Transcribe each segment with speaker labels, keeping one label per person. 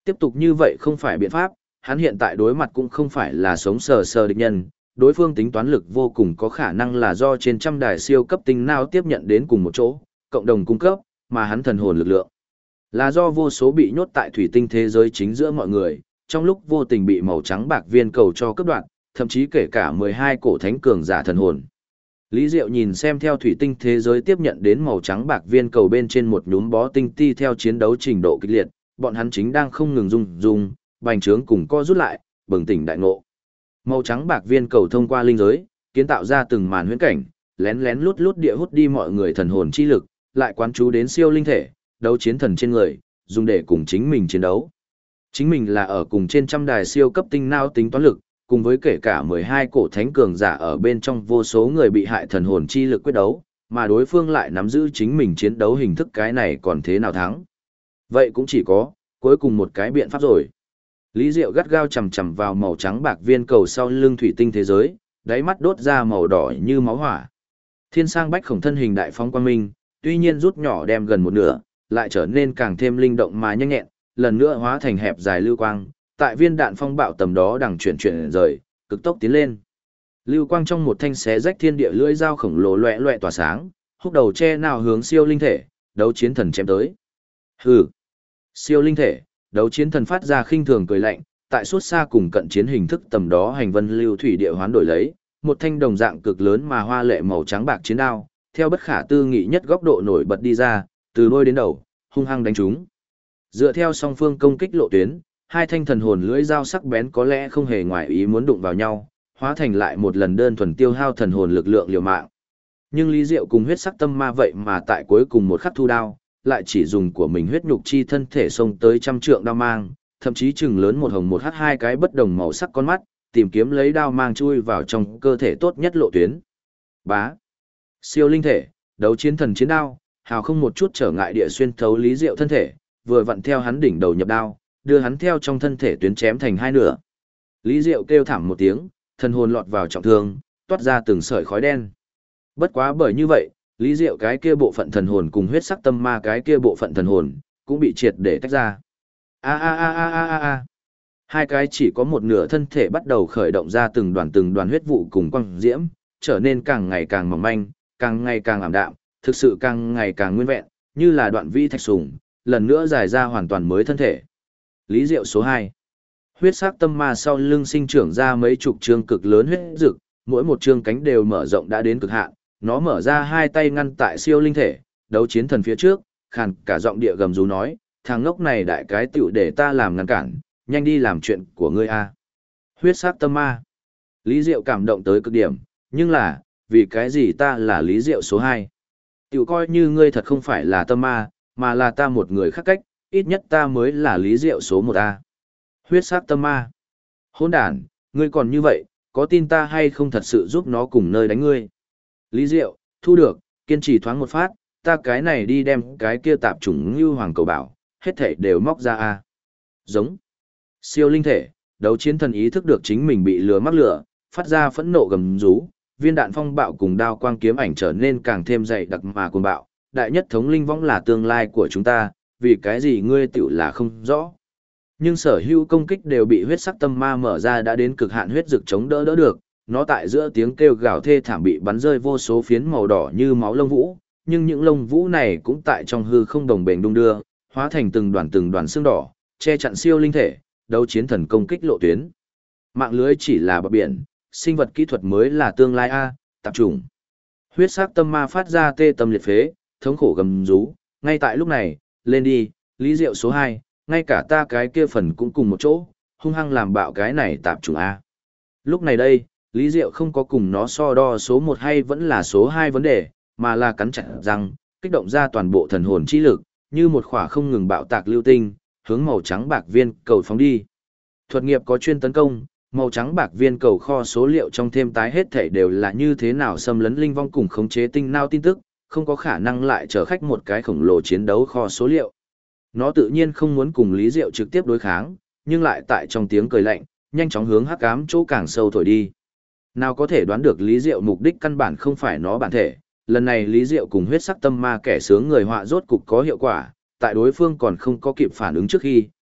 Speaker 1: Tiếp tục như vậy không phải biện pháp, hắn hiện tại đối mặt cũng không phải là sống sờ sờ địch nhân, đối phương tính toán lực vô cùng có khả năng là do trên trăm đài siêu cấp tinh não tiếp nhận đến cùng một chỗ, cộng đồng cung cấp, mà hắn thần hồn lực lượng là do vô số bị nhốt tại thủy tinh thế giới chính giữa mọi người, trong lúc vô tình bị màu trắng bạc viên cầu cho cấp đoạn, thậm chí kể cả 12 cổ thánh cường giả thần hồn. Lý Diệu nhìn xem theo thủy tinh thế giới tiếp nhận đến màu trắng bạc viên cầu bên trên một nhúm bó tinh ti theo chiến đấu trình độ kịch liệt, bọn hắn chính đang không ngừng rung, bành trướng cùng co rút lại, bừng tỉnh đại ngộ. Màu trắng bạc viên cầu thông qua linh giới, kiến tạo ra từng màn huyễn cảnh, lén lén lút lút địa hút đi mọi người thần hồn chi lực, lại quán chú đến siêu linh thể, đấu chiến thần trên người, dùng để cùng chính mình chiến đấu. Chính mình là ở cùng trên trăm đài siêu cấp tinh não tính toán lực, cùng với kể cả 12 cổ thánh cường giả ở bên trong vô số người bị hại thần hồn chi lực quyết đấu, mà đối phương lại nắm giữ chính mình chiến đấu hình thức, cái này còn thế nào thắng. Vậy cũng chỉ có, cuối cùng một cái biện pháp rồi. Lý Diệu gắt gao chầm chầm vào màu trắng bạc viên cầu sau lưng thủy tinh thế giới, đáy mắt đốt ra màu đỏ như máu hỏa. Thiên sang bách khổng thân hình đại phóng quang minh, tuy nhiên rút nhỏ đem gần một nửa, lại trở nên càng thêm linh động mà nhanh nhẹn, lần nữa hóa thành hẹp dài lưu quang, tại viên đạn phong bạo tầm đó đằng chuyển rời, cực tốc tiến lên. Lưu quang trong một thanh xé rách thiên địa lưỡi dao khổng lồ loẹt loẹt tỏa sáng, húc đầu che nào hướng siêu linh thể, đấu chiến thần chém tới. Hừ. Siêu linh thể, đấu chiến thần phát ra khinh thường cười lạnh, tại suốt xa cùng cận chiến hình thức tầm đó hành vân lưu thủy địa hoán đổi lấy, một thanh đồng dạng cực lớn mà hoa lệ màu trắng bạc chiến đao, theo bất khả tư nghị nhất góc độ nổi bật đi ra, từ đuôi đến đầu, hung hăng đánh trúng. Dựa theo song phương công kích lộ tuyến, hai thanh thần hồn lưỡi dao sắc bén có lẽ không hề ngoài ý muốn đụng vào nhau, hóa thành lại một lần đơn thuần tiêu hao thần hồn lực lượng liều mạng. Nhưng Lý Diệu cùng huyết sắc tâm ma vậy mà tại cuối cùng một khắc thu đao, lại chỉ dùng của mình huyết nhục chi thân thể xông tới trăm trượng đao mang, thậm chí chừng lớn một hồng một hắc hai cái bất đồng màu sắc con mắt, tìm kiếm lấy đao mang chui vào trong cơ thể tốt nhất lộ tuyến. Bá. Siêu linh thể, đấu chiến thần chiến đao, hào không một chút trở ngại địa xuyên thấu Lý Diệu thân thể, vừa vặn theo hắn đỉnh đầu nhập đao, đưa hắn theo trong thân thể tuyến chém thành hai nửa. Lý Diệu kêu thảm một tiếng, thần hồn lọt vào trọng thương, toát ra từng sợi khói đen. Bất quá bởi như vậy, Lý Diệu cái kia bộ phận thần hồn cùng huyết sắc tâm ma cái kia bộ phận thần hồn cũng bị triệt để tách ra. A a a a a a a. Hai cái chỉ có một nửa thân thể bắt đầu khởi động ra từng đoàn huyết vụ cùng quang diễm, trở nên càng ngày càng mỏng manh, càng ngày càng ảm đạm, thực sự càng ngày càng nguyên vẹn, như là đoạn vi thạch sùng, lần nữa giải ra hoàn toàn mới thân thể. Lý Diệu số 2. Huyết sắc tâm ma sau lưng sinh trưởng ra mấy chục trương cực lớn huyết dực, mỗi một trương cánh đều mở rộng đã đến cực hạn, nó mở ra hai tay ngăn tại siêu linh thể, đấu chiến thần phía trước, khàn cả giọng địa gầm rú nói, thằng ngốc này đại cái tiểu để ta làm ngăn cản, nhanh đi làm chuyện của ngươi a. Huyết sắc tâm ma. Lý Diệu cảm động tới cực điểm, nhưng là, vì cái gì ta là Lý Diệu số 2? Tiểu coi như ngươi thật không phải là tâm ma, mà là ta một người khác cách, ít nhất ta mới là Lý Diệu số 1A. Huyết sắc tâm ma. Hỗn đản, ngươi còn như vậy, có tin ta hay không thật sự giúp nó cùng nơi đánh ngươi? Lý Diệu, thu được, kiên trì thoáng một phát, ta cái này đi đem cái kia tạp chủng như hoàng cầu bảo, hết thảy đều móc ra a. Giống. Siêu linh thể, đấu chiến thần ý thức được chính mình bị lừa mắc lửa, phát ra phẫn nộ gầm rú, viên đạn phong bạo cùng đao quang kiếm ảnh trở nên càng thêm dày đặc mà cuồng bạo, đại nhất thống linh võng là tương lai của chúng ta, vì cái gì ngươi tiểu là không rõ. Nhưng sở hữu công kích đều bị huyết sắc tâm ma mở ra đã đến cực hạn huyết dực chống đỡ được, nó tại giữa tiếng kêu gào thê thảm bị bắn rơi vô số phiến màu đỏ như máu lông vũ, nhưng những lông vũ này cũng tại trong hư không đồng bền đung đưa, hóa thành từng đoàn xương đỏ, che chặn siêu linh thể, đấu chiến thần công kích lộ tuyến. Mạng lưới chỉ là bờ biển, sinh vật kỹ thuật mới là tương lai a, tạp chủng. Huyết sắc tâm ma phát ra tê tâm liệt phế, thống khổ gầm rú, ngay tại lúc này, lên đi, Lý Diệu số 2, ngay cả ta cái kia phần cũng cùng một chỗ, hung hăng làm bạo cái này tạp chủng a. Lúc này đây, Lý Diệu không có cùng nó so đo số 1 hay vẫn là số 2 vấn đề, mà là cắn chặt răng, kích động ra toàn bộ thần hồn chi lực, như một khỏa không ngừng bạo tạc lưu tinh, hướng màu trắng bạc viên cầu phóng đi. Thuật nghiệp có chuyên tấn công, màu trắng bạc viên cầu kho số liệu trong thêm tái hết thảy đều là như thế nào xâm lấn linh vong cùng khống chế tinh nao tin tức, không có khả năng lại chở khách một cái khổng lồ chiến đấu kho số liệu. Nó tự nhiên không muốn cùng Lý Diệu trực tiếp đối kháng, nhưng lại tại trong tiếng cười lạnh, nhanh chóng hướng hắc ám chỗ càng sâu thổi đi. Nào có thể đoán được Lý Diệu mục đích căn bản không phải nó bản thể, lần này Lý Diệu cùng huyết sắc tâm ma kẻ sướng người họa rốt cục có hiệu quả, tại đối phương còn không có kịp phản ứng trước khi,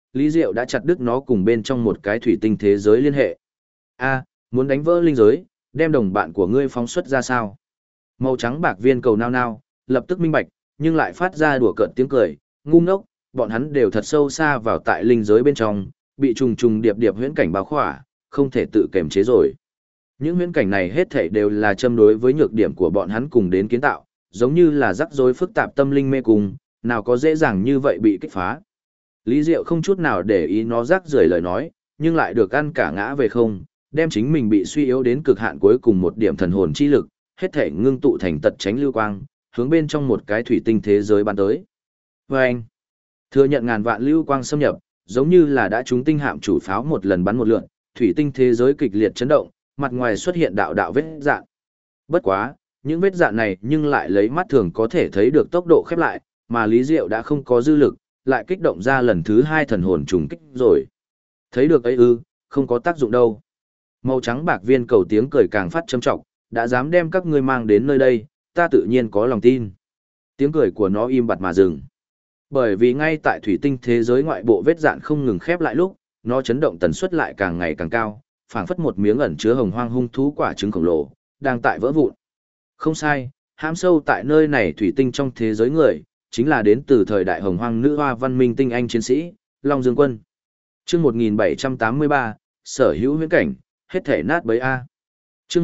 Speaker 1: Lý Diệu đã chặt đứt nó cùng bên trong một cái thủy tinh thế giới liên hệ. A, muốn đánh vỡ linh giới, đem đồng bạn của ngươi phóng xuất ra sao? Màu trắng bạc viên cầu nao nao, lập tức minh bạch, nhưng lại phát ra đùa cợt tiếng cười, ngu ngốc, bọn hắn đều thật sâu xa vào tại linh giới bên trong, bị trùng trùng điệp điệp huyễn cảnh bao khỏa, không thể tự kiềm chế rồi. Những huyễn cảnh này hết thảy đều là châm đối với nhược điểm của bọn hắn cùng đến kiến tạo, giống như là rắc rối phức tạp tâm linh mê cung, nào có dễ dàng như vậy bị kích phá. Lý Diệu không chút nào để ý nó rắc rưởi lời nói, nhưng lại được ăn cả ngã về không, đem chính mình bị suy yếu đến cực hạn cuối cùng một điểm thần hồn chi lực, hết thảy ngưng tụ thành tật tránh lưu quang, hướng bên trong một cái thủy tinh thế giới bắn tới. Vâng! Thừa nhận ngàn vạn lưu quang xâm nhập, giống như là đã trúng tinh hạm chủ pháo một lần bắn một lượt, thủy tinh thế giới kịch liệt chấn động, mặt ngoài xuất hiện đạo đạo vết dạn. Bất quá, những vết dạn này nhưng lại lấy mắt thường có thể thấy được tốc độ khép lại, mà Lý Diệu đã không có dư lực, lại kích động ra lần thứ hai thần hồn trùng kích rồi. Thấy được ấy ư, không có tác dụng đâu. Màu trắng bạc viên cầu tiếng cười càng phát châm trọng, đã dám đem các ngươi mang đến nơi đây, ta tự nhiên có lòng tin. Tiếng cười của nó im bặt mà dừng. Bởi vì ngay tại thủy tinh thế giới ngoại bộ vết dạn không ngừng khép lại lúc, nó chấn động tần suất lại càng ngày càng cao, phảng phất một miếng ẩn chứa hồng hoang hung thú quả trứng khổng lồ, đang tại vỡ vụn. Không sai, hãm sâu tại nơi này thủy tinh trong thế giới người, chính là đến từ thời đại hồng hoang nữ hoa văn minh tinh anh chiến sĩ, Long Dương Quân. Chương 1783, sở hữu huyễn cảnh, hết thể nát bấy A. Chương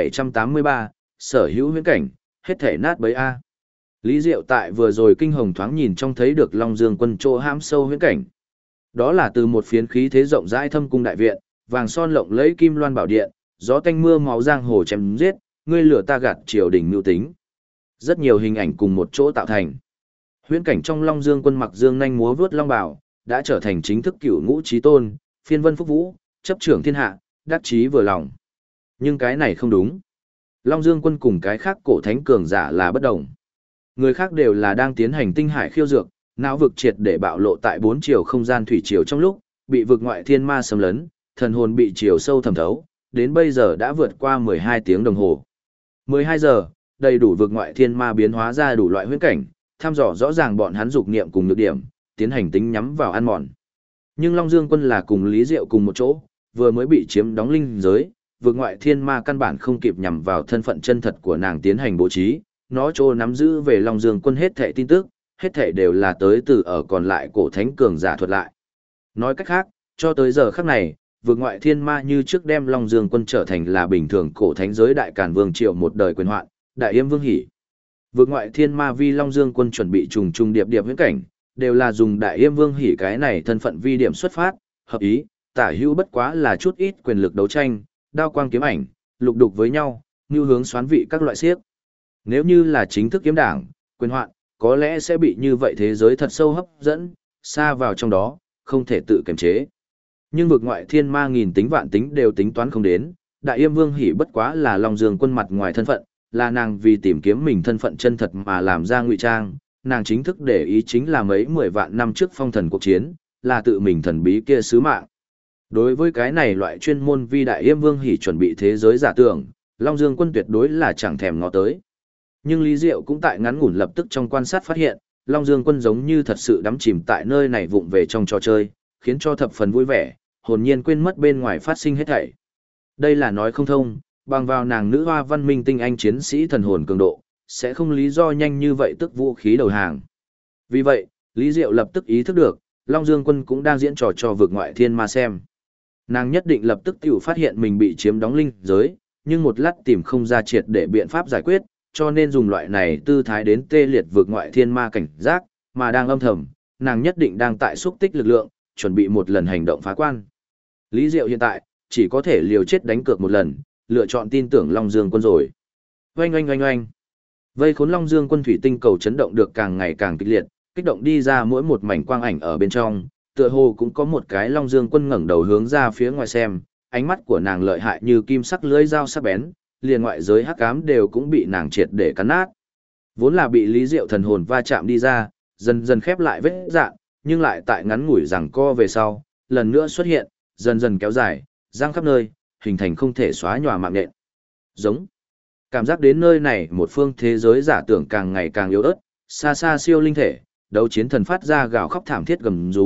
Speaker 1: 1783, sở hữu huyễn cảnh, hết thể nát bấy A. Lý Diệu tại vừa rồi kinh hồng thoáng nhìn trong thấy được Long Dương Quân chỗ hãm sâu huyễn cảnh. Đó là từ một phiến khí thế rộng rãi thâm cung đại viện, vàng son lộng lẫy kim loan bảo điện, gió tanh mưa máu giang hồ chém giết, ngươi lửa ta gạt triều đình mưu tính. Rất nhiều hình ảnh cùng một chỗ tạo thành. Huyễn cảnh trong Long Dương Quân mặc dương nhanh múa vướt long bảo, đã trở thành chính thức cửu ngũ chí tôn, phiên vân phúc vũ, chấp trưởng thiên hạ, đắc chí vừa lòng. Nhưng cái này không đúng. Long Dương Quân cùng cái khác cổ thánh cường giả là bất đồng. Người khác đều là đang tiến hành tinh hải khiêu dược, não vực triệt để bạo lộ tại bốn chiều không gian thủy triều trong lúc, bị vực ngoại thiên ma xâm lấn, thần hồn bị chiều sâu thẩm thấu, đến bây giờ đã vượt qua 12 tiếng đồng hồ. 12 giờ, đầy đủ vực ngoại thiên ma biến hóa ra đủ loại huyễn cảnh, thăm dò rõ ràng bọn hắn dục niệm cùng nhược điểm, tiến hành tính nhắm vào ăn mòn. Nhưng Long Dương Quân là cùng Lý Diệu cùng một chỗ, vừa mới bị chiếm đóng linh giới, vực ngoại thiên ma căn bản không kịp nhằm vào thân phận chân thật của nàng tiến hành bố trí, nó chỗ nắm giữ về Long Dương Quân hết thảy tin tức, hết thảy đều là tới từ ở còn lại cổ thánh cường giả thuật lại. Nói cách khác, cho tới giờ khắc này, vực ngoại thiên ma như trước đem Long Dương Quân trở thành là bình thường cổ thánh giới đại càn vương triều một đời quyền hoạn, đại yêm vương hỉ. Vực ngoại thiên ma vi Long Dương Quân chuẩn bị trùng trùng điệp điệp huyễn cảnh, đều là dùng đại yêm vương hỉ cái này thân phận vi điểm xuất phát, hợp ý, tả hữu bất quá là chút ít quyền lực đấu tranh, đao quang kiếm ảnh, lục đục với nhau, như hướng xoán vị các loại xiếc. Nếu như là chính thức kiếm đảng, quyền hoạn, có lẽ sẽ bị như vậy thế giới thật sâu hấp dẫn, xa vào trong đó, không thể tự kiềm chế. Nhưng vực ngoại thiên ma nghìn tính vạn tính đều tính toán không đến, đại yêm vương hỉ bất quá là Long Dương Quân mặt ngoài thân phận, là nàng vì tìm kiếm mình thân phận chân thật mà làm ra ngụy trang, nàng chính thức để ý chính là mấy 10 vạn năm trước phong thần cuộc chiến, là tự mình thần bí kia sứ mạng. Đối với cái này loại chuyên môn vi đại yêm vương hỉ chuẩn bị thế giới giả tưởng, Long Dương Quân tuyệt đối là chẳng thèm ngó tới. Nhưng Lý Diệu cũng tại ngắn ngủn lập tức trong quan sát phát hiện, Long Dương Quân giống như thật sự đắm chìm tại nơi này vụng về trong trò chơi, khiến cho thập phần vui vẻ, hồn nhiên quên mất bên ngoài phát sinh hết thảy. Đây là nói không thông, bằng vào nàng nữ hoa văn minh tinh anh chiến sĩ thần hồn cường độ, sẽ không lý do nhanh như vậy tức vũ khí đầu hàng. Vì vậy, Lý Diệu lập tức ý thức được, Long Dương Quân cũng đang diễn trò cho vực ngoại thiên ma xem. Nàng nhất định lập tức tiểu phát hiện mình bị chiếm đóng linh giới, nhưng một lát tìm không ra triệt để biện pháp giải quyết, cho nên dùng loại này tư thái đến tê liệt vực ngoại thiên ma cảnh giác, mà đang âm thầm, nàng nhất định đang tại xúc tích lực lượng, chuẩn bị một lần hành động phá quan. Lý Diệu hiện tại, chỉ có thể liều chết đánh cược một lần, lựa chọn tin tưởng Long Dương Quân rồi. Oanh oanh oanh oanh. Vây khốn Long Dương Quân thủy tinh cầu chấn động được càng ngày càng kịch liệt, kích động đi ra mỗi một mảnh quang ảnh ở bên trong, tựa hồ cũng có một cái Long Dương Quân ngẩng đầu hướng ra phía ngoài xem, ánh mắt của nàng lợi hại như kim sắc lưỡi dao sắc bén, liền ngoại giới hắc ám đều cũng bị nàng triệt để cắn nát. Vốn là bị Lý Diệu thần hồn va chạm đi ra, dần dần khép lại vết dạn, nhưng lại tại ngắn ngủi rằng co về sau, lần nữa xuất hiện, dần dần kéo dài, giang khắp nơi, hình thành không thể xóa nhòa mạng nhện. Giống. Cảm giác đến nơi này một phương thế giới giả tưởng càng ngày càng yếu ớt, xa xa siêu linh thể, đấu chiến thần phát ra gào khóc thảm thiết gầm rú,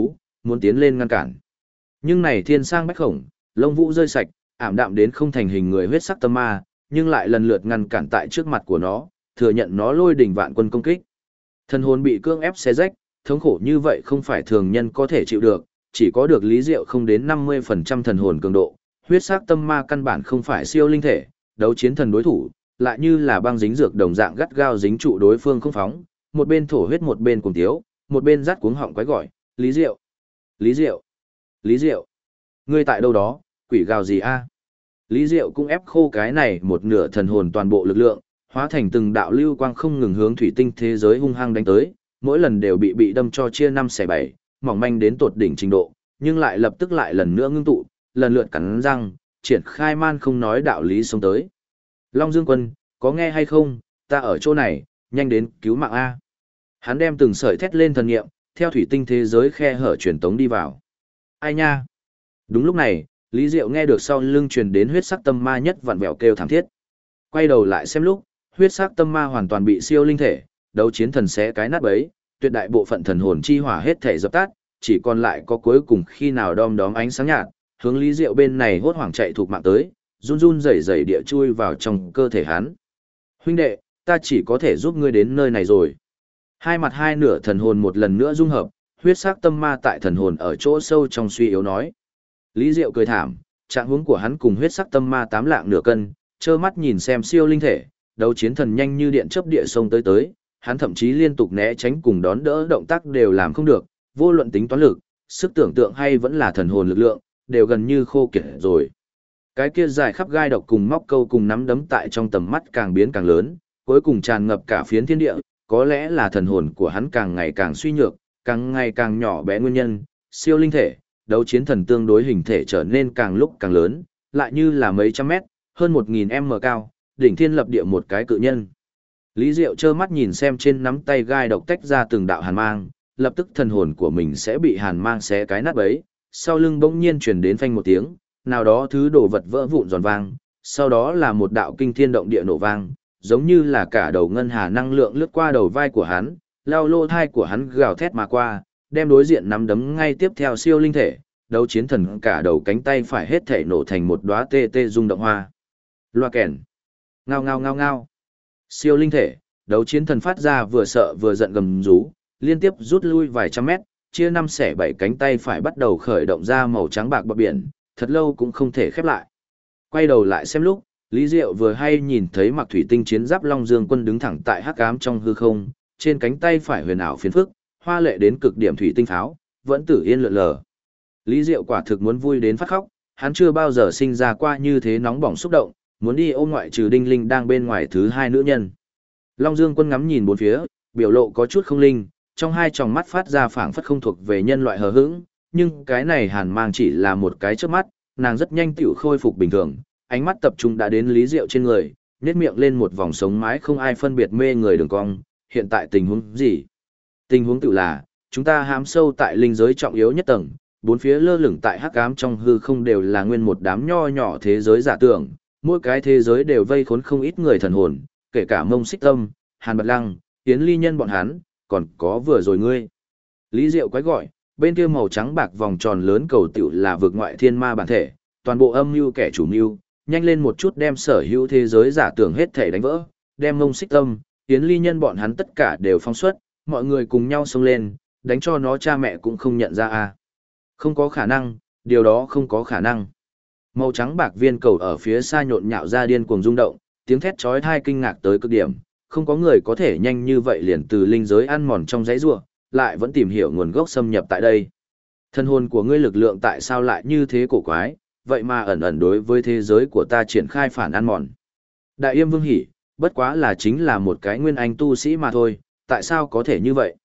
Speaker 1: muốn tiến lên ngăn cản. Nhưng này thiên sang bách khổng, lông vũ rơi sạch, ảm đạm đến không thành hình người huyết sắc tâm ma, nhưng lại lần lượt ngăn cản tại trước mặt của nó, thừa nhận nó lôi đỉnh vạn quân công kích. Thần hồn bị cưỡng ép xé rách, thống khổ như vậy không phải thường nhân có thể chịu được, chỉ có được Lý Diệu không đến 50% thần hồn cường độ, huyết sắc tâm ma căn bản không phải siêu linh thể, đấu chiến thần đối thủ, lại như là băng dính dược đồng dạng gắt gao dính trụ đối phương không phóng, một bên thổ huyết một bên cuồng tiếu, một bên rát cuống họng quái gọi, Lý Diệu, Lý Diệu, Lý Diệu, ngươi tại đâu đó, quỷ gào gì a? Lý Diệu cũng ép khô cái này một nửa thần hồn toàn bộ lực lượng, hóa thành từng đạo lưu quang không ngừng hướng thủy tinh thế giới hung hăng đánh tới, mỗi lần đều bị đâm cho chia 5/7, mỏng manh đến tột đỉnh trình độ, nhưng lại lập tức lại lần nữa ngưng tụ, lần lượt cắn răng, triển khai man không nói đạo lý sống tới. Long Dương Quân, có nghe hay không, ta ở chỗ này, nhanh đến cứu mạng A. Hắn đem từng sợi thét lên thần nghiệm, theo thủy tinh thế giới khe hở truyền tống đi vào. Ai nha? Đúng lúc này, Lý Diệu nghe được sau lưng truyền đến huyết sắc tâm ma nhất vặn vẹo kêu thảm thiết. Quay đầu lại xem lúc, huyết sắc tâm ma hoàn toàn bị siêu linh thể, đấu chiến thần xé cái nát bấy, tuyệt đại bộ phận thần hồn chi hỏa hết thể dập tắt, chỉ còn lại có cuối cùng khi nào đom đóm ánh sáng nhạt, hướng Lý Diệu bên này hốt hoảng chạy thuộc mạng tới, run run rẩy rẩy địa chui vào trong cơ thể hắn. Huynh đệ, ta chỉ có thể giúp ngươi đến nơi này rồi. Hai mặt hai nửa thần hồn một lần nữa dung hợp, huyết sắc tâm ma tại thần hồn ở chỗ sâu trong suy yếu nói. Lý Diệu cười thảm, trạng huống của hắn cùng huyết sắc tâm ma 8 lạng nửa cân, trơ mắt nhìn xem siêu linh thể, đấu chiến thần nhanh như điện chớp địa sông tới, hắn thậm chí liên tục né tránh cùng đón đỡ động tác đều làm không được, vô luận tính toán lực, sức tưởng tượng hay vẫn là thần hồn lực lượng, đều gần như khô kiệt rồi. Cái kia dài khắp gai độc cùng móc câu cùng nắm đấm tại trong tầm mắt càng biến càng lớn, cuối cùng tràn ngập cả phiến thiên địa, có lẽ là thần hồn của hắn càng ngày càng suy nhược, càng ngày càng nhỏ bé nguyên nhân, siêu linh thể, đấu chiến thần tương đối hình thể trở nên càng lúc càng lớn, lại như là mấy trăm mét, hơn 1000m cao, đỉnh thiên lập địa một cái cự nhân. Lý Diệu trơ mắt nhìn xem trên nắm tay gai độc tách ra từng đạo hàn mang, lập tức thần hồn của mình sẽ bị hàn mang xé cái nát bấy, sau lưng bỗng nhiên truyền đến phanh một tiếng, nào đó thứ đồ vật vỡ vụn giòn vang, sau đó là một đạo kinh thiên động địa nổ vang, giống như là cả đầu ngân hà năng lượng lướt qua đầu vai của hắn, lao lô thai của hắn gào thét mà qua, đem đối diện nắm đấm ngay tiếp theo siêu linh thể, đấu chiến thần cả đầu cánh tay phải hết thể nổ thành một đóa tê tê rung động hoa. Loa kèn. Ngao ngao ngao ngao. Siêu linh thể, đấu chiến thần phát ra vừa sợ vừa giận gầm rú, liên tiếp rút lui vài trăm mét, chia 5/7 cánh tay phải bắt đầu khởi động ra màu trắng bạc bờ biển, thật lâu cũng không thể khép lại. Quay đầu lại xem lúc, Lý Diệu vừa hay nhìn thấy mặc thủy tinh chiến giáp Long Dương Quân đứng thẳng tại hắc ám trong hư không, trên cánh tay phải huyền ảo phiến phức, hoa lệ đến cực điểm thủy tinh pháo, vẫn tử yên lượn lờ. Lý Diệu quả thực muốn vui đến phát khóc, hắn chưa bao giờ sinh ra qua như thế nóng bỏng xúc động, muốn đi ôm ngoại trừ Đinh Linh đang bên ngoài thứ hai nữ nhân. Long Dương Quân ngắm nhìn bốn phía, biểu lộ có chút không linh, trong hai tròng mắt phát ra phảng phất không thuộc về nhân loại hờ hững, nhưng cái này hàn mang chỉ là một cái chớp mắt, nàng rất nhanh tựu khôi phục bình thường, ánh mắt tập trung đã đến Lý Diệu trên người, nhếch miệng lên một vòng sống mái không ai phân biệt mê người đường cong, hiện tại tình huống gì? Tình huống tự là, chúng ta hám sâu tại linh giới trọng yếu nhất tầng, bốn phía lơ lửng tại hắc ám trong hư không đều là nguyên một đám nho nhỏ thế giới giả tưởng, mỗi cái thế giới đều vây khốn không ít người thần hồn, kể cả Mông Xích Tâm, Hàn Bật Lăng, Yến Ly Nhân bọn hắn, còn có vừa rồi ngươi. Lý Diệu quái gọi, bên kia màu trắng bạc vòng tròn lớn cầu tiểu là vực ngoại thiên ma bản thể, toàn bộ âm mưu kẻ chủ mưu, nhanh lên một chút đem sở hữu thế giới giả tưởng hết thể đánh vỡ, đem Mông Xích Tâm, Yến Ly Nhân bọn hắn tất cả đều phóng xuất, mọi người cùng nhau xông lên, đánh cho nó cha mẹ cũng không nhận ra à. Không có khả năng, điều đó không có khả năng. Màu trắng bạc viên cầu ở phía xa nhộn nhạo ra điên cuồng rung động, tiếng thét chói tai kinh ngạc tới cực điểm, không có người có thể nhanh như vậy liền từ linh giới ăn mòn trong dãy rùa, lại vẫn tìm hiểu nguồn gốc xâm nhập tại đây. Thân hồn của ngươi lực lượng tại sao lại như thế cổ quái, vậy mà ẩn ẩn đối với thế giới của ta triển khai phản ăn mòn. Đại Yêm Vương Hỉ, bất quá là chính là một cái nguyên anh tu sĩ mà thôi, tại sao có thể như vậy?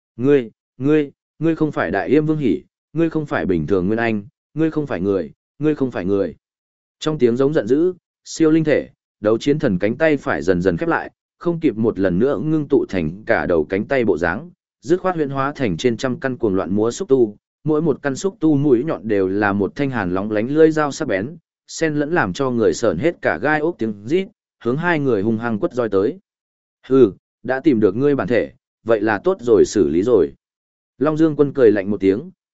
Speaker 1: Ngươi không phải Đại Yêm Vương Hỉ, ngươi không phải bình thường nguyên anh, ngươi không phải người, ngươi không phải người. Trong tiếng giống giận dữ, siêu linh thể, đấu chiến thần cánh tay phải dần dần khép lại, không kịp một lần nữa ngưng tụ thành cả đầu cánh tay bộ dáng, dứt khoát huyễn hóa thành trên trăm căn cuồng loạn múa xúc tu, mỗi một căn xúc tu mũi nhọn đều là một thanh hàn lóng lánh lưỡi dao sắc bén, xen lẫn làm cho người sởn hết cả gai ốc tiếng rít, hướng hai người hung hăng quất roi tới. Hừ, đã tìm được ngươi bản thể, vậy là tốt rồi xử lý rồi. Long Dương Quân cười lạnh một tiếng,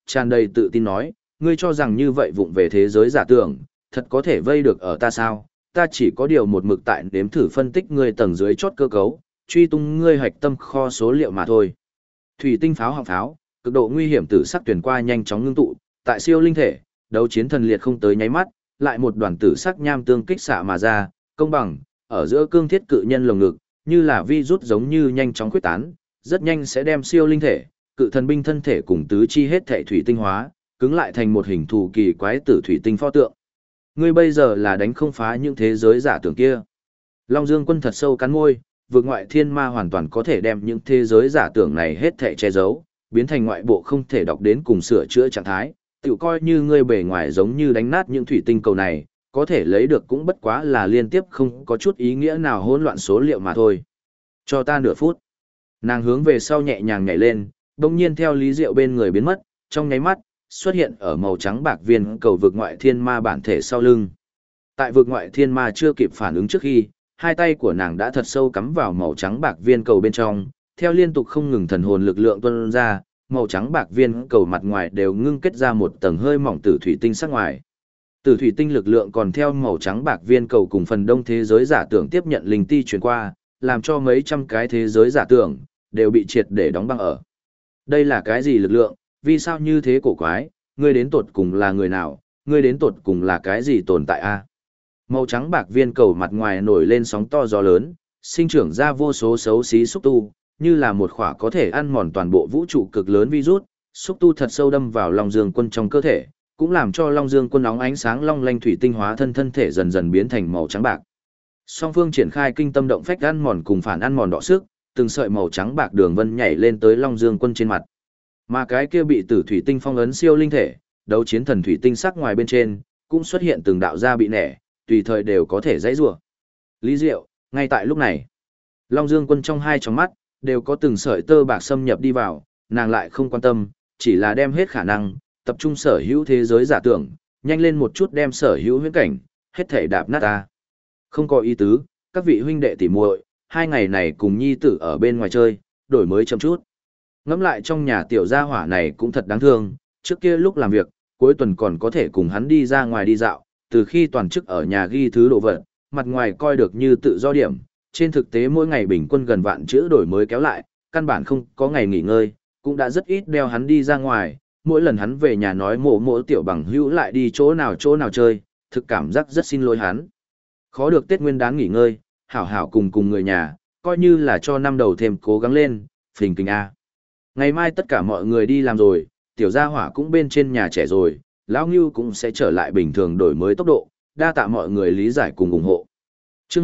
Speaker 1: tràn đầy tự tin nói, ngươi cho rằng như vậy vụng về thế giới giả tưởng, thật có thể vây được ở ta sao? Ta chỉ có điều một mực tại đếm thử phân tích ngươi tầng dưới chốt cơ cấu, truy tung ngươi hạch tâm kho số liệu mà thôi. Thủy tinh pháo họng pháo, cực độ nguy hiểm tử sắc tuyển qua nhanh chóng ngưng tụ, tại siêu linh thể, đấu chiến thần liệt không tới nháy mắt, lại một đoàn tử sắc nham tương kích xạ mà ra, công bằng, ở giữa cương thiết cự nhân lồng ngực, như là vi rút giống như nhanh chóng quyết tán, rất nhanh sẽ đem siêu linh thể, cự thần binh thân thể cùng tứ chi hết thể thủy tinh hóa, cứng lại thành một hình thù kỳ quái tử thủy tinh pho tượng. Ngươi bây giờ là đánh không phá những thế giới giả tưởng kia. Long Dương Quân thật sâu cắn môi, vượt ngoại thiên ma hoàn toàn có thể đem những thế giới giả tưởng này hết thể che giấu, biến thành ngoại bộ không thể đọc đến cùng sửa chữa trạng thái, tự coi như ngươi bề ngoài giống như đánh nát những thủy tinh cầu này, có thể lấy được cũng bất quá là liên tiếp không có chút ý nghĩa nào hỗn loạn số liệu mà thôi. Cho ta nửa phút. Nàng hướng về sau nhẹ nhàng nhảy lên, đồng nhiên theo Lý Diệu bên người biến mất, trong nháy mắt, xuất hiện ở màu trắng bạc viên cầu vực ngoại thiên ma bản thể sau lưng. Tại vực ngoại thiên ma chưa kịp phản ứng trước khi, hai tay của nàng đã thật sâu cắm vào màu trắng bạc viên cầu bên trong, theo liên tục không ngừng thần hồn lực lượng tuôn ra, màu trắng bạc viên cầu mặt ngoài đều ngưng kết ra một tầng hơi mỏng tử thủy tinh sắc ngoài. Tử thủy tinh lực lượng còn theo màu trắng bạc viên cầu cùng phần đông thế giới giả tưởng tiếp nhận linh ti truyền qua, làm cho mấy trăm cái thế giới giả tưởng đều bị triệt để đóng băng ở. Đây là cái gì lực lượng, vì sao như thế cổ quái, ngươi đến tột cùng là người nào, ngươi đến tột cùng là cái gì tồn tại a? Màu trắng bạc viên cầu mặt ngoài nổi lên sóng to gió lớn, sinh trưởng ra vô số xấu xí xúc tu, như là một khỏa có thể ăn mòn toàn bộ vũ trụ cực lớn virus, xúc tu thật sâu đâm vào Long Dương Quân trong cơ thể, cũng làm cho Long Dương Quân óng ánh sáng long lanh thủy tinh hóa thân thể dần dần biến thành màu trắng bạc. Song phương triển khai kinh tâm động phách ăn mòn cùng phản ăn mòn đọ sức, từng sợi màu trắng bạc đường vân nhảy lên tới Long Dương Quân trên mặt. Mà cái kia bị tử thủy tinh phong ấn siêu linh thể, đấu chiến thần thủy tinh sắc ngoài bên trên, cũng xuất hiện từng đạo da bị nẻ, tùy thời đều có thể dãy rủa. Lý Diệu, ngay tại lúc này, Long Dương Quân trong hai tròng mắt đều có từng sợi tơ bạc xâm nhập đi vào, nàng lại không quan tâm, chỉ là đem hết khả năng, tập trung sở hữu thế giới giả tưởng, nhanh lên một chút đem sở hữu huyễn cảnh, hết thể đạp nát ta. Không có ý tứ, các vị huynh đệ tỉ muội, hai ngày này cùng nhi tử ở bên ngoài chơi, đổi mới chậm chút. Ngẫm lại trong nhà tiểu gia hỏa này cũng thật đáng thương, trước kia lúc làm việc, cuối tuần còn có thể cùng hắn đi ra ngoài đi dạo, từ khi toàn chức ở nhà ghi thứ đồ vật, mặt ngoài coi được như tự do điểm, trên thực tế mỗi ngày bình quân gần vạn chữ đổi mới kéo lại, căn bản không có ngày nghỉ ngơi, cũng đã rất ít đeo hắn đi ra ngoài, mỗi lần hắn về nhà nói mộ tiểu bằng hữu lại đi chỗ nào chơi, thực cảm giác rất xin lỗi hắn. Khó được Tết Nguyên đán nghỉ ngơi, hảo hảo cùng người nhà, coi như là cho năm đầu thêm cố gắng lên, phình kinh A. Ngày mai tất cả mọi người đi làm rồi, tiểu gia hỏa cũng bên trên nhà trẻ rồi, lão Ngưu cũng sẽ trở lại bình thường đổi mới tốc độ, đa tạ mọi người lý giải cùng ủng hộ. Chương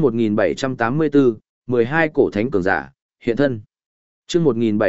Speaker 1: 1784, 12 cổ thánh cường giả, hiện thân. Chương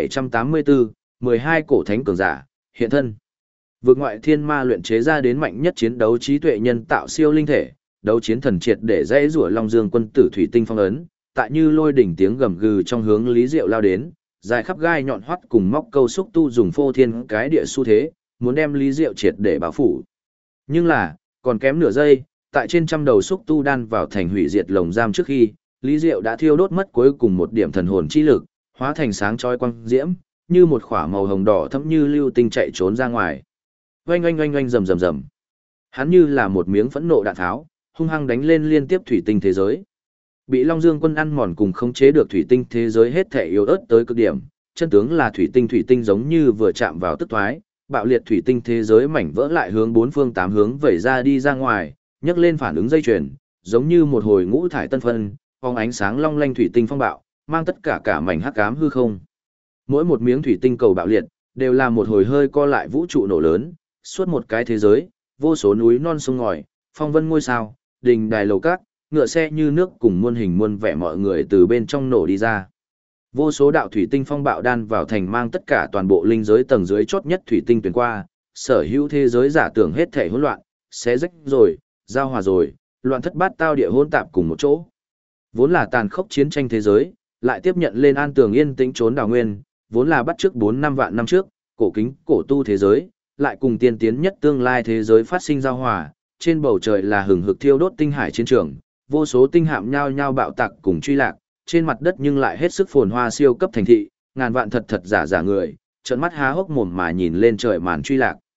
Speaker 1: 1784, 12 cổ thánh cường giả, hiện thân. Vượt ngoại thiên ma luyện chế ra đến mạnh nhất chiến đấu trí tuệ nhân tạo siêu linh thể, đấu chiến thần triệt để dãy rủa Long Dương Quân tử thủy tinh phong ấn, tại như lôi đỉnh tiếng gầm gừ trong hướng Lý Diệu lao đến, dài khắp gai nhọn hoắt cùng móc câu xúc tu dùng phô thiên cái địa xu thế, muốn đem Lý Diệu triệt để bao phủ. Nhưng là, còn kém nửa giây, tại trên trăm đầu xúc tu đan vào thành hủy diệt lồng giam trước khi, Lý Diệu đã thiêu đốt mất cuối cùng một điểm thần hồn chi lực, hóa thành sáng chói quang diễm, như một khỏa màu hồng đỏ thẫm như lưu tinh chạy trốn ra ngoài. Oanh oanh oanh oanh rầm rầm rầm. Hắn như là một miếng phẫn nộ đạn tháo, hung hăng đánh lên liên tiếp thủy tinh thế giới. Bị Long Dương Quân ăn mòn cùng khống chế được thủy tinh thế giới hết thể yếu ớt tới cực điểm, chân tướng là thủy tinh giống như vừa chạm vào tức thoái, bạo liệt thủy tinh thế giới mảnh vỡ lại hướng bốn phương tám hướng vẩy ra đi ra ngoài, nhấc lên phản ứng dây chuyền, giống như một hồi ngũ thải tân phân, phóng ánh sáng long lanh thủy tinh phong bạo, mang tất cả mảnh hắc ám hư không. Mỗi một miếng thủy tinh cầu bạo liệt, đều là một hồi hơi co lại vũ trụ nổ lớn, suốt một cái thế giới, vô số núi non sông ngòi, phong vân ngôi sao, đình đài lầu cát, ngựa xe như nước cùng muôn hình muôn vẻ mọi người từ bên trong nổ đi ra. Vô số đạo thủy tinh phong bạo đan vào thành mang tất cả toàn bộ linh giới tầng dưới chót nhất thủy tinh tuyển qua, sở hữu thế giới giả tưởng hết thể hỗn loạn, xé rách rồi, giao hòa rồi, loạn thất bát tao địa hỗn tạp cùng một chỗ. Vốn là tàn khốc chiến tranh thế giới, lại tiếp nhận lên an tường yên tĩnh trốn đào nguyên, vốn là bắt trước 4-5 vạn năm trước, cổ kính, cổ tu thế giới, lại cùng tiên tiến nhất tương lai thế giới phát sinh giao hòa, trên bầu trời là hừng hực thiêu đốt tinh hải chiến trường, vô số tinh hạm nhao nhao bạo tạc cùng truy lạc, trên mặt đất nhưng lại hết sức phồn hoa siêu cấp thành thị, ngàn vạn thật giả người, trợn mắt há hốc mồm mà nhìn lên trời màn truy lạc,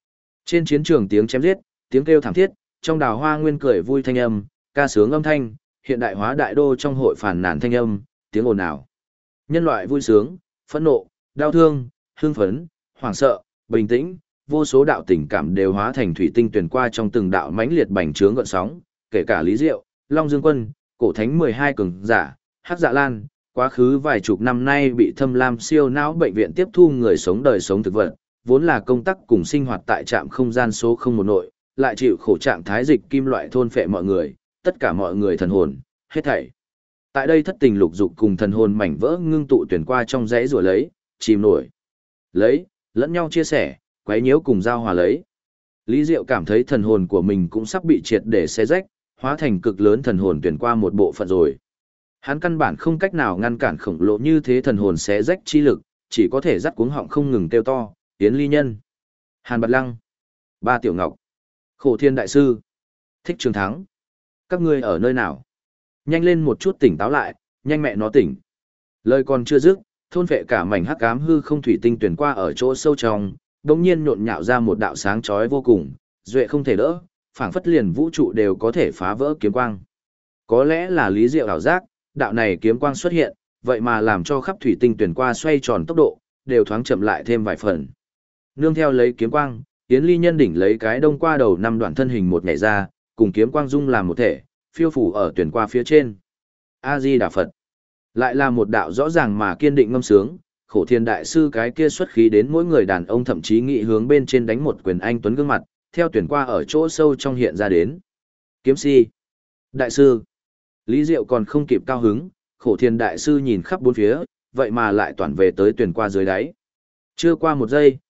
Speaker 1: Trên chiến trường tiếng chém giết, tiếng kêu thảm thiết, trong đào hoa nguyên cười vui thanh âm, ca sướng âm thanh, hiện đại hóa đại đô trong hội phản nàn thanh âm, tiếng ồn ào. Nhân loại vui sướng, phẫn nộ, đau thương, hưng phấn, hoảng sợ, bình tĩnh, vô số đạo tình cảm đều hóa thành thủy tinh tuyển qua trong từng đạo mãnh liệt bành trướng gợn sóng, kể cả Lý Diệu, Long Dương Quân, cổ thánh 12 cường giả, Hắc Dạ Lan, quá khứ vài chục năm nay bị thâm lam siêu não bệnh viện tiếp thu người sống đời sống thực vật, vốn là công tác cùng sinh hoạt tại trạm không gian số 01 nội, lại chịu khổ trạng thái dịch kim loại thôn phệ mọi người, tất cả mọi người thần hồn, hết thảy. Tại đây thất tình lục dục cùng thần hồn mảnh vỡ ngưng tụ tuyển qua trong dãy rùa lấy, chìm nổi, lấy, lẫn nhau chia sẻ, quấy nhiễu cùng giao hòa lấy. Lý Diệu cảm thấy thần hồn của mình cũng sắp bị triệt để xé rách, hóa thành cực lớn thần hồn tuyển qua một bộ phận rồi. Hắn căn bản không cách nào ngăn cản khổng lồ như thế thần hồn xé rách chi lực, chỉ có thể dắt cuống họng không ngừng kêu to, Yến Ly Nhân, Hàn Bạt Lăng, Ba Tiểu Ngọc, Khổ Thiên Đại Sư, Thích Trường Thắng. Các ngươi ở nơi nào? Nhanh lên một chút tỉnh táo lại, nhanh mẹ nó tỉnh. Lời còn chưa dứt, thôn vệ cả mảnh hắc ám hư không thủy tinh tuyển qua ở chỗ sâu trong, đột nhiên nhộn nhạo ra một đạo sáng chói vô cùng, duệ không thể đỡ, phảng phất liền vũ trụ đều có thể phá vỡ kiếm quang. Có lẽ là Lý Diệu ảo giác, đạo này kiếm quang xuất hiện, vậy mà làm cho khắp thủy tinh tuyển qua xoay tròn tốc độ, đều thoáng chậm lại thêm vài phần. Nương theo lấy kiếm quang, Yến Ly Nhân đỉnh lấy cái đông qua đầu năm đoạn thân hình một nhảy ra, cùng kiếm quang dung làm một thể, phiêu phủ ở tuyển qua phía trên. A Di Đà Phật. Lại là một đạo rõ ràng mà kiên định ngâm sướng, Khổ Thiên Đại Sư cái kia xuất khí đến mỗi người đàn ông thậm chí nghị hướng bên trên đánh một quyền anh tuấn gương mặt, theo tuyển qua ở chỗ sâu trong hiện ra đến. Kiếm si. Đại sư. Lý Diệu còn không kịp cao hứng, Khổ Thiên Đại Sư nhìn khắp bốn phía, vậy mà lại toàn về tới tuyển qua dưới đáy. Chưa qua một giây,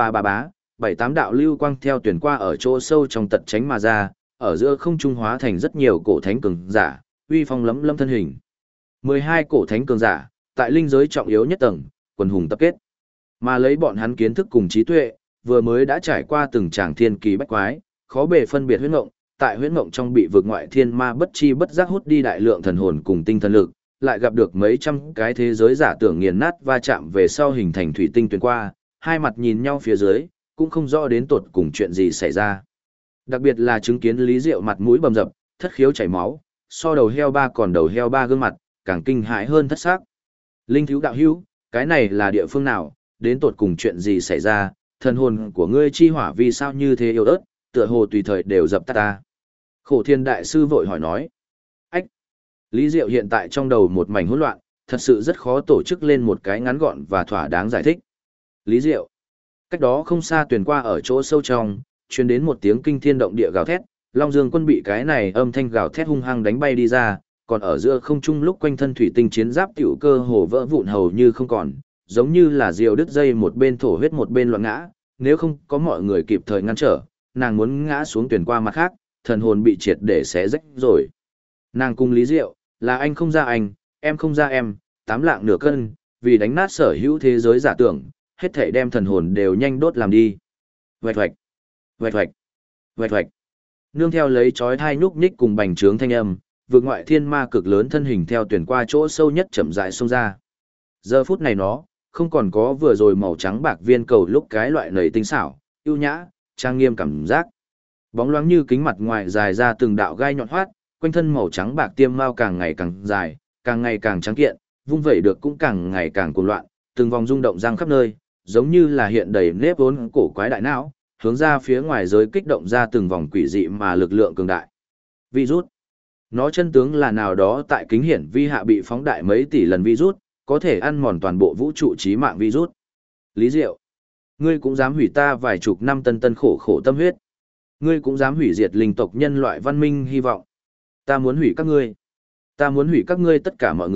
Speaker 1: bảy tám đạo lưu quang theo tuyển qua ở chỗ sâu trong tật tránh mà ra, ở giữa không trung hóa thành rất nhiều cổ thánh cường giả, uy phong lấm lâm thân hình. 12 cổ thánh cường giả, tại linh giới trọng yếu nhất tầng, quần hùng tập kết. Mà lấy bọn hắn kiến thức cùng trí tuệ, vừa mới đã trải qua từng tràng thiên kỳ bách quái, khó bề phân biệt huyễn ngộng, tại huyễn ngộng trong bị vực ngoại thiên ma bất chi bất giác hút đi đại lượng thần hồn cùng tinh thần lực, lại gặp được mấy trăm cái thế giới giả tưởng nghiền nát va chạm về sau hình thành thủy tinh tuyển qua, hai mặt nhìn nhau phía dưới, cũng không rõ đến tột cùng chuyện gì xảy ra. Đặc biệt là chứng kiến Lý Diệu mặt mũi bầm dập, thất khiếu chảy máu, so đầu heo ba còn đầu heo ba gương mặt, càng kinh hãi hơn thất xác. Linh thiếu đạo hữu, cái này là địa phương nào, đến tột cùng chuyện gì xảy ra, thần hồn của ngươi chi hỏa vì sao như thế yếu ớt, tựa hồ tùy thời đều dập tắt ta. Khổ Thiên Đại Sư vội hỏi nói. Ách! Lý Diệu hiện tại trong đầu một mảnh hỗn loạn, thật sự rất khó tổ chức lên một cái ngắn gọn và thỏa đáng giải thích. Lý Diệu! Cách đó không xa tuyển qua ở chỗ sâu trong, truyền đến một tiếng kinh thiên động địa gào thét, Long Dương Quân bị cái này âm thanh gào thét hung hăng đánh bay đi ra, còn ở giữa không trung lúc quanh thân thủy tinh chiến giáp tiểu cơ hồ vỡ vụn hầu như không còn, giống như là diều đứt dây một bên thổ huyết một bên loạn ngã, nếu không có mọi người kịp thời ngăn trở, nàng muốn ngã xuống tuyển qua mặt khác, thần hồn bị triệt để xé rách rồi. Nàng cùng Lý Diệu, là anh không ra anh, em không ra em, 8 lạng nửa cân, vì đánh nát sở hữu thế giới giả tưởng, hết thảy đem thần hồn đều nhanh đốt làm đi. Vạch vạch, vạch vạch, vạch vạch. Nương theo lấy chói thai nhúc nhích cùng bành trướng thanh âm, vượt ngoại thiên ma cực lớn thân hình theo tuyển qua chỗ sâu nhất chậm rãi xông ra. Giờ phút này nó, không còn có vừa rồi màu trắng bạc viên cầu lúc cái loại nầy tinh xảo, ưu nhã, trang nghiêm cảm giác. Bóng loáng như kính mặt ngoài dài ra từng đạo gai nhọn hoắt, quanh thân màu trắng bạc tiêm mao càng ngày càng dài, càng ngày càng trắng kiện, vung vẩy được cũng càng ngày càng cuồng loạn, từng vòng rung động răng khắp nơi, giống như là hiện đầy nếp vốn cổ quái đại não, hướng ra phía ngoài giới kích động ra từng vòng quỷ dị mà lực lượng cường đại. Virus. Nó chân tướng là nào đó tại kính hiển vi hạ bị phóng đại mấy tỷ lần virus, có thể ăn mòn toàn bộ vũ trụ chí mạng virus. Lý Diệu. Ngươi cũng dám hủy ta vài chục năm tân tân khổ khổ tâm huyết. Ngươi cũng dám hủy diệt linh tộc nhân loại văn minh hy vọng. Ta muốn hủy các ngươi. Ta muốn hủy các ngươi tất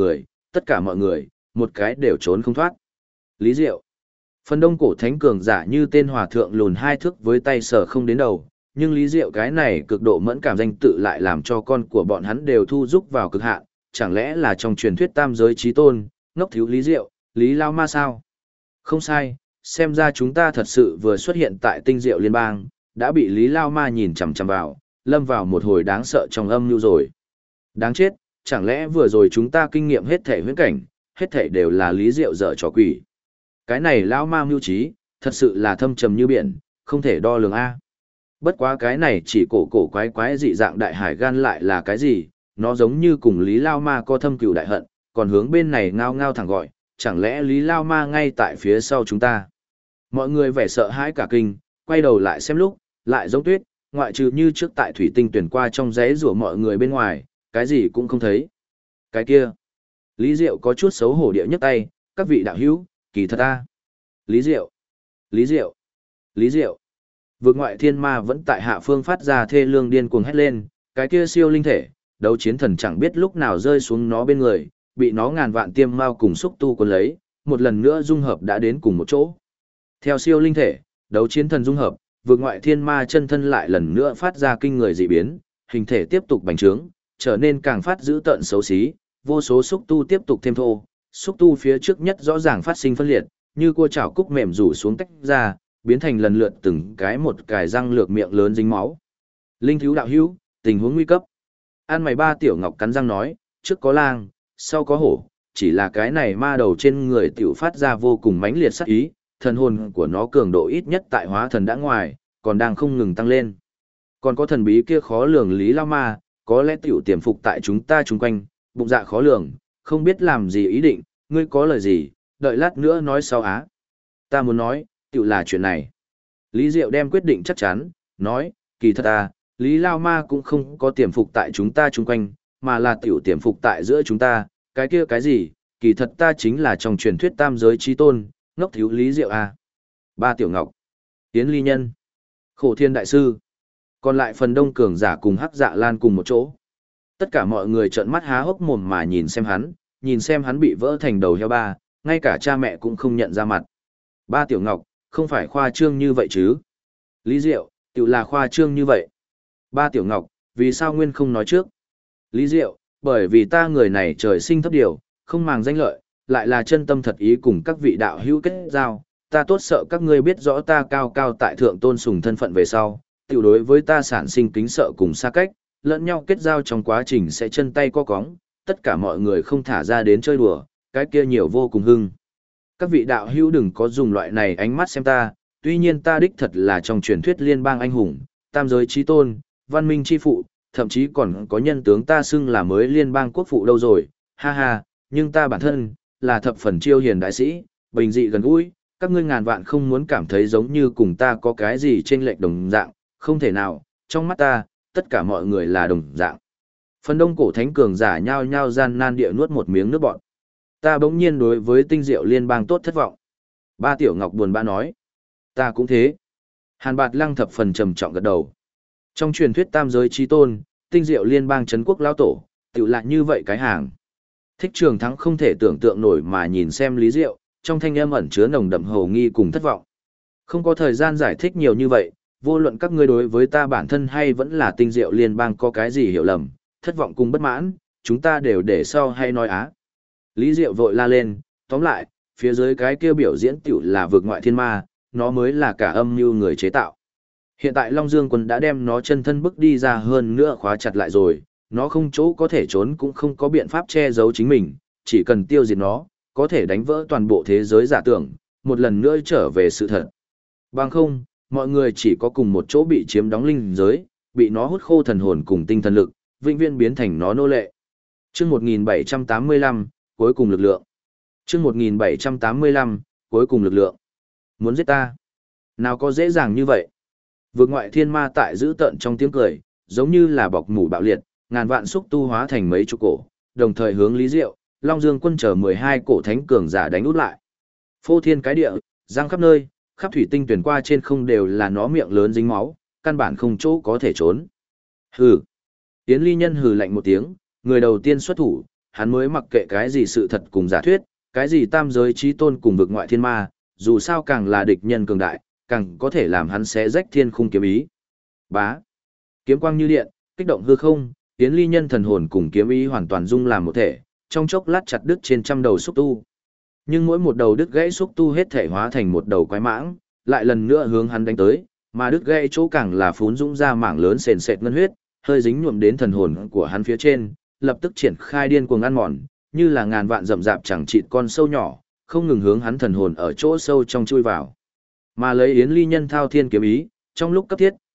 Speaker 1: cả mọi người, một cái đều trốn không thoát. Lý Diệu. Phần đông cổ thánh cường giả như tên hòa thượng lùn 2 thước với tay sờ không đến đầu, nhưng Lý Diệu cái này cực độ mẫn cảm danh tự lại làm cho con của bọn hắn đều thu rúc vào cực hạn, chẳng lẽ là trong truyền thuyết tam giới chí tôn, ngốc thiếu Lý Diệu, Lý Lao Ma sao? Không sai, xem ra chúng ta thật sự vừa xuất hiện tại tinh diệu liên bang, đã bị Lý Lao Ma nhìn chằm chằm vào, lâm vào một hồi đáng sợ trong âm mưu rồi. Đáng chết, chẳng lẽ vừa rồi chúng ta kinh nghiệm hết thể huyễn cảnh, hết thể đều là Lý Diệu dở trò quỷ. Cái này Lao Ma mưu trí, thật sự là thâm trầm như biển, không thể đo lường A. Bất quá cái này chỉ cổ cổ quái quái dị dạng đại hải gan lại là cái gì, nó giống như cùng Lý Lao Ma có thâm cừu đại hận, còn hướng bên này ngao ngao thẳng gọi, chẳng lẽ Lý Lao Ma ngay tại phía sau chúng ta. Mọi người vẻ sợ hãi cả kinh, quay đầu lại xem lúc, lại giống tuyết, ngoại trừ như trước tại thủy tinh tuyển qua trong giấy rủa mọi người bên ngoài, cái gì cũng không thấy. Cái kia, Lý Diệu có chút xấu hổ địa nhấc tay, các vị đạo hữu, kỳ thật ta. Lý Diệu, Lý Diệu, Lý Diệu. Vượt ngoại thiên ma vẫn tại hạ phương phát ra thê lương điên cuồng hét lên, cái kia siêu linh thể, đấu chiến thần chẳng biết lúc nào rơi xuống nó bên người, bị nó ngàn vạn tiêm mao cùng xúc tu cuốn lấy, một lần nữa dung hợp đã đến cùng một chỗ. Theo siêu linh thể, đấu chiến thần dung hợp, vượt ngoại thiên ma chân thân lại lần nữa phát ra kinh người dị biến, hình thể tiếp tục bành trướng, trở nên càng phát dữ tợn xấu xí, vô số xúc tu tiếp tục thêm thô, xúc tu phía trước nhất rõ ràng phát sinh phân liệt, như cua chảo cúc mềm rủ xuống tách ra, biến thành lần lượt từng cái một cài răng lược miệng lớn dính máu. Linh thiếu đạo hữu, tình huống nguy cấp. An mày ba tiểu ngọc cắn răng nói, trước có lang, sau có hổ, chỉ là cái này ma đầu trên người tiểu phát ra vô cùng mãnh liệt sát ý, thần hồn của nó cường độ ít nhất tại hóa thần đã ngoài, còn đang không ngừng tăng lên. Còn có thần bí kia khó lường Lý Lao Ma, có lẽ tiểu tiềm phục tại chúng ta chung quanh, bụng dạ khó lường, không biết làm gì ý định, ngươi có lời gì, đợi lát nữa nói sau á. Ta muốn nói, tiểu là chuyện này. Lý Diệu đem quyết định chắc chắn, nói, kỳ thật à, Lý Lao Ma cũng không có tiềm phục tại chúng ta chung quanh, mà là tiểu tiềm phục tại giữa chúng ta, cái kia cái gì, kỳ thật ta chính là trong truyền thuyết tam giới trí tôn, ngốc thiếu Lý Diệu à. Ba tiểu ngọc, Tiến Ly Nhân, Khổ Thiên Đại Sư, còn lại phần đông cường giả cùng Hắc Dạ Lan cùng một chỗ. Tất cả mọi người trợn mắt há hốc mồm mà nhìn xem hắn bị vỡ thành đầu heo ba, ngay cả cha mẹ cũng không nhận ra mặt. Ba tiểu ngọc, không phải khoa trương như vậy chứ. Lý Diệu, tiểu là khoa trương như vậy. Ba tiểu ngọc, vì sao nguyên không nói trước? Lý Diệu, bởi vì ta người này trời sinh thấp điều, không màng danh lợi, lại là chân tâm thật ý cùng các vị đạo hữu kết giao, ta tốt sợ các ngươi biết rõ ta cao cao tại thượng tôn sùng thân phận về sau, tiểu đối với ta sản sinh kính sợ cùng xa cách, lẫn nhau kết giao trong quá trình sẽ chân tay co cóng, tất cả mọi người không thả ra đến chơi đùa, cái kia nhiều vô cùng hưng. Các vị đạo hữu đừng có dùng loại này ánh mắt xem ta, tuy nhiên ta đích thật là trong truyền thuyết liên bang anh hùng, tam giới chí tôn, văn minh chi phụ, thậm chí còn có nhân tướng ta xưng là mới liên bang quốc phụ đâu rồi, ha ha, nhưng ta bản thân, là thập phần chiêu hiền đại sĩ, bình dị gần gũi, các ngươi ngàn vạn không muốn cảm thấy giống như cùng ta có cái gì chênh lệch đồng dạng, không thể nào, trong mắt ta, tất cả mọi người là đồng dạng. Phần đông cổ thánh cường giả nhao nhao gian nan địa nuốt một miếng nước bọt. Ta bỗng nhiên đối với tinh diệu liên bang tốt thất vọng. Ba tiểu ngọc buồn bã nói. Ta cũng thế. Hàn Bạt Lăng thập phần trầm trọng gật đầu. Trong truyền thuyết tam giới chí tôn, tinh diệu liên bang trấn quốc lão tổ, tiểu lại như vậy cái hàng. Thích Trường Thắng không thể tưởng tượng nổi mà nhìn xem Lý Diệu, trong thanh âm ẩn chứa nồng đậm hầu nghi cùng thất vọng. Không có thời gian giải thích nhiều như vậy, vô luận các ngươi đối với ta bản thân hay vẫn là tinh diệu liên bang có cái gì hiểu lầm, thất vọng cùng bất mãn, chúng ta đều để sau hay nói á. Lý Diệu vội la lên, tóm lại, phía dưới cái kia biểu diễn tiểu là vượt ngoại thiên ma, nó mới là cả âm mưu người chế tạo. Hiện tại Long Dương quân đã đem nó chân thân bức đi ra hơn nữa khóa chặt lại rồi, nó không chỗ có thể trốn cũng không có biện pháp che giấu chính mình, chỉ cần tiêu diệt nó, có thể đánh vỡ toàn bộ thế giới giả tưởng, một lần nữa trở về sự thật. Bằng không, mọi người chỉ có cùng một chỗ bị chiếm đóng linh giới, bị nó hút khô thần hồn cùng tinh thần lực, vĩnh viễn biến thành nó nô lệ. Chương 1785, cuối cùng lực lượng. Chương 1785, cuối cùng lực lượng. Muốn giết ta? Nào có dễ dàng như vậy? Vượt ngoại thiên ma tại giữ tợn trong tiếng cười, giống như là bọc mủ bạo liệt, ngàn vạn xúc tu hóa thành mấy chục cổ, đồng thời hướng Lý Diệu, Long Dương quân chờ 12 cổ thánh cường giả đánh út lại. Phô thiên cái địa, giang khắp nơi, khắp thủy tinh tuyển qua trên không đều là nó miệng lớn dính máu, căn bản không chỗ có thể trốn. Hừ. Tiến Ly Nhân hừ lạnh một tiếng, người đầu tiên xuất thủ, hắn mới mặc kệ cái gì sự thật cùng giả thuyết, cái gì tam giới chí tôn cùng vực ngoại thiên ma, dù sao càng là địch nhân cường đại, càng có thể làm hắn xé rách thiên khung kiếm ý. Bá. Kiếm quang như điện, kích động hư không, Tiến Ly Nhân thần hồn cùng kiếm ý hoàn toàn dung làm một thể, trong chốc lát chặt đứt trên trăm đầu xúc tu. Nhưng mỗi một đầu đứt gãy xúc tu hết thể hóa thành một đầu quái mãng, lại lần nữa hướng hắn đánh tới, mà đứt gãy chỗ càng là phún dũng ra mảng lớn sền sệt ngân huyết, hơi dính nhuộm đến thần hồn của hắn phía trên, lập tức triển khai điên cuồng ăn mòn, như là ngàn vạn rậm rạp chẳng chịt con sâu nhỏ, không ngừng hướng hắn thần hồn ở chỗ sâu trong chui vào. Mà lấy Yến Ly Nhân thao thiên kiếm ý, trong lúc cấp thiết,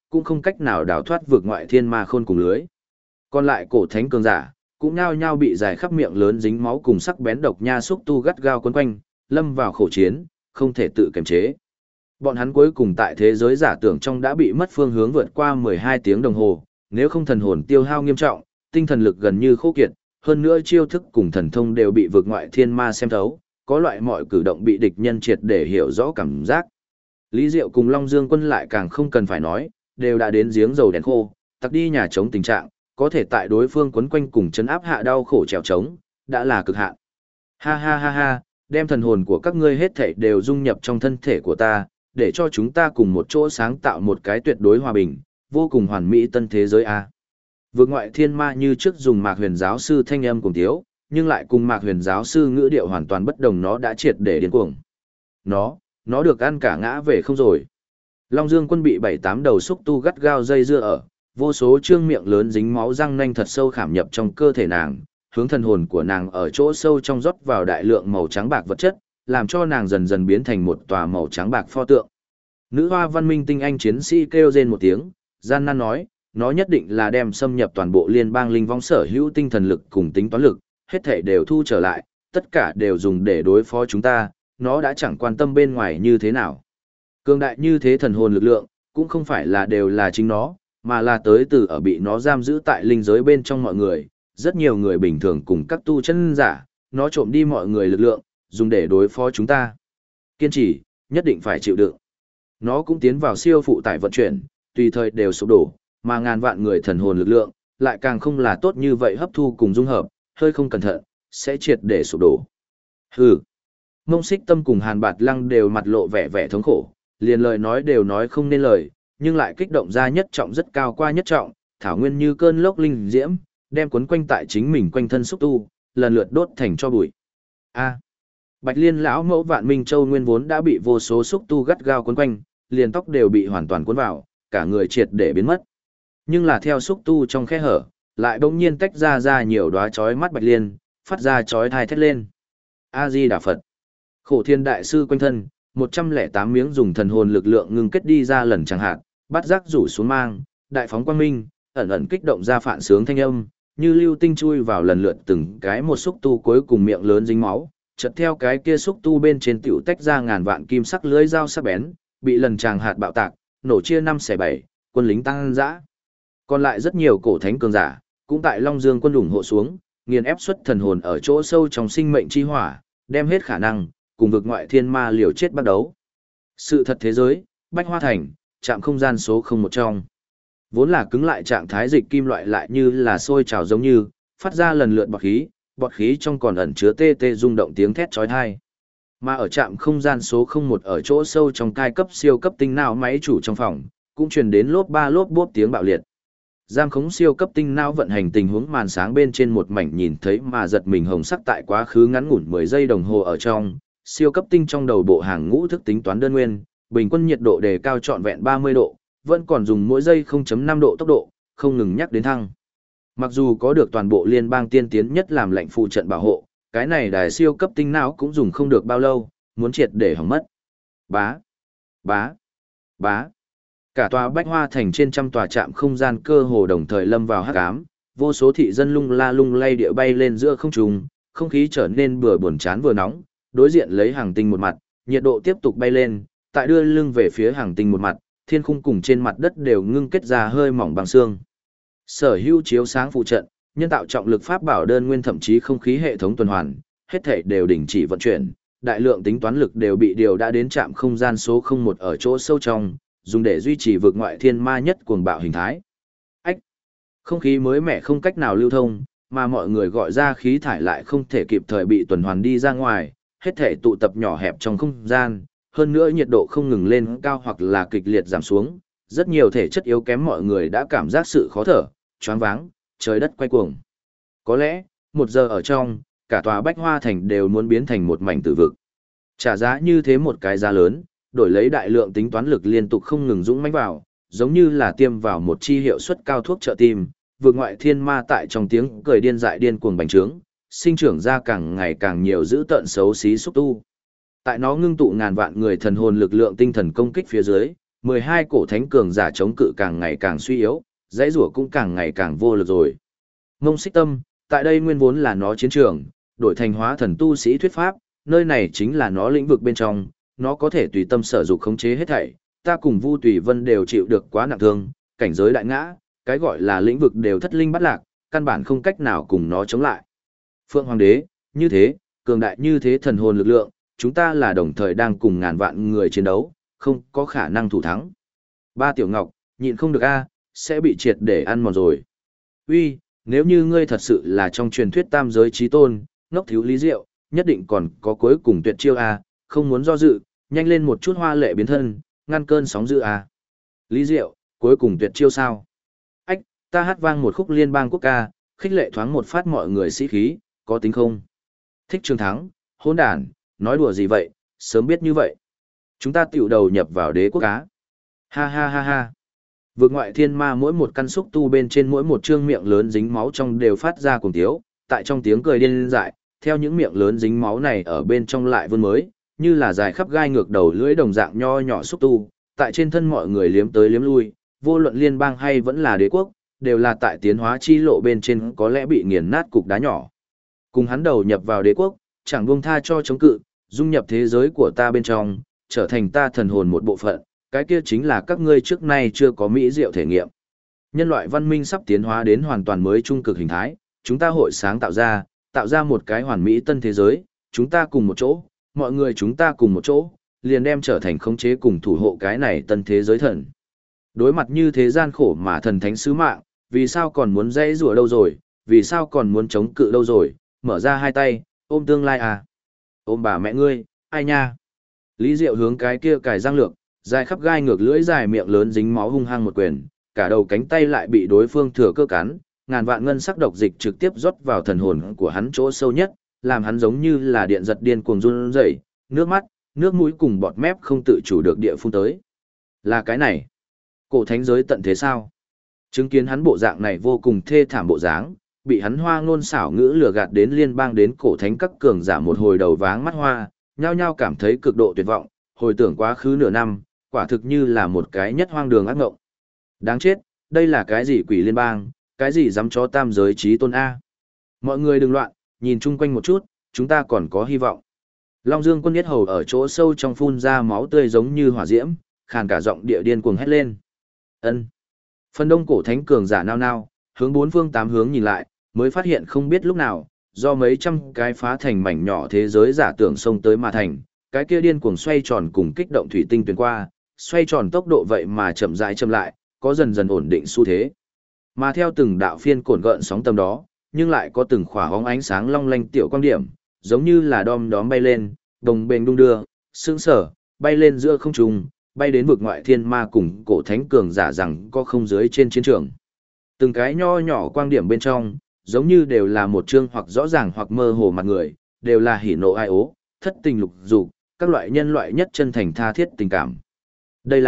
Speaker 1: cũng không cách nào đào thoát vượt ngoại thiên ma khôn cùng lưới. Còn lại cổ thánh cường giả, cũng nhao nhao bị dài khắp miệng lớn dính máu cùng sắc bén độc nha xúc tu gắt gao quấn quanh, lâm vào khổ chiến, không thể tự kiềm chế. Bọn hắn cuối cùng tại thế giới giả tưởng trong đã bị mất phương hướng vượt qua 12 tiếng đồng hồ, nếu không thần hồn tiêu hao nghiêm trọng, tinh thần lực gần như khô kiệt, hơn nữa chiêu thức cùng thần thông đều bị vượt ngoại thiên ma xem thấu, có loại mọi cử động bị địch nhân triệt để hiểu rõ cảm giác. Lý Diệu cùng Long Dương Quân lại càng không cần phải nói, đều đã đến giếng dầu đèn khô, tặc đi nhà chống tình trạng, có thể tại đối phương quấn quanh cùng chấn áp hạ đau khổ trèo trống, đã là cực hạn. Ha ha ha ha, đem thần hồn của các ngươi hết thảy đều dung nhập trong thân thể của ta, để cho chúng ta cùng một chỗ sáng tạo một cái tuyệt đối hòa bình, vô cùng hoàn mỹ tân thế giới a. Vượt ngoại thiên ma như trước dùng Mạc Huyền giáo sư thanh âm cùng thiếu, nhưng lại cùng Mạc Huyền giáo sư ngữ điệu hoàn toàn bất đồng, nó đã triệt để điên cuồng. Nó được ăn cả ngã về không rồi. Long Dương Quân bị 7-8 đầu xúc tu gắt gao dây dưa ở, vô số trương miệng lớn dính máu răng nanh thật sâu khảm nhập trong cơ thể nàng, hướng thần hồn của nàng ở chỗ sâu trong rót vào đại lượng màu trắng bạc vật chất, làm cho nàng dần dần biến thành một tòa màu trắng bạc pho tượng. Nữ hoa văn minh tinh anh chiến sĩ kêu rên một tiếng, gian nan nói, nó nhất định là đem xâm nhập toàn bộ liên bang linh vong sở hữu tinh thần lực cùng tính toán lực, hết thể đều thu trở lại, tất cả đều dùng để đối phó chúng ta, nó đã chẳng quan tâm bên ngoài như thế nào. Cường đại như thế thần hồn lực lượng, cũng không phải là đều là chính nó, mà là tới từ ở bị nó giam giữ tại linh giới bên trong mọi người, rất nhiều người bình thường cùng các tu chân giả, nó trộm đi mọi người lực lượng, dùng để đối phó chúng ta. Kiên trì, nhất định phải chịu đựng. Nó cũng tiến vào siêu phụ tải vận chuyển, tùy thời đều sụp đổ, mà ngàn vạn người thần hồn lực lượng, lại càng không là tốt như vậy hấp thu cùng dung hợp, hơi không cẩn thận, sẽ triệt để sụp đổ. Hừ. Mông Xích Tâm cùng Hàn Bạt Lăng đều mặt lộ vẻ vẻ thống khổ, liền lời nói đều nói không nên lời, nhưng lại kích động ra nhất trọng rất cao qua nhất trọng, thảo nguyên như cơn lốc linh diễm, đem cuốn quanh tại chính mình quanh thân xúc tu, lần lượt đốt thành cho bụi. A. Bạch Liên lão mẫu Vạn Minh Châu nguyên vốn đã bị vô số xúc tu gắt gao cuốn quanh, liền tóc đều bị hoàn toàn cuốn vào, cả người triệt để biến mất. Nhưng là theo xúc tu trong khe hở, lại bỗng nhiên tách ra nhiều đóa chói mắt bạch liên, phát ra chói tai thét lên. A Di Đà Phật. Khổ Thiên đại sư quanh thân, 108 miếng dùng thần hồn lực lượng ngưng kết đi ra lần chẳng hạn, bắt giác rủ xuống mang, đại phóng quang minh, ẩn ẩn kích động ra phản sướng thanh âm, như lưu tinh chui vào lần lượt từng cái một xúc tu cuối cùng miệng lớn dính máu, chợt theo cái kia xúc tu bên trên tiểu tách ra ngàn vạn kim sắc lưới dao sắc bén, bị lần tràng hạt bạo tạc, nổ chia 5/7, quân lính tăng dã. Còn lại rất nhiều cổ thánh cường giả, cũng tại Long Dương Quân ủng hộ xuống, nghiền ép xuất thần hồn ở chỗ sâu trong sinh mệnh chi hỏa, đem hết khả năng cùng vực ngoại thiên ma liều chết bắt đấu. Sự thật thế giới, Bách Hoa Thành, trạm không gian số 01 trong. Vốn là cứng lại trạng thái dịch kim loại lại như là sôi trào giống như, phát ra lần lượt bọt khí trong còn ẩn chứa tê tê rung động tiếng thét chói tai. Mà ở trạm không gian số 01 ở chỗ sâu trong cai cấp siêu cấp tinh não máy chủ trong phòng, cũng truyền đến lốp ba lốp bốp tiếng bạo liệt. Giam khống siêu cấp tinh não vận hành tình huống màn sáng bên trên một mảnh nhìn thấy mà giật mình hồng sắc tại quá khứ ngắn ngủn 10 giây đồng hồ ở trong, siêu cấp tinh trong đầu bộ hàng ngũ thức tính toán đơn nguyên, bình quân nhiệt độ đề cao trọn vẹn 30 độ, vẫn còn dùng mỗi giây 0.5 độ tốc độ, không ngừng nhắc đến thăng. Mặc dù có được toàn bộ liên bang tiên tiến nhất làm lệnh phụ trận bảo hộ, cái này đài siêu cấp tinh não cũng dùng không được bao lâu, muốn triệt để hỏng mất. Bá, bá, bá. Cả tòa Bách Hoa Thành trên trăm tòa trạm không gian cơ hồ đồng thời lâm vào hắc ám, vô số thị dân lung la lung lay địa bay lên giữa không trung, không khí trở nên vừa buồn chán vừa nóng, đối diện lấy hàng tinh một mặt, nhiệt độ tiếp tục bay lên, tại đưa lưng về phía hàng tinh một mặt, thiên khung cùng trên mặt đất đều ngưng kết ra hơi mỏng bằng xương. Sở hữu chiếu sáng phụ trận, nhân tạo trọng lực pháp bảo đơn nguyên thậm chí không khí hệ thống tuần hoàn, hết thảy đều đình chỉ vận chuyển, đại lượng tính toán lực đều bị điều đã đến trạm không gian số 01 ở chỗ sâu trong, dùng để duy trì vực ngoại thiên ma nhất cuồng bạo hình thái. Ách! Không khí mới mẻ không cách nào lưu thông, mà mọi người gọi ra khí thải lại không thể kịp thời bị tuần hoàn đi ra ngoài, hết thể tụ tập nhỏ hẹp trong không gian, hơn nữa nhiệt độ không ngừng lên cao hoặc là kịch liệt giảm xuống, rất nhiều thể chất yếu kém mọi người đã cảm giác sự khó thở, choáng váng, trời đất quay cuồng. Có lẽ, 1 giờ ở trong, cả tòa Bách Hoa Thành đều muốn biến thành một mảnh tử vực. Trả giá như thế một cái giá lớn, đổi lấy đại lượng tính toán lực liên tục không ngừng dũng mãnh vào, giống như là tiêm vào một chi hiệu suất cao thuốc trợ tim, vượt ngoại thiên ma tại trong tiếng cười điên dại điên cuồng bành trướng, sinh trưởng ra càng ngày càng nhiều dữ tợn xấu xí xúc tu. Tại nó ngưng tụ ngàn vạn người thần hồn lực lượng tinh thần công kích phía dưới, 12 cổ thánh cường giả chống cự càng ngày càng suy yếu, dãy rủa cũng càng ngày càng vô lực rồi. Ngông Xích Tâm, tại đây nguyên vốn là nó chiến trường, đổi thành hóa thần tu sĩ thuyết pháp, nơi này chính là nó lĩnh vực bên trong, nó có thể tùy tâm sở dục khống chế hết thảy, ta cùng Vu Tùy Vân đều chịu được quá nặng thương, cảnh giới đại ngã, cái gọi là lĩnh vực đều thất linh bắt lạc, căn bản không cách nào cùng nó chống lại. Phượng Hoàng đế, như thế, cường đại như thế thần hồn lực lượng, chúng ta là đồng thời đang cùng ngàn vạn người chiến đấu, không có khả năng thủ thắng. Ba Tiểu Ngọc, nhịn không được a, sẽ bị triệt để ăn mòn rồi. Uy, nếu như ngươi thật sự là trong truyền thuyết tam giới chí tôn, ngốc thiếu lý diệu, nhất định còn có cuối cùng tuyệt chiêu a, không muốn do dự, nhanh lên một chút hoa lệ biến thân, ngăn cơn sóng dữ a. Lý diệu, cuối cùng tuyệt chiêu sao? Ách, ta hát vang một khúc liên bang quốc ca, khích lệ thoáng một phát mọi người sĩ khí, có tính không? Thích Trường Thắng, hỗn đản, nói đùa gì vậy, sớm biết như vậy. Chúng ta tiểu đầu nhập vào đế quốc cá. Ha ha ha ha. Vượt ngoại thiên ma mỗi một căn xúc tu bên trên mỗi một trương miệng lớn dính máu trong đều phát ra cùng tiếu, tại trong tiếng cười điên dại, theo những miệng lớn dính máu này ở bên trong lại vươn mới, như là dài khắp gai ngược đầu lưỡi đồng dạng nho nhỏ xúc tu, tại trên thân mọi người liếm tới liếm lui, vô luận liên bang hay vẫn là đế quốc, đều là tại tiến hóa chi lộ bên trên có lẽ bị nghiền nát cục đá nhỏ. Cùng hắn đầu nhập vào đế quốc, chẳng buông tha cho chống cự, dung nhập thế giới của ta bên trong, trở thành ta thần hồn một bộ phận, cái kia chính là các ngươi trước nay chưa có mỹ diệu thể nghiệm. Nhân loại văn minh sắp tiến hóa đến hoàn toàn mới trung cực hình thái, chúng ta hội sáng tạo ra một cái hoàn mỹ tân thế giới, chúng ta cùng một chỗ, mọi người chúng ta cùng một chỗ, liền đem trở thành khống chế cùng thủ hộ cái này tân thế giới thần. Đối mặt như thế gian khổ mà thần thánh sứ mạng, vì sao còn muốn dãy rủa đâu rồi, vì sao còn muốn chống cự đâu rồi, mở ra hai tay, ôm tương lai à. Ôm bà mẹ ngươi, ai nha. Lý Diệu hướng cái kia cài răng lược, dài khắp gai ngược lưỡi dài miệng lớn dính máu hung hăng một quyền, cả đầu cánh tay lại bị đối phương thừa cơ cắn, ngàn vạn ngân sắc độc dịch trực tiếp rót vào thần hồn của hắn chỗ sâu nhất, làm hắn giống như là điện giật điên cuồng run rẩy, nước mắt, nước mũi cùng bọt mép không tự chủ được địa phun tới. Là cái này. Cổ thánh giới tận thế sao? Chứng kiến hắn bộ dạng này vô cùng thê thảm bộ dáng, bị hắn hoa ngôn xảo ngữ lừa gạt đến liên bang đến cổ thánh các cường giả một hồi đầu váng mắt hoa, nhao nhao cảm thấy cực độ tuyệt vọng, hồi tưởng quá khứ nửa năm, quả thực như là một cái nhất hoang đường ác ngộng. Đáng chết, đây là cái gì quỷ liên bang, cái gì dám chó tam giới trí tôn A. Mọi người đừng loạn, nhìn chung quanh một chút, chúng ta còn có hy vọng. Long Dương Quân Yết Hầu ở chỗ sâu trong phun ra máu tươi giống như hỏa diễm, khàn cả giọng địa điên cuồng hét lên. Ân. Phần đông cổ thánh cường giả nao nao, hướng bốn phương tám hướng nhìn lại, mới phát hiện không biết lúc nào, do mấy trăm cái phá thành mảnh nhỏ thế giới giả tưởng xông tới mà thành, cái kia điên cuồng xoay tròn cùng kích động thủy tinh tuyến qua, xoay tròn tốc độ vậy mà chậm rãi chậm lại, có dần dần ổn định xu thế. Mà theo từng đạo phiên cồn gợn sóng tầm đó, nhưng lại có từng khỏa hóng ánh sáng long lanh tiểu quang điểm, giống như là đom đóm bay lên, đồng bền đung đưa, sững sờ, bay lên giữa không trung, bay đến vực ngoại thiên ma cùng cổ thánh cường giả rằng có không dưới trên chiến trường. Từng cái nho nhỏ quang điểm bên trong, giống như đều là một chương hoặc rõ ràng hoặc mơ hồ mặt người, đều là hỉ nộ ai ố, thất tình lục dục, các loại nhân loại nhất chân thành tha thiết tình cảm. Đây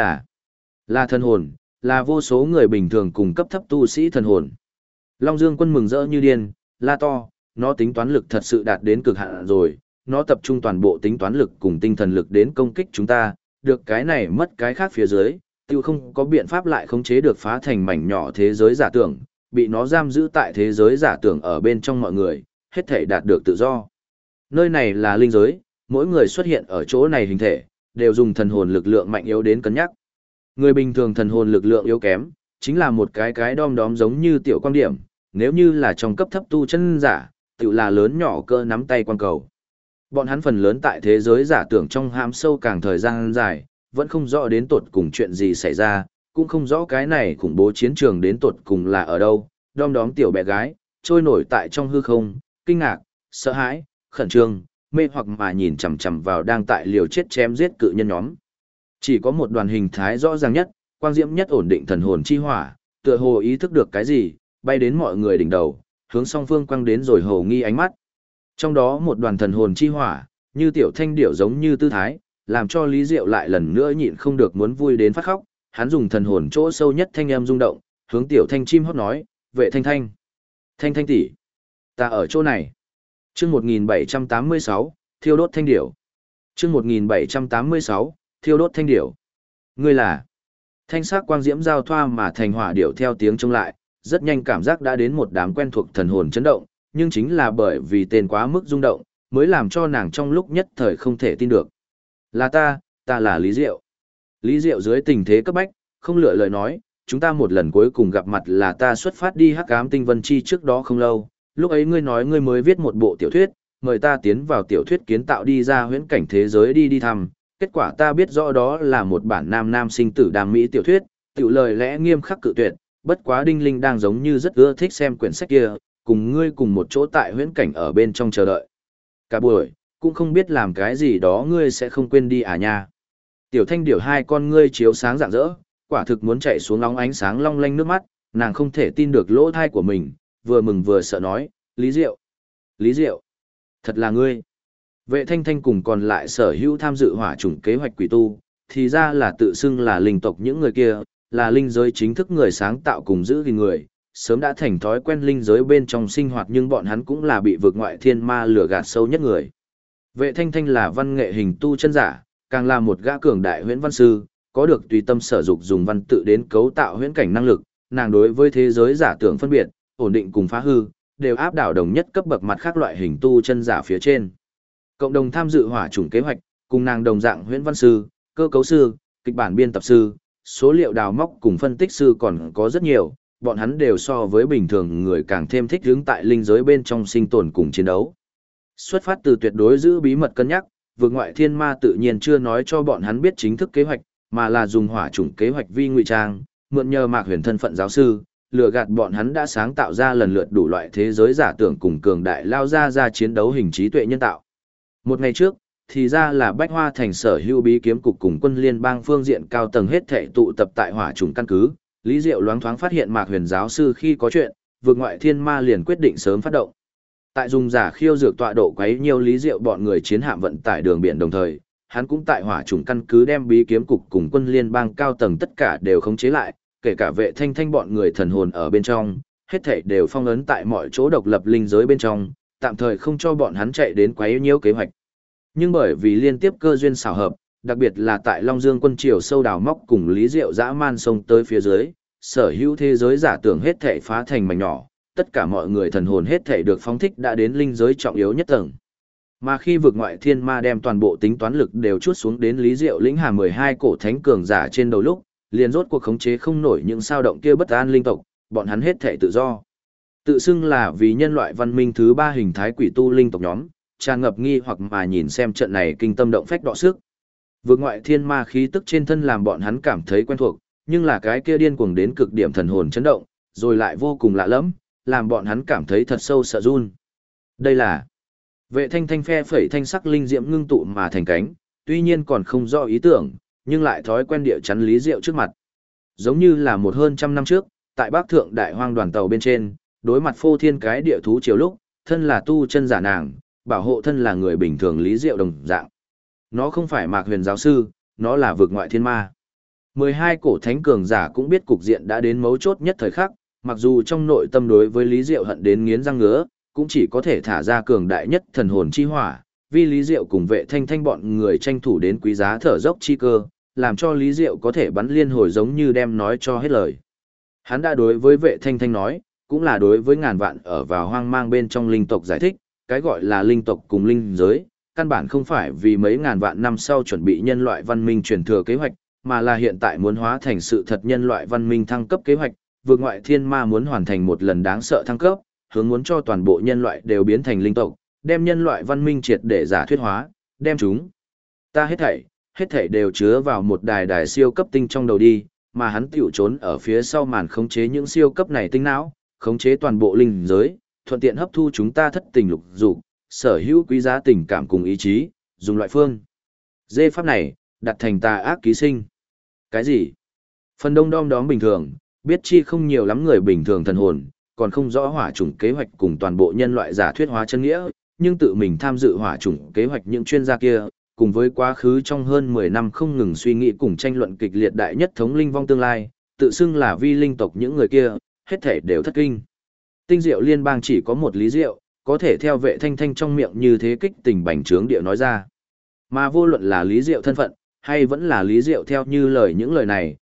Speaker 1: là thần hồn, là vô số người bình thường cùng cấp thấp tu sĩ thần hồn. Long Dương Quân mừng rỡ như điên, la to, nó tính toán lực thật sự đạt đến cực hạn rồi, nó tập trung toàn bộ tính toán lực cùng tinh thần lực đến công kích chúng ta, được cái này mất cái khác phía dưới, tiêu không có biện pháp lại khống chế được phá thành mảnh nhỏ thế giới giả tưởng, bị nó giam giữ tại thế giới giả tưởng ở bên trong mọi người, hết thể đạt được tự do. Nơi này là linh giới, mỗi người xuất hiện ở chỗ này hình thể, đều dùng thần hồn lực lượng mạnh yếu đến cân nhắc. Người bình thường thần hồn lực lượng yếu kém, chính là một cái đom đóm giống như tiểu quan điểm, nếu như là trong cấp thấp tu chân giả, tự là lớn nhỏ cơ nắm tay quan cầu. Bọn hắn phần lớn tại thế giới giả tưởng trong hãm sâu càng thời gian dài, vẫn không rõ đến tột cùng chuyện gì xảy ra, cũng không rõ cái này khủng bố chiến trường đến tột cùng là ở đâu, đom đóm tiểu bé gái, trôi nổi tại trong hư không, kinh ngạc, sợ hãi, khẩn trương, mê hoặc mà nhìn chằm chằm vào đang tại liều chết chém giết cự nhân nhóm. Chỉ có một đoàn hình thái rõ ràng nhất, quang diễm nhất ổn định thần hồn chi hỏa, tựa hồ ý thức được cái gì, bay đến mọi người đỉnh đầu, hướng song phương quăng đến rồi hồ nghi ánh mắt. Trong đó một đoàn thần hồn chi hỏa, như tiểu thanh điểu giống như tư thái, làm cho Lý Diệu lại lần nữa nhịn không được muốn vui đến phát khóc, hắn dùng thần hồn chỗ sâu nhất thanh âm rung động, hướng tiểu thanh chim hót nói, "Vệ Thanh Thanh, Thanh Thanh tỷ, ta ở chỗ này." Chương 1786, thiêu đốt thanh điểu. Chương 1786, thiêu đốt thanh điểu. Ngươi là? Thanh sắc quang diễm giao thoa mà thành hỏa điệu theo tiếng trông lại, rất nhanh cảm giác đã đến một đám quen thuộc thần hồn chấn động, nhưng chính là bởi vì tên quá mức rung động, mới làm cho nàng trong lúc nhất thời không thể tin được. Là ta là Lý Diệu. Lý Diệu dưới tình thế cấp bách, không lựa lời nói, chúng ta một lần cuối cùng gặp mặt là ta xuất phát đi Hắc Ám Tinh Vân Chi trước đó không lâu, lúc ấy ngươi nói ngươi mới viết một bộ tiểu thuyết, mời ta tiến vào tiểu thuyết kiến tạo đi ra huyễn cảnh thế giới đi thăm, kết quả ta biết rõ đó là một bản nam sinh tử đam mỹ tiểu thuyết, tiểu lời lẽ nghiêm khắc cự tuyệt, bất quá Đinh Linh đang giống như rất ưa thích xem quyển sách kia, cùng ngươi cùng một chỗ tại huyễn cảnh ở bên trong chờ đợi. Cả buổi, cũng không biết làm cái gì đó ngươi sẽ không quên đi à nha. Tiểu Thanh Điểu hai con ngươi chiếu sáng rạng rỡ, quả thực muốn chạy xuống óng ánh sáng long lanh nước mắt, nàng không thể tin được lỗ thai của mình, vừa mừng vừa sợ nói, Lý Diệu, Lý Diệu, thật là ngươi. Vệ Thanh Thanh cùng còn lại sở hữu tham dự hỏa chủng kế hoạch quỷ tu, thì ra là tự xưng là linh tộc những người kia, là linh giới chính thức người sáng tạo cùng giữ gìn người, sớm đã thành thói quen linh giới bên trong sinh hoạt nhưng bọn hắn cũng là bị vượt ngoại thiên ma lừa gạt sâu nhất người. Vệ Thanh Thanh là văn nghệ hình tu chân giả, càng là một gã cường đại huyễn văn sư, có được tùy tâm sở dục dùng văn tự đến cấu tạo huyễn cảnh năng lực, nàng đối với thế giới giả tưởng phân biệt, ổn định cùng phá hư, đều áp đảo đồng nhất cấp bậc mặt khác loại hình tu chân giả phía trên. Cộng đồng tham dự hỏa chủng kế hoạch, cùng nàng đồng dạng huyễn văn sư, cơ cấu sư, kịch bản biên tập sư, số liệu đào móc cùng phân tích sư còn có rất nhiều, bọn hắn đều so với bình thường người càng thêm thích ứng tại linh giới bên trong sinh tồn cùng chiến đấu. Xuất phát từ tuyệt đối giữ bí mật cân nhắc, vượt ngoại thiên ma tự nhiên chưa nói cho bọn hắn biết chính thức kế hoạch, mà là dùng hỏa chủng kế hoạch vi ngụy trang, mượn nhờ Mạc Huyền thân phận giáo sư, lừa gạt bọn hắn đã sáng tạo ra lần lượt đủ loại thế giới giả tưởng cùng cường đại lao ra chiến đấu hình trí tuệ nhân tạo. Một ngày trước, thì ra là Bách Hoa Thành sở hữu bí kiếm cục cùng quân liên bang phương diện cao tầng hết thảy tụ tập tại hỏa chủng căn cứ, Lý Diệu loáng thoáng phát hiện Mạc Huyền giáo sư khi có chuyện, vượt ngoại thiên ma liền quyết định sớm phát động. Tại dùng giả khiêu dược tọa độ quấy nhiều Lý Diệu bọn người chiến hạm vận tải đường biển đồng thời, hắn cũng tại hỏa chủng căn cứ đem bí kiếm cục cùng quân liên bang cao tầng tất cả đều khống chế lại, kể cả Vệ Thanh Thanh bọn người thần hồn ở bên trong, hết thảy đều phong ấn tại mọi chỗ độc lập linh giới bên trong, tạm thời không cho bọn hắn chạy đến quấy nhiễu kế hoạch. Nhưng bởi vì liên tiếp cơ duyên xảo hợp, đặc biệt là tại Long Dương quân triều sâu đào móc cùng Lý Diệu dã man sông tới phía dưới, sở hữu thế giới giả tưởng hết thảy phá thành mảnh nhỏ, tất cả mọi người thần hồn hết thảy được phóng thích đã đến linh giới trọng yếu nhất tầng. Mà khi vực ngoại thiên ma đem toàn bộ tính toán lực đều chuốt xuống đến Lý Diệu lĩnh hà 12 cổ thánh cường giả trên đầu lúc, liền rốt cuộc khống chế không nổi những sao động kia bất an linh tộc, bọn hắn hết thảy tự do. Tự xưng là vì nhân loại văn minh thứ 3 hình thái quỷ tu linh tộc nhóm, tràn ngập nghi hoặc mà nhìn xem trận này kinh tâm động phách đọ sức. Vực ngoại thiên ma khí tức trên thân làm bọn hắn cảm thấy quen thuộc, nhưng là cái kia điên cuồng đến cực điểm thần hồn chấn động, rồi lại vô cùng lạ lẫm, làm bọn hắn cảm thấy thật sâu sợ run. Đây là Vệ Thanh Thanh phe phẩy thanh sắc linh diễm ngưng tụ mà thành cánh, tuy nhiên còn không rõ ý tưởng, nhưng lại thói quen địa chắn Lý Diệu trước mặt. Giống như là một hơn trăm năm trước, tại Bắc Thượng Đại Hoang đoàn tàu bên trên, đối mặt phô thiên cái địa thú chiều lúc, thân là tu chân giả nàng, bảo hộ thân là người bình thường Lý Diệu đồng dạng. Nó không phải Mạc Huyền giáo sư, nó là vực ngoại thiên ma. 12 cổ thánh cường giả cũng biết cục diện đã đến mấu chốt nhất thời khắc, mặc dù trong nội tâm đối với Lý Diệu hận đến nghiến răng ngứa, cũng chỉ có thể thả ra cường đại nhất thần hồn chi hỏa, vì Lý Diệu cùng Vệ Thanh Thanh bọn người tranh thủ đến quý giá thở dốc chi cơ, làm cho Lý Diệu có thể bắn liên hồi giống như đem nói cho hết lời. Hắn đã đối với Vệ Thanh Thanh nói, cũng là đối với ngàn vạn ở vào hoang mang bên trong linh tộc giải thích, cái gọi là linh tộc cùng linh giới, căn bản không phải vì mấy ngàn vạn năm sau chuẩn bị nhân loại văn minh truyền thừa kế hoạch, mà là hiện tại muốn hóa thành sự thật nhân loại văn minh thăng cấp kế hoạch, vượt ngoại thiên ma muốn hoàn thành một lần đáng sợ thăng cấp, hướng muốn cho toàn bộ nhân loại đều biến thành linh tộc, đem nhân loại văn minh triệt để giả thuyết hóa, đem chúng ta hết thảy đều chứa vào một đài siêu cấp tinh trong đầu đi, mà hắn tiểu trốn ở phía sau màn khống chế những siêu cấp này tinh não, khống chế toàn bộ linh giới, thuận tiện hấp thu chúng ta thất tình lục dục, sở hữu quý giá tình cảm cùng ý chí, dùng loại phương dê pháp này, đặt thành tà ác ký sinh. Cái gì? Phần đông đom đóm bình thường, biết chi không nhiều lắm người bình thường thần hồn, còn không rõ hỏa chủng kế hoạch cùng toàn bộ nhân loại giả thuyết hóa chân nghĩa, nhưng tự mình tham dự hỏa chủng kế hoạch những chuyên gia kia, cùng với quá khứ trong hơn 10 năm không ngừng suy nghĩ cùng tranh luận kịch liệt đại nhất thống linh vong tương lai, tự xưng là vi linh tộc những người kia, hết thể đều thất kinh. Tinh Diệu liên bang chỉ có một Lý Diệu, có thể theo Vệ Thanh Thanh trong miệng như thế kích tình bành trướng địa nói ra. Mà vô luận là Lý Diệu thân phận, hay vẫn là Lý Diệu theo như lời những lời này,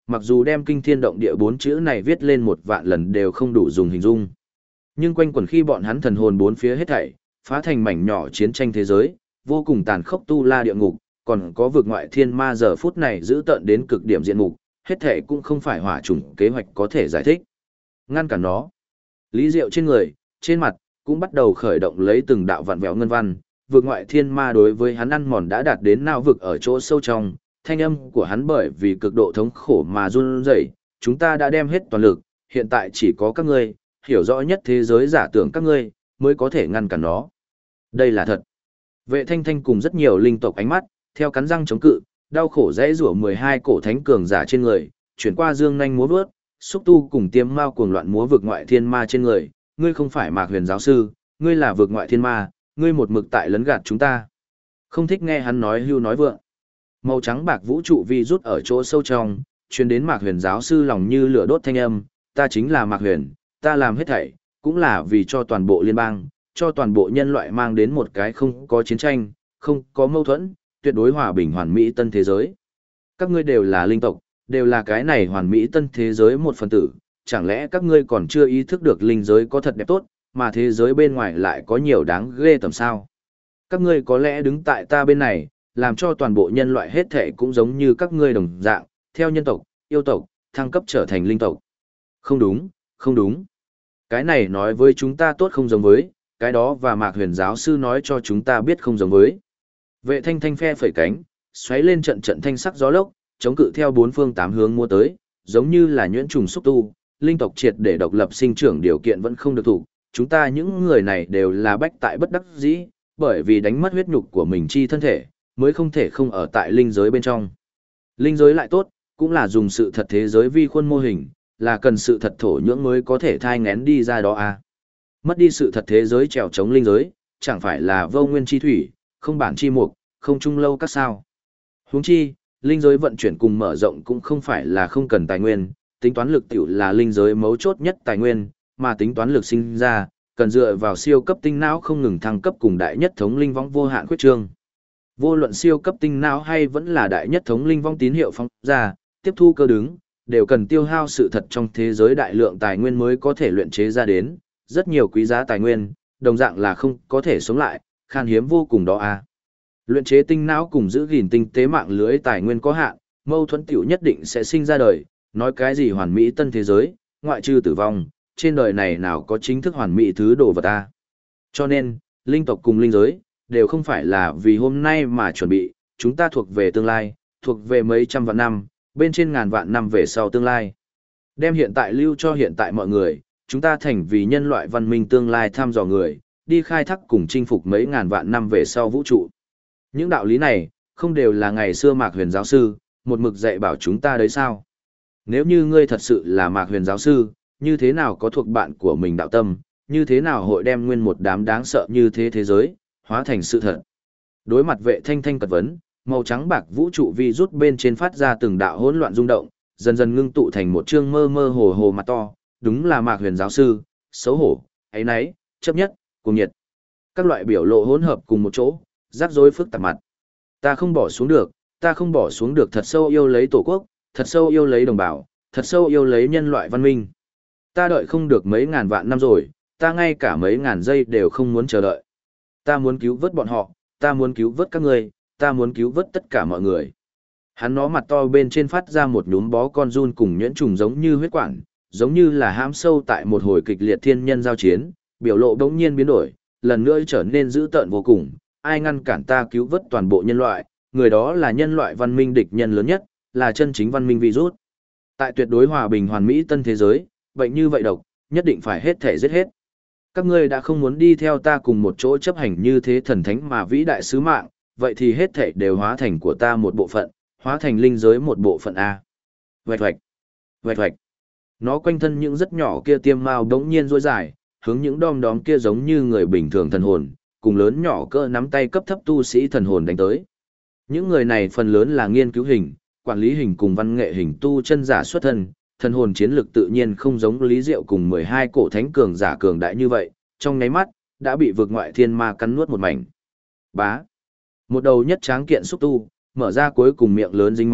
Speaker 1: mặc dù đem kinh thiên động địa 4 chữ này viết lên 1 vạn lần đều không đủ dùng hình dung. Nhưng quanh quẩn khi bọn hắn thần hồn bốn phía hết thảy, phá thành mảnh nhỏ chiến tranh thế giới, vô cùng tàn khốc tu la địa ngục, còn có vực ngoại thiên ma giờ phút này giữ tận đến cực điểm diện mục, hết thảy cũng không phải hỏa chủng kế hoạch có thể giải thích. Ngăn cản nó. Lý Diệu trên người, trên mặt, cũng bắt đầu khởi động lấy từng đạo vạn vẹo ngân văn, vực ngoại thiên ma đối với hắn ăn mòn đã đạt đến não vực ở chỗ sâu trong, thanh âm của hắn bởi vì cực độ thống khổ mà run rẩy, chúng ta đã đem hết toàn lực, hiện tại chỉ có các ngươi, hiểu rõ nhất thế giới giả tưởng các ngươi, mới có thể ngăn cản nó. Đây là thật. Vệ Thanh Thanh cùng rất nhiều linh tộc ánh mắt, theo cắn răng chống cự, đau khổ dãy rủa 12 cổ thánh cường giả trên người, chuyển qua dương nhanh múa vớt, xúc tu cùng tiêm mao cuồng loạn múa vực ngoại thiên ma trên người, ngươi không phải Mạc Huyền giáo sư, ngươi là vực ngoại thiên ma, ngươi một mực tại lấn gạt chúng ta. Không thích nghe hắn nói hưu nói vượng. Màu trắng bạc vũ trụ vi rút ở chỗ sâu trong, truyền đến Mạc Huyền giáo sư lòng như lửa đốt thanh âm, ta chính là Mạc Huyền, ta làm hết thảy, cũng là vì cho toàn bộ liên bang, cho toàn bộ nhân loại mang đến một cái không có chiến tranh, không có mâu thuẫn, tuyệt đối hòa bình hoàn mỹ tân thế giới. Các ngươi đều là linh tộc, đều là cái này hoàn mỹ tân thế giới một phần tử, chẳng lẽ các ngươi còn chưa ý thức được linh giới có thật đẹp tốt, mà thế giới bên ngoài lại có nhiều đáng ghê tầm sao? Các ngươi có lẽ đứng tại ta bên này, làm cho toàn bộ nhân loại hết thảy cũng giống như các ngươi đồng dạng, theo nhân tộc, yêu tộc, thăng cấp trở thành linh tộc. Không đúng, không đúng. Cái này nói với chúng ta tốt không giống với, cái đó và Mạc Huyền giáo sư nói cho chúng ta biết không giống với. Vệ Thanh Thanh phe phẩy cánh, xoáy lên trận trận thanh sắc gió lốc, chống cự theo 4 phương 8 hướng mua tới, giống như là nhuyễn trùng xúc tu, linh tộc triệt để độc lập sinh trưởng điều kiện vẫn không được thủ. Chúng ta những người này đều là bách tại bất đắc dĩ, bởi vì đánh mất huyết nhục của mình chi thân thể, mới không thể không ở tại linh giới bên trong. Linh giới lại tốt, cũng là dùng sự thật thế giới vi khuôn mô hình, là cần sự thật thổ nhưỡng mới có thể thai ngén đi ra đó à. Mất đi sự thật thế giới trèo chống linh giới, chẳng phải là vô nguyên chi thủy, không bản chi mục, không trung lâu các sao. Huống chi, linh giới vận chuyển cùng mở rộng cũng không phải là không cần tài nguyên, tính toán lực tiểu là linh giới mấu chốt nhất tài nguyên, mà tính toán lực sinh ra, cần dựa vào siêu cấp tinh não không ngừng thăng cấp cùng đại nhất thống linh vong vô hạn khuyết trương. Vô luận siêu cấp tinh não hay vẫn là đại nhất thống linh vong tín hiệu phóng ra, tiếp thu cơ đứng, đều cần tiêu hao sự thật trong thế giới đại lượng tài nguyên mới có thể luyện chế ra đến, rất nhiều quý giá tài nguyên, đồng dạng là không có thể sống lại, khan hiếm vô cùng đó à. Luyện chế tinh não cùng giữ gìn tinh tế mạng lưới tài nguyên có hạn, mâu thuẫn tiểu nhất định sẽ sinh ra đời, nói cái gì hoàn mỹ tân thế giới, ngoại trừ tử vong, trên đời này nào có chính thức hoàn mỹ thứ đồ vật ta. Cho nên, linh tộc cùng linh giới, đều không phải là vì hôm nay mà chuẩn bị, chúng ta thuộc về tương lai, thuộc về mấy trăm vạn năm, bên trên ngàn vạn năm về sau tương lai. Đem hiện tại lưu cho hiện tại mọi người, chúng ta thành vì nhân loại văn minh tương lai thăm dò người, đi khai thác cùng chinh phục mấy ngàn vạn năm về sau vũ trụ. Những đạo lý này, không đều là ngày xưa Mạc Huyền giáo sư, một mực dạy bảo chúng ta đấy sao? Nếu như ngươi thật sự là Mạc Huyền giáo sư, như thế nào có thuộc bạn của mình đạo tâm, như thế nào hội đem nguyên một đám đáng sợ như thế thế giới, hóa thành sự thật. Đối mặt Vệ Thanh Thanh cật vấn, màu trắng bạc vũ trụ vi rút bên trên phát ra từng đạo hỗn loạn rung động, dần dần ngưng tụ thành một chương mơ mơ hồ hồ mặt to, đúng là Mạc Huyền giáo sư, xấu hổ, ấy nấy, chấp nhất, cùng nhiệt. Các loại biểu lộ hỗn hợp cùng một chỗ, rắc rối phức tạp mặt. Ta không bỏ xuống được, ta không bỏ xuống được, thật sâu yêu lấy tổ quốc, thật sâu yêu lấy đồng bào, thật sâu yêu lấy nhân loại văn minh. Ta đợi không được mấy ngàn vạn năm rồi, ta ngay cả mấy ngàn giây đều không muốn chờ đợi. Ta muốn cứu vớt bọn họ, ta muốn cứu vớt các ngươi, ta muốn cứu vớt tất cả mọi người. Hắn nó mặt to bên trên phát ra một nhúm bó con giun cùng nhuyễn trùng giống như huyết quản, giống như là hãm sâu tại một hồi kịch liệt thiên nhân giao chiến, biểu lộ đống nhiên biến đổi, lần nữa trở nên dữ tợn vô cùng. Ai ngăn cản ta cứu vớt toàn bộ nhân loại, người đó là nhân loại văn minh địch nhân lớn nhất, là chân chính văn minh virus. Tại tuyệt đối hòa bình hoàn mỹ tân thế giới, bệnh như vậy độc, nhất định phải hết thể giết hết. Các ngươi đã không muốn đi theo ta cùng một chỗ chấp hành như thế thần thánh mà vĩ đại sứ mạng, vậy thì hết thể đều hóa thành của ta một bộ phận, hóa thành linh giới một bộ phận A. Vạch vạch, vạch vạch. Nó quanh thân những rất nhỏ kia tiêm mao đống nhiên rối dài, hướng những đom đóm kia giống như người bình thường thần hồn, cùng lớn nhỏ cỡ nắm tay cấp thấp tu sĩ thần hồn đánh tới. Những người này phần lớn là nghiên cứu hình, quản lý hình cùng văn nghệ hình tu chân giả xuất thân, thần hồn chiến lực tự nhiên không giống Lý Diệu cùng 12 cổ thánh cường giả cường đại như vậy, trong nháy mắt đã bị vực ngoại thiên ma cắn nuốt một mảnh. Bá. Một đầu nhất tráng kiện xúc tu, mở ra cuối cùng miệng lớn dính máu,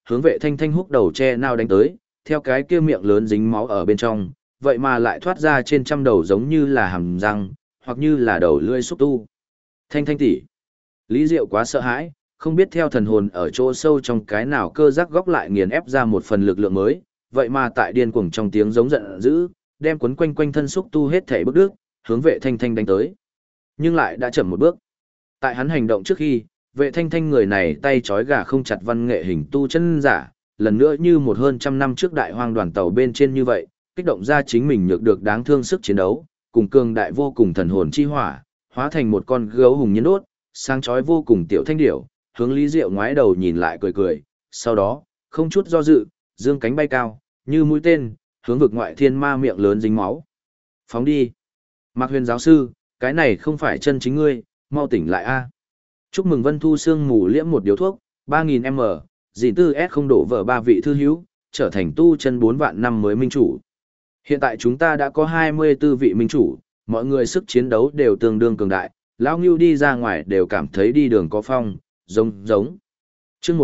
Speaker 1: hướng Vệ Thanh Thanh húc đầu che nao đánh tới, theo cái kia miệng lớn dính máu ở bên trong, vậy mà lại thoát ra trên trăm đầu giống như là hàm răng, hoặc như là đầu lưỡi xúc tu. Thanh Thanh tỷ. Lý Diệu quá sợ hãi, không biết theo thần hồn ở chỗ sâu trong cái nào cơ giác góc lại nghiền ép ra một phần lực lượng mới, vậy mà tại điên cuồng trong tiếng giống giận dữ, đem quấn quanh quanh thân xúc tu hết thảy bước đứt, hướng Vệ Thanh Thanh đánh tới. Nhưng lại đã chậm một bước. Tại hắn hành động trước khi, Vệ Thanh Thanh người này tay trói gà không chặt văn nghệ hình tu chân giả, lần nữa như một hơn trăm năm trước đại hoang đoàn tàu bên trên như vậy, kích động ra chính mình nhược được đáng thương sức chiến đấu, cùng cường đại vô cùng thần hồn chi hỏa, hóa thành một con gấu hùng nhiên đốt, sáng chói vô cùng tiểu thanh điểu, hướng Lý Diệu ngoái đầu nhìn lại cười cười, sau đó, không chút do dự, dương cánh bay cao, như mũi tên, hướng vực ngoại thiên ma miệng lớn dính máu. Phóng đi. Mạc Huyền giáo sư, cái này không phải chân chính ngươi, mau tỉnh lại a. Chúc mừng Vân Thu Sương mù liễm một điếu thuốc, 3000m, dĩ tư S không đổ vỡ 3 vị thư hữu, trở thành tu chân 4 vạn năm mới minh chủ. Hiện tại chúng ta đã có 24 vị minh chủ, mọi người sức chiến đấu đều tương đương cường đại, lão Ngưu đi ra ngoài đều cảm thấy đi đường có phong, giống. Chương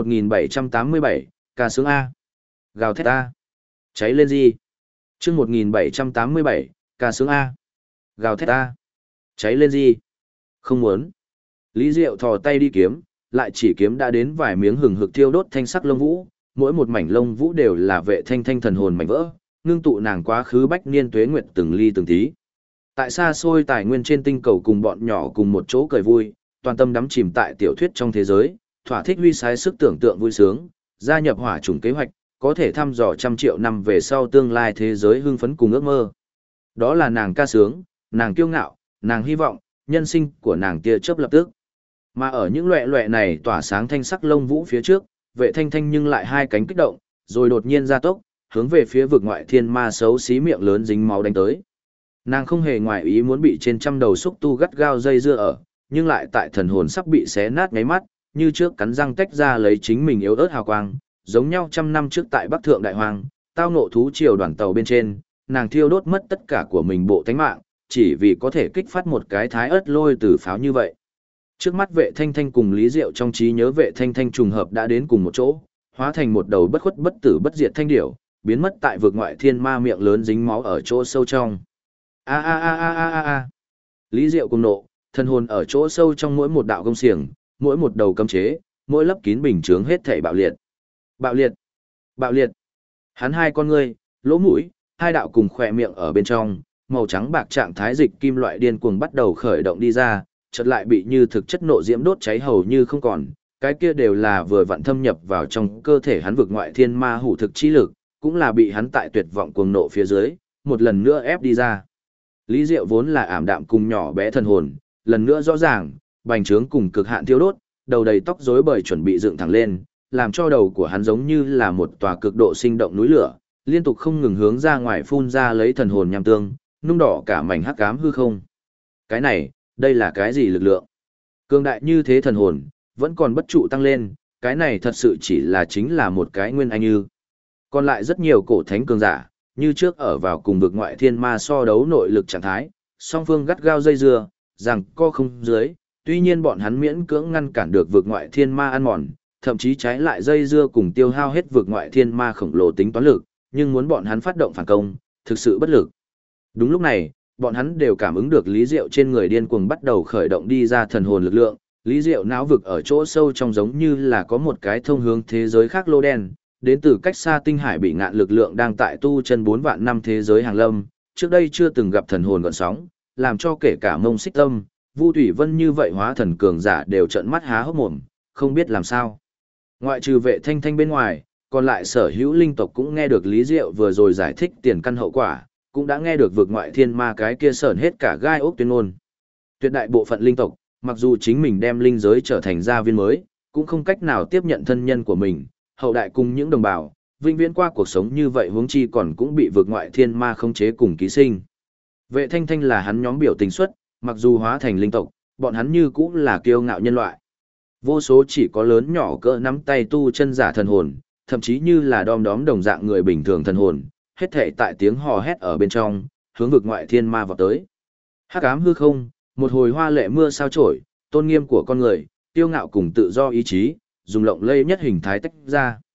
Speaker 1: 1787, ca sướng A. Gào thét A. Cháy lên gì? Chương 1787, ca sướng A. Gào thét A. Cháy lên gì? Không muốn. Lý Diệu thò tay đi kiếm, lại chỉ kiếm đã đến vài miếng hừng hực thiêu đốt thanh sắc lông vũ, mỗi một mảnh lông vũ đều là Vệ Thanh Thanh thần hồn mảnh vỡ, ngưng tụ nàng quá khứ bách niên tuế nguyệt từng ly từng tí. Tại xa xôi tài nguyên trên tinh cầu cùng bọn nhỏ cùng một chỗ cười vui, toàn tâm đắm chìm tại tiểu thuyết trong thế giới, thỏa thích huy sái sức tưởng tượng vui sướng, gia nhập hỏa chủng kế hoạch, có thể thăm dò trăm triệu năm về sau tương lai thế giới hưng phấn cùng ước mơ. Đó là nàng ca sướng, nàng kiêu ngạo, nàng hy vọng, nhân sinh của nàng tia chớp lập tức. Mà ở những loẹ loẹ này tỏa sáng thanh sắc lông vũ phía trước, Vệ Thanh Thanh nhưng lại hai cánh kích động, rồi đột nhiên gia tốc, hướng về phía vực ngoại thiên ma xấu xí miệng lớn dính máu đánh tới. Nàng không hề ngoại ý muốn bị trên trăm đầu xúc tu gắt gao dây dưa ở, nhưng lại tại thần hồn sắp bị xé nát ngáy mắt, như trước cắn răng tách ra lấy chính mình yếu ớt hào quang, giống nhau trăm năm trước tại Bắc Thượng Đại Hoang, tao ngộ thú triều đoàn tàu bên trên, nàng thiêu đốt mất tất cả của mình bộ tánh mạng, chỉ vì có thể kích phát một cái thái ớt lôi từ pháo như vậy. Trước mắt Vệ Thanh Thanh cùng Lý Diệu trong trí nhớ Vệ Thanh Thanh trùng hợp đã đến cùng một chỗ, hóa thành một đầu bất khuất bất tử bất diệt thanh điểu, biến mất tại vực ngoại thiên ma miệng lớn dính máu ở chỗ sâu trong. A. Lý Diệu cùng nộ, thân hồn ở chỗ sâu trong mỗi một đạo công xiềng, mỗi một đầu cấm chế, mỗi lấp kín bình chướng hết thảy bạo liệt. Bạo liệt. Hắn hai con ngươi, lỗ mũi, hai đạo cùng khỏe miệng ở bên trong, màu trắng bạc trạng thái dịch kim loại điên cuồng bắt đầu khởi động đi ra, chợt lại bị như thực chất nộ diễm đốt cháy hầu như không còn, cái kia đều là vừa vặn thâm nhập vào trong cơ thể hắn vực ngoại thiên ma hủ thực chi lực, cũng là bị hắn tại tuyệt vọng cuồng nộ phía dưới, một lần nữa ép đi ra. Lý Diệu vốn là ảm đạm cùng nhỏ bé thần hồn, lần nữa rõ ràng, bành trướng cùng cực hạn thiêu đốt, đầu đầy tóc rối bời chuẩn bị dựng thẳng lên, làm cho đầu của hắn giống như là một tòa cực độ sinh động núi lửa, liên tục không ngừng hướng ra ngoài phun ra lấy thần hồn nham tương, nung đỏ cả mảnh hắc ám hư không. Cái này, đây là cái gì lực lượng? Cường đại như thế thần hồn, vẫn còn bất trụ tăng lên, cái này thật sự chỉ là chính là một cái nguyên anh ư. Còn lại rất nhiều cổ thánh cường giả, như trước ở vào cùng vực ngoại thiên ma so đấu nội lực trạng thái, song phương gắt gao dây dưa, rằng co không dưới, tuy nhiên bọn hắn miễn cưỡng ngăn cản được vực ngoại thiên ma ăn mòn, thậm chí trái lại dây dưa cùng tiêu hao hết vực ngoại thiên ma khổng lồ tính toán lực, nhưng muốn bọn hắn phát động phản công, thực sự bất lực. Đúng lúc này, bọn hắn đều cảm ứng được Lý Diệu trên người điên cuồng bắt đầu khởi động đi ra thần hồn lực lượng, Lý Diệu não vực ở chỗ sâu trong giống như là có một cái thông hướng thế giới khác lô đen, đến từ cách xa tinh hải bị ngạn lực lượng đang tại tu chân 4 vạn năm thế giới hàng lâm, trước đây chưa từng gặp thần hồn gợn sóng, làm cho kể cả Mông Xích Tâm, Vu Thủy Vân như vậy hóa thần cường giả đều trợn mắt há hốc mồm, không biết làm sao. Ngoại trừ Vệ Thanh Thanh bên ngoài, còn lại sở hữu linh tộc cũng nghe được Lý Diệu vừa rồi giải thích tiền căn hậu quả, cũng đã nghe được vực ngoại thiên ma cái kia sởn hết cả gai ốc tuyên ngôn. Tuyệt đại bộ phận linh tộc, mặc dù chính mình đem linh giới trở thành gia viên mới, cũng không cách nào tiếp nhận thân nhân của mình, hậu đại cùng những đồng bào, vĩnh viễn qua cuộc sống như vậy huống chi còn cũng bị vực ngoại thiên ma khống chế cùng ký sinh. Vệ Thanh Thanh là hắn nhóm biểu tình xuất, mặc dù hóa thành linh tộc, bọn hắn như cũng là kiêu ngạo nhân loại. Vô số chỉ có lớn nhỏ cỡ nắm tay tu chân giả thần hồn, thậm chí như là đom đóm đồng dạng người bình thường thần hồn, hết thảy tại tiếng hò hét ở bên trong, hướng vực ngoại thiên ma vào tới. Hắc ám hư không, một hồi hoa lệ mưa sao chổi, tôn nghiêm của con người, tiêu ngạo cùng tự do ý chí, dùng lộng lây nhất hình thái tách ra.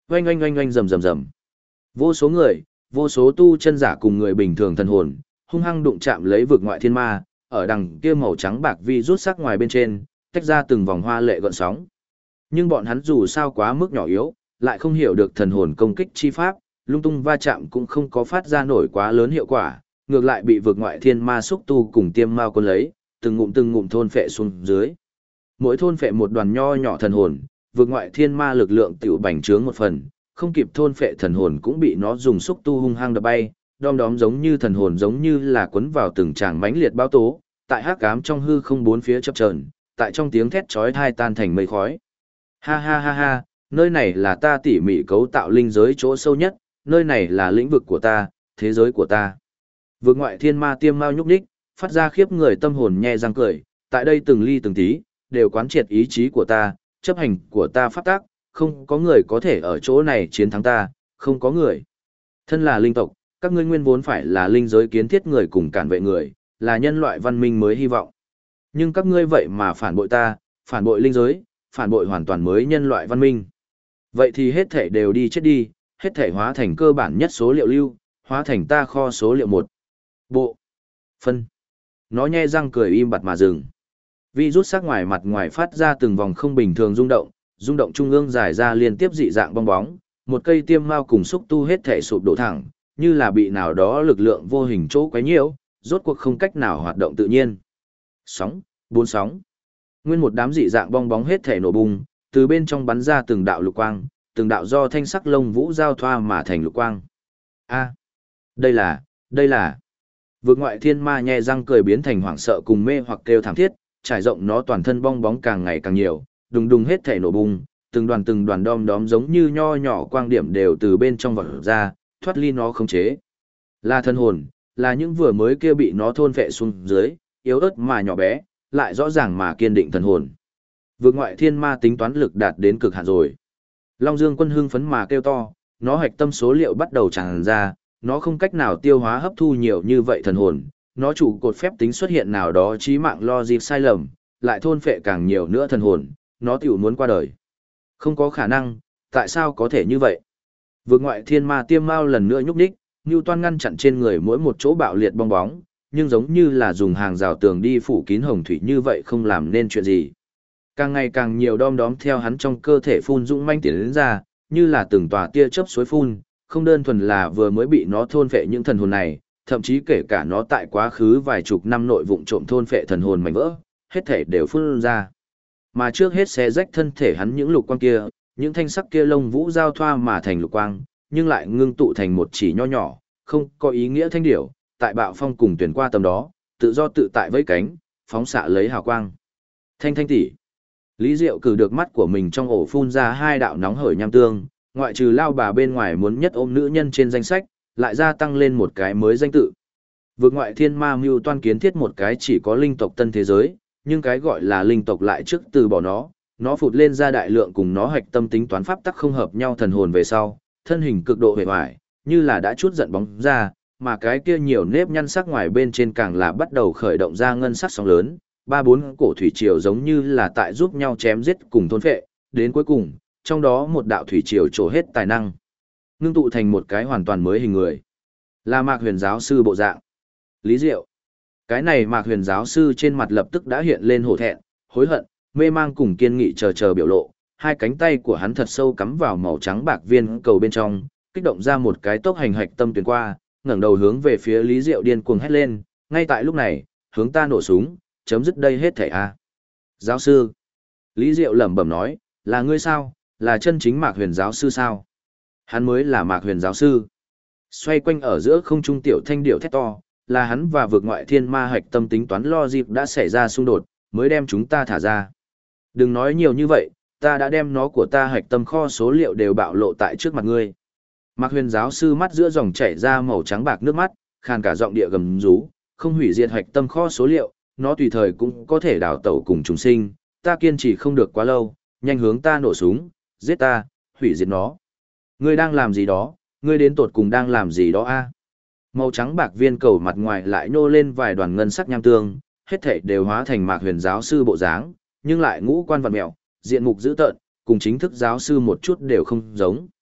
Speaker 1: Oanh oanh oanh oanh rầm rầm rầm. Vô số người, vô số tu chân giả cùng người bình thường thần hồn, hung hăng đụng chạm lấy vực ngoại thiên ma, ở đằng kia màu trắng bạc vi rút sắc ngoài bên trên, tách ra từng vòng hoa lệ gợn sóng. Nhưng bọn hắn dù sao quá mức nhỏ yếu, lại không hiểu được thần hồn công kích chi pháp, lung tung va chạm cũng không có phát ra nổi quá lớn hiệu quả, ngược lại bị vực ngoại thiên ma xúc tu cùng tiêm mao quân lấy, từng ngụm thôn phệ xuống dưới. Mỗi thôn phệ một đoàn nho nhỏ thần hồn, vực ngoại thiên ma lực lượng tiểu bành trướng một phần, không kịp thôn phệ thần hồn cũng bị nó dùng xúc tu hung hăng đập bay, đom đóm giống như thần hồn giống như là cuốn vào từng tràng mãnh liệt bão tố, tại hắc ám trong hư không bốn phía chập chờn, tại trong tiếng thét chói tai tan thành mây khói. Ha ha ha ha, nơi này là ta tỉ mỉ cấu tạo linh giới chỗ sâu nhất, nơi này là lĩnh vực của ta, thế giới của ta. Vực ngoại thiên ma tiêm mau nhúc nhích, phát ra khiếp người tâm hồn nhe răng cười, tại đây từng ly từng tí, đều quán triệt ý chí của ta, chấp hành của ta pháp tác, không có người có thể ở chỗ này chiến thắng ta, không có người. Thân là linh tộc, các ngươi nguyên vốn phải là linh giới kiến thiết người cùng cản vệ người, là nhân loại văn minh mới hy vọng. Nhưng các ngươi vậy mà phản bội ta, phản bội linh giới, phản bội hoàn toàn mới nhân loại văn minh. Vậy thì hết thể đều đi chết đi, hết thể hóa thành cơ bản nhất số liệu lưu, hóa thành ta kho số liệu 1. Bộ. Phân. Nó nhe răng cười im bặt mà dừng. Vi rút sắc ngoài mặt ngoài phát ra từng vòng không bình thường rung động trung ương dài ra liên tiếp dị dạng bong bóng, một cây tiêm mao cùng xúc tu hết thể sụp đổ thẳng, như là bị nào đó lực lượng vô hình chỗ quấy nhiễu, rốt cuộc không cách nào hoạt động tự nhiên. Sóng, 4 sóng. Nguyên một đám dị dạng bong bóng hết thể nổ bung, từ bên trong bắn ra từng đạo lục quang, từng đạo do thanh sắc lông vũ giao thoa mà thành lục quang. A, đây là. Vực ngoại thiên ma nhe răng cười biến thành hoảng sợ cùng mê hoặc kêu thảm thiết, trải rộng nó toàn thân bong bóng càng ngày càng nhiều, đùng đùng hết thể nổ bung, từng đoàn đom đóm giống như nho nhỏ quang điểm đều từ bên trong vọt ra, thoát ly nó khống chế. Là thân hồn, là những vừa mới kia bị nó thôn phệ xuống dưới, yếu ớt mà nhỏ bé, lại rõ ràng mà kiên định thần hồn. Vực ngoại thiên ma tính toán lực đạt đến cực hạn rồi. Long Dương Quân hưng phấn mà kêu to, nó hạch tâm số liệu bắt đầu tràn ra, nó không cách nào tiêu hóa hấp thu nhiều như vậy thần hồn, nó chủ cột phép tính xuất hiện nào đó chí mạng logic sai lầm, lại thôn phệ càng nhiều nữa thần hồn, nó tiểu muốn qua đời. Không có khả năng, tại sao có thể như vậy? Vực ngoại thiên ma tiêm mau lần nữa nhúc nhích, Newton ngăn chặn trên người mỗi một chỗ bạo liệt bong bóng, nhưng giống như là dùng hàng rào tường đi phủ kín hồng thủy như vậy không làm nên chuyện gì. Càng ngày càng nhiều đom đóm theo hắn trong cơ thể phun dũng manh tiến đến ra, như là từng tòa tia chớp suối phun, không đơn thuần là vừa mới bị nó thôn phệ những thần hồn này, thậm chí kể cả nó tại quá khứ vài chục năm nội vụng trộm thôn phệ thần hồn mảnh vỡ, hết thể đều phun ra. Mà trước hết xé rách thân thể hắn những lục quang kia, những thanh sắc kia lông vũ giao thoa mà thành lục quang, nhưng lại ngưng tụ thành một chỉ nho nhỏ, không có ý nghĩa thanh điểu, tại bạo phong cùng tuyển qua tầm đó, tự do tự tại với cánh, phóng xạ lấy hào quang. Thanh tỷ. Lý Diệu cử được mắt của mình trong ổ phun ra hai đạo nóng hởi nham tương, ngoại trừ lao bà bên ngoài muốn nhất ôm nữ nhân trên danh sách, lại gia tăng lên một cái mới danh tự. Vực ngoại thiên ma mưu toan kiến thiết một cái chỉ có linh tộc tân thế giới, nhưng cái gọi là linh tộc lại trước từ bỏ nó phụt lên ra đại lượng cùng nó hạch tâm tính toán pháp tắc không hợp nhau thần hồn về sau, thân hình cực độ hề hoài, như là đã chút giận bóng ra, mà cái kia nhiều nếp nhăn sắc ngoài bên trên càng là bắt đầu khởi động ra ngân sắc sóng lớn, ba bốn cổ thủy triều giống như là tại giúp nhau chém giết cùng thôn phệ, đến cuối cùng, trong đó một đạo thủy triều trổ hết tài năng, ngưng tụ thành một cái hoàn toàn mới hình người. Là Mạc Huyền giáo sư bộ dạng. Lý Diệu. Cái này Mạc Huyền giáo sư trên mặt lập tức đã hiện lên hổ thẹn, hối hận, mê mang cùng kiên nghị chờ biểu lộ, hai cánh tay của hắn thật sâu cắm vào màu trắng bạc viên cầu bên trong, kích động ra một cái tốc hành hạch tâm tuyển qua, ngẩng đầu hướng về phía Lý Diệu điên cuồng hét lên, ngay tại lúc này, hướng ta nổ súng, chấm dứt đây hết thảy a. Giáo sư. Lý Diệu lẩm bẩm nói, là ngươi sao, là chân chính Mạc Huyền giáo sư sao? Hắn mới là Mạc Huyền giáo sư. Xoay quanh ở giữa không trung tiểu thanh điệu thét to, là hắn và vực ngoại thiên ma hạch tâm tính toán lo dịp đã xảy ra xung đột, mới đem chúng ta thả ra. Đừng nói nhiều như vậy, ta đã đem nó của ta hạch tâm kho số liệu đều bạo lộ tại trước mặt ngươi. Mạc Huyền giáo sư mắt giữa dòng chảy ra màu trắng bạc nước mắt, khàn cả giọng địa gầm rú, không hủy diệt hạch tâm kho số liệu, nó tùy thời cũng có thể đào tẩu cùng chúng sinh, ta kiên trì không được quá lâu, nhanh hướng ta nổ súng, giết ta, hủy diệt nó. Ngươi đang làm gì đó, ngươi đến tột cùng đang làm gì đó a? Màu trắng bạc viên cầu mặt ngoài lại nô lên vài đoàn ngân sắc nham tương, hết thảy đều hóa thành Mạc Huyền giáo sư bộ dáng, nhưng lại ngũ quan vặn mẹo, diện mục dữ tợn, cùng chính thức giáo sư một chút đều không giống.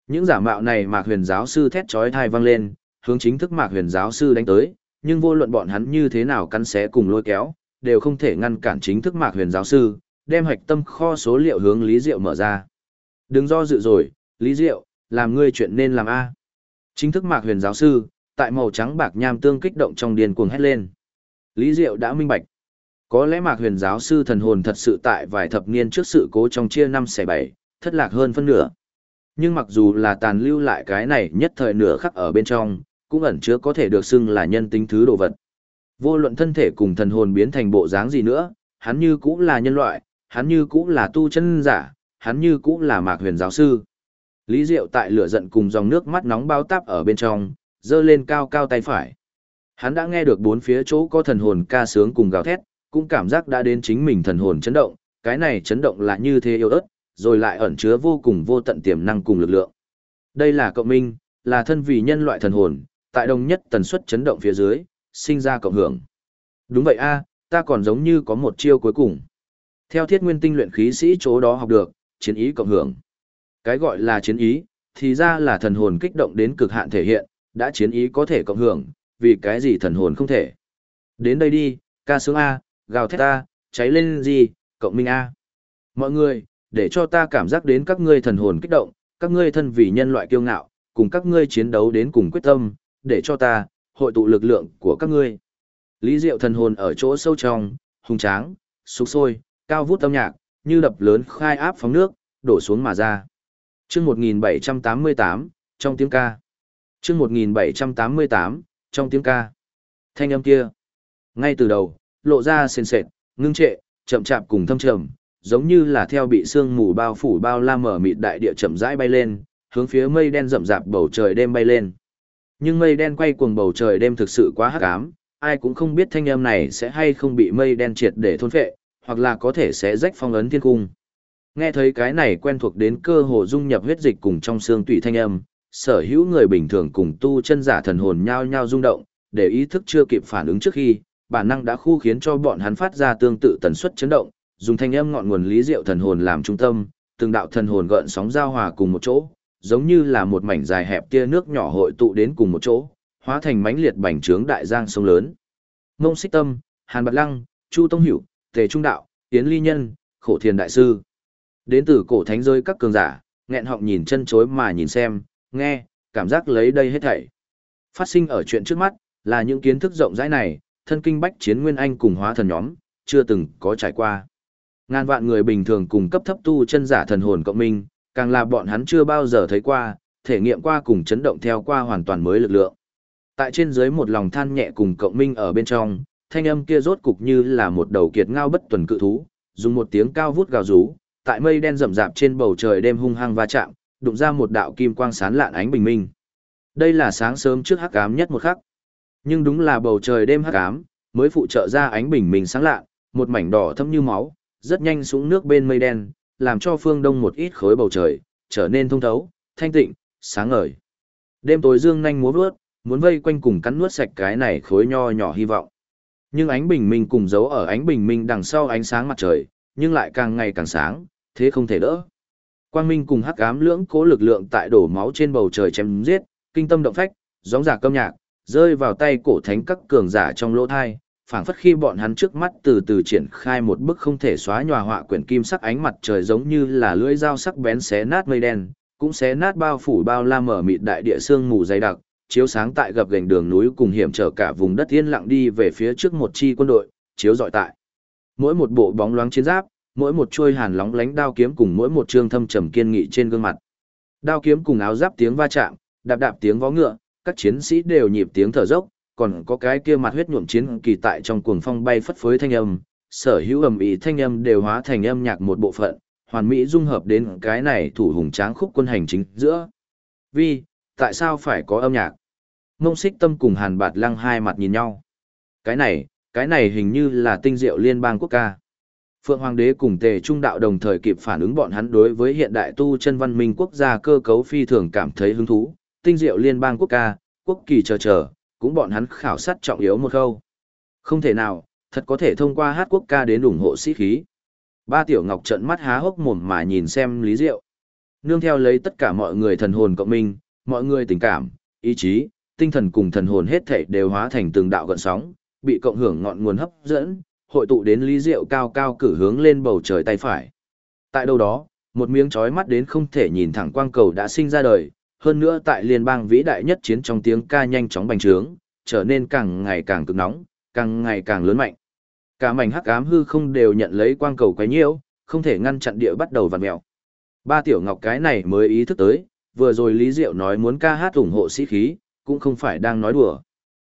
Speaker 1: Những giả mạo này Mạc Huyền giáo sư thét chói tai vang lên, hướng chính thức Mạc Huyền giáo sư đánh tới, nhưng vô luận bọn hắn như thế nào cắn xé cùng lôi kéo, đều không thể ngăn cản chính thức Mạc Huyền giáo sư, đem hạch tâm kho số liệu hướng Lý Diệu mở ra. Đừng do dự rồi, Lý Diệu, làm ngươi chuyện nên làm A. Chính thức Mạc Huyền giáo sư, tại màu trắng bạc nham tương kích động trong điên cuồng hét lên. Lý Diệu đã minh bạch. Có lẽ Mạc Huyền giáo sư thần hồn thật sự tại vài thập niên trước sự cố trong chia 5/7, thất lạc hơn phân nửa. Nhưng mặc dù là tàn lưu lại cái này nhất thời nửa khắc ở bên trong, cũng ẩn chứa có thể được xưng là nhân tính thứ đồ vật. Vô luận thân thể cùng thần hồn biến thành bộ dáng gì nữa, hắn như cũng là nhân loại, hắn như cũng là tu chân giả, hắn như cũng là Mạc Huyền giáo sư. Lý Diệu tại lửa giận cùng dòng nước mắt nóng bao táp ở bên trong, giơ lên cao cao tay phải. Hắn đã nghe được bốn phía chỗ có thần hồn ca sướng cùng gào thét, cũng cảm giác đã đến chính mình thần hồn chấn động, cái này chấn động là như thế yếu ớt, rồi lại ẩn chứa vô cùng vô tận tiềm năng cùng lực lượng. Đây là cộng minh, là thân vì nhân loại thần hồn, tại đồng nhất tần suất chấn động phía dưới, sinh ra cộng hưởng. Đúng vậy a, ta còn giống như có một chiêu cuối cùng. Theo Thiết Nguyên Tinh luyện khí sĩ chỗ đó học được, chiến ý cộng hưởng. Cái gọi là chiến ý, thì ra là thần hồn kích động đến cực hạn thể hiện, đã chiến ý có thể cộng hưởng, vì cái gì thần hồn không thể. Đến đây đi, ca sướng A, gào thét A, cháy lên gì, cộng minh A. Mọi người, để cho ta cảm giác đến các ngươi thần hồn kích động, các ngươi thân vì nhân loại kiêu ngạo, cùng các ngươi chiến đấu đến cùng quyết tâm, để cho ta, hội tụ lực lượng của các ngươi. Lý Diệu thần hồn ở chỗ sâu trong, hùng tráng, sục sôi, cao vút âm nhạc, như đập lớn khai áp phóng nước, đổ xuống mà ra. Chương 1788, trong tiếng ca. Chương 1788, trong tiếng ca. Thanh âm kia, ngay từ đầu, lộ ra sền sệt, ngưng trệ, chậm chạp cùng thâm trầm, giống như là theo bị sương mù bao phủ bao la mở mịt đại địa chậm rãi bay lên, hướng phía mây đen rậm rạp bầu trời đêm bay lên. Nhưng mây đen quay cuồng bầu trời đêm thực sự quá hắc ám, ai cũng không biết thanh âm này sẽ hay không bị mây đen triệt để thôn phệ, hoặc là có thể sẽ rách phong ấn thiên cung. Nghe thấy cái này quen thuộc đến cơ hồ dung nhập huyết dịch cùng trong xương tủy thanh âm, sở hữu người bình thường cùng tu chân giả thần hồn nhao nhao rung động, để ý thức chưa kịp phản ứng trước khi, bản năng đã khu khiến cho bọn hắn phát ra tương tự tần suất chấn động, dùng thanh âm ngọn nguồn Lý Diệu thần hồn làm trung tâm, từng đạo thần hồn gợn sóng giao hòa cùng một chỗ, giống như là một mảnh dài hẹp tia nước nhỏ hội tụ đến cùng một chỗ, hóa thành mãnh liệt bành trướng đại giang sông lớn. Mông Xích Tâm, Hàn Bạt Lăng, Chu Tông Hữu, Tề Trung Đạo, Yến Ly Nhân, Khổ Thiền Đại Sư. Đến từ cổ thánh giới các cường giả, nghẹn họng nhìn chân chối mà nhìn xem, nghe, cảm giác lấy đây hết thảy. Phát sinh ở chuyện trước mắt, là những kiến thức rộng rãi này, thân kinh bách chiến nguyên anh cùng hóa thần nhóm, chưa từng có trải qua. Ngàn vạn người bình thường cùng cấp thấp tu chân giả thần hồn cộng minh, càng là bọn hắn chưa bao giờ thấy qua, thể nghiệm qua cùng chấn động theo qua hoàn toàn mới lực lượng. Tại trên dưới một lòng than nhẹ cùng cộng minh ở bên trong, thanh âm kia rốt cục như là một đầu kiệt ngao bất tuần cự thú, dùng một tiếng cao vút gào rú, tại mây đen rậm rạp trên bầu trời đêm hung hăng va chạm, đụng ra một đạo kim quang sáng lạn ánh bình minh. Đây là sáng sớm trước hắc ám nhất một khắc. Nhưng đúng là bầu trời đêm hắc ám, mới phụ trợ ra ánh bình minh sáng lạ, một mảnh đỏ thẫm như máu, rất nhanh xuống nước bên mây đen, làm cho phương đông một ít khối bầu trời trở nên thông thấu, thanh tịnh, sáng ngời. Đêm tối dương nhanh múa vớt, muốn vây quanh cùng cắn nuốt sạch cái này khối nho nhỏ hy vọng. Nhưng ánh bình minh cùng giấu ở ánh bình minh đằng sau ánh sáng mặt trời, nhưng lại càng ngày càng sáng, thế không thể đỡ. Quang minh cùng hắc ám lưỡng cố lực lượng tại đổ máu trên bầu trời chém giết, kinh tâm động phách, gióng giả câm nhạc, rơi vào tay cổ thánh các cường giả trong lỗ thai, phảng phất khi bọn hắn trước mắt từ từ triển khai một bức không thể xóa nhòa họa quyển kim sắc ánh mặt trời giống như là lưỡi dao sắc bén xé nát mây đen, cũng xé nát bao phủ bao la mở mịt đại địa sương mù dày đặc, chiếu sáng tại gập ghềnh đường núi cùng hiểm trở cả vùng đất yên lặng đi về phía trước một chi quân đội, chiếu rọi tại mỗi một bộ bóng loáng chiến giáp, mỗi một chuôi hàn lóng lánh đao kiếm cùng mỗi một trương thâm trầm kiên nghị trên gương mặt. Đao kiếm cùng áo giáp tiếng va chạm, đạp đạp tiếng vó ngựa, các chiến sĩ đều nhịp tiếng thở dốc, còn có cái kia mặt huyết nhuộm chiến kỳ tại trong cuồng phong bay phất phới thanh âm, sở hữu ầm ĩ thanh âm đều hóa thành âm nhạc một bộ phận, hoàn mỹ dung hợp đến cái này thủ hùng tráng khúc quân hành chính giữa. Vì, tại sao phải có âm nhạc? Mông Xích Tâm cùng Hàn Bạt Lăng hai mặt nhìn nhau. Cái này hình như là tinh diệu liên bang quốc ca. Phượng Hoàng đế cùng Tề Trung Đạo đồng thời kịp phản ứng bọn hắn đối với hiện đại tu chân văn minh quốc gia cơ cấu phi thường cảm thấy hứng thú, tinh diệu liên bang quốc ca, quốc kỳ chờ, cũng bọn hắn khảo sát trọng yếu một khâu. Không thể nào, thật có thể thông qua hát quốc ca đến ủng hộ sĩ khí. Ba Tiểu Ngọc trợn mắt há hốc mồm mà nhìn xem Lý Diệu. Nương theo lấy tất cả mọi người thần hồn cộng minh, mọi người tình cảm, ý chí, tinh thần cùng thần hồn hết thảy đều hóa thành từng đạo gợn sóng, bị cộng hưởng ngọn nguồn hấp dẫn, hội tụ đến Lý Diệu cao cao cử hướng lên bầu trời tay phải. Tại đâu đó, một miếng chói mắt đến không thể nhìn thẳng quang cầu đã sinh ra đời, hơn nữa tại liên bang vĩ đại nhất chiến trong tiếng ca nhanh chóng bành trướng, trở nên càng ngày càng cực nóng, càng ngày càng lớn mạnh. Cả mảnh hắc ám hư không đều nhận lấy quang cầu quấy nhiễu, không thể ngăn chặn địa bắt đầu vặn mèo. Ba Tiểu Ngọc cái này mới ý thức tới, vừa rồi Lý Diệu nói muốn ca hát ủng hộ sĩ khí, cũng không phải đang nói đùa.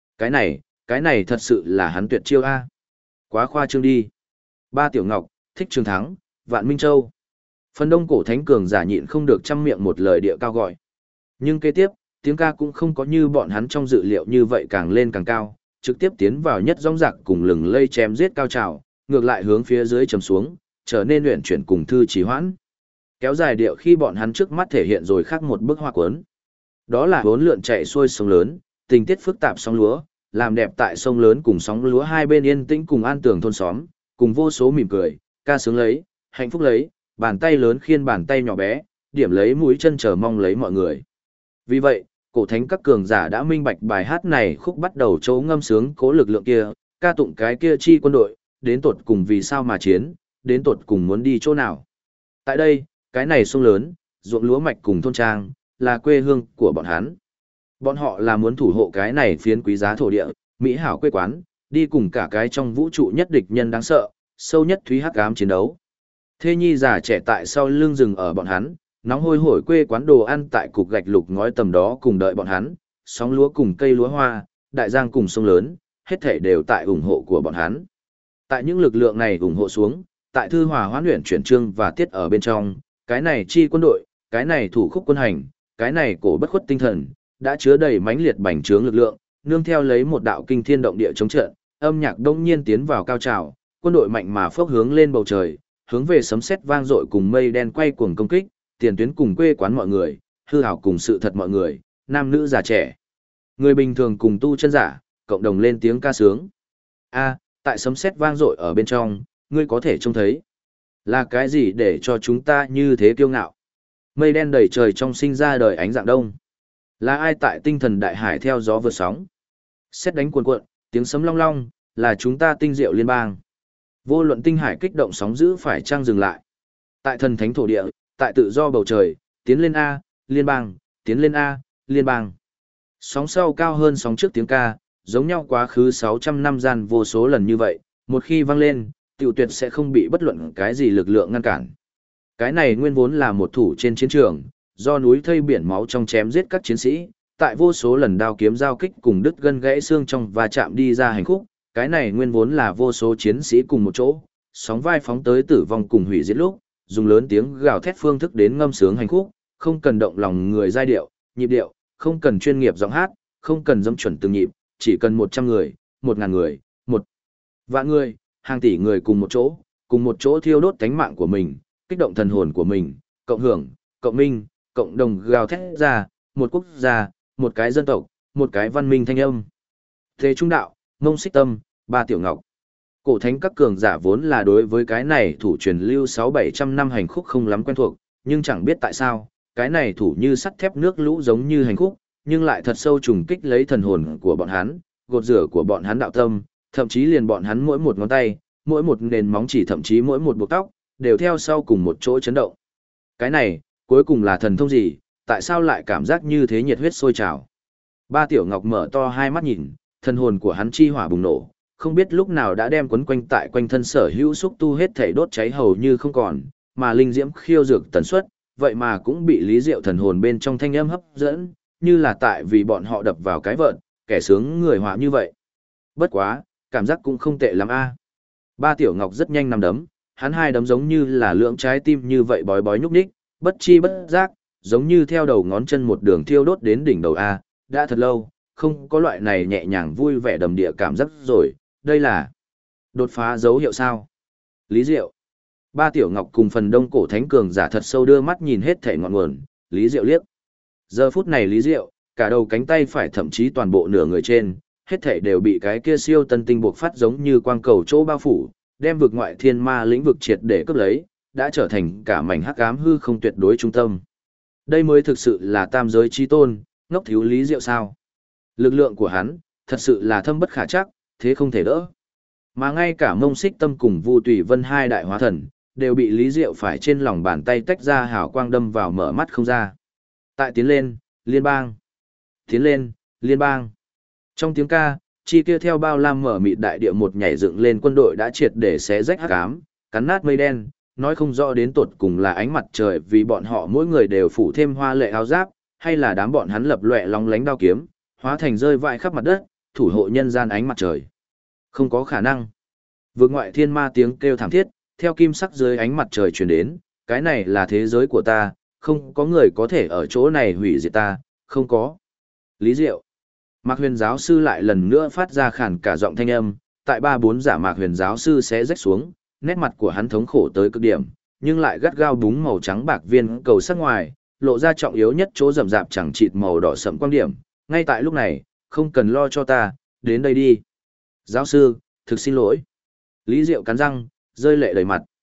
Speaker 1: Cái này thật sự là hắn tuyệt chiêu a. Quá khoa trương đi. Ba Tiểu Ngọc, Thích Trường Thắng, Vạn Minh Châu. Phần đông cổ thánh cường giả nhịn không được trăm miệng một lời địa cao gọi. Nhưng kế tiếp, tiếng ca cũng không có như bọn hắn trong dự liệu như vậy càng lên càng cao, trực tiếp tiến vào nhất rong rạc cùng lừng lây chém giết cao trào, ngược lại hướng phía dưới trầm xuống, trở nên luyện chuyển cùng thư trì hoãn. Kéo dài điệu khi bọn hắn trước mắt thể hiện rồi khác một bức hoa cuốn. Đó là bốn lượn chạy xuôi sông lớn, tình tiết phức tạp sóng lúa, làm đẹp tại sông lớn cùng sóng lúa hai bên yên tĩnh cùng an tường thôn xóm, cùng vô số mỉm cười, ca sướng lấy, hạnh phúc lấy, bàn tay lớn khiên bàn tay nhỏ bé, điểm lấy mũi chân chờ mong lấy mọi người. Vì vậy, cổ thánh các cường giả đã minh bạch bài hát này khúc bắt đầu châu ngâm sướng cố lực lượng kia, ca tụng cái kia chi quân đội, đến tột cùng vì sao mà chiến, đến tột cùng muốn đi chỗ nào. Tại đây, cái này sông lớn, ruộng lúa mạch cùng thôn trang, là quê hương của bọn hắn. Bọn họ là muốn thủ hộ cái này phiến quý giá thổ địa, mỹ hảo quê quán, đi cùng cả cái trong vũ trụ nhất địch nhân đáng sợ, sâu nhất thúy hắc ám chiến đấu. Thê nhi già trẻ tại sau lưng rừng ở bọn hắn, nóng hôi hổi quê quán đồ ăn tại cục gạch lục ngói tầm đó cùng đợi bọn hắn, sóng lúa cùng cây lúa hoa, đại giang cùng sông lớn, hết thảy đều tại ủng hộ của bọn hắn. Tại những lực lượng này ủng hộ xuống, tại thư hòa hoán luyện chuyển trương và tiết ở bên trong, cái này chi quân đội, cái này thủ khúc quân hành, cái này cổ bất khuất tinh thần, đã chứa đầy mãnh liệt bành trướng lực lượng, nương theo lấy một đạo kinh thiên động địa chống trận, âm nhạc đông nhiên tiến vào cao trào, quân đội mạnh mà phốc hướng lên bầu trời, hướng về sấm sét vang dội cùng mây đen quay cuồng công kích, tiền tuyến cùng quê quán mọi người, hư hảo cùng sự thật mọi người, nam nữ già trẻ. Người bình thường cùng tu chân giả, cộng đồng lên tiếng ca sướng. A, tại sấm sét vang dội ở bên trong, ngươi có thể trông thấy. Là cái gì để cho chúng ta như thế kiêu ngạo? Mây đen đầy trời trong sinh ra đời ánh dạng đông. Là ai tại tinh thần đại hải theo gió vượt sóng? Sét đánh cuồn cuộn, tiếng sấm long long, là chúng ta tinh diệu liên bang. Vô luận tinh hải kích động sóng dữ phải trang dừng lại. Tại thần thánh thổ địa, tại tự do bầu trời, tiến lên A, liên bang, tiến lên A, liên bang. Sóng sau cao hơn sóng trước tiếng ca, giống nhau quá khứ 600 năm gian vô số lần như vậy, một khi vang lên, tiểu tuyệt sẽ không bị bất luận cái gì lực lượng ngăn cản. Cái này nguyên vốn là một thủ trên chiến trường, do núi thây biển máu trong chém giết các chiến sĩ, tại vô số lần đao kiếm giao kích cùng đứt gân gãy xương trong và chạm đi ra hành khúc, cái này nguyên vốn là vô số chiến sĩ cùng một chỗ, sóng vai phóng tới tử vong cùng hủy diệt lúc, dùng lớn tiếng gào thét phương thức đến ngâm sướng hành khúc, không cần động lòng người giai điệu, nhịp điệu, không cần chuyên nghiệp giọng hát, không cần dâm chuẩn từng nhịp, chỉ cần 100 người, 1000 người, 1 vạn người, hàng tỷ người cùng một chỗ thiêu đốt tánh mạng của mình, kích động thần hồn của mình, cộng hưởng, cộng minh, cộng đồng gào thét ra, một quốc gia, một cái dân tộc, một cái văn minh thanh âm. Thế trung đạo, Mông Xích Tâm, Ba Tiểu Ngọc. Cổ thánh các cường giả vốn là đối với cái này thủ truyền lưu 600-700 năm hành khúc không lắm quen thuộc, nhưng chẳng biết tại sao, cái này thủ như sắt thép nước lũ giống như hành khúc, nhưng lại thật sâu trùng kích lấy thần hồn của bọn hắn, gột rửa của bọn hắn đạo tâm, thậm chí liền bọn hắn mỗi một ngón tay, mỗi một nền móng chỉ thậm chí mỗi một buộc tóc, đều theo sau cùng một chỗ chấn động. Cái này, cuối cùng là thần thông gì, tại sao lại cảm giác như thế nhiệt huyết sôi trào? Ba Tiểu Ngọc mở to hai mắt nhìn, thần hồn của hắn chi hỏa bùng nổ, không biết lúc nào đã đem quấn quanh tại quanh thân sở hữu xúc tu hết thảy đốt cháy hầu như không còn, mà linh diễm khiêu dược tần suất, vậy mà cũng bị Lý Diệu thần hồn bên trong thanh âm hấp dẫn, như là tại vì bọn họ đập vào cái vợn, kẻ sướng người họa như vậy. Bất quá, cảm giác cũng không tệ lắm a. Ba Tiểu Ngọc rất nhanh nắm đấm, hắn hai đấm giống như là lưỡng trái tim như vậy bói bói nhúc nhích, bất chi bất giác, giống như theo đầu ngón chân một đường thiêu đốt đến đỉnh đầu a, đã thật lâu, không có loại này nhẹ nhàng vui vẻ đầm địa cảm giác rồi, đây là đột phá dấu hiệu sao? Lý Diệu. Ba Tiểu Ngọc cùng phần đông cổ thánh cường giả thật sâu đưa mắt nhìn hết thể ngọn nguồn, Lý Diệu liếc. Giờ phút này Lý Diệu, cả đầu cánh tay phải thậm chí toàn bộ nửa người trên, hết thể đều bị cái kia siêu tân tinh buộc phát giống như quang cầu chỗ bao phủ, đem vực ngoại thiên ma lĩnh vực triệt để cướp lấy, đã trở thành cả mảnh hắc ám hư không tuyệt đối trung tâm. Đây mới thực sự là tam giới chi tôn, ngốc thiếu Lý Diệu sao. Lực lượng của hắn, thật sự là thâm bất khả chắc, thế không thể đỡ. Mà ngay cả Mông Xích Tâm cùng Vu Tùy Vân hai đại hóa thần, đều bị Lý Diệu phải trên lòng bàn tay tách ra hào quang đâm vào mở mắt không ra. Tại tiến lên, liên bang. Tiến lên, liên bang. Trong tiếng ca, chi kia theo bao lam mở mịt đại địa một nhảy dựng lên quân đội đã triệt để xé rách hắc ám, cắn nát mây đen, nói không rõ đến tột cùng là ánh mặt trời vì bọn họ mỗi người đều phủ thêm hoa lệ áo giáp, hay là đám bọn hắn lập lòe lóng lánh đao kiếm, hóa thành rơi vãi khắp mặt đất, thủ hộ nhân gian ánh mặt trời. Không có khả năng. Vượt ngoại thiên ma tiếng kêu thảm thiết, theo kim sắc dưới ánh mặt trời truyền đến, cái này là thế giới của ta, không có người có thể ở chỗ này hủy diệt ta, không có. Lý Diệu. Mạc Huyền giáo sư lại lần nữa phát ra khàn cả giọng thanh âm, tại ba bốn giả Mạc Huyền giáo sư sẽ rách xuống, nét mặt của hắn thống khổ tới cực điểm, nhưng lại gắt gao búng màu trắng bạc viên cầu sắc ngoài, lộ ra trọng yếu nhất chỗ rậm rạp chẳng chịt màu đỏ sẫm quan điểm, ngay tại lúc này, không cần lo cho ta, đến đây đi. Giáo sư, thực xin lỗi. Lý Diệu cắn răng, rơi lệ đầy mặt.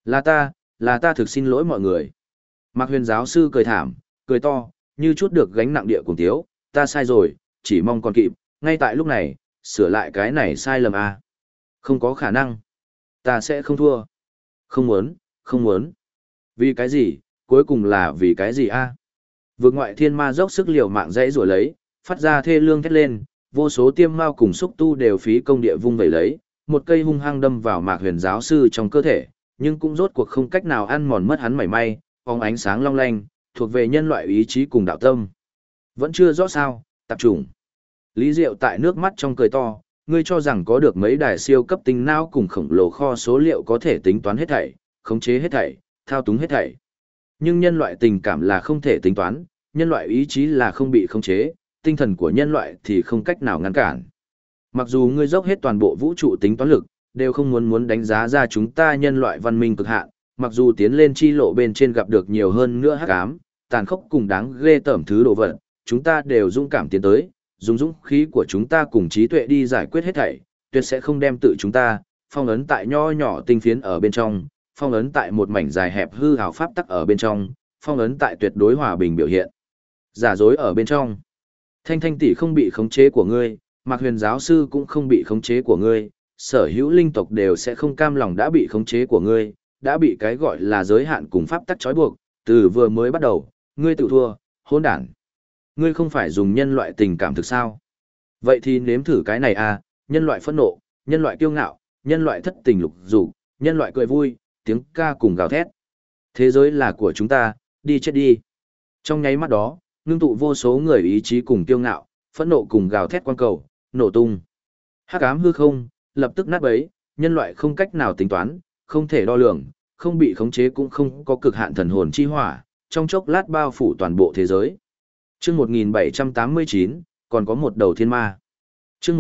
Speaker 1: Là ta thực xin lỗi mọi người. Mạc Huyền giáo sư cười thảm, cười to, như chút được gánh nặng địa cùng tiếu, ta sai rồi, chỉ mong còn kịp, ngay tại lúc này, sửa lại cái này sai lầm à. Không có khả năng. Ta sẽ không thua. Không muốn, không muốn. Vì cái gì, cuối cùng là vì cái gì a? Vượt ngoại thiên ma dốc sức liều mạng dãy rủa lấy, phát ra thê lương thét lên, vô số tiêm mao cùng xúc tu đều phí công địa vung vẩy lấy, một cây hung hăng đâm vào Mạc Huyền giáo sư trong cơ thể, nhưng cũng rốt cuộc không cách nào ăn mòn mất hắn mảy may, phóng ánh sáng long lanh, thuộc về nhân loại ý chí cùng đạo tâm. Vẫn chưa rõ sao, tạp chủng. Lý Diệu tại nước mắt trong cười to, ngươi cho rằng có được mấy đài siêu cấp tinh não cùng khổng lồ kho số liệu có thể tính toán hết thảy, khống chế hết thảy, thao túng hết thảy. Nhưng nhân loại tình cảm là không thể tính toán, nhân loại ý chí là không bị khống chế, tinh thần của nhân loại thì không cách nào ngăn cản. Mặc dù ngươi dốc hết toàn bộ vũ trụ tính toán lực, đều không muốn đánh giá ra chúng ta nhân loại văn minh cực hạn, mặc dù tiến lên chi lộ bên trên gặp được nhiều hơn nữa hắc ám, tàn khốc cùng đáng ghê tởm thứ đồ vật, chúng ta đều dũng cảm tiến tới, dùng dũng khí của chúng ta cùng trí tuệ đi giải quyết hết thảy, tuyệt sẽ không đem tự chúng ta phong ấn tại nho nhỏ tinh phiến ở bên trong, phong ấn tại một mảnh dài hẹp hư ảo pháp tắc ở bên trong, phong ấn tại tuyệt đối hòa bình biểu hiện. Giả dối ở bên trong. Thanh Thanh tỷ không bị khống chế của ngươi, Mạc Huyền giáo sư cũng không bị khống chế của ngươi, sở hữu linh tộc đều sẽ không cam lòng đã bị khống chế của ngươi, đã bị cái gọi là giới hạn cùng pháp tắc trói buộc, từ vừa mới bắt đầu, ngươi tự thua, hỗn đản. Ngươi không phải dùng nhân loại tình cảm thực sao? Vậy thì nếm thử cái này à, nhân loại phẫn nộ, nhân loại kiêu ngạo, nhân loại thất tình lục dục, nhân loại cười vui, tiếng ca cùng gào thét. Thế giới là của chúng ta, đi chết đi. Trong nháy mắt đó, ngưng tụ vô số người ý chí cùng kiêu ngạo, phẫn nộ cùng gào thét quan cầu, nổ tung. Hắc ám hư không, lập tức nát bấy, nhân loại không cách nào tính toán, không thể đo lường, không bị khống chế cũng không có cực hạn thần hồn chi hỏa, trong chốc lát bao phủ toàn bộ thế giới. Chương 1789, còn có một đầu thiên ma. Chương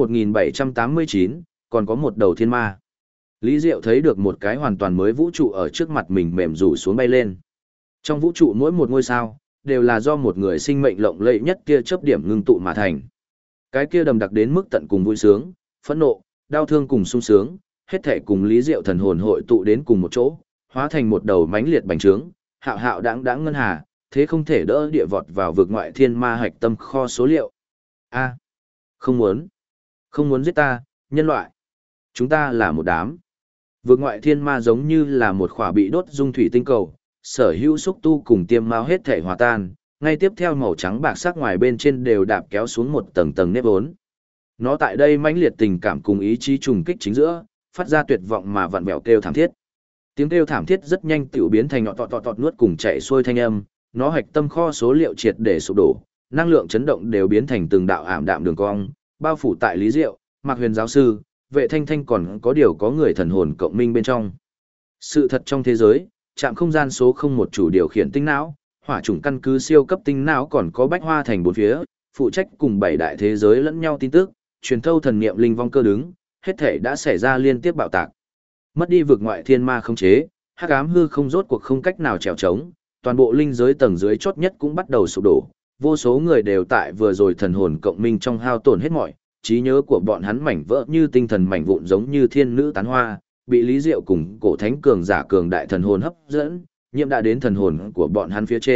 Speaker 1: 1789, còn có một đầu thiên ma. Lý Diệu thấy được một cái hoàn toàn mới vũ trụ ở trước mặt mình mềm rủ xuống bay lên. Trong vũ trụ mỗi một ngôi sao, đều là do một người sinh mệnh lộng lẫy nhất kia chớp điểm ngưng tụ mà thành. Cái kia đầm đặc đến mức tận cùng vui sướng, phẫn nộ, đau thương cùng sung sướng, hết thảy cùng Lý Diệu thần hồn hội tụ đến cùng một chỗ, hóa thành một đầu mãnh liệt bành trướng, hạo hạo đãng đãng ngân hà, thế không thể đỡ địa vọt vào vực ngoại thiên ma hạch tâm kho số liệu. A, không muốn giết ta, nhân loại. Chúng ta là một đám. Vực ngoại thiên ma giống như là một khỏa bị đốt dung thủy tinh cầu, sở hữu xúc tu cùng tiêm mao hết thể hòa tan, ngay tiếp theo màu trắng bạc sắc ngoài bên trên đều đạp kéo xuống một tầng tầng nếp vốn. Nó tại đây mãnh liệt tình cảm cùng ý chí trùng kích chính giữa, phát ra tuyệt vọng mà vặn vẹo kêu thảm thiết. Tiếng kêu thảm thiết rất nhanh tiểu biến thành nhọ tọt nuốt cùng chạy xuôi thanh âm, nó hạch tâm kho số liệu triệt để sụp đổ, năng lượng chấn động đều biến thành từng đạo ảm đạm đường cong, bao phủ tại Lý Diệu, Mạc Huyền giáo sư, Vệ Thanh Thanh còn có điều có người thần hồn cộng minh bên trong. Sự thật trong thế giới, trạm không gian số 01 chủ điều khiển tinh não, hỏa chủng căn cứ siêu cấp tinh não còn có bách hoa thành bốn phía, phụ trách cùng bảy đại thế giới lẫn nhau tin tức, truyền thâu thần niệm linh vong cơ đứng, hết thể đã xảy ra liên tiếp bạo tạc. Mất đi vực ngoại thiên ma không chế, hắc ám hư không rốt cuộc không cách nào trèo trống, toàn bộ linh giới tầng dưới chót nhất cũng bắt đầu sụp đổ, vô số người đều tại vừa rồi thần hồn cộng minh trong hao tổn hết mọi, trí nhớ của bọn hắn mảnh vỡ như tinh thần mảnh vụn giống như thiên nữ tán hoa, bị Lý Diệu cùng cổ thánh cường giả cường đại thần hồn hấp dẫn, nhiễm đã đến thần hồn của bọn hắn phía trên,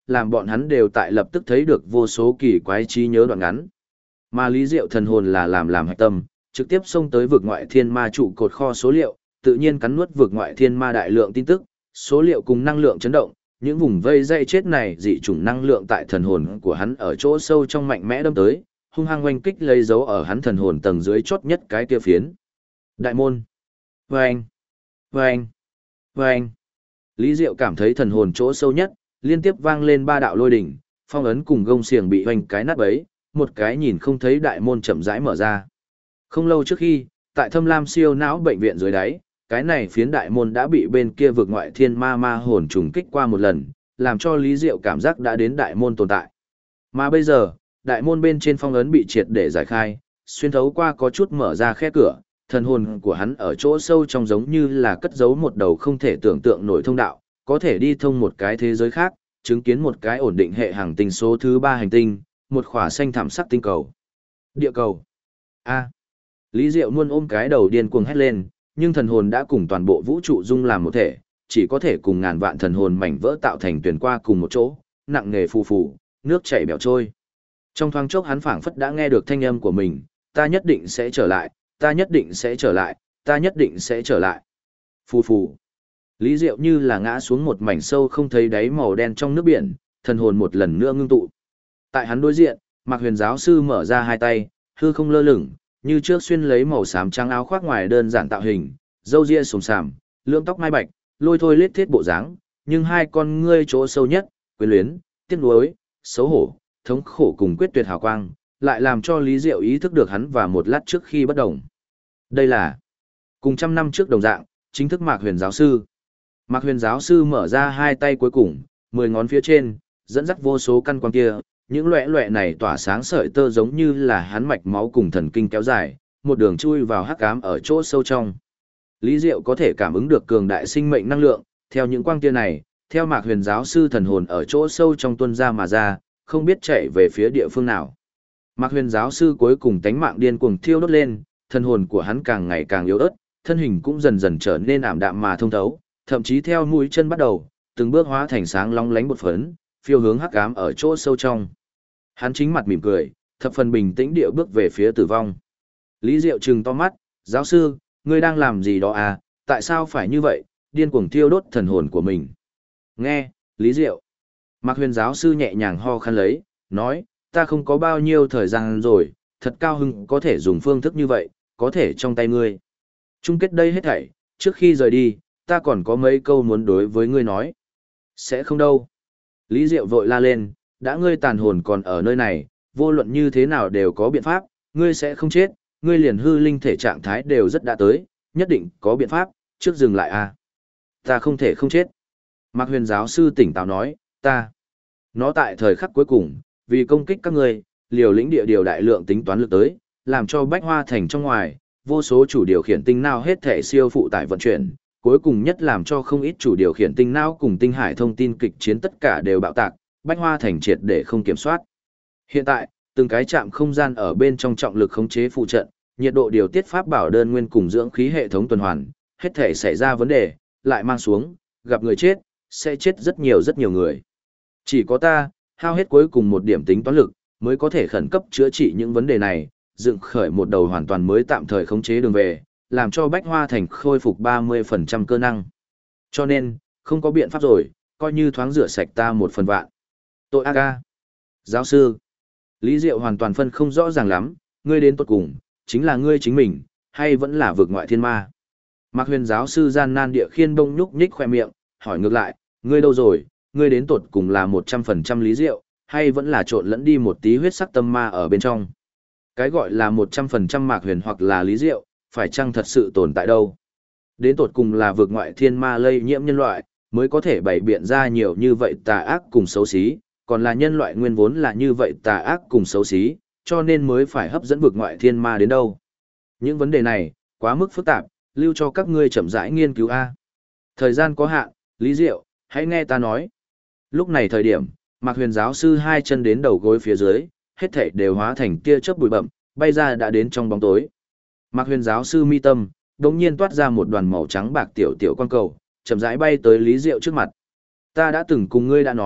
Speaker 1: làm bọn hắn đều tại lập tức thấy được vô số kỳ quái trí nhớ đoạn ngắn. Mà Lý Diệu thần hồn là làm hạch tâm, trực tiếp xông tới vực ngoại thiên ma trụ cột kho số liệu, tự nhiên cắn nuốt vực ngoại thiên ma đại lượng tin tức, số liệu cùng năng lượng chấn động, những vùng vây dây chết này dị chủng năng lượng tại thần hồn của hắn ở chỗ sâu trong mạnh mẽ đâm tới, hung hăng oanh kích lấy dấu ở hắn thần hồn tầng dưới chót nhất cái kia phiến. Đại môn. Vâng. Vâng. Vâng. Lý Diệu cảm thấy thần hồn chỗ sâu nhất, liên tiếp vang lên 3 đạo lôi đỉnh, phong ấn cùng gông xiềng bị hoành cái nát bấy, một cái nhìn không thấy đại môn chậm rãi mở ra. Không lâu trước khi, tại Thâm Lam siêu não bệnh viện dưới đáy, cái này phiến đại môn đã bị bên kia vực ngoại thiên ma hồn trùng kích qua một lần, làm cho Lý Diệu cảm giác đã đến đại môn tồn tại. Mà bây giờ, đại môn bên trên phong ấn bị triệt để giải khai, xuyên thấu qua có chút mở ra khe cửa, thần hồn của hắn ở chỗ sâu trong giống như là cất giấu một đầu không thể tưởng tượng nổi thông đạo, có thể đi thông một cái thế giới khác, chứng kiến một cái ổn định hệ hành tinh số thứ 3 hành tinh, một khỏa xanh thảm sắc tinh cầu. Địa cầu. A. Lý Diệu luôn ôm cái đầu điên cuồng hét lên, nhưng thần hồn đã cùng toàn bộ vũ trụ dung làm một thể, chỉ có thể cùng ngàn vạn thần hồn mảnh vỡ tạo thành tuyển qua cùng một chỗ, nặng nề phù phù, nước chảy bèo trôi. Trong thoáng chốc hắn phảng phất đã nghe được thanh âm của mình, ta nhất định sẽ trở lại, ta nhất định sẽ trở lại, ta nhất định sẽ trở lại. Phù phù. Lý Diệu như là ngã xuống một mảnh sâu không thấy đáy màu đen trong nước biển, thần hồn một lần nữa ngưng tụ. Tại hắn đối diện, Mạc Huyền giáo sư mở ra hai tay, hư không lơ lửng, như trước xuyên lấy màu xám trắng áo khoác ngoài đơn giản tạo hình, râu ria xồm xàm, lưỡng tóc mai bạch, lôi thôi lết thiết bộ dáng, nhưng hai con ngươi chỗ sâu nhất, quyến luyến, tiếc nuối, xấu hổ, thống khổ cùng quyết tuyệt hào quang, lại làm cho Lý Diệu ý thức được hắn và một lát trước khi bất đồng. Đây là cùng trăm năm trước đồng dạng, chính thức Mạc Huyền giáo sư. Mạc Huyền giáo sư mở ra hai tay cuối cùng, 10 ngón phía trên, dẫn dắt vô số căn quang kia, những loẻ loẻ này tỏa sáng sợi tơ giống như là hắn mạch máu cùng thần kinh kéo dài, một đường chui vào hắc ám ở chỗ sâu trong. Lý Diệu có thể cảm ứng được cường đại sinh mệnh năng lượng, theo những quang tia này, theo Mạc Huyền giáo sư thần hồn ở chỗ sâu trong tuôn ra mà ra, không biết chạy về phía địa phương nào. Mạc Huyền giáo sư cuối cùng tánh mạng điên cuồng thiêu đốt lên, thần hồn của hắn càng ngày càng yếu ớt, thân hình cũng dần dần trở nên ảm đạm mà thông thấu, thậm chí theo mũi chân bắt đầu, từng bước hóa thành sáng long lánh bột phấn, phiêu hướng hắc ám ở chỗ sâu trong. Hắn chính mặt mỉm cười, thập phần bình tĩnh địa bước về phía tử vong. Lý Diệu trừng to mắt, giáo sư, ngươi đang làm gì đó à, tại sao phải như vậy, điên cuồng thiêu đốt thần hồn của mình. Nghe, Lý Diệu. Mạc Huyền giáo sư nhẹ nhàng ho khan lấy, nói, ta không có bao nhiêu thời gian rồi, thật cao hứng có thể dùng phương thức như vậy, có thể trong tay ngươi. Chung kết đây hết thảy, trước khi rời đi, ta còn có mấy câu muốn đối với ngươi nói. Sẽ không đâu. Lý Diệu vội la lên, đã ngươi tàn hồn còn ở nơi này, vô luận như thế nào đều có biện pháp, ngươi sẽ không chết, ngươi liền hư linh thể trạng thái đều rất đã tới, nhất định có biện pháp, trước dừng lại à. Ta không thể không chết. Mạc Huyền giáo sư tỉnh táo nói, ta. Nó tại thời khắc cuối cùng, vì công kích các ngươi, liều lĩnh địa điều đại lượng tính toán lực tới, làm cho Bách Hoa Thành trong ngoài, vô số chủ điều khiển tinh não hết thể siêu phụ tải vận chuyển, cuối cùng nhất làm cho không ít chủ điều khiển tinh não cùng tinh hải thông tin kịch chiến tất cả đều bạo tạc, Bách Hoa Thành triệt để không kiểm soát. Hiện tại, từng cái trạm không gian ở bên trong trọng lực khống chế phụ trận, nhiệt độ điều tiết pháp bảo đơn nguyên cùng dưỡng khí hệ thống tuần hoàn, hết thể xảy ra vấn đề, lại mang xuống, gặp người chết, sẽ chết rất nhiều người. Chỉ có ta, hao hết cuối cùng một điểm tính toán lực, mới có thể khẩn cấp chữa trị những vấn đề này, dựng khởi một đầu hoàn toàn mới tạm thời khống chế đường về, làm cho Bách Hoa Thành khôi phục 30% cơ năng. Cho nên, không có biện pháp rồi, coi như thoáng rửa sạch ta một phần vạn. Tội ác ca. Giáo sư. Lý Diệu hoàn toàn phân không rõ ràng lắm, ngươi đến tuột cùng, chính là ngươi chính mình, hay vẫn là vực ngoại thiên ma. Mạc Huyền giáo sư gian nan địa khiên bông nhúc nhích khoe miệng, hỏi ngược lại, ngươi đâu rồi, ngươi đến tuột cùng là 100% Lý Diệu, hay vẫn là trộn lẫn đi một tí huyết sắc tâm ma ở bên trong. Cái gọi là 100% Mạc Huyền hoặc là Lý Diệu, phải chăng thật sự tồn tại đâu? Đến tột cùng là vực ngoại thiên ma lây nhiễm nhân loại, mới có thể bày biện ra nhiều như vậy tà ác cùng xấu xí, còn là nhân loại nguyên vốn là như vậy tà ác cùng xấu xí, cho nên mới phải hấp dẫn vực ngoại thiên ma đến đâu. Những vấn đề này, quá mức phức tạp, lưu cho các ngươi chậm rãi nghiên cứu A. Thời gian có hạn, Lý Diệu, hãy nghe ta nói. Lúc này thời điểm, Mạc Huyền giáo sư hai chân đến đầu gối phía dưới, hết thảy đều hóa thành tia chớp bụi bậm, bay ra đã đến trong bóng tối. Mạc Huyền giáo sư mi tâm, đột nhiên toát ra một đoàn màu trắng bạc tiểu tiểu quang cầu, chậm rãi bay tới Lý Diệu trước mặt. Ta đã từng cùng ngươi đã nói,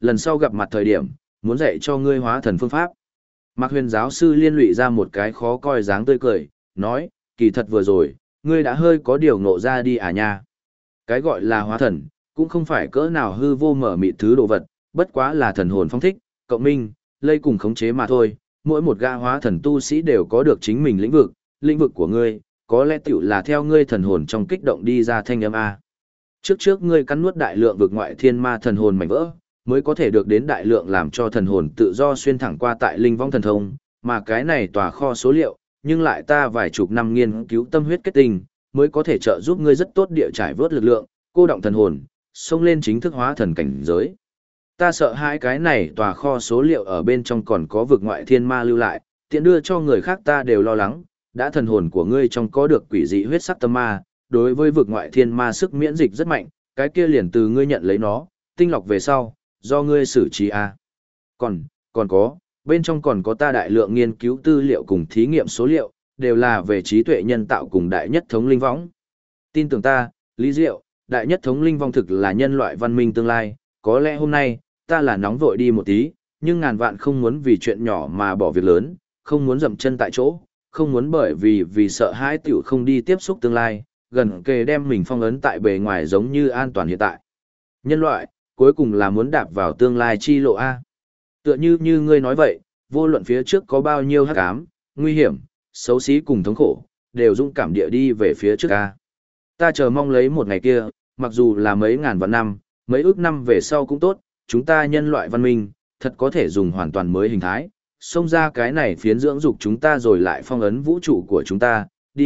Speaker 1: lần sau gặp mặt thời điểm, muốn dạy cho ngươi hóa thần phương pháp. Mạc Huyền giáo sư liên lụy ra một cái khó coi dáng tươi cười, nói, kỳ thật vừa rồi, ngươi đã hơi có điều ngộ ra đi à nha. Cái gọi là hóa thần, cũng không phải cỡ nào hư vô mở mịt thứ đồ vật, bất quá là thần hồn phong thích, cộng minh, lây cùng khống chế mà thôi. Mỗi một gã hóa thần tu sĩ đều có được chính mình lĩnh vực của ngươi, có lẽ tiểu là theo ngươi thần hồn trong kích động đi ra thanh âm A. Trước ngươi cắn nuốt đại lượng vực ngoại thiên ma thần hồn mảnh vỡ, mới có thể được đến đại lượng làm cho thần hồn tự do xuyên thẳng qua tại linh vong thần thông, mà cái này tòa kho số liệu, nhưng lại ta vài chục năm nghiên cứu tâm huyết kết tinh, mới có thể trợ giúp ngươi rất tốt địa trải vớt lực lượng, cô động thần hồn, xông lên chính thức hóa thần cảnh giới. Ta sợ hai cái này tòa kho số liệu ở bên trong còn có vực ngoại thiên ma lưu lại, tiện đưa cho người khác ta đều lo lắng, đã thần hồn của ngươi trong có được quỷ dị huyết sắc tâm ma, đối với vực ngoại thiên ma sức miễn dịch rất mạnh, cái kia liền từ ngươi nhận lấy nó, tinh lọc về sau, do ngươi xử trí a. Còn có, bên trong còn có ta đại lượng nghiên cứu tư liệu cùng thí nghiệm số liệu, đều là về trí tuệ nhân tạo cùng đại nhất thống linh võng. Tin tưởng ta, Lý Diệu, đại nhất thống linh vong thực là nhân loại văn minh tương lai, có lẽ hôm nay, ta là nóng vội đi một tí, nhưng ngàn vạn không muốn vì chuyện nhỏ mà bỏ việc lớn, không muốn dậm chân tại chỗ, không muốn bởi vì sợ hãi tiểu không đi tiếp xúc tương lai, gần kề đem mình phong ấn tại bề ngoài giống như an toàn hiện tại. Nhân loại, cuối cùng là muốn đạp vào tương lai chi lộ A. Tựa như ngươi nói vậy, vô luận phía trước có bao nhiêu hắc ám, nguy hiểm, xấu xí cùng thống khổ, đều dũng cảm địa đi về phía trước A. Ta chờ mong lấy một ngày kia, mặc dù là mấy ngàn vạn năm, mấy ước năm về sau cũng tốt, chúng ta nhân loại văn minh, thật có thể dùng hoàn toàn mới hình thái, xông ra cái này phiến dưỡng dục chúng ta rồi lại phong ấn vũ trụ của chúng ta,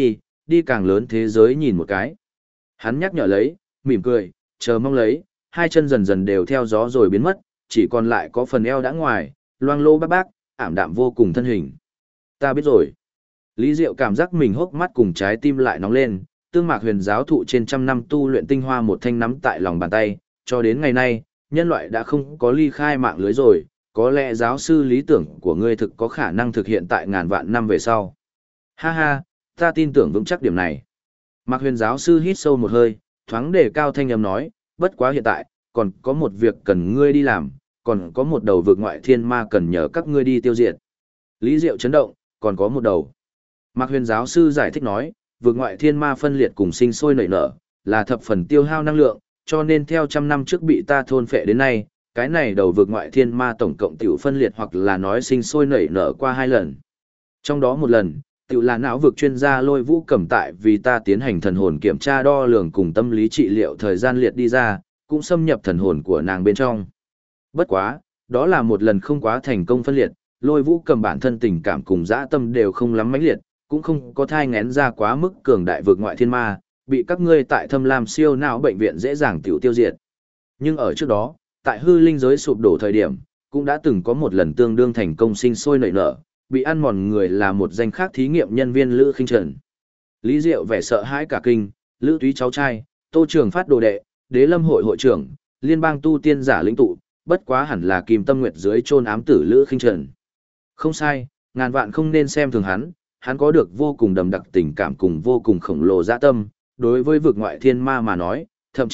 Speaker 1: đi càng lớn thế giới nhìn một cái. Hắn nhắc nhở lấy, mỉm cười, chờ mong lấy, hai chân dần dần đều theo gió rồi biến mất, chỉ còn lại có phần eo đã ngoài, loang lô bác bác, ảm đạm vô cùng thân hình. Ta biết rồi. Lý Diệu cảm giác mình hốc mắt cùng trái tim lại nóng lên, tương mạc huyền giáo thụ trên trăm năm tu luyện tinh hoa một thanh nắm tại lòng bàn tay, cho đến ngày nay, nhân loại đã không có ly khai mạng lưới rồi, có lẽ giáo sư lý tưởng của ngươi thực có khả năng thực hiện tại ngàn vạn năm về sau. Ha ha, ta tin tưởng vững chắc điểm này. Mạc huyền giáo sư hít sâu một hơi, thoáng đề cao thanh âm nói, bất quá hiện tại, còn có một việc cần ngươi đi làm, còn có một đầu vực ngoại thiên ma cần nhờ các ngươi đi tiêu diệt. Lý Diệu chấn động, còn có một đầu. Mạc huyền giáo sư giải thích nói, vực ngoại thiên ma phân liệt cùng sinh sôi nảy nở, là thập phần tiêu hao năng lượng, cho nên theo trăm năm trước bị ta thôn phệ đến nay, cái này đầu vực ngoại thiên ma tổng cộng tiểu phân liệt hoặc là nói sinh sôi nảy nở qua 2 lần. Trong đó một lần, tiểu là não vực chuyên gia Lôi Vũ Cẩm tại vì ta tiến hành thần hồn kiểm tra đo lường cùng tâm lý trị liệu thời gian liệt đi ra, cũng xâm nhập thần hồn của nàng bên trong. Bất quá, đó là một lần không quá thành công phân liệt, Lôi Vũ Cẩm bản thân tình cảm cùng dã tâm đều không lắm mãnh liệt, cũng không có thai ngén ra quá mức cường đại vực ngoại thiên ma, bị các ngươi tại Thâm Lam siêu não bệnh viện dễ dàng tiêu diệt. Nhưng ở trước đó, tại hư linh giới sụp đổ thời điểm, cũng đã từng có một lần tương đương thành công sinh sôi nảy nở, bị ăn mòn người là một danh khác thí nghiệm nhân viên Lữ Khinh Trần. Lý Diệu vẻ sợ hãi cả kinh, Lữ Túy cháu trai, Tô Trường Phát đồ đệ, Đế Lâm hội hội trưởng, liên bang tu tiên giả lĩnh tụ, bất quá hẳn là Kim Tâm Nguyệt dưới chôn ám tử Lữ Khinh Trần. Không sai, ngàn vạn không nên xem thường hắn có được vô cùng đậm đặc tình cảm cùng vô cùng khổng lồ dã tâm, đối với vực ngoại thiên ma mà nói,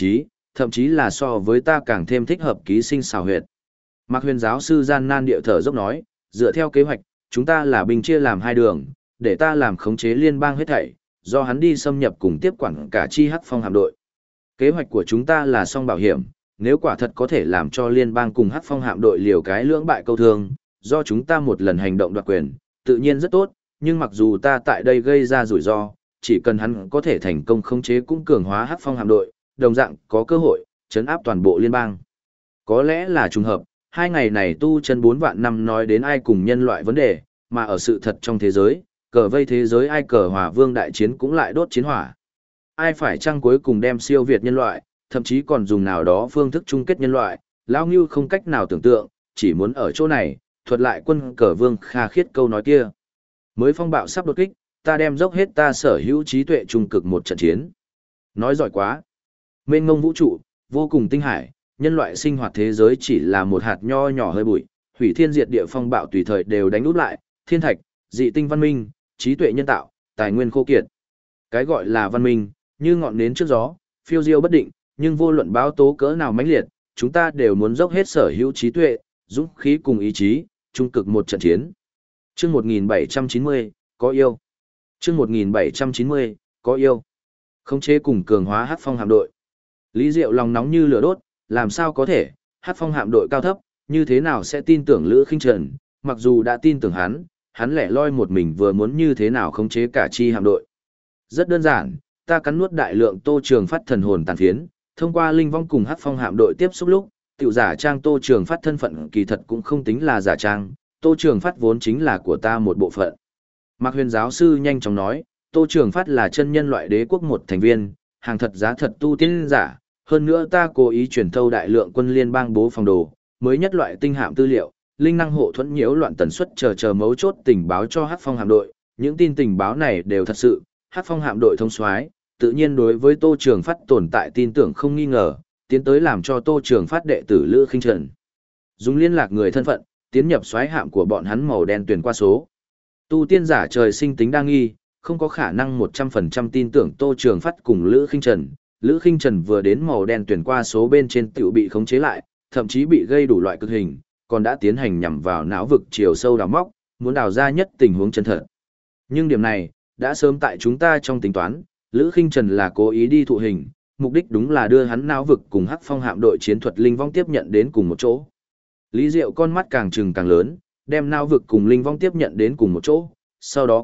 Speaker 1: thậm chí là so với ta càng thêm thích hợp ký sinh xào huyệt. Mạc huyền giáo sư gian nan điệu thở dốc nói, dựa theo kế hoạch, chúng ta là binh chia làm 2 đường, để ta làm khống chế liên bang hết thảy, do hắn đi xâm nhập cùng tiếp quản cả chi hắc phong hạm đội. Kế hoạch của chúng ta là song bảo hiểm, nếu quả thật có thể làm cho liên bang cùng hắc phong hạm đội liều cái lưỡng bại câu thương, do chúng ta một lần hành động đoạt quyền, tự nhiên rất tốt, nhưng mặc dù ta tại đây gây ra rủi ro, chỉ cần hắn có thể thành công khống chế cũng cường hóa hắc phong hạm đội, đồng dạng có cơ hội chấn áp toàn bộ liên bang. Có lẽ là trùng hợp, 2 ngày này tu chân 4 vạn năm nói đến ai cùng nhân loại vấn đề, mà ở sự thật trong thế giới, cờ vây thế giới ai cờ hòa vương đại chiến cũng lại đốt chiến hỏa. Ai phải chăng cuối cùng đem siêu việt nhân loại, thậm chí còn dùng nào đó phương thức chung kết nhân loại, lão Ngưu không cách nào tưởng tượng, chỉ muốn ở chỗ này, thuật lại quân cờ vương kha khiết câu nói kia. Mới phong bạo sắp đột kích, ta đem dốc hết ta sở hữu trí tuệ trung cực một trận chiến. Nói giỏi quá. Mênh mông vũ trụ, vô cùng tinh hải, nhân loại sinh hoạt thế giới chỉ là một hạt nho nhỏ hơi bụi, hủy thiên diệt địa phong bạo tùy thời đều đánh úp lại, thiên thạch, dị tinh văn minh, trí tuệ nhân tạo, tài nguyên khô kiệt. Cái gọi là văn minh, như ngọn nến trước gió, phiêu diêu bất định, nhưng vô luận báo tố cỡ nào mãnh liệt, chúng ta đều muốn dốc hết sở hữu trí tuệ, dũng khí cùng ý chí, trung cực một trận chiến. Chương 1790, có yêu. Chương 1790, có yêu. Khống chế cùng cường hóa Hắc Phong hạm đội. Lý Diệu lòng nóng như lửa đốt, làm sao có thể, Hắc Phong hạm đội cao thấp, như thế nào sẽ tin tưởng Lữ Khinh Trần, mặc dù đã tin tưởng hắn lẻ loi một mình vừa muốn như thế nào khống chế cả chi hạm đội. Rất đơn giản, ta cắn nuốt đại lượng Tô Trường Phát thần hồn tàn phiến, thông qua linh vong cùng Hắc Phong hạm đội tiếp xúc lúc, tiểu giả trang Tô Trường Phát thân phận kỳ thật cũng không tính là giả trang, Tô Trường Phát vốn chính là của ta một bộ phận. Mạc Huyền giáo sư nhanh chóng nói, Tô Trường Phát là chân nhân loại đế quốc một thành viên, hàng thật giá thật tu tiên giả, hơn nữa ta cố ý chuyển thâu đại lượng quân liên bang bố phòng đồ, mới nhất loại tinh hạm tư liệu, linh năng hộ thuẫn nhiễu loạn tần suất chờ mấu chốt tình báo cho Hắc Phong hạm đội, những tin tình báo này đều thật sự, Hắc Phong hạm đội thông soái, tự nhiên đối với Tô Trường Phát tồn tại tin tưởng không nghi ngờ, tiến tới làm cho Tô Trường Phát đệ tử Lữ Khinh Trần dùng liên lạc người thân phận, tiến nhập soái hạm của bọn hắn màu đen tuyển qua số. Tu tiên giả trời sinh tính đa nghi, không có khả năng 100% tin tưởng Tô Trường Phát cùng Lữ Khinh Trần. Lữ Khinh Trần vừa đến màu đen tuyển qua số bên trên tiểu bị khống chế lại, thậm chí bị gây đủ loại cực hình, còn đã tiến hành nhằm vào não vực chiều sâu đào móc, muốn đào ra nhất tình huống chân thật. Nhưng điểm này, đã sớm tại chúng ta trong tính toán, Lữ Khinh Trần là cố ý đi thụ hình, mục đích đúng là đưa hắn não vực cùng Hắc Phong hạm đội chiến thuật linh vong tiếp nhận đến cùng một chỗ. Lý Diệu con mắt càng trừng càng lớn, đem não vực cùng linh vong tiếp nhận đến cùng một chỗ, sau đó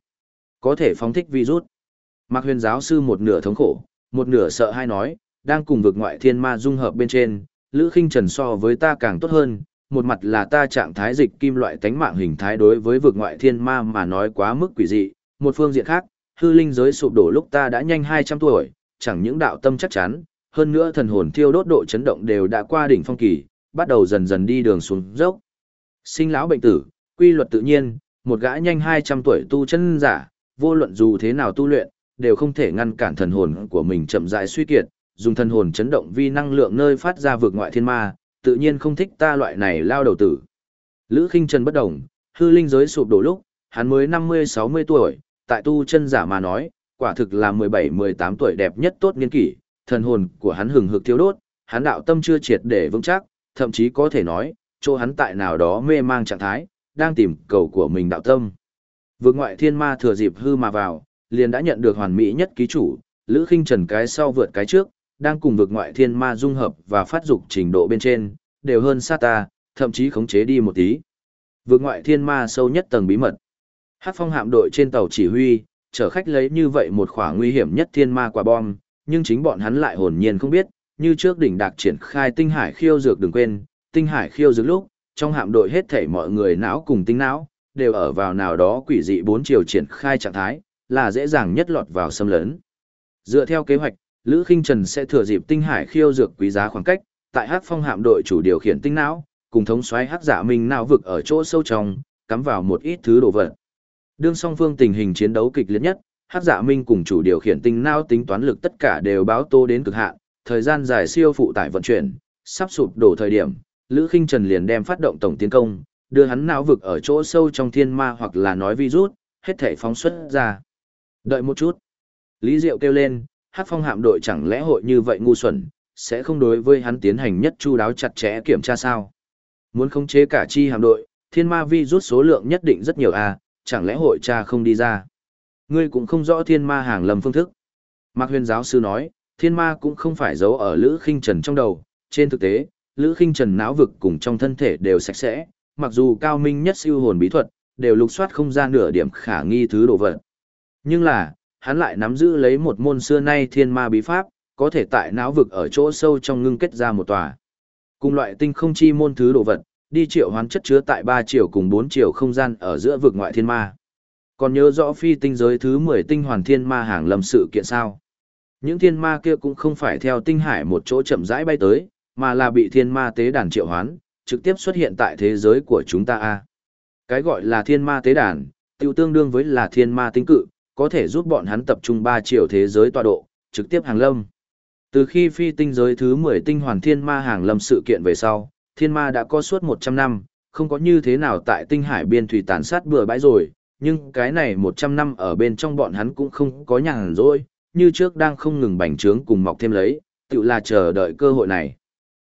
Speaker 1: có thể phóng thích virus. Mạc Huyền giáo sư một nửa thống khổ, một nửa sợ hai nói, đang cùng vực ngoại thiên ma dung hợp bên trên, Lữ Khinh Trần so với ta càng tốt hơn, một mặt là ta trạng thái dịch kim loại tánh mạng hình thái đối với vực ngoại thiên ma mà nói quá mức quỷ dị, một phương diện khác, hư linh giới sụp đổ lúc ta đã nhanh 200 tuổi, chẳng những đạo tâm chắc chắn, hơn nữa thần hồn thiêu đốt độ chấn động đều đã qua đỉnh phong kỳ, bắt đầu dần dần đi đường xuống dốc. Sinh lão bệnh tử, quy luật tự nhiên, một gã nhanh 200 tuổi tu chân giả, vô luận dù thế nào tu luyện, đều không thể ngăn cản thần hồn của mình chậm rãi suy kiệt, dùng thần hồn chấn động vi năng lượng nơi phát ra vượt ngoại thiên ma, tự nhiên không thích ta loại này lao đầu tử. Lữ Khinh Trần bất động, hư linh giới sụp đổ lúc, hắn mới 50-60 tuổi, tại tu chân giả mà nói, quả thực là 17-18 tuổi đẹp nhất tốt niên kỷ, thần hồn của hắn hừng hực thiêu đốt, hắn đạo tâm chưa triệt để vững chắc, thậm chí có thể nói, chỗ hắn tại nào đó mê mang trạng thái, đang tìm cầu của mình đạo tâm. Vượt ngoại thiên ma thừa dịp hư mà vào, liền đã nhận được hoàn mỹ nhất ký chủ, Lữ Khinh Trần cái sau vượt cái trước, đang cùng vượt ngoại thiên ma dung hợp và phát dục trình độ bên trên, đều hơn xa ta, thậm chí khống chế đi một tí. Vượt ngoại thiên ma sâu nhất tầng bí mật. Hắc Phong hạm đội trên tàu chỉ huy, chở khách lấy như vậy một khỏa nguy hiểm nhất thiên ma quả bom, nhưng chính bọn hắn lại hồn nhiên không biết, như trước đỉnh đạc triển khai tinh hải khiêu dược đừng quên, tinh hải khiêu dược lúc, trong hạm đội hết thảy mọi người não cùng tinh não, đều ở vào nào đó quỷ dị 4 chiều triển khai trạng thái, là dễ dàng nhất lọt vào xâm lấn. Dựa theo kế hoạch, Lữ Khinh Trần sẽ thừa dịp tinh hải khiêu dược quý giá khoảng cách, tại Hắc Phong hạm đội chủ điều khiển tinh não, cùng thống soái Hắc Dạ Minh não vực ở chỗ sâu trong, cắm vào một ít thứ đồ vật. Đương song phương tình hình chiến đấu kịch liệt nhất, Hắc Dạ Minh cùng chủ điều khiển tinh não tính toán lực tất cả đều báo tô đến cực hạn, thời gian dài siêu phụ tải vận chuyển, sắp sụp đổ thời điểm, Lữ Khinh Trần liền đem phát động tổng tiến công, đưa hắn não vực ở chỗ sâu trong thiên ma hoặc là nói virus, hết thể phóng xuất ra. Đợi một chút. Lý Diệu kêu lên, Hắc Phong hạm đội chẳng lẽ hội như vậy ngu xuẩn, sẽ không đối với hắn tiến hành nhất chu đáo chặt chẽ kiểm tra sao? Muốn khống chế cả chi hạm đội, thiên ma virus số lượng nhất định rất nhiều chẳng lẽ hội tra không đi ra? Ngươi cũng không rõ thiên ma hàng lầm phương thức. Mạc Huyền giáo sư nói, thiên ma cũng không phải giấu ở Lữ Khinh Trần trong đầu, trên thực tế, Lữ Khinh Trần não vực cùng trong thân thể đều sạch sẽ, mặc dù cao minh nhất siêu hồn bí thuật, đều lục soát không ra nửa điểm khả nghi thứ đồ vật. Nhưng là, hắn lại nắm giữ lấy một môn xưa nay thiên ma bí pháp, có thể tại não vực ở chỗ sâu trong ngưng kết ra một tòa. Cùng loại tinh không chi môn thứ đồ vật, đi triệu hoán chất chứa tại 3 chiều cùng 4 chiều không gian ở giữa vực ngoại thiên ma. Còn nhớ rõ phi tinh giới thứ 10 tinh hoàn thiên ma hàng lâm sự kiện sao? Những thiên ma kia cũng không phải theo tinh hải một chỗ chậm rãi bay tới, mà là bị thiên ma tế đàn triệu hoán, trực tiếp xuất hiện tại thế giới của chúng ta. Cái gọi là thiên ma tế đàn, tiêu tương đương với là thiên ma tinh cự, có thể giúp bọn hắn tập trung 3 chiều thế giới tọa độ, trực tiếp hàng lâm. Từ khi phi tinh giới thứ 10 tinh hoàn thiên ma hàng lâm sự kiện về sau, thiên ma đã có suốt 100 năm, không có như thế nào tại tinh hải biên thủy tàn sát bừa bãi rồi, nhưng cái này 100 năm ở bên trong bọn hắn cũng không có nhàn rỗi, như trước đang không ngừng bành trướng cùng mọc thêm lấy, tự là chờ đợi cơ hội này.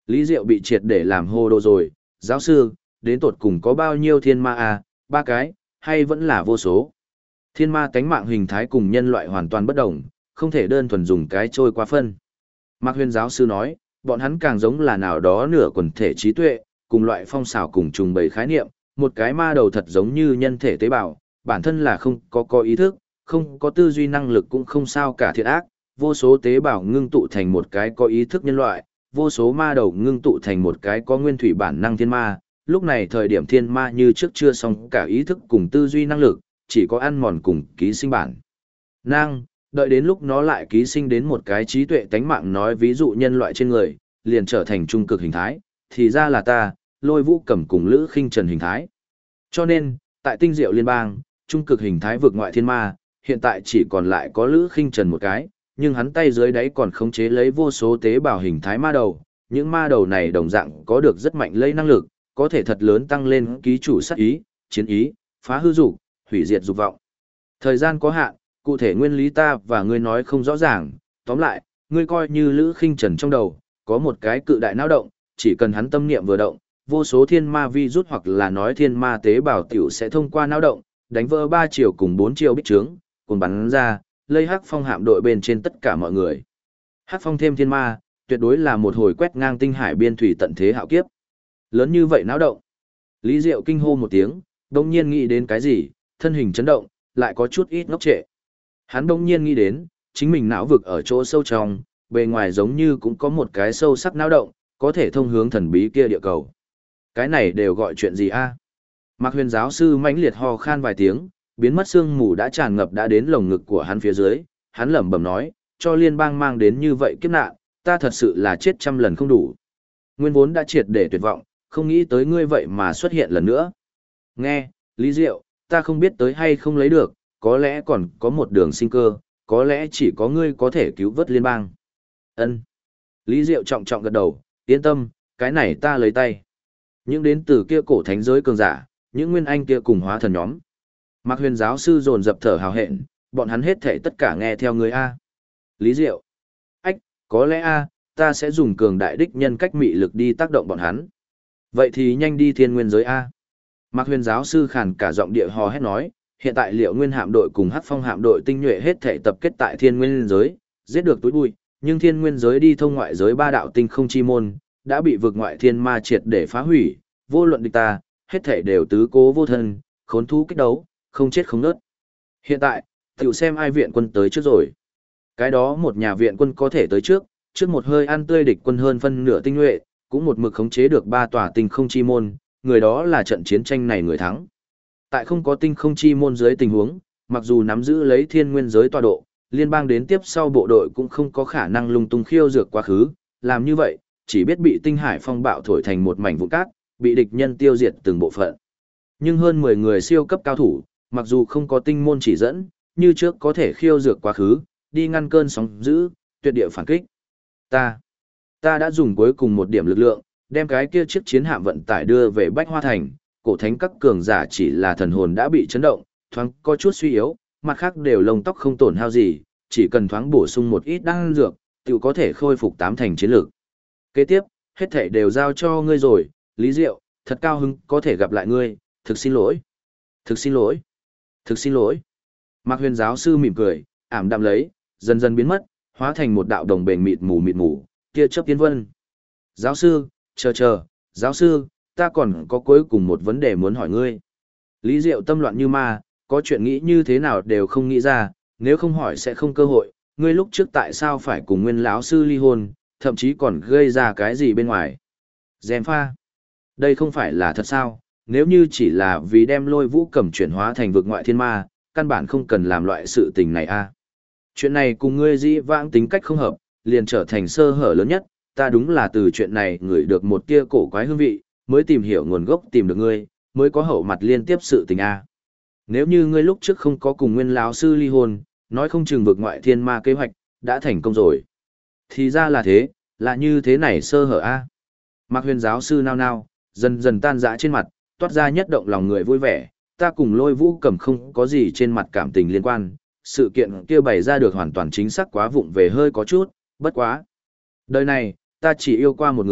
Speaker 1: Lý Diệu bị triệt để làm hồ đồ rồi, giáo sư, đến tột cùng có bao nhiêu thiên ma à, 3 cái, hay vẫn là vô số? Thiên ma tánh mạng hình thái cùng nhân loại hoàn toàn bất đồng, không thể đơn thuần dùng cái trôi qua phân. Mạc Huyền giáo sư nói, bọn hắn càng giống là nào đó nửa quần thể trí tuệ, cùng loại phong xảo cùng trùng bầy khái niệm, một cái ma đầu thật giống như nhân thể tế bào, bản thân là không có ý thức, không có tư duy năng lực cũng không sao cả thiện ác, vô số tế bào ngưng tụ thành một cái có ý thức nhân loại, vô số ma đầu ngưng tụ thành một cái có nguyên thủy bản năng thiên ma, lúc này thời điểm thiên ma như trước chưa xong cả ý thức cùng tư duy năng lực, chỉ có ăn mòn cùng ký sinh bản năng, đợi đến lúc nó lại ký sinh đến một cái trí tuệ tánh mạng nói ví dụ nhân loại trên người, liền trở thành trung cực hình thái, thì ra là ta, Lôi Vũ Cẩm cùng Lữ Khinh Trần hình thái. Cho nên, tại Tinh Diệu Liên bang, trung cực hình thái vượt ngoại thiên ma, hiện tại chỉ còn lại có Lữ Khinh Trần một cái, nhưng hắn tay dưới đáy còn khống chế lấy vô số tế bào hình thái ma đầu, những ma đầu này đồng dạng có được rất mạnh lây năng lực, có thể thật lớn tăng lên ký chủ sát ý, chiến ý, phá hư dục, hủy diệt dục vọng. Thời gian có hạn, cụ thể nguyên lý ta và ngươi nói không rõ ràng, tóm lại, ngươi coi như Lữ Khinh Trần trong đầu, có một cái cự đại não động, chỉ cần hắn tâm niệm vừa động, vô số thiên ma vi rút hoặc là nói thiên ma tế bào tiểu sẽ thông qua não động, đánh vỡ 3 chiều cùng 4 chiều bích trướng, cùng bắn ra, lây Hắc Phong hạm đội bên trên tất cả mọi người. Hắc Phong thêm thiên ma, tuyệt đối là một hồi quét ngang tinh hải biên thủy tận thế hạo kiếp. Lớn như vậy não động. Lý Diệu kinh hô một tiếng, đồng nhiên nghĩ đến cái gì, thân hình chấn động, lại có chút ít ngốc trệ. Hắn đồng nhiên nghĩ đến, chính mình não vực ở chỗ sâu trong, bề ngoài giống như cũng có một cái sâu sắc não động, có thể thông hướng thần bí kia địa cầu. Cái này đều gọi chuyện gì a? Mạc Huyền giáo sư mãnh liệt ho khan vài tiếng, biến mất sương mù đã tràn ngập đã đến lồng ngực của hắn phía dưới, hắn lẩm bẩm nói, cho liên bang mang đến như vậy kiếp nạn, ta thật sự là chết trăm lần không đủ. Nguyên vốn đã triệt để tuyệt vọng, không nghĩ tới ngươi vậy mà xuất hiện lần nữa. Nghe, Lý Diệu, ta không biết tới hay không lấy được, có lẽ còn có một đường sinh cơ, có lẽ chỉ có ngươi có thể cứu vớt liên bang. Ân. Lý Diệu trọng trọng gật đầu, yên tâm, cái này ta lấy tay. Những đến từ kia cổ thánh giới cường giả, những nguyên anh kia cùng hóa thần nhóm. Mạc Huyền giáo sư dồn dập thở hào hẹn, bọn hắn hết thảy tất cả nghe theo người A. Lý Diệu. Ách, có lẽ A, ta sẽ dùng cường đại đích nhân cách mị lực đi tác động bọn hắn. Vậy thì nhanh đi thiên nguyên giới A. Mạc Huyền giáo sư khàn cả giọng địa hò hét nói, hiện tại Liệu Nguyên hạm đội cùng Hắc Phong hạm đội tinh nhuệ hết thảy tập kết tại thiên nguyên giới, giết được túi bụi, nhưng thiên nguyên giới đi thông ngoại giới 3 đạo tinh không chi môn, đã bị vực ngoại thiên ma triệt để phá hủy, vô luận địch ta, hết thảy đều tứ cố vô thân, khốn thú kích đấu, không chết không nớt. Hiện tại, tiểu xem ai viện quân tới trước rồi. Cái đó một nhà viện quân có thể tới trước một hơi ăn tươi địch quân hơn phân nửa tinh nhuệ, cũng một mực khống chế được 3 tòa tinh không chi môn, người đó là trận chiến tranh này người thắng. Tại không có tinh không chi môn dưới tình huống, mặc dù nắm giữ lấy thiên nguyên giới tọa độ, liên bang đến tiếp sau bộ đội cũng không có khả năng lung tung khiêu dược quá khứ, làm như vậy, chỉ biết bị tinh hải phong bạo thổi thành một mảnh vụn cát, bị địch nhân tiêu diệt từng bộ phận. Nhưng hơn 10 người siêu cấp cao thủ, mặc dù không có tinh môn chỉ dẫn, như trước có thể khiêu dược quá khứ, đi ngăn cơn sóng dữ, tuyệt địa phản kích. Ta đã dùng cuối cùng một điểm lực lượng, đem cái kia chiếc chiến hạm vận tải đưa về Bách Hoa Thành, cổ thánh các cường giả chỉ là thần hồn đã bị chấn động, thoáng có chút suy yếu, mặt khác đều lông tóc không tổn hao gì, chỉ cần thoáng bổ sung một ít đan dược, tự có thể khôi phục 8 thành chiến lược. Kế tiếp, hết thảy đều giao cho ngươi rồi, Lý Diệu, thật cao hứng có thể gặp lại ngươi, thực xin lỗi. Thực xin lỗi. Thực xin lỗi. Mạc Huyền giáo sư mỉm cười, ảm đạm lấy, dần dần biến mất, hóa thành một đạo đồng bền mịt mù, tia chớp tiến vân. Giáo sư, chờ, giáo sư, ta còn có cuối cùng một vấn đề muốn hỏi ngươi. Lý Diệu tâm loạn như ma, có chuyện nghĩ như thế nào đều không nghĩ ra, nếu không hỏi sẽ không cơ hội, ngươi lúc trước tại sao phải cùng Nguyên lão sư ly hôn, thậm chí còn gây ra cái gì bên ngoài. Dèm pha. Đây không phải là thật sao, nếu như chỉ là vì đem Lôi Vũ Cẩm chuyển hóa thành vực ngoại thiên ma, căn bản không cần làm loại sự tình này a. Chuyện này cùng ngươi dĩ vãng tính cách không hợp, liền trở thành sơ hở lớn nhất, ta đúng là từ chuyện này ngửi được một tia cổ quái hương vị, mới tìm hiểu nguồn gốc tìm được ngươi, mới có hậu mặt liên tiếp sự tình a. Nếu như ngươi lúc trước không có cùng Nguyên lão sư ly hôn, nói không chừng vực ngoại thiên ma kế hoạch đã thành công rồi. Thì ra là thế, là như thế này sơ hở a. Mạc Huyền giáo sư nao nao, dần dần tan rã trên mặt, toát ra nhất động lòng người vui vẻ, ta cùng Lôi Vũ Cẩm không có gì trên mặt cảm tình liên quan, sự kiện kia bày ra được hoàn toàn chính xác quá vụng về hơi có chút, bất quá. Đời này, ta chỉ yêu qua một người,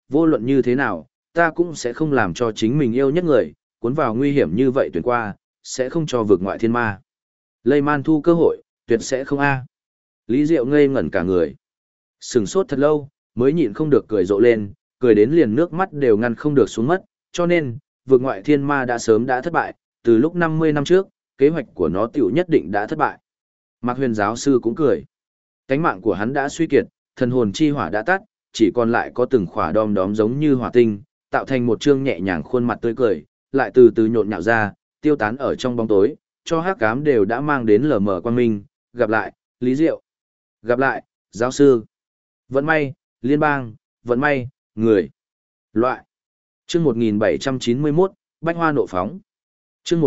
Speaker 1: vô luận như thế nào, ta cũng sẽ không làm cho chính mình yêu nhất người, cuốn vào nguy hiểm như vậy tuyển qua, sẽ không cho vượt ngoại thiên ma. Lây man thu cơ hội, tuyệt sẽ không a. Lý Diệu ngây ngẩn cả người. Sừng sốt thật lâu, mới nhịn không được cười rộ lên, cười đến liền nước mắt đều ngăn không được xuống mất, cho nên, vượt ngoại thiên ma đã sớm đã thất bại, từ lúc 50 năm trước, kế hoạch của nó tiểu nhất định đã thất bại. Mạc Huyền giáo sư cũng cười. Cánh mạng của hắn đã suy kiệt, thần hồn chi hỏa đã tắt, chỉ còn lại có từng khỏa đom đóm giống như hỏa tinh, tạo thành một trương nhẹ nhàng khuôn mặt tươi cười, lại từ từ nhộn nhạo ra, tiêu tán ở trong bóng tối, cho hắc ám đều đã mang đến lờ mờ quang minh. Gặp lại, Lý Diệu. Gặp lại, giáo sư. Vận may, liên bang, vận may, người. Loại. Chương 1791, Bách Hoa nộ phóng. Chương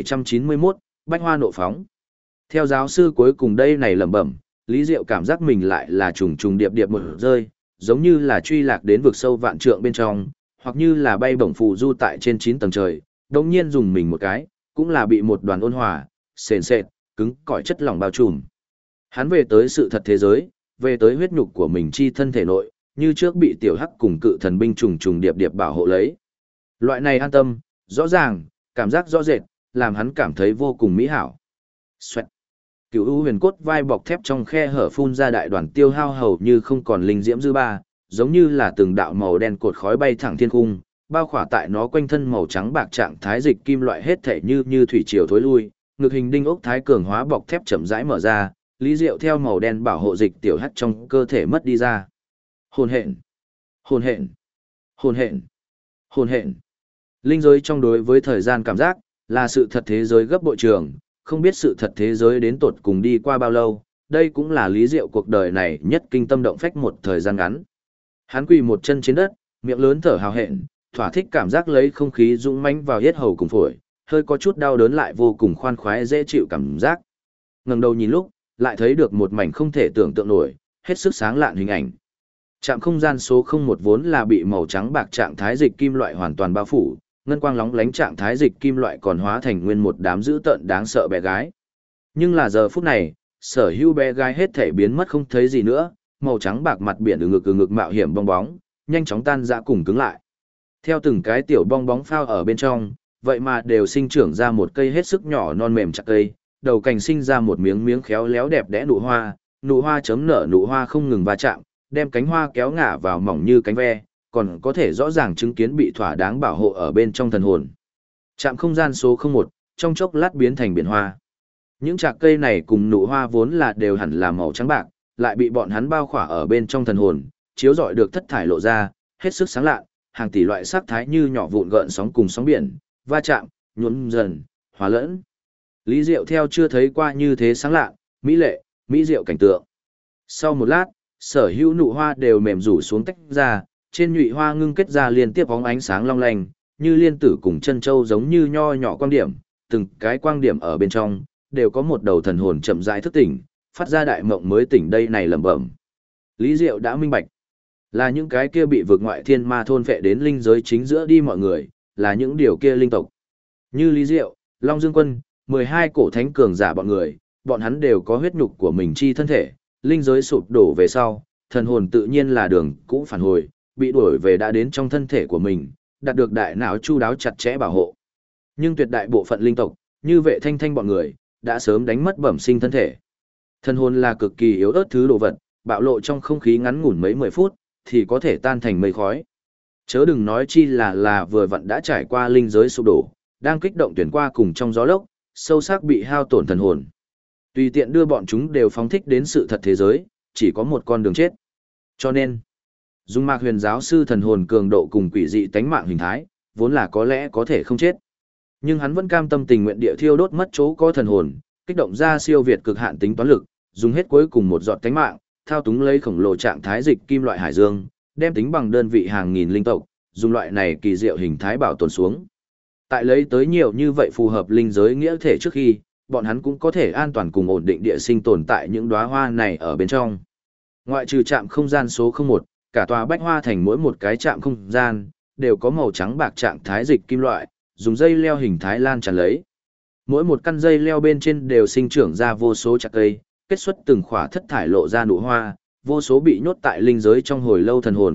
Speaker 1: 1791, Bách Hoa nộ phóng. Theo giáo sư cuối cùng đây này lẩm bẩm, Lý Diệu cảm giác mình lại là trùng trùng điệp điệp một rơi, giống như là truy lạc đến vực sâu vạn trượng bên trong, hoặc như là bay bổng phù du tại trên 9 tầng trời, đồng nhiên dùng mình một cái, cũng là bị một đoàn ôn hòa, sền sệt, cứng cỏi chất lỏng bao trùm. Hắn về tới sự thật thế giới, về tới huyết nhục của mình chi thân thể nội, như trước bị tiểu hắc cùng cự thần binh trùng trùng điệp điệp bảo hộ lấy. Loại này an tâm, rõ ràng, cảm giác rõ rệt, làm hắn cảm thấy vô cùng mỹ hảo. Xoẹt. Cửu u huyền cốt vai bọc thép trong khe hở phun ra đại đoàn tiêu hao hầu như không còn linh diễm dư ba, giống như là từng đạo màu đen cột khói bay thẳng thiên cung, bao khỏa tại nó quanh thân màu trắng bạc trạng thái dịch kim loại hết thể như thủy triều thối lui, ngực hình đinh ốc thái cường hóa bọc thép chậm rãi mở ra, Lý Diệu theo màu đen bảo hộ dịch tiểu hắc trong cơ thể mất đi ra. Hồn hện, hồn hện, hồn hện, hồn hện. Linh giới trong đối với thời gian cảm giác, là sự thật thế giới gấp bội trường, không biết sự thật thế giới đến tột cùng đi qua bao lâu, đây cũng là Lý Diệu cuộc đời này nhất kinh tâm động phách một thời gian ngắn. Hắn quỳ một chân trên đất, miệng lớn thở hào hẹn, thỏa thích cảm giác lấy không khí dũng mãnh vào yết hầu cùng phổi, hơi có chút đau đớn lại vô cùng khoan khoái dễ chịu cảm giác. Ngẩng đầu nhìn lúc, lại thấy được một mảnh không thể tưởng tượng nổi, hết sức sáng lạn hình ảnh. Trạm không gian số 01 vốn là bị màu trắng bạc trạng thái dịch kim loại hoàn toàn bao phủ, ngân quang lóng lánh trạng thái dịch kim loại còn hóa thành nguyên một đám dữ tợn đáng sợ bé gái. Nhưng là giờ phút này, sở hữu bé gái hết thể biến mất không thấy gì nữa, màu trắng bạc mặt biển từ ngực mạo hiểm bong bóng, nhanh chóng tan rã cùng cứng lại. Theo từng cái tiểu bong bóng phao ở bên trong, vậy mà đều sinh trưởng ra một cây hết sức nhỏ non mềm chặt cây, đầu cành sinh ra một miếng miếng khéo léo đẹp đẽ nụ hoa chấm nở nụ hoa không ngừng va chạm, đem cánh hoa kéo ngả vào mỏng như cánh ve, còn có thể rõ ràng chứng kiến bị thỏa đáng bảo hộ ở bên trong thần hồn. Trạm không gian số 01, trong chốc lát biến thành biển hoa. Những chạc cây này cùng nụ hoa vốn là đều hẳn là màu trắng bạc, lại bị bọn hắn bao khỏa ở bên trong thần hồn, chiếu rọi được thất thải lộ ra, hết sức sáng lạ, hàng tỷ loại sắc thái như nhỏ vụn gợn sóng cùng sóng biển, va chạm, nhuốm dần, hòa lẫn. Lý Diệu theo chưa thấy qua như thế sáng lạ, mỹ lệ, mỹ diệu cảnh tượng. Sau một lát, sở hữu nụ hoa đều mềm rủ xuống tách ra, trên nhụy hoa ngưng kết ra liên tiếp bóng ánh sáng long lanh, như liên tử cùng chân châu giống như nho nhỏ quang điểm, từng cái quang điểm ở bên trong đều có một đầu thần hồn chậm rãi thức tỉnh, phát ra đại mộng mới tỉnh đây này lẩm bẩm. Lý Diệu đã minh bạch, là những cái kia bị vượt ngoại thiên ma thôn phệ đến linh giới chính giữa đi mọi người, là những điều kia linh tộc. Như Lý Diệu, Long Dương Quân, 12 cổ thánh cường giả bọn người, bọn hắn đều có huyết nhục của mình chi thân thể, linh giới sụp đổ về sau, thần hồn tự nhiên là đường cũ phản hồi, bị đuổi về đã đến trong thân thể của mình, đạt được đại não chu đáo chặt chẽ bảo hộ. Nhưng tuyệt đại bộ phận linh tộc, như Vệ Thanh Thanh bọn người, đã sớm đánh mất bẩm sinh thân thể. Thần hồn là cực kỳ yếu ớt thứ đồ vật, bạo lộ trong không khí ngắn ngủn mấy 10 phút, thì có thể tan thành mây khói. Chớ đừng nói chi là vừa vặn đã trải qua linh giới sụp đổ, đang kích động tuyển qua cùng trong gió lốc, sâu sắc bị hao tổn thần hồn. Tùy tiện đưa bọn chúng đều phóng thích đến sự thật thế giới, chỉ có một con đường chết. Cho nên, dùng Mạc Huyền giáo sư thần hồn cường độ cùng quỷ dị tánh mạng hình thái, vốn là có lẽ có thể không chết. Nhưng hắn vẫn cam tâm tình nguyện địa thiêu đốt mất chỗ có thần hồn, kích động ra siêu việt cực hạn tính toán lực, dùng hết cuối cùng một giọt tánh mạng, thao túng lấy khổng lồ trạng thái dịch kim loại hải dương, đem tính bằng đơn vị hàng nghìn linh tộc, dùng loại này kỳ diệu hình thái bảo tồn xuống. Tại lấy tới nhiều như vậy phù hợp linh giới nghĩa thể trước khi, bọn hắn cũng có thể an toàn cùng ổn định địa sinh tồn tại những đóa hoa này ở bên trong. Ngoại trừ trạm không gian số 01, cả tòa Bách Hoa Thành mỗi một cái trạm không gian, đều có màu trắng bạc trạng thái dịch kim loại, dùng dây leo hình thái lan tràn lấy. Mỗi một căn dây leo bên trên đều sinh trưởng ra vô số chạc cây, kết xuất từng khỏa thất thải lộ ra nụ hoa, vô số bị nhốt tại linh giới trong hồi lâu thần hồn,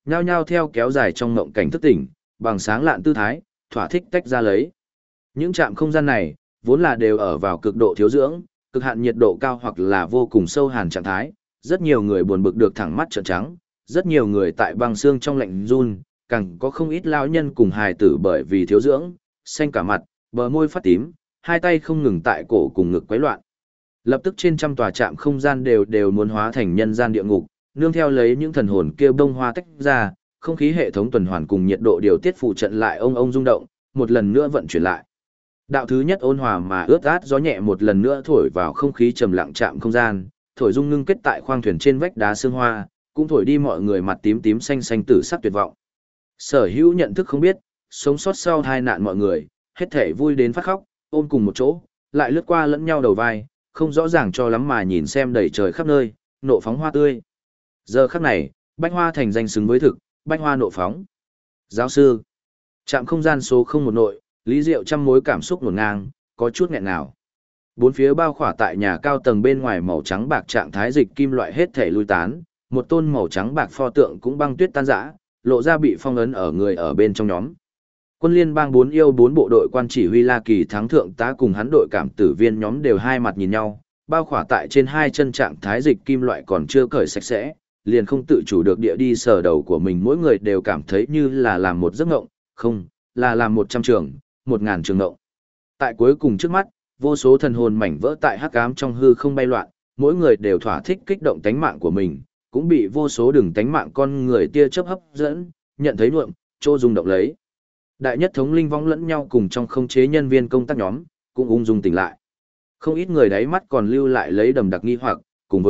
Speaker 1: nhao nhao theo kéo dài trong ngộng cảnh thức tỉnh, bằng sáng lạn tư thái, thỏa thích tách ra lấy. Những trạm không gian này, vốn là đều ở vào cực độ thiếu dưỡng, cực hạn nhiệt độ cao hoặc là vô cùng sâu hàn trạng thái, rất nhiều người buồn bực được thẳng mắt trợn trắng, rất nhiều người tại băng xương trong lạnh run, càng có không ít lão nhân cùng hài tử bởi vì thiếu dưỡng, xanh cả mặt, bờ môi phát tím, hai tay không ngừng tại cổ cùng ngực quấy loạn. Lập tức trên trăm tòa trạm không gian đều muốn hóa thành nhân gian địa ngục, nương theo lấy những thần hồn kia bông hoa tách ra, không khí hệ thống tuần hoàn cùng nhiệt độ điều tiết phụ trận lại ông rung động, một lần nữa vận chuyển lại. Đạo thứ nhất ôn hòa mà ướt át gió nhẹ một lần nữa thổi vào không khí trầm lặng trạm không gian, thổi rung ngưng kết tại khoang thuyền trên vách đá sương hoa, cũng thổi đi mọi người mặt tím tím xanh xanh tử sắc tuyệt vọng. Sở hữu nhận thức không biết, sống sót sau tai nạn mọi người, hết thể vui đến phát khóc, ôm cùng một chỗ, lại lướt qua lẫn nhau đầu vai, không rõ ràng cho lắm mà nhìn xem đầy trời khắp nơi, nộ phóng hoa tươi. Giờ khắc này, Bách Hoa thành danh xứng với thực, Bách Hoa nộ phóng. Giáo sư, trạm không gian số 01 nội, Lý Diệu trăm mối cảm xúc ngổn ngang, có chút nghẹn nào. Bốn phía bao khỏa tại nhà cao tầng bên ngoài màu trắng bạc trạng thái dịch kim loại hết thể lui tán, một tôn màu trắng bạc pho tượng cũng băng tuyết tan rã, lộ ra bị phong ấn ở người ở bên trong nhóm. Quân liên bang 4 yêu 4 bộ đội quan chỉ huy La Kỳ thắng thượng tá cùng hắn đội cảm tử viên nhóm đều hai mặt nhìn nhau, bao khỏa tại trên hai chân trạng thái dịch kim loại còn chưa cởi sạch sẽ, liền không tự chủ được địa đi sờ đầu của mình, mỗi người đều cảm thấy như là làm một giấc ngộng, không, là làm 100 trường, 1000 trường ngộng. Tại cuối cùng trước mắt, vô số thần hồn mảnh vỡ tại hắc ám trong hư không bay loạn, mỗi người đều thỏa thích kích động tánh mạng của mình, cũng bị vô số đường tánh mạng con người tia chớp hấp dẫn, nhận thấy nuộm, trô rung động lấy. Đại nhất thống linh vong lẫn nhau cùng trong không chế nhân viên công tác nhóm, cũng ung dung tỉnh lại. Không ít người đáy mắt còn lưu lại lấy đầm đặc nghi hoặc,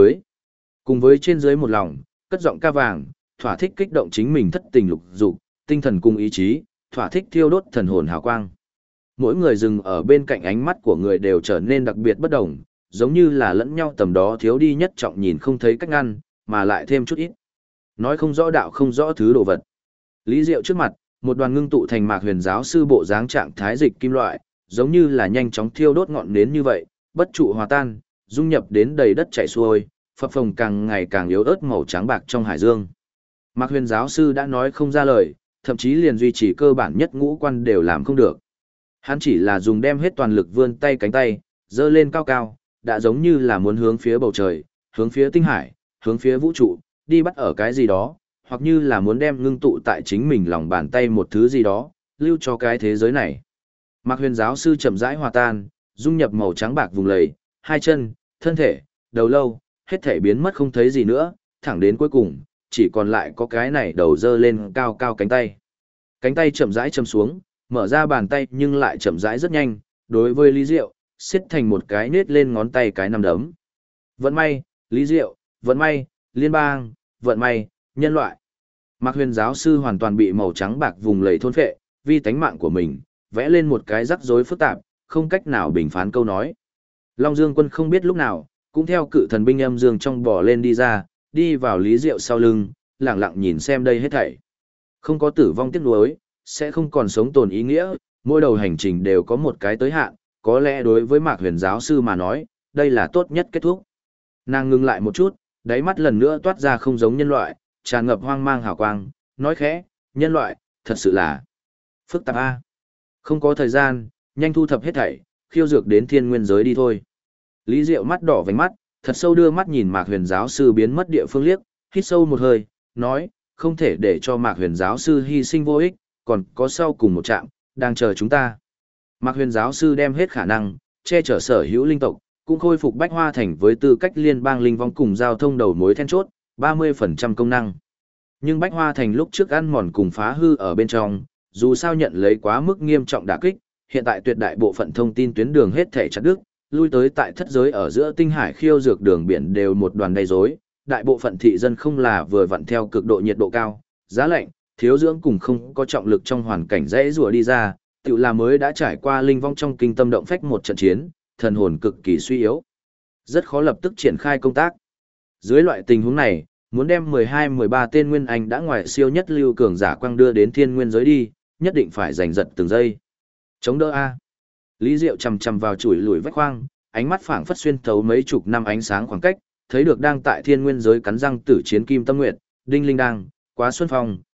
Speaker 1: cùng với trên dưới một lòng, cất giọng ca vàng, thỏa thích kích động chính mình thất tình lục dục, tinh thần cùng ý chí, thỏa thích thiêu đốt thần hồn hào quang. Mỗi người dừng ở bên cạnh ánh mắt của người đều trở nên đặc biệt bất đồng, giống như là lẫn nhau tầm đó thiếu đi nhất trọng nhìn không thấy cách ngăn, mà lại thêm chút ít. Nói không rõ đạo không rõ thứ đồ vật. Lý Diệu trước mặt, một đoàn ngưng tụ thành Mạc Huyền giáo sư bộ dáng trạng thái dịch kim loại, giống như là nhanh chóng thiêu đốt ngọn nến như vậy, bất trụ hòa tan, dung nhập đến đầy đất chảy xuôi, phập phồng càng ngày càng yếu ớt màu trắng bạc trong hải dương. Mạc Huyền giáo sư đã nói không ra lời, thậm chí liền duy trì cơ bản nhất ngũ quan đều làm không được. Hắn chỉ là dùng đem hết toàn lực vươn tay cánh tay, giơ lên cao cao, đã giống như là muốn hướng phía bầu trời, hướng phía tinh hải, hướng phía vũ trụ, đi bắt ở cái gì đó, hoặc như là muốn đem ngưng tụ tại chính mình lòng bàn tay một thứ gì đó, lưu cho cái thế giới này. Mạc Huyền giáo sư chậm rãi hòa tan, dung nhập màu trắng bạc vùng lầy, hai chân, thân thể, đầu lâu, hết thể biến mất không thấy gì nữa, thẳng đến cuối cùng, chỉ còn lại có cái này đầu dơ lên cao cao cánh tay. Cánh tay chậm rãi châm xuống, mở ra bàn tay nhưng lại chậm rãi rất nhanh, đối với Lý Diệu, xiết thành một cái nết lên ngón tay cái nắm đấm. Vận may, Lý Diệu, vận may, liên bang, vận may, nhân loại. Mạc Huyền giáo sư hoàn toàn bị màu trắng bạc vùng lầy thôn phệ, vì tánh mạng của mình, vẽ lên một cái rắc rối phức tạp, không cách nào bình phán câu nói. Long Dương Quân không biết lúc nào, cũng theo cự thần binh âm dương trong bò lên đi ra, đi vào Lý Diệu sau lưng, lặng lặng nhìn xem đây hết thảy. Không có tử vong tiếc nuối, sẽ không còn sống tồn ý nghĩa, mỗi đầu hành trình đều có một cái tới hạn, có lẽ đối với Mạc Huyền giáo sư mà nói, đây là tốt nhất kết thúc. Nàng ngừng lại một chút, đáy mắt lần nữa toát ra không giống nhân loại, tràn ngập hoang mang hào quang, nói khẽ, nhân loại, thật sự là phức tạp a. Không có thời gian, nhanh thu thập hết thảy, khiêu dược đến thiên nguyên giới đi thôi. Lý Diệu mắt đỏ vành mắt, thật sâu đưa mắt nhìn Mạc Huyền giáo sư biến mất địa phương liếc, hít sâu một hơi, nói, không thể để cho Mạc Huyền giáo sư hy sinh vô ích, còn có sau cùng một trạm, đang chờ chúng ta. Mạc Huyền giáo sư đem hết khả năng, che chở sở hữu linh tộc, cũng khôi phục Bách Hoa Thành với tư cách liên bang linh vong cùng giao thông đầu mối then chốt, 30% công năng. Nhưng Bách Hoa Thành lúc trước ăn mòn cùng phá hư ở bên trong, dù sao nhận lấy quá mức nghiêm trọng đả kích, hiện tại tuyệt đại bộ phận thông tin tuyến đường hết thể chặt đứt, lui tới tại thất giới ở giữa tinh hải khiêu dược đường biển đều một đoàn đầy rối, đại bộ phận thị dân không là vừa vặn theo cực độ nhiệt độ cao, giá lạnh, thiếu dưỡng cùng không có trọng lực trong hoàn cảnh dễ rùa đi ra, tự là mới đã trải qua linh vong trong kinh tâm động phách một trận chiến, thần hồn cực kỳ suy yếu. Rất khó lập tức triển khai công tác. Dưới loại tình huống này, muốn đem 12-13 tên nguyên anh đã ngoài siêu nhất lưu cường giả quang đưa đến thiên nguyên giới đi, nhất định phải giành giật từng giây. Chống đỡ A. Lý Diệu chầm chầm vào chuỗi lùi vách khoang, ánh mắt phảng phất xuyên thấu mấy chục năm ánh sáng khoảng cách, thấy được đang tại thiên nguyên giới cắn răng tử chiến Kim Tâm Nguyệt, Đinh Linh Đang, Quá Xuân Phong,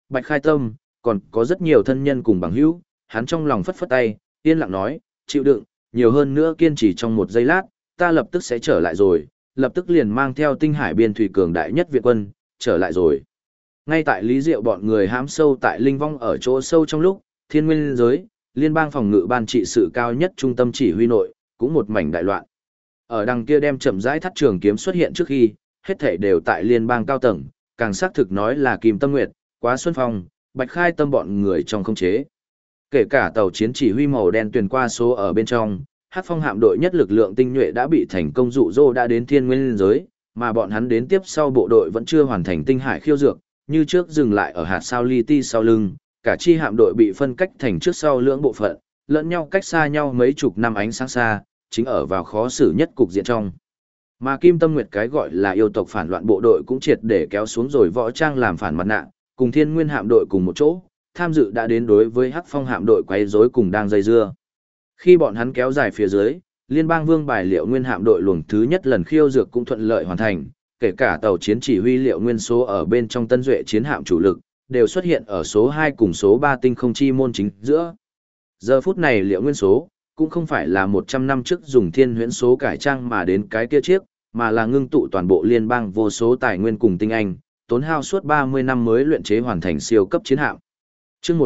Speaker 1: Bạch Khai Tâm, còn có rất nhiều thân nhân cùng bằng hữu, hắn trong lòng phất phất tay, yên lặng nói, chịu đựng, nhiều hơn nữa kiên trì trong một giây lát, ta lập tức sẽ trở lại rồi, lập tức liền mang theo tinh hải biên thủy cường đại nhất Việt quân, trở lại rồi. Ngay tại Lý Diệu bọn người hãm sâu tại linh vong ở chỗ sâu trong lúc, thiên nguyên giới, liên bang phòng ngự ban trị sự cao nhất trung tâm chỉ huy nội, cũng một mảnh đại loạn. Ở đằng kia đem chậm rãi thắt trường kiếm xuất hiện trước khi, hết thảy đều tại liên bang cao tầng, càng xác thực nói là Kim Tâm Nguyệt, Quá Xuân Phong, Bạch Khai Tâm bọn người trong không chế. Kể cả tàu chiến chỉ huy màu đen tuyển qua số ở bên trong, Hắc Phong hạm đội nhất lực lượng tinh nhuệ đã bị thành công dụ dỗ đã đến thiên nguyên giới, mà bọn hắn đến tiếp sau bộ đội vẫn chưa hoàn thành tinh hải khiêu dược, như trước dừng lại ở hạt sao li ti sau lưng, cả chi hạm đội bị phân cách thành trước sau lưỡng bộ phận, lẫn nhau cách xa nhau mấy chục năm ánh sáng xa, chính ở vào khó xử nhất cục diện trong. Mà Kim Tâm Nguyệt cái gọi là yêu tộc phản loạn bộ đội cũng triệt để kéo xuống rồi võ trang làm phản mặt nạ, cùng Thiên Nguyên hạm đội cùng một chỗ, tham dự đã đến đối với Hắc Phong hạm đội quấy rối cùng đang dây dưa. Khi bọn hắn kéo dài phía dưới, Liên bang Vương Bài Liệu Nguyên hạm đội luồng thứ nhất lần khiêu dược cũng thuận lợi hoàn thành, kể cả tàu chiến chỉ huy Liệu Nguyên số ở bên trong Tân Duệ chiến hạm chủ lực, đều xuất hiện ở số 2 cùng số 3 tinh không chi môn chính giữa. Giờ phút này Liệu Nguyên số cũng không phải là 100 năm trước dùng thiên huyễn số cải trang mà đến cái kia chiếc, mà là ngưng tụ toàn bộ liên bang vô số tài nguyên cùng tinh anh, tốn hao suốt 30 năm mới luyện chế hoàn thành siêu cấp chiến hạm. Chương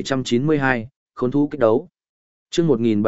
Speaker 1: 1792, khốn thú kích đấu. Chương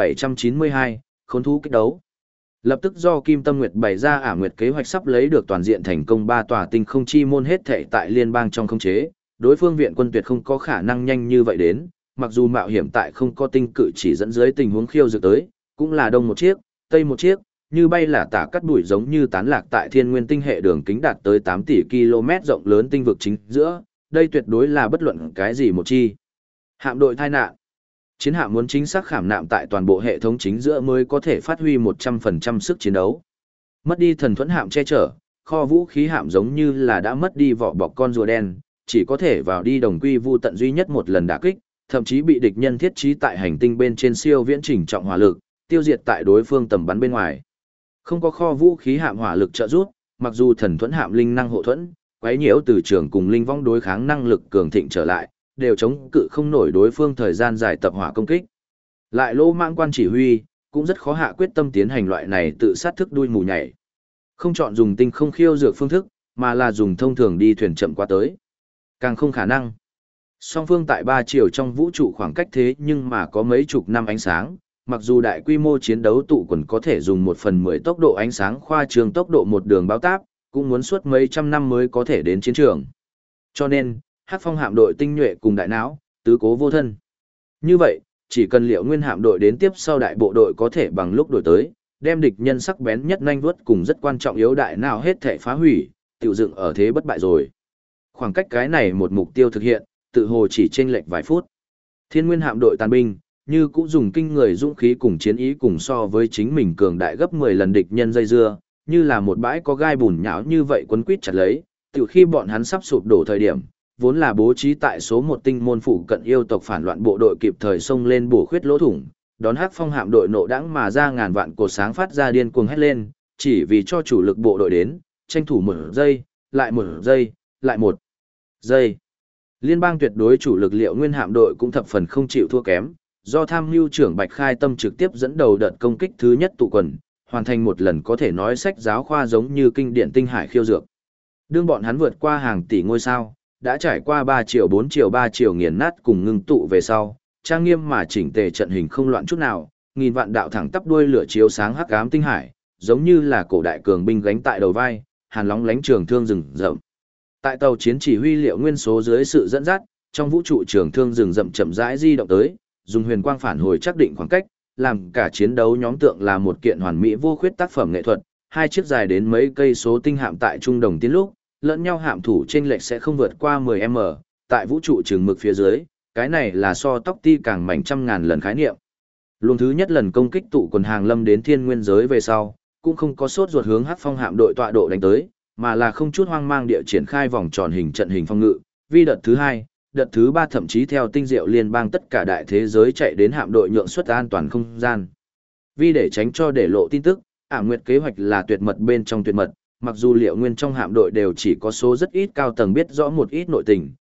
Speaker 1: 1792, khốn thú kích đấu. Lập tức do Kim Tâm Nguyệt bày ra ả nguyệt kế hoạch sắp lấy được toàn diện thành công 3 tòa tinh không chi môn hết thảy tại liên bang trong không chế, đối phương viện quân tuyệt không có khả năng nhanh như vậy đến, mặc dù mạo hiểm tại không có tinh cự chỉ dẫn dưới tình huống khiêu dược tới, cũng là đông một chiếc, tây một chiếc, như bay là tả cắt đuổi giống như tán lạc tại thiên nguyên tinh hệ đường kính đạt tới 8 tỷ km rộng lớn tinh vực chính giữa, đây tuyệt đối là bất luận cái gì một chi. Hạm đội tai nạn. Chiến hạm muốn chính xác khảm nạm tại toàn bộ hệ thống chính giữa mới có thể phát huy 100% sức chiến đấu. Mất đi thần thuẫn hạm che chở, kho vũ khí hạm giống như là đã mất đi vỏ bọc con rùa đen, chỉ có thể vào đi đồng quy vu tận duy nhất một lần đả kích, thậm chí bị địch nhân thiết trí tại hành tinh bên trên siêu viễn chỉnh trọng hỏa lực, tiêu diệt tại đối phương tầm bắn bên ngoài. Không có kho vũ khí hạm hỏa lực trợ giúp, mặc dù thần thuẫn hạm linh năng hộ thuẫn, quấy nhiễu từ trường cùng linh vong đối kháng năng lực cường thịnh trở lại, đều chống cự không nổi đối phương thời gian dài tập hỏa công kích. Lại lô mạng quan chỉ huy, cũng rất khó hạ quyết tâm tiến hành loại này tự sát thức đuôi mù nhảy. Không chọn dùng tinh không khiêu dược phương thức, mà là dùng thông thường đi thuyền chậm qua tới. Càng không khả năng. Song phương tại 3 chiều trong vũ trụ khoảng cách thế nhưng mà có mấy chục năm ánh sáng, mặc dù đại quy mô chiến đấu tụ quần có thể dùng 1/10 tốc độ ánh sáng khoa trương tốc độ một đường báo táp, cũng muốn suốt mấy trăm năm mới có thể đến chiến trường. Cho nên, Hắc Phong hạm đội tinh nhuệ cùng đại não, tứ cố vô thân. Như vậy, chỉ cần Liệu Nguyên hạm đội đến tiếp sau đại bộ đội có thể bằng lúc đổi tới, đem địch nhân sắc bén nhất nhanh vuốt cùng rất quan trọng yếu đại não hết thể phá hủy, tiểu dựng ở thế bất bại rồi. Khoảng cách cái này một mục tiêu thực hiện, tự hồ chỉ chênh lệch vài phút. Thiên Nguyên hạm đội tàn binh, như cũng dùng kinh người dũng khí cùng chiến ý cùng so với chính mình cường đại gấp 10 lần địch nhân dây dưa, như là một bãi có gai bùn nhão như vậy quấn quýt chặt lấy, tiểu khi bọn hắn sắp sụp đổ thời điểm, vốn là bố trí tại số 1 tinh môn phụ cận yêu tộc phản loạn bộ đội kịp thời xông lên bổ khuyết lỗ thủng, đón Hắc Phong hạm đội nộ đãng mà ra ngàn vạn cột sáng phát ra điên cuồng hét lên, chỉ vì cho chủ lực bộ đội đến, tranh thủ 1 giây, lại 1 giây, lại 1 giây. Liên bang tuyệt đối chủ lực Liệu Nguyên hạm đội cũng thập phần không chịu thua kém, do tham mưu trưởng Bạch Khai Tâm trực tiếp dẫn đầu đợt công kích thứ nhất tụ quần, hoàn thành một lần có thể nói sách giáo khoa giống như kinh điển tinh hải khiêu dược. Đương bọn hắn vượt qua hàng tỷ ngôi sao, đã trải qua 3 triệu 4 triệu 3 triệu nghiền nát cùng ngưng tụ về sau, trang nghiêm mà chỉnh tề trận hình không loạn chút nào, nghìn vạn đạo thẳng tắp đuôi lửa chiếu sáng hắc ám tinh hải, giống như là cổ đại cường binh gánh tại đầu vai, hàn lóng lánh trường thương rừng rậm. Tại tàu chiến chỉ huy Liệu Nguyên số dưới sự dẫn dắt, trong vũ trụ trường thương rừng rậm chậm rãi di động tới, dùng huyền quang phản hồi xác định khoảng cách, làm cả chiến đấu nhóm tượng là một kiện hoàn mỹ vô khuyết tác phẩm nghệ thuật, hai chiếc dài đến mấy cây số tinh hạm tại trung đồng tiến lúc, lẫn nhau hạm thủ chênh lệch sẽ không vượt qua 10m, tại vũ trụ trường mực phía dưới, cái này là so tóc ti càng mảnh trăm ngàn lần khái niệm. Luồng thứ nhất lần công kích tụ quần hàng lâm đến thiên nguyên giới về sau, cũng không có sốt ruột hướng Hắc Phong hạm đội tọa độ đánh tới, mà là không chút hoang mang địa triển khai vòng tròn hình trận hình phòng ngự, vì đợt thứ 2, đợt thứ 3 thậm chí theo tinh diệu liên bang tất cả đại thế giới chạy đến hạm đội nhượng xuất an toàn không gian. Vì để tránh cho để lộ tin tức, Ảm Nguyệt kế hoạch là tuyệt mật bên trong tuyệt mật, mặc dù Liệu Nguyên trong hạm đội đều chỉ có số rất ít cao tầng biết rõ một ít nội tình,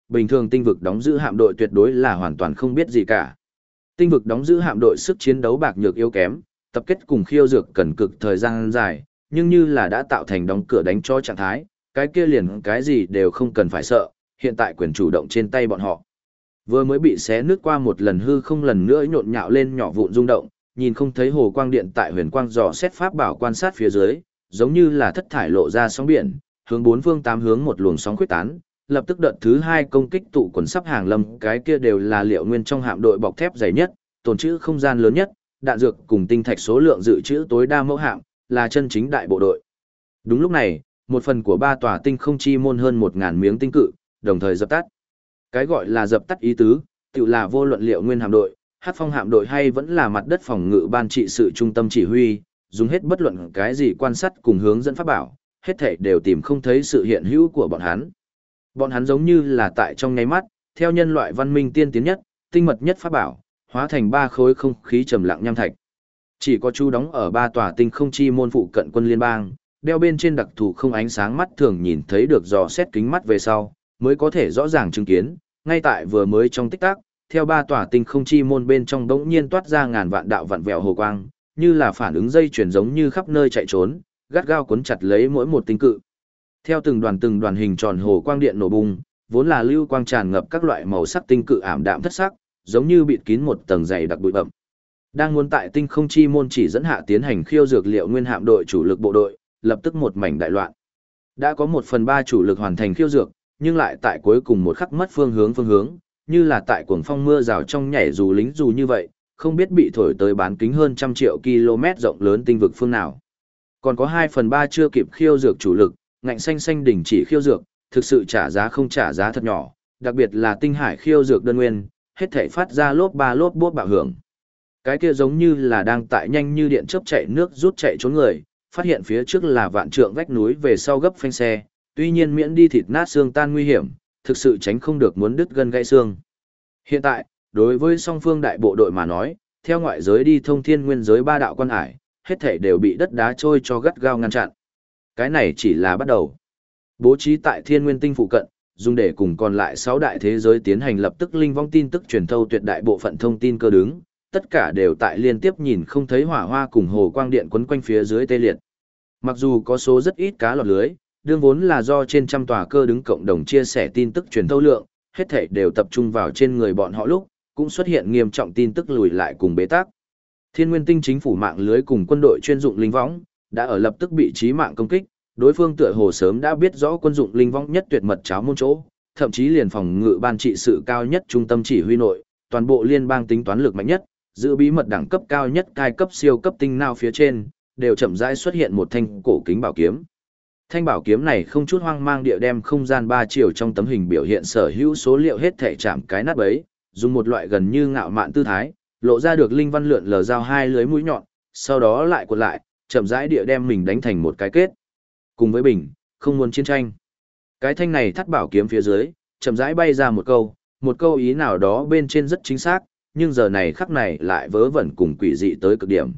Speaker 1: bình thường tinh vực đóng giữ hạm đội tuyệt đối là hoàn toàn không biết gì cả. Tinh vực đóng giữ hạm đội sức chiến đấu bạc nhược yếu kém, tập kết cùng khiêu dược cần cực thời gian dài, nhưng như là đã tạo thành đóng cửa đánh cho trạng thái, cái kia liền cái gì đều không cần phải sợ, hiện tại quyền chủ động trên tay bọn họ. Vừa mới bị xé nứt qua một lần hư không lần nữa nhộn nhạo lên nhỏ vụn rung động, nhìn không thấy hồ quang điện tại huyền quang dò xét pháp bảo quan sát phía dưới, giống như là thất thải lộ ra sóng biển, hướng bốn phương tám hướng một luồng sóng khuyết tán, lập tức đợt thứ hai công kích tụ quần sắp hàng lâm, cái kia đều là liệu nguyên trong hạm đội bọc thép dày nhất, tồn trữ không gian lớn nhất, đạn dược cùng tinh thạch số lượng dự trữ tối đa mẫu hạm, là chân chính đại bộ đội. Đúng lúc này, một phần của ba tòa tinh không chi môn hơn 1000 miếng tinh cự, đồng thời dập tắt. Cái gọi là dập tắt ý tứ, tự là vô luận liệu nguyên hạm đội, Hắc Phong hạm đội hay vẫn là mặt đất phòng ngự ban trị sự trung tâm chỉ huy, dùng hết bất luận cái gì quan sát cùng hướng dẫn pháp bảo, hết thảy đều tìm không thấy sự hiện hữu của bọn hắn. Bọn hắn giống như là tại trong nháy mắt, theo nhân loại văn minh tiên tiến nhất, tinh mật nhất pháp bảo, hóa thành ba khối không khí trầm lặng nham thạch. Chỉ có chú đóng ở ba tòa tinh không chi môn phụ cận quân liên bang, đeo bên trên đặc thù không ánh sáng mắt thường nhìn thấy được dò xét kính mắt về sau, mới có thể rõ ràng chứng kiến, ngay tại vừa mới trong tích tắc, theo ba tòa tinh không chi môn bên trong đống nhiên toát ra ngàn vạn đạo vạn vẹo hồ quang, như là phản ứng dây chuyển giống như khắp nơi chạy trốn, gắt gao cuốn chặt lấy mỗi một tinh cự. Theo từng đoàn hình tròn hồ quang điện nổ bùng, vốn là lưu quang tràn ngập các loại màu sắc tinh cự ảm đạm thất sắc, giống như bịt kín một tầng dày đặc bụi bặm. Đang muốn tại tinh không chi môn chỉ dẫn hạ tiến hành khiêu dược liệu nguyên hạm đội chủ lực bộ đội, lập tức một mảnh đại loạn. Đã có 1/3 chủ lực hoàn thành khiêu dược, nhưng lại tại cuối cùng một khắc mất phương hướng, như là tại cuồng phong mưa rào trong nhảy dù lính dù như vậy, không biết bị thổi tới bán kính hơn 100 triệu km rộng lớn tinh vực phương nào. Còn có 2/3 chưa kịp khiêu dược chủ lực, ngạnh xanh xanh đình chỉ khiêu dược, thực sự trả giá không trả giá thật nhỏ, đặc biệt là tinh hải khiêu dược đơn nguyên, hết thảy phát ra lốp ba lốp bốp bạo hưởng. Cái kia giống như là đang tại nhanh như điện chớp chạy nước rút chạy trốn người, phát hiện phía trước là vạn trượng vách núi về sau gấp phanh xe, tuy nhiên miễn đi thịt nát xương tan nguy hiểm, thực sự tránh không được muốn đứt gân gãy xương. Hiện tại, đối với song phương đại bộ đội mà nói, theo ngoại giới đi thông thiên nguyên giới ba đạo quan hải, hết thảy đều bị đất đá trôi cho gắt gao ngăn chặn. Cái này chỉ là bắt đầu. Bố trí tại thiên nguyên tinh phụ cận, dùng để cùng còn lại 6 đại thế giới tiến hành lập tức linh vong tin tức truyền thâu tuyệt đại bộ phận thông tin cơ đứng, tất cả đều tại liên tiếp nhìn không thấy hỏa hoa cùng hồ quang điện quấn quanh phía dưới tê liệt. Mặc dù có số rất ít cá lọt lưới, đương vốn là do trên trăm tòa cơ đứng cộng đồng chia sẻ tin tức truyền thâu lượng, hết thảy đều tập trung vào trên người bọn họ lúc, cũng xuất hiện nghiêm trọng tin tức lùi lại cùng bế tắc. Thiên Nguyên Tinh chính phủ mạng lưới cùng quân đội chuyên dụng linh võng đã ở lập tức bị chí mạng công kích, đối phương tựa hồ sớm đã biết rõ quân dụng linh võng nhất tuyệt mật cháo môn chỗ, thậm chí liền phòng ngự ban trị sự cao nhất trung tâm chỉ huy nội, toàn bộ liên bang tính toán lực mạnh nhất, giữ bí mật đẳng cấp cao nhất cai cấp siêu cấp tinh não phía trên, đều chậm rãi xuất hiện một thanh cổ kính bảo kiếm. Thanh bảo kiếm này không chút hoang mang địa đem không gian 3 chiều trong tấm hình biểu hiện sở hữu số liệu hết thảy chạm cái nát bấy, dùng một loại gần như ngạo mạn tư thái, lộ ra được linh văn lượn lờ dao hai lưới mũi nhọn, sau đó lại cuộn lại, chậm rãi địa đem mình đánh thành một cái kết. Cùng với bình, không muốn chiến tranh. Cái thanh này thắt bảo kiếm phía dưới, chậm rãi bay ra một câu ý nào đó bên trên rất chính xác, nhưng giờ này khắc này lại vớ vẩn cùng quỷ dị tới cực điểm.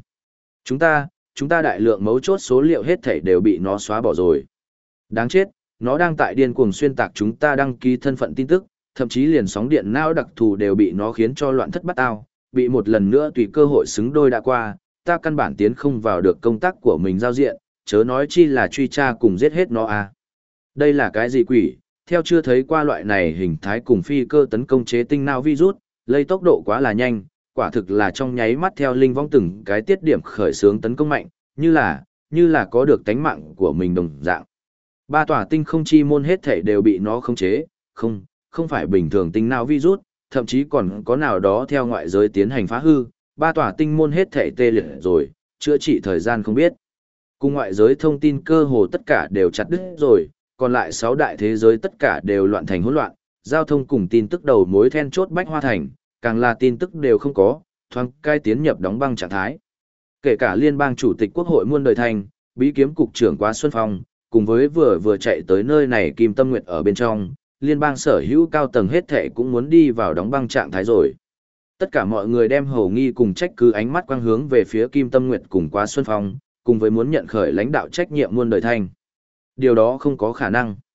Speaker 1: Chúng ta đại lượng mấu chốt số liệu hết thảy đều bị nó xóa bỏ rồi. Đáng chết, nó đang tại điên cuồng xuyên tạc chúng ta đăng ký thân phận tin tức, thậm chí liền sóng điện não đặc thù đều bị nó khiến cho loạn thất bát ao, bị một lần nữa tùy cơ hội xứng đôi đã qua, ta căn bản tiến không vào được công tác của mình giao diện, chớ nói chi là truy tra cùng giết hết nó à. Đây là cái gì quỷ, theo chưa thấy qua loại này hình thái cùng phi cơ tấn công chế tinh não virus, lây tốc độ quá là nhanh, quả thực là trong nháy mắt theo linh vong từng cái tiết điểm khởi xướng tấn công mạnh, như là có được tánh mạng của mình đồng dạng. Ba tòa tinh không chi môn hết thể đều bị nó khống chế, không phải bình thường tinh não virus, thậm chí còn có nào đó theo ngoại giới tiến hành phá hư, ba tòa tinh môn hết thể tê liệt rồi, chữa trị thời gian không biết. Cùng ngoại giới thông tin cơ hồ tất cả đều chặt đứt rồi, còn lại 6 đại thế giới tất cả đều loạn thành hỗn loạn, giao thông cùng tin tức đầu mối then chốt bách hoa thành, càng là tin tức đều không có, thoáng cai tiến nhập đóng băng trạng thái. Kể cả liên bang chủ tịch quốc hội muôn đời thành, bí kiếm cục trưởng Quá Xuân Phong, cùng với vừa chạy tới nơi này Kim Tâm Nguyệt ở bên trong, liên bang sở hữu cao tầng hết thệ cũng muốn đi vào đóng băng trạng thái rồi. Tất cả mọi người đem hầu nghi cùng trách cứ ánh mắt quang hướng về phía Kim Tâm Nguyệt cùng Quá Xuân Phong, cùng với muốn nhận khởi lãnh đạo trách nhiệm muôn đời thành. Điều đó không có khả năng.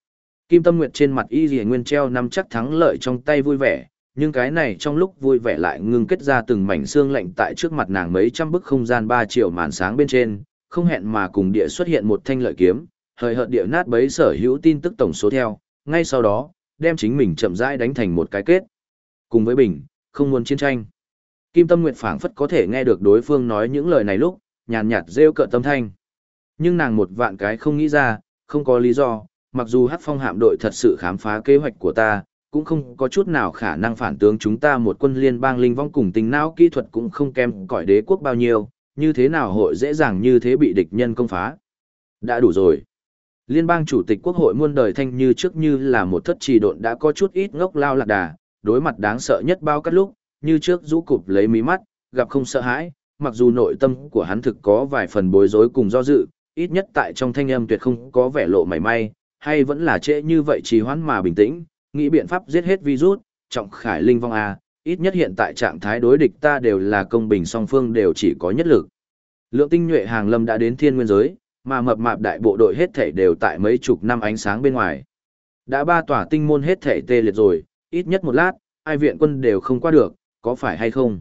Speaker 1: Kim Tâm Nguyệt trên mặt Y Lìa Nguyên treo nắm chắc thắng lợi trong tay vui vẻ, nhưng cái này trong lúc vui vẻ lại ngưng kết ra từng mảnh xương lạnh tại trước mặt nàng mấy trăm bức không gian 3 triệu màn sáng bên trên, không hẹn mà cùng địa xuất hiện một thanh lợi kiếm, hời hợt địa nát bấy sở hữu tin tức tổng số theo, ngay sau đó, đem chính mình chậm rãi đánh thành một cái kết. Cùng với Bình, không muốn chiến tranh. Kim Tâm Nguyệt phảng phất có thể nghe được đối phương nói những lời này lúc, nhàn nhạt rêu cợt tâm thanh. Nhưng nàng một vạn cái không nghĩ ra, không có lý do, mặc dù Hắc Phong hạm đội thật sự khám phá kế hoạch của ta, cũng không có chút nào khả năng phản tướng chúng ta một quân liên bang linh vong cùng tình não kỹ thuật cũng không kém cỏi đế quốc bao nhiêu, như thế nào hội dễ dàng như thế bị địch nhân công phá. Đã đủ rồi. Liên bang chủ tịch quốc hội muôn đời thanh như trước như là một thất trì độn đã có chút ít ngốc lao lạc đà, đối mặt đáng sợ nhất bao cắt lúc, như trước rũ cụp lấy mí mắt, gặp không sợ hãi, mặc dù nội tâm của hắn thực có vài phần bối rối cùng do dự, ít nhất tại trong thanh âm tuyệt không có vẻ lộ mảy may, hay vẫn là trễ như vậy trì hoãn mà bình tĩnh, nghĩ biện pháp giết hết virus, trọng khải linh vong a, ít nhất hiện tại trạng thái đối địch ta đều là công bình song phương đều chỉ có nhất lực. Lượng tinh nhuệ hàng lâm đã đến thiên nguyên giới, mà mập mạp đại bộ đội hết thảy đều tại mấy chục năm ánh sáng bên ngoài. Đã 3 tòa tinh môn hết thảy tê liệt rồi, ít nhất một lát, ai viện quân đều không qua được, có phải hay không?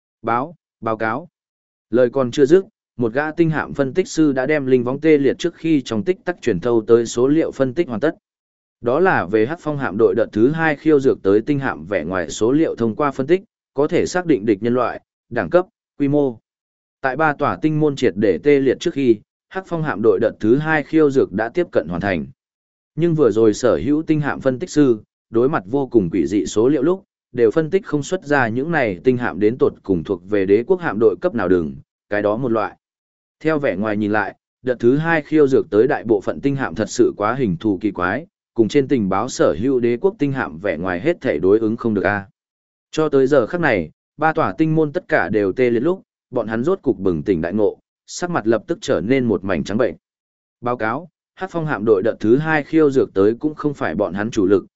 Speaker 1: Báo cáo. Lời còn chưa dứt, một gã tinh hạm phân tích sư đã đem linh võng tê liệt trước khi trong tích tắc truyền thâu tới số liệu phân tích hoàn tất. Đó là về Hắc Phong hạm đội đợt thứ 2 khiêu dược tới tinh hạm vẻ ngoài số liệu thông qua phân tích, có thể xác định địch nhân loại, đẳng cấp, quy mô. Tại 3 tòa tinh môn triệt để tê liệt trước khi, Hắc Phong hạm đội đợt thứ 2 khiêu dược đã tiếp cận hoàn thành. Nhưng vừa rồi sở hữu tinh hạm phân tích sư, đối mặt vô cùng quỷ dị số liệu lúc, đều phân tích không xuất ra những này tinh hạm đến tột cùng thuộc về đế quốc hạm đội cấp nào đừng, cái đó một loại. Theo vẻ ngoài nhìn lại, đợt thứ 2 khiêu dược tới đại bộ phận tinh hạm thật sự quá hình thù kỳ quái, cùng trên tình báo sở hữu đế quốc tinh hạm vẻ ngoài hết thể đối ứng không được a. Cho tới giờ khắc này, 3 tòa tinh môn tất cả đều tê liệt lúc, bọn hắn rốt cục bừng tỉnh đại ngộ, sắc mặt lập tức trở nên một mảnh trắng bệnh. Báo cáo, Hắc Phong hạm đội đợt thứ 2 khiêu dược tới cũng không phải bọn hắn chủ lực,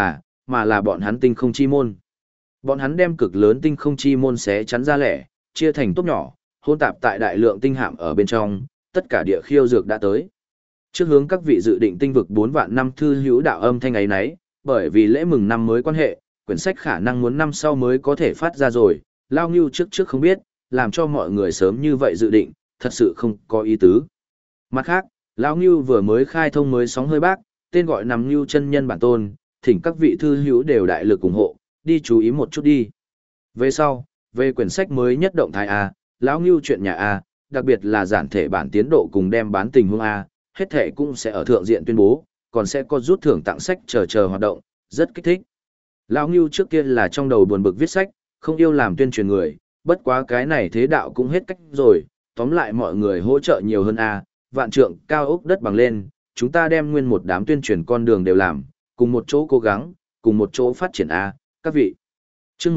Speaker 1: mà là bọn hắn tinh không chi môn. Bọn hắn đem cực lớn tinh không chi môn xé chắn ra lẻ, chia thành tốp nhỏ, hỗn tạp tại đại lượng tinh hạm ở bên trong, tất cả địa khiêu dược đã tới. Trước hướng các vị dự định tinh vực 4 vạn năm thư hữu đạo âm thanh ấy nấy, bởi vì lễ mừng năm mới quan hệ, quyển sách khả năng muốn năm sau mới có thể phát ra rồi, Lao Ngưu trước không biết, làm cho mọi người sớm như vậy dự định, thật sự không có ý tứ. Mặt khác, Lão Ngưu vừa mới khai thông mới sóng hơi bác, tên gọi nằm Ngưu chân nhân bản tôn, thỉnh các vị thư hữu đều đại lực ủng hộ, đi chú ý một chút đi. Về sau, về quyển sách mới nhất động thái A, Lão Ngưu chuyện nhà A, đặc biệt là giản thể bản tiến độ cùng đem bán tình huống A, hết thể cũng sẽ ở thượng diện tuyên bố, còn sẽ có rút thưởng tặng sách chờ hoạt động, rất kích thích. Lão Ngưu trước kia là trong đầu buồn bực viết sách, không yêu làm tuyên truyền người, bất quá cái này thế đạo cũng hết cách rồi, tóm lại mọi người hỗ trợ nhiều hơn A, vạn trượng cao ốc đất bằng lên, chúng ta đem nguyên một đám tuyên truyền con đường đều làm, cùng một chỗ cố gắng, cùng một chỗ phát triển A, các vị. Chương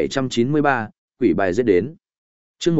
Speaker 1: 1793, quỷ bài giết đến. Chương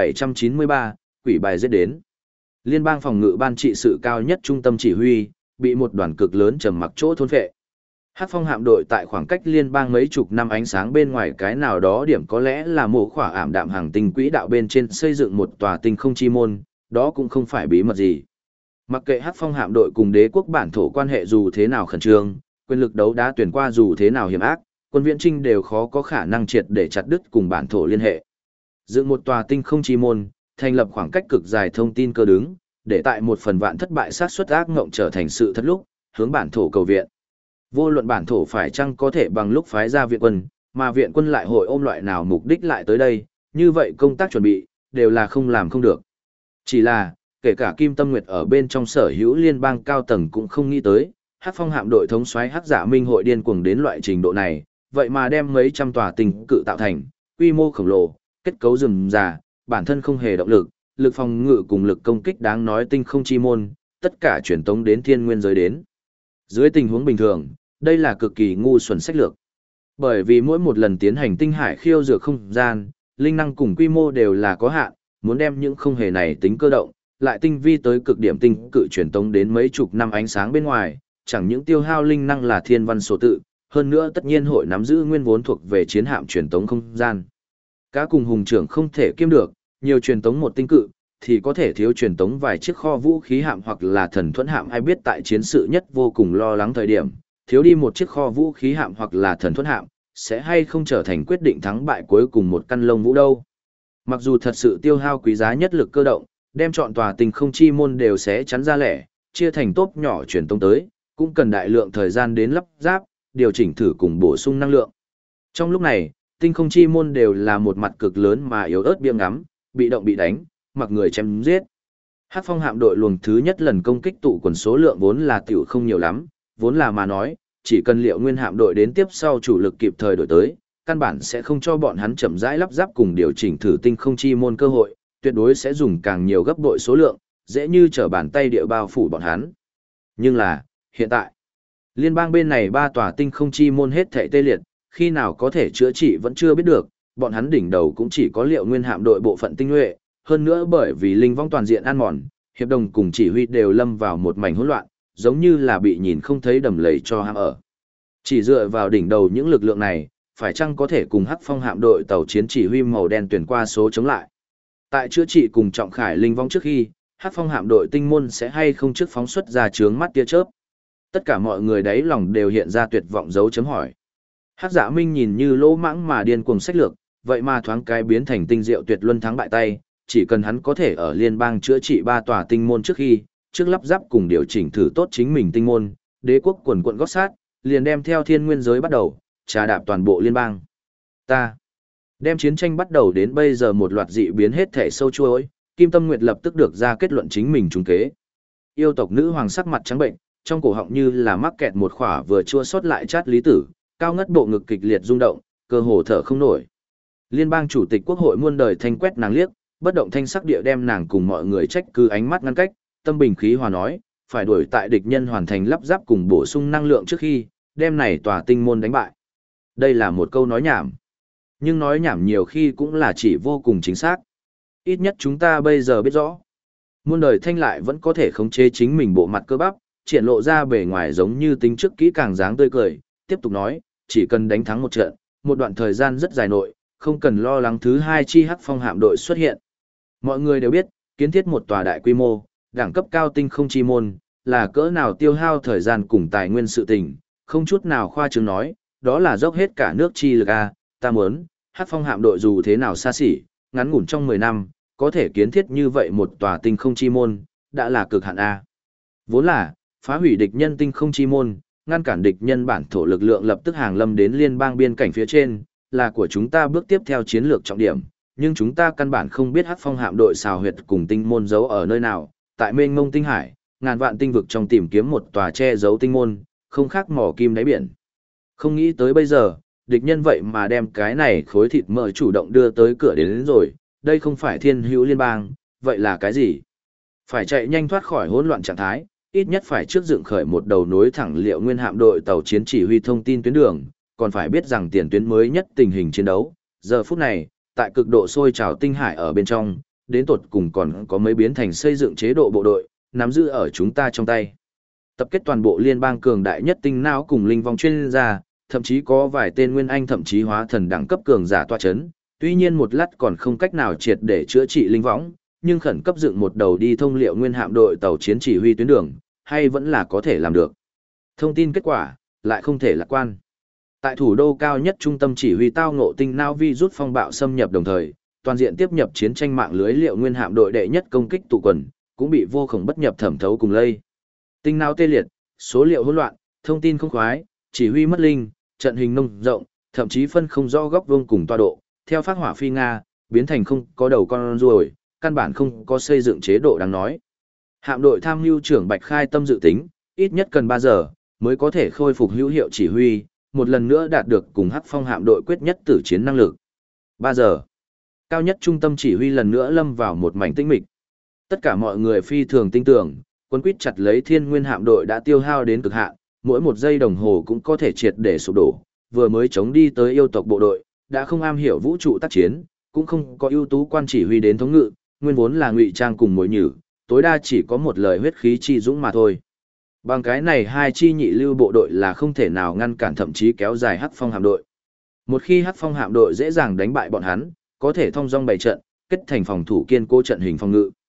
Speaker 1: 1793, quỷ bài giết đến. Liên bang phòng ngự ban trị sự cao nhất trung tâm chỉ huy, bị một đoàn cực lớn trầm mặc chỗ thôn phệ. Hắc Phong hạm đội tại khoảng cách liên bang mấy chục năm ánh sáng bên ngoài cái nào đó điểm có lẽ là mộ khỏa ảm đạm hàng tinh quỹ đạo bên trên xây dựng một tòa tinh không chi môn, đó cũng không phải bí mật gì. Mặc kệ Hắc Phong hạm đội cùng đế quốc bản thổ quan hệ dù thế nào khẩn trương, quyền lực đấu đá tuyển qua dù thế nào hiểm ác, quân viễn trinh đều khó có khả năng triệt để chặt đứt cùng bản thổ liên hệ. Dựng một tòa tinh không chi môn, thành lập khoảng cách cực dài thông tin cơ đứng, để tại một phần vạn thất bại sát suất ác ngộng trở thành sự thật lúc, hướng bản thổ cầu viện. Vô luận bản thổ phải chăng có thể bằng lúc phái ra viện quân, mà viện quân lại hội ôm loại nào mục đích lại tới đây, như vậy công tác chuẩn bị, đều là không làm không được. Chỉ là, kể cả Kim Tâm Nguyệt ở bên trong sở hữu liên bang cao tầng cũng không nghĩ tới, Hắc Phong hạm đội thống soái Hắc Giả Minh hội điên cuồng đến loại trình độ này, vậy mà đem mấy trăm tòa tinh cự tạo thành, quy mô khổng lồ, kết cấu rườm rà, bản thân không hề động lực, lực phòng ngự cùng lực công kích đáng nói tinh không chi môn, tất cả truyền tống đến thiên nguyên giới đến. Dưới tình huống bình thường, đây là cực kỳ ngu xuẩn sách lược. Bởi vì mỗi một lần tiến hành tinh hải khiêu dược không gian, linh năng cùng quy mô đều là có hạn, muốn đem những không hề này tính cơ động, lại tinh vi tới cực điểm tinh cự truyền tống đến mấy chục năm ánh sáng bên ngoài, chẳng những tiêu hao linh năng là thiên văn số tự, hơn nữa tất nhiên hội nắm giữ nguyên vốn thuộc về chiến hạm truyền tống không gian. Cá cùng hùng trưởng không thể kiêm được, nhiều truyền tống một tinh cự, thì có thể thiếu truyền tống vài chiếc kho vũ khí hạm hoặc là thần thuẫn hạm. Ai biết tại chiến sự nhất vô cùng lo lắng thời điểm, thiếu đi một chiếc kho vũ khí hạm hoặc là thần thuẫn hạm, sẽ hay không trở thành quyết định thắng bại cuối cùng một căn lông vũ đâu. Mặc dù thật sự tiêu hao quý giá nhất lực cơ động, đem chọn tòa tinh không chi môn đều sẽ chắn ra lẻ, chia thành tốp nhỏ truyền tống tới, cũng cần đại lượng thời gian đến lắp ráp, điều chỉnh thử cùng bổ sung năng lượng. Trong lúc này, tinh không chi môn đều là một mặt cực lớn mà yếu ớt biếng ngắm, bị động bị đánh, mặc người chém giết. Hắc Phong hạm đội luồng thứ nhất lần công kích tụ quần số lượng vốn là tiểu không nhiều lắm, vốn là mà nói, chỉ cần Liệu Nguyên hạm đội đến tiếp sau chủ lực kịp thời đổi tới, căn bản sẽ không cho bọn hắn chậm rãi lắp ráp cùng điều chỉnh thử tinh không chi môn cơ hội, tuyệt đối sẽ dùng càng nhiều gấp bội số lượng, dễ như trở bàn tay địa bao phủ bọn hắn. Nhưng là, hiện tại, liên bang bên này 3 tòa tinh không chi môn hết thảy tê liệt, khi nào có thể chữa trị vẫn chưa biết được, bọn hắn đỉnh đầu cũng chỉ có Liệu Nguyên hạm đội bộ phận tinh nhuệ, hơn nữa bởi vì linh vong toàn diện ăn mòn, hiệp đồng cùng chỉ huy đều lâm vào một mảnh hỗn loạn, giống như là bị nhìn không thấy đầm lầy cho hãm ở. Chỉ dựa vào đỉnh đầu những lực lượng này, phải chăng có thể cùng Hắc Phong hạm đội tàu chiến chỉ huy màu đen tuyển qua số chống lại. Tại chữa trị cùng Trọng Khải linh vong trước khi, Hắc Phong hạm đội tinh môn sẽ hay không trước phóng xuất ra chướng mắt tia chớp. Tất cả mọi người đáy lòng đều hiện ra tuyệt vọng dấu chấm hỏi. Hắc Dạ Minh nhìn như lỗ mãng mà điên cuồng sách lược, vậy mà thoáng cái biến thành tinh diệu tuyệt luân thắng bại tay, chỉ cần hắn có thể ở liên bang chữa trị 3 tòa tinh môn trước khi, trước lắp ráp cùng điều chỉnh thử tốt chính mình tinh môn, đế quốc quần quận gót sát, liền đem theo thiên nguyên giới bắt đầu, trà đạp toàn bộ liên bang. Ta đem chiến tranh bắt đầu đến bây giờ một loạt dị biến hết thể sâu chuỗi, Kim Tâm Nguyệt lập tức được ra kết luận chính mình trúng kế. Yêu tộc nữ hoàng sắc mặt trắng bệnh, trong cổ họng như là mắc kẹt một khỏa vừa chua xót lại chát lý tử, cao ngất bộ ngực kịch liệt rung động, cơ hồ thở không nổi. Liên bang chủ tịch quốc hội muôn đời thanh quét nàng liếc, bất động thanh sắc địa đem nàng cùng mọi người trách cứ ánh mắt ngăn cách, tâm bình khí hòa nói, phải đuổi tại địch nhân hoàn thành lắp ráp cùng bổ sung năng lượng trước khi, đem này tòa tinh môn đánh bại. Đây là một câu nói nhảm. Nhưng nói nhảm nhiều khi cũng là chỉ vô cùng chính xác. Ít nhất chúng ta bây giờ biết rõ. Muôn đời thanh lại vẫn có thể khống chế chính mình bộ mặt cơ bắp, triển lộ ra bề ngoài giống như tính trước kỹ càng dáng tươi cười, tiếp tục nói, chỉ cần đánh thắng một trận, một đoạn thời gian rất dài nội, không cần lo lắng thứ 2 chi Hắc Phong hạm đội xuất hiện. Mọi người đều biết, kiến thiết một tòa đại quy mô, đẳng cấp cao tinh không chi môn, là cỡ nào tiêu hao thời gian cùng tài nguyên sự tình, không chút nào khoa trương nói, đó là dốc hết cả nước chi lực a, ta muốn, Hắc Phong hạm đội dù thế nào xa xỉ, ngắn ngủn trong 10 năm, có thể kiến thiết như vậy một tòa tinh không chi môn, đã là cực hạn a. Vốn là, phá hủy địch nhân tinh không chi môn, ngăn cản địch nhân bản thổ lực lượng lập tức hàng lâm đến liên bang biên cảnh phía trên, là của chúng ta bước tiếp theo chiến lược trọng điểm, nhưng chúng ta căn bản không biết Hắc Phong hạm đội xào huyệt cùng tinh môn giấu ở nơi nào, tại mênh mông tinh hải, ngàn vạn tinh vực trong tìm kiếm một tòa che giấu tinh môn, không khác mỏ kim đáy biển. Không nghĩ tới bây giờ, địch nhân vậy mà đem cái này khối thịt mỡ chủ động đưa tới cửa đến rồi, đây không phải thiên hữu liên bang, vậy là cái gì? Phải chạy nhanh thoát khỏi hỗn loạn trạng thái, ít nhất phải trước dựng khởi một đầu nối thẳng Liệu Nguyên hạm đội tàu chiến chỉ huy thông tin tuyến đường, còn phải biết rằng tiền tuyến mới nhất tình hình chiến đấu. Giờ phút này, tại cực độ sôi trào tinh hải ở bên trong, đến tột cùng còn có mấy biến thành xây dựng chế độ bộ đội, nắm giữ ở chúng ta trong tay. Tập kết toàn bộ liên bang cường đại nhất tinh não cùng linh vong chuyên gia, thậm chí có vài tên nguyên anh thậm chí hóa thần đẳng cấp cường giả tọa chấn, tuy nhiên một lát còn không cách nào triệt để chữa trị linh võng, nhưng khẩn cấp dựng một đầu đi thông Liệu Nguyên hạm đội tàu chiến chỉ huy tuyến đường, hay vẫn là có thể làm được. Thông tin kết quả, lại không thể lạc quan. Tại thủ đô cao nhất trung tâm chỉ huy tao ngộ tinh não virus phong bạo xâm nhập đồng thời, toàn diện tiếp nhập chiến tranh mạng lưới Liệu Nguyên hạm đội đệ nhất công kích tụ quần, cũng bị vô khổng bất nhập thẩm thấu cùng lây. Tinh não tê liệt, số liệu hỗn loạn, thông tin không khoái, chỉ huy mất linh, trận hình nông rộng, thậm chí phân không rõ góc vuông cùng tọa độ, theo phát hỏa phi Nga, biến thành không có đầu con ruồi, căn bản không có xây dựng chế độ đáng nói. Hạm đội tham mưu trưởng Bạch Khai Tâm dự tính, ít nhất cần 3 giờ, mới có thể khôi phục hữu hiệu chỉ huy, một lần nữa đạt được cùng Hắc Phong hạm đội quyết nhất tử chiến năng lực. 3 giờ. Cao nhất trung tâm chỉ huy lần nữa lâm vào một mảnh tĩnh mịch. Tất cả mọi người phi thường tin tưởng, quân quyết chặt lấy Thiên Nguyên hạm đội đã tiêu hao đến cực hạn, mỗi một giây đồng hồ cũng có thể triệt để sụp đổ, vừa mới chống đi tới yêu tộc bộ đội, đã không am hiểu vũ trụ tác chiến, cũng không có ưu tú quan chỉ huy đến thống ngự, nguyên vốn là ngụy trang cùng mồi nhử, tối đa chỉ có một lời huyết khí chi dũng mà thôi. Bằng cái này hai chi nhị lưu bộ đội là không thể nào ngăn cản thậm chí kéo dài Hắc Phong hạm đội. Một khi Hắc Phong hạm đội dễ dàng đánh bại bọn hắn, có thể thông dong bày trận, kết thành phòng thủ kiên cố trận hình phòng ngự,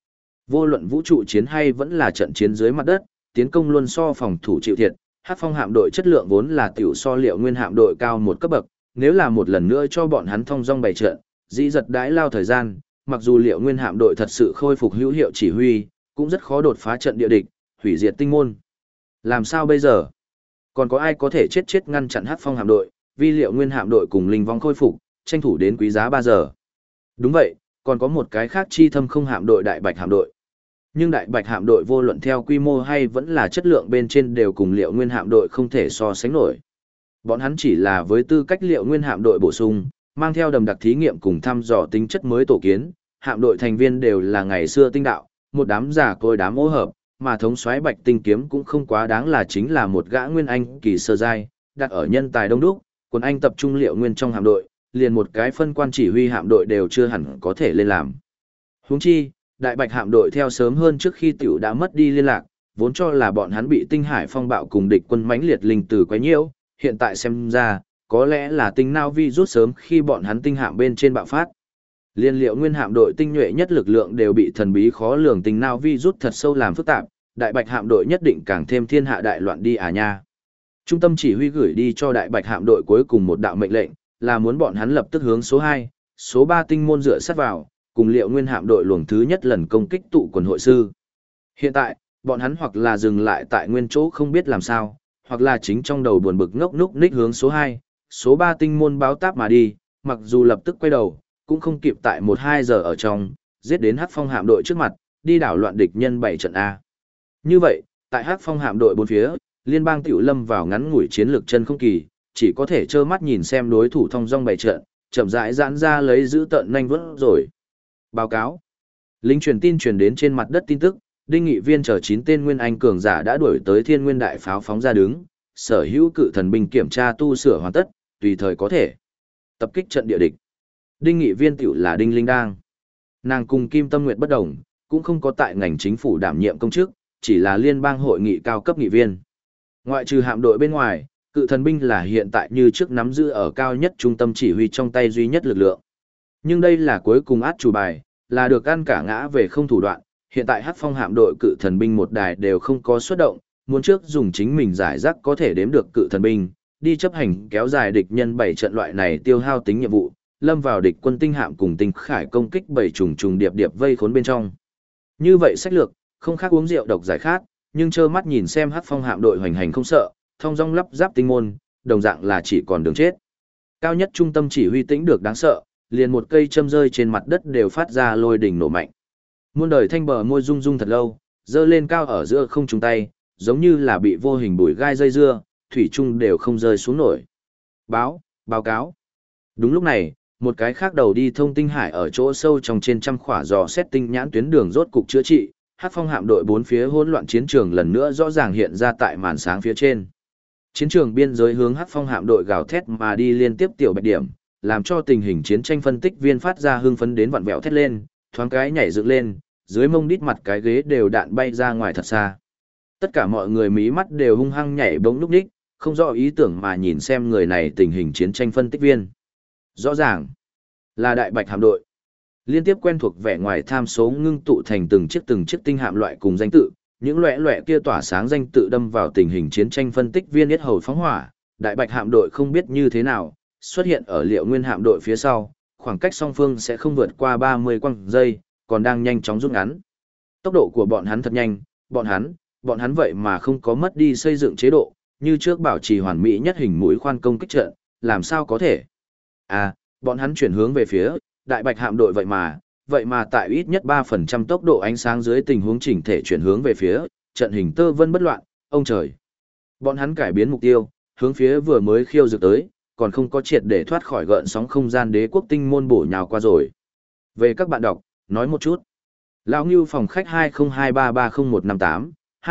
Speaker 1: Vô luận vũ trụ chiến hay vẫn là trận chiến dưới mặt đất, tiến công luôn so phòng thủ chịu thiệt, Hắc Phong hạm đội chất lượng vốn là tiểu so Liệu Nguyên hạm đội cao một cấp bậc, nếu là một lần nữa cho bọn hắn thông dong bày trận, dĩ giật đãi lao thời gian, mặc dù Liệu Nguyên hạm đội thật sự khôi phục hữu hiệu chỉ huy, cũng rất khó đột phá trận địa địch, hủy diệt tinh môn. Làm sao bây giờ? Còn có ai có thể chết ngăn chặn Hắc Phong hạm đội, vì Liệu Nguyên hạm đội cùng linh vong khôi phục, tranh thủ đến quý giá 3 giờ. Đúng vậy, còn có một cái khác chi thâm không hạm đội Đại Bạch hạm đội. Nhưng Đại Bạch hạm đội vô luận theo quy mô hay vẫn là chất lượng bên trên đều cùng Liệu Nguyên hạm đội không thể so sánh nổi. Bọn hắn chỉ là với tư cách Liệu Nguyên hạm đội bổ sung, mang theo đầm đặc thí nghiệm cùng thăm dò tính chất mới tổ kiến, hạm đội thành viên đều là ngày xưa tinh đạo, một đám giả côi đám ô hợp, mà thống soái Bạch Tinh Kiếm cũng không quá đáng là chính là một gã nguyên anh kỳ sơ giai, đặt ở nhân tài đông đúc, quân anh tập trung Liệu Nguyên trong hạm đội, liền một cái phân quan chỉ huy hạm đội đều chưa hẳn có thể lên làm. Huống chi, Đại Bạch hạm đội theo sớm hơn trước khi tiểu đã mất đi liên lạc, vốn cho là bọn hắn bị Tinh Hải phong bạo cùng địch quân mãnh liệt linh tử quấy nhiễu, hiện tại xem ra, có lẽ là tinh nao vi rút sớm khi bọn hắn tinh hạm bên trên bạo phát. Liên Liệu Nguyên hạm đội tinh nhuệ nhất lực lượng đều bị thần bí khó lường tinh nao vi rút thật sâu làm phức tạp, Đại Bạch hạm đội nhất định càng thêm thiên hạ đại loạn đi à nha. Trung tâm chỉ huy gửi đi cho Đại Bạch hạm đội cuối cùng một đạo mệnh lệnh, là muốn bọn hắn lập tức hướng số 2, số 3 tinh môn dựa sát vào, cùng Liệu Nguyên hạm đội luồng thứ nhất lần công kích tụ quần hội sư. Hiện tại, bọn hắn hoặc là dừng lại tại nguyên chỗ không biết làm sao, hoặc là chính trong đầu buồn bực ngốc núc ních hướng số 2, số 3 tinh môn báo táp mà đi, mặc dù lập tức quay đầu, cũng không kịp tại 1-2 giờ ở trong, giết đến Hắc Phong hạm đội trước mặt, đi đảo loạn địch nhân 7 trận A. Như vậy, tại Hắc Phong hạm đội bốn phía, liên bang tiểu lâm vào ngắn ngủi chiến lược chân không kỳ, chỉ có thể trơ mắt nhìn xem đối thủ thông dong bày trận, chậm rãi giãn ra lấy giữ tận nhanh vớt rồi. Báo cáo. Lính truyền tin truyền đến trên mặt đất tin tức, Đinh Nghị Viên chờ 9 tên nguyên anh cường giả đã đuổi tới Thiên Nguyên đại pháo phóng ra đứng, sở hữu cự thần binh kiểm tra tu sửa hoàn tất, tùy thời có thể tập kích trận địa địch. Đinh Nghị Viên tiểu là Đinh Linh Đang. Nàng cùng Kim Tâm Nguyệt bất đồng, cũng không có tại ngành chính phủ đảm nhiệm công chức, chỉ là liên bang hội nghị cao cấp nghị viên. Ngoại trừ hạm đội bên ngoài, cự thần binh là hiện tại như trước nắm giữ ở cao nhất trung tâm chỉ huy trong tay duy nhất lực lượng. Nhưng đây là cuối cùng át chủ bài, là được ăn cả ngã về không thủ đoạn, hiện tại Hắc Phong hạm đội cự thần binh một đài đều không có xuất động, muốn trước dùng chính mình giải rác có thể đếm được cự thần binh, đi chấp hành kéo dài địch nhân 7 trận loại này tiêu hao tính nhiệm vụ, lâm vào địch quân tinh hạm cùng tinh khải công kích 7 trùng trùng điệp điệp vây khốn bên trong. Như vậy sách lược, không khác uống rượu độc giải khát, nhưng trơ mắt nhìn xem Hắc Phong hạm đội hoành hành không sợ, thông dong lắp ráp tinh môn, đồng dạng là chỉ còn đường chết. Cao nhất trung tâm chỉ huy tĩnh được đáng sợ, liền một cây châm rơi trên mặt đất đều phát ra lôi đỉnh nổ mạnh. Muôn đời thanh bờ môi rung rung thật lâu, dơ lên cao ở giữa không trung tay, giống như là bị vô hình bùi gai dây dưa, thủy chung đều không rơi xuống nổi. Báo cáo. Đúng lúc này, một cái khác đầu đi thông tinh hải ở chỗ sâu trong trên trăm khỏa dò xét tinh nhãn tuyến đường rốt cục chữa trị, Hắc Phong hạm đội bốn phía hỗn loạn chiến trường lần nữa rõ ràng hiện ra tại màn sáng phía trên. Chiến trường biên giới hướng Hắc Phong hạm đội gào thét mà đi liên tiếp tiểu bạch điểm, làm cho tình hình chiến tranh phân tích viên phát ra hưng phấn đến vặn vẹo thét lên, thoáng cái nhảy dựng lên, dưới mông đít mặt cái ghế đều đạn bay ra ngoài thật xa. Tất cả mọi người mí mắt đều hung hăng nhảy bỗng lúc đích, không rõ ý tưởng mà nhìn xem người này tình hình chiến tranh phân tích viên. Rõ ràng là Đại Bạch hạm đội. Liên tiếp quen thuộc vẻ ngoài tham số ngưng tụ thành từng chiếc tinh hạm loại cùng danh tự, những loẻ loẻ kia tỏa sáng danh tự đâm vào tình hình chiến tranh phân tích viên yết hầu phóng hỏa, Đại Bạch hạm đội không biết như thế nào, xuất hiện ở Liệu Nguyên hạm đội phía sau, khoảng cách song phương sẽ không vượt qua 30 quang giây, còn đang nhanh chóng rút ngắn. Tốc độ của bọn hắn thật nhanh, bọn hắn vậy mà không có mất đi xây dựng chế độ, như trước bảo trì hoàn mỹ nhất hình mũi khoan công kích trận, làm sao có thể? Bọn hắn chuyển hướng về phía Đại Bạch hạm đội vậy mà tại ít nhất 3% tốc độ ánh sáng dưới tình huống chỉnh thể chuyển hướng về phía, trận hình tơ vân bất loạn, ông trời. Bọn hắn cải biến mục tiêu, hướng phía vừa mới khiêu dược tới, còn không có triệt để thoát khỏi gợn sóng không gian đế quốc tinh môn bổ nhào qua rồi. Về các bạn đọc, nói một chút. Lão Ngưu phòng khách 2023300158,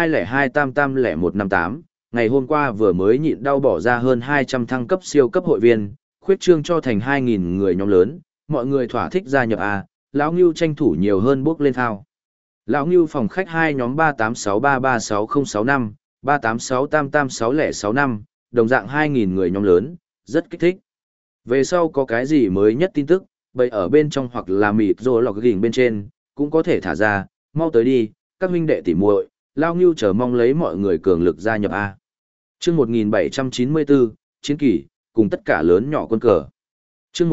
Speaker 1: 202330158, ngày hôm qua vừa mới nhịn đau bỏ ra hơn 200 thăng cấp siêu cấp hội viên, khuyết trương cho thành 2.000 người nhóm lớn, mọi người thỏa thích gia nhập Lão Ngưu tranh thủ nhiều hơn bước lên thao. Lão Ngưu phòng khách 2 nhóm 3863366065, 38633665, đồng dạng 2.000 người nhóm lớn, rất kích thích. Về sau có cái gì mới nhất tin tức, bày ở bên trong hoặc là mịt rồi lọc gỉnh bên trên, cũng có thể thả ra, Mau tới đi, các huynh đệ tỉ muội, Lao Ngưu chờ mong lấy mọi người cường lực gia nhập A. Chương 1794, chiến kỷ, cùng tất cả lớn nhỏ quân cờ. Chương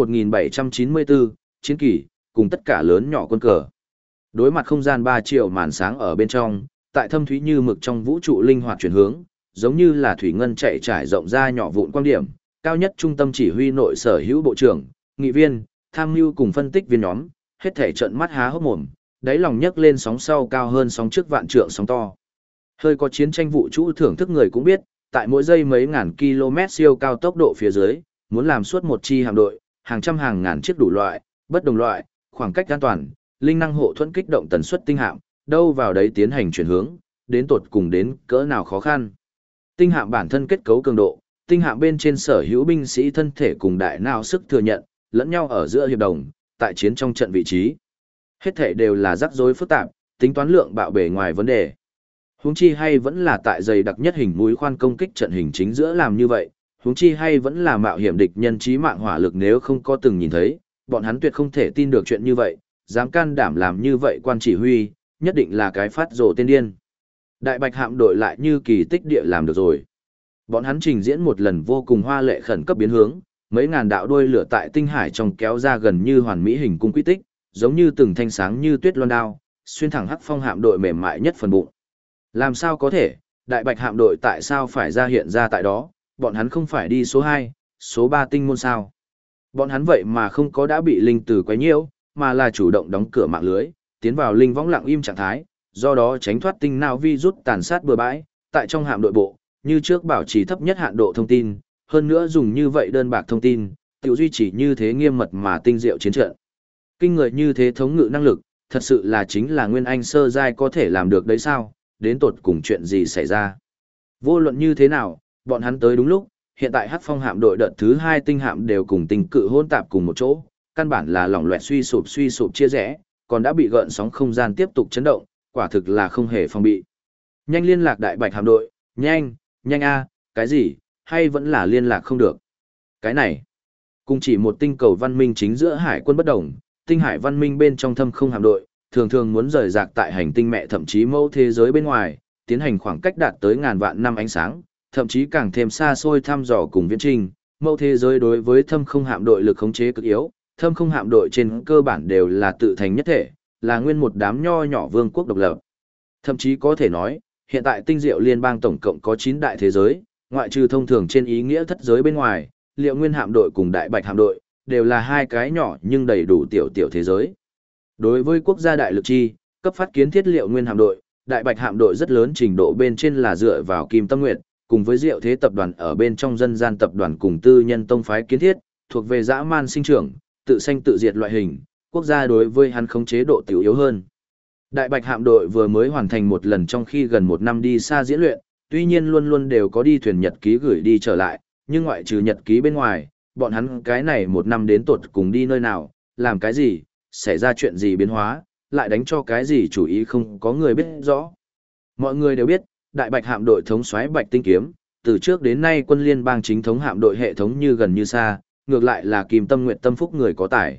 Speaker 1: 1794, chiến kỷ, cùng tất cả lớn nhỏ quân cờ. Đối mặt không gian 3 triệu màn sáng ở bên trong, tại thâm thúy như mực trong vũ trụ linh hoạt chuyển hướng, giống như là thủy ngân chạy trải rộng ra nhỏ vụn quan điểm, cao nhất trung tâm chỉ huy nội sở hữu bộ trưởng, nghị viên, tham mưu cùng phân tích viên nhóm, hết thể trận mắt há hốc mồm, đáy lòng nhấc lên sóng sau cao hơn sóng trước vạn trượng sóng to. Hơi có chiến tranh vũ trụ thưởng thức người cũng biết, tại mỗi giây mấy ngàn km siêu cao tốc độ phía dưới, muốn làm suốt một chi hạm đội, hàng trăm hàng ngàn chiếc đủ loại, bất đồng loại, khoảng cách an toàn, linh năng hộ thuẫn kích động tần suất tinh hạm, đâu vào đấy tiến hành chuyển hướng, đến tột cùng đến cỡ nào khó khăn. Tinh hạm bản thân kết cấu cường độ, tinh hạm bên trên sở hữu binh sĩ thân thể cùng đại não sức thừa nhận, lẫn nhau ở giữa hiệp đồng, tại chiến trong trận vị trí. Hết thể đều là rắc rối phức tạp, tính toán lượng bạo bề ngoài vấn đề. Huống chi hay vẫn là tại dày đặc nhất hình mũi khoan công kích trận hình chính giữa làm như vậy, huống chi hay vẫn là mạo hiểm địch nhân chí mạng hỏa lực nếu không có từng nhìn thấy, bọn hắn tuyệt không thể tin được chuyện như vậy, dám can đảm làm như vậy quan chỉ huy, nhất định là cái phát rồ tên điên. Đại Bạch hạm đội lại như kỳ tích địa làm được rồi. Bọn hắn trình diễn một lần vô cùng hoa lệ khẩn cấp biến hướng, mấy ngàn đạo đuôi lửa tại tinh hải trong kéo ra gần như hoàn mỹ hình cung quy tích, giống như từng thanh sáng như tuyết loan đao, xuyên thẳng Hắc Phong hạm đội mềm mại nhất phần bụng. Làm sao có thể, Đại Bạch hạm đội tại sao phải ra hiện ra tại đó, bọn hắn không phải đi số 2, số 3 tinh môn sao? Bọn hắn vậy mà không có đã bị linh tử quấy nhiễu, mà là chủ động đóng cửa mạng lưới, tiến vào linh võng lặng im trạng thái, do đó tránh thoát tinh não virus tàn sát bừa bãi, tại trong hạm đội bộ, như trước bảo trì thấp nhất hạn độ thông tin, hơn nữa dùng như vậy đơn bạc thông tin, tự duy trì như thế nghiêm mật mà tinh diệu chiến trận. Kinh người như thế thống ngự năng lực, thật sự là chính là Nguyên Anh sơ giai có thể làm được đấy sao, đến tột cùng chuyện gì xảy ra. Vô luận như thế nào, bọn hắn tới đúng lúc, hiện tại Hắc Phong hạm đội đợt thứ 2 tinh hạm đều cùng tinh cự hôn tạp cùng một chỗ, căn bản là lỏng loẹt suy sụp chia rẽ, còn đã bị gợn sóng không gian tiếp tục chấn động, quả thực là không hề phòng bị. Nhanh liên lạc Đại Bạch hạm đội, nhanh a, cái gì, hay vẫn là liên lạc không được. Cái này, cùng chỉ một tinh cầu văn minh chính giữa hải quân bất đồng, tinh hải văn minh bên trong thâm không hạm đội, thường thường muốn rời rạc tại hành tinh mẹ thậm chí mẫu thế giới bên ngoài, tiến hành khoảng cách đạt tới ngàn vạn năm ánh sáng, thậm chí càng thêm xa xôi thăm dò cùng viễn trình. Mẫu thế giới đối với thâm không hạm đội lực khống chế cực yếu, thâm không hạm đội trên cơ bản đều là tự thành nhất thể, là nguyên một đám nho nhỏ vương quốc độc lập. Thậm chí có thể nói, hiện tại tinh diệu liên bang tổng cộng có 9 đại thế giới, ngoại trừ thông thường trên ý nghĩa thất giới bên ngoài, Liệu Nguyên hạm đội cùng Đại Bạch hạm đội đều là hai cái nhỏ nhưng đầy đủ tiểu thế giới. Đối với quốc gia đại lực chi, cấp phát kiến thiết Liệu Nguyên hạm đội, Đại Bạch hạm đội rất lớn trình độ bên trên là dựa vào Kim Tâm Nguyệt, cùng với Diệu Thế tập đoàn ở bên trong dân gian tập đoàn cùng tư nhân tông phái kiến thiết, thuộc về dã man sinh trưởng, tự sanh tự diệt loại hình, quốc gia đối với hắn khống chế độ tiểu yếu hơn. Đại Bạch hạm đội vừa mới hoàn thành một lần trong khi gần một năm đi xa diễn luyện, tuy nhiên luôn luôn đều có đi thuyền nhật ký gửi đi trở lại, nhưng ngoại trừ nhật ký bên ngoài, bọn hắn cái này một năm đến tột cùng đi nơi nào, làm cái gì, xảy ra chuyện gì biến hóa, lại đánh cho cái gì chủ ý không có người biết rõ. Mọi người đều biết, Đại Bạch hạm đội thống soái Bạch Tinh Kiếm, từ trước đến nay quân liên bang chính thống hạm đội hệ thống như gần như xa, ngược lại là Kim Tâm Nguyệt tâm phúc người có tài.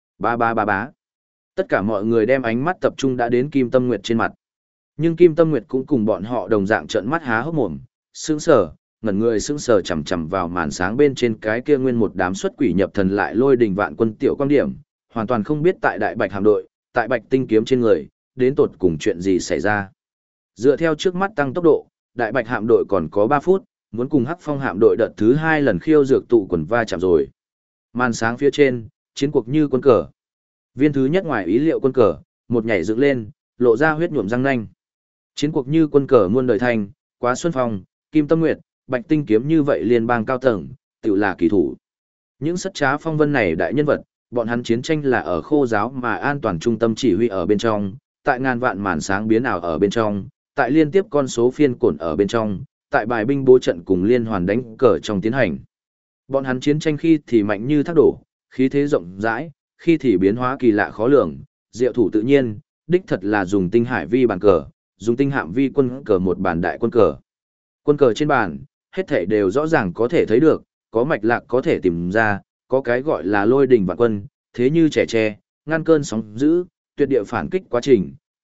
Speaker 1: Ba. Tất cả mọi người đem ánh mắt tập trung đã đến Kim Tâm Nguyệt trên mặt. Nhưng Kim Tâm Nguyệt cũng cùng bọn họ đồng dạng trợn mắt há hốc mồm, sững sờ, ngẩn người sững sờ chằm chằm vào màn sáng bên trên cái kia nguyên một đám xuất quỷ nhập thần lại lôi đình vạn quân tiểu quan điểm, hoàn toàn không biết tại Đại Bạch hạm đội, tại Bạch Tinh Kiếm trên người, đến tột cùng chuyện gì xảy ra. Dựa theo trước mắt tăng tốc độ, Đại Bạch hạm đội còn có 3 phút, muốn cùng Hắc Phong hạm đội đợt thứ 2 lần khiêu dược tụ quần va chạm rồi. Màn sáng phía trên, chiến cuộc như quân cờ. Viên thứ nhất ngoài ý liệu quân cờ, một nhảy dựng lên, lộ ra huyết nhuộm răng nanh. Chiến cuộc như quân cờ muôn đời thành, Quá Xuân Phong, Kim Tâm Nguyệt, Bạch Tinh Kiếm như vậy liên bang cao tầng, tự là kỳ thủ. Những sất trá phong vân này đại nhân vật, bọn hắn chiến tranh là ở khô giáo mà an toàn trung tâm chỉ huy ở bên trong, tại ngàn vạn màn sáng biến ảo ở bên trong, tại liên tiếp con số phiên cổn ở bên trong, tại bài binh bố trận cùng liên hoàn đánh cờ trong tiến hành. Bọn hắn chiến tranh khi thì mạnh như thác đổ, khí thế rộng rãi, khi thì biến hóa kỳ lạ khó lường, diệu thủ tự nhiên, đích thật là dùng tinh hải vi bàn cờ, dùng tinh hạm vi quân cờ một bàn đại quân cờ. Quân cờ trên bàn, hết thảy đều rõ ràng có thể thấy được, có mạch lạc có thể tìm ra, có cái gọi là lôi đình vạn quân, thế như trẻ tre, ngăn cơn sóng dữ, tuyệt địa phản kích quá trình,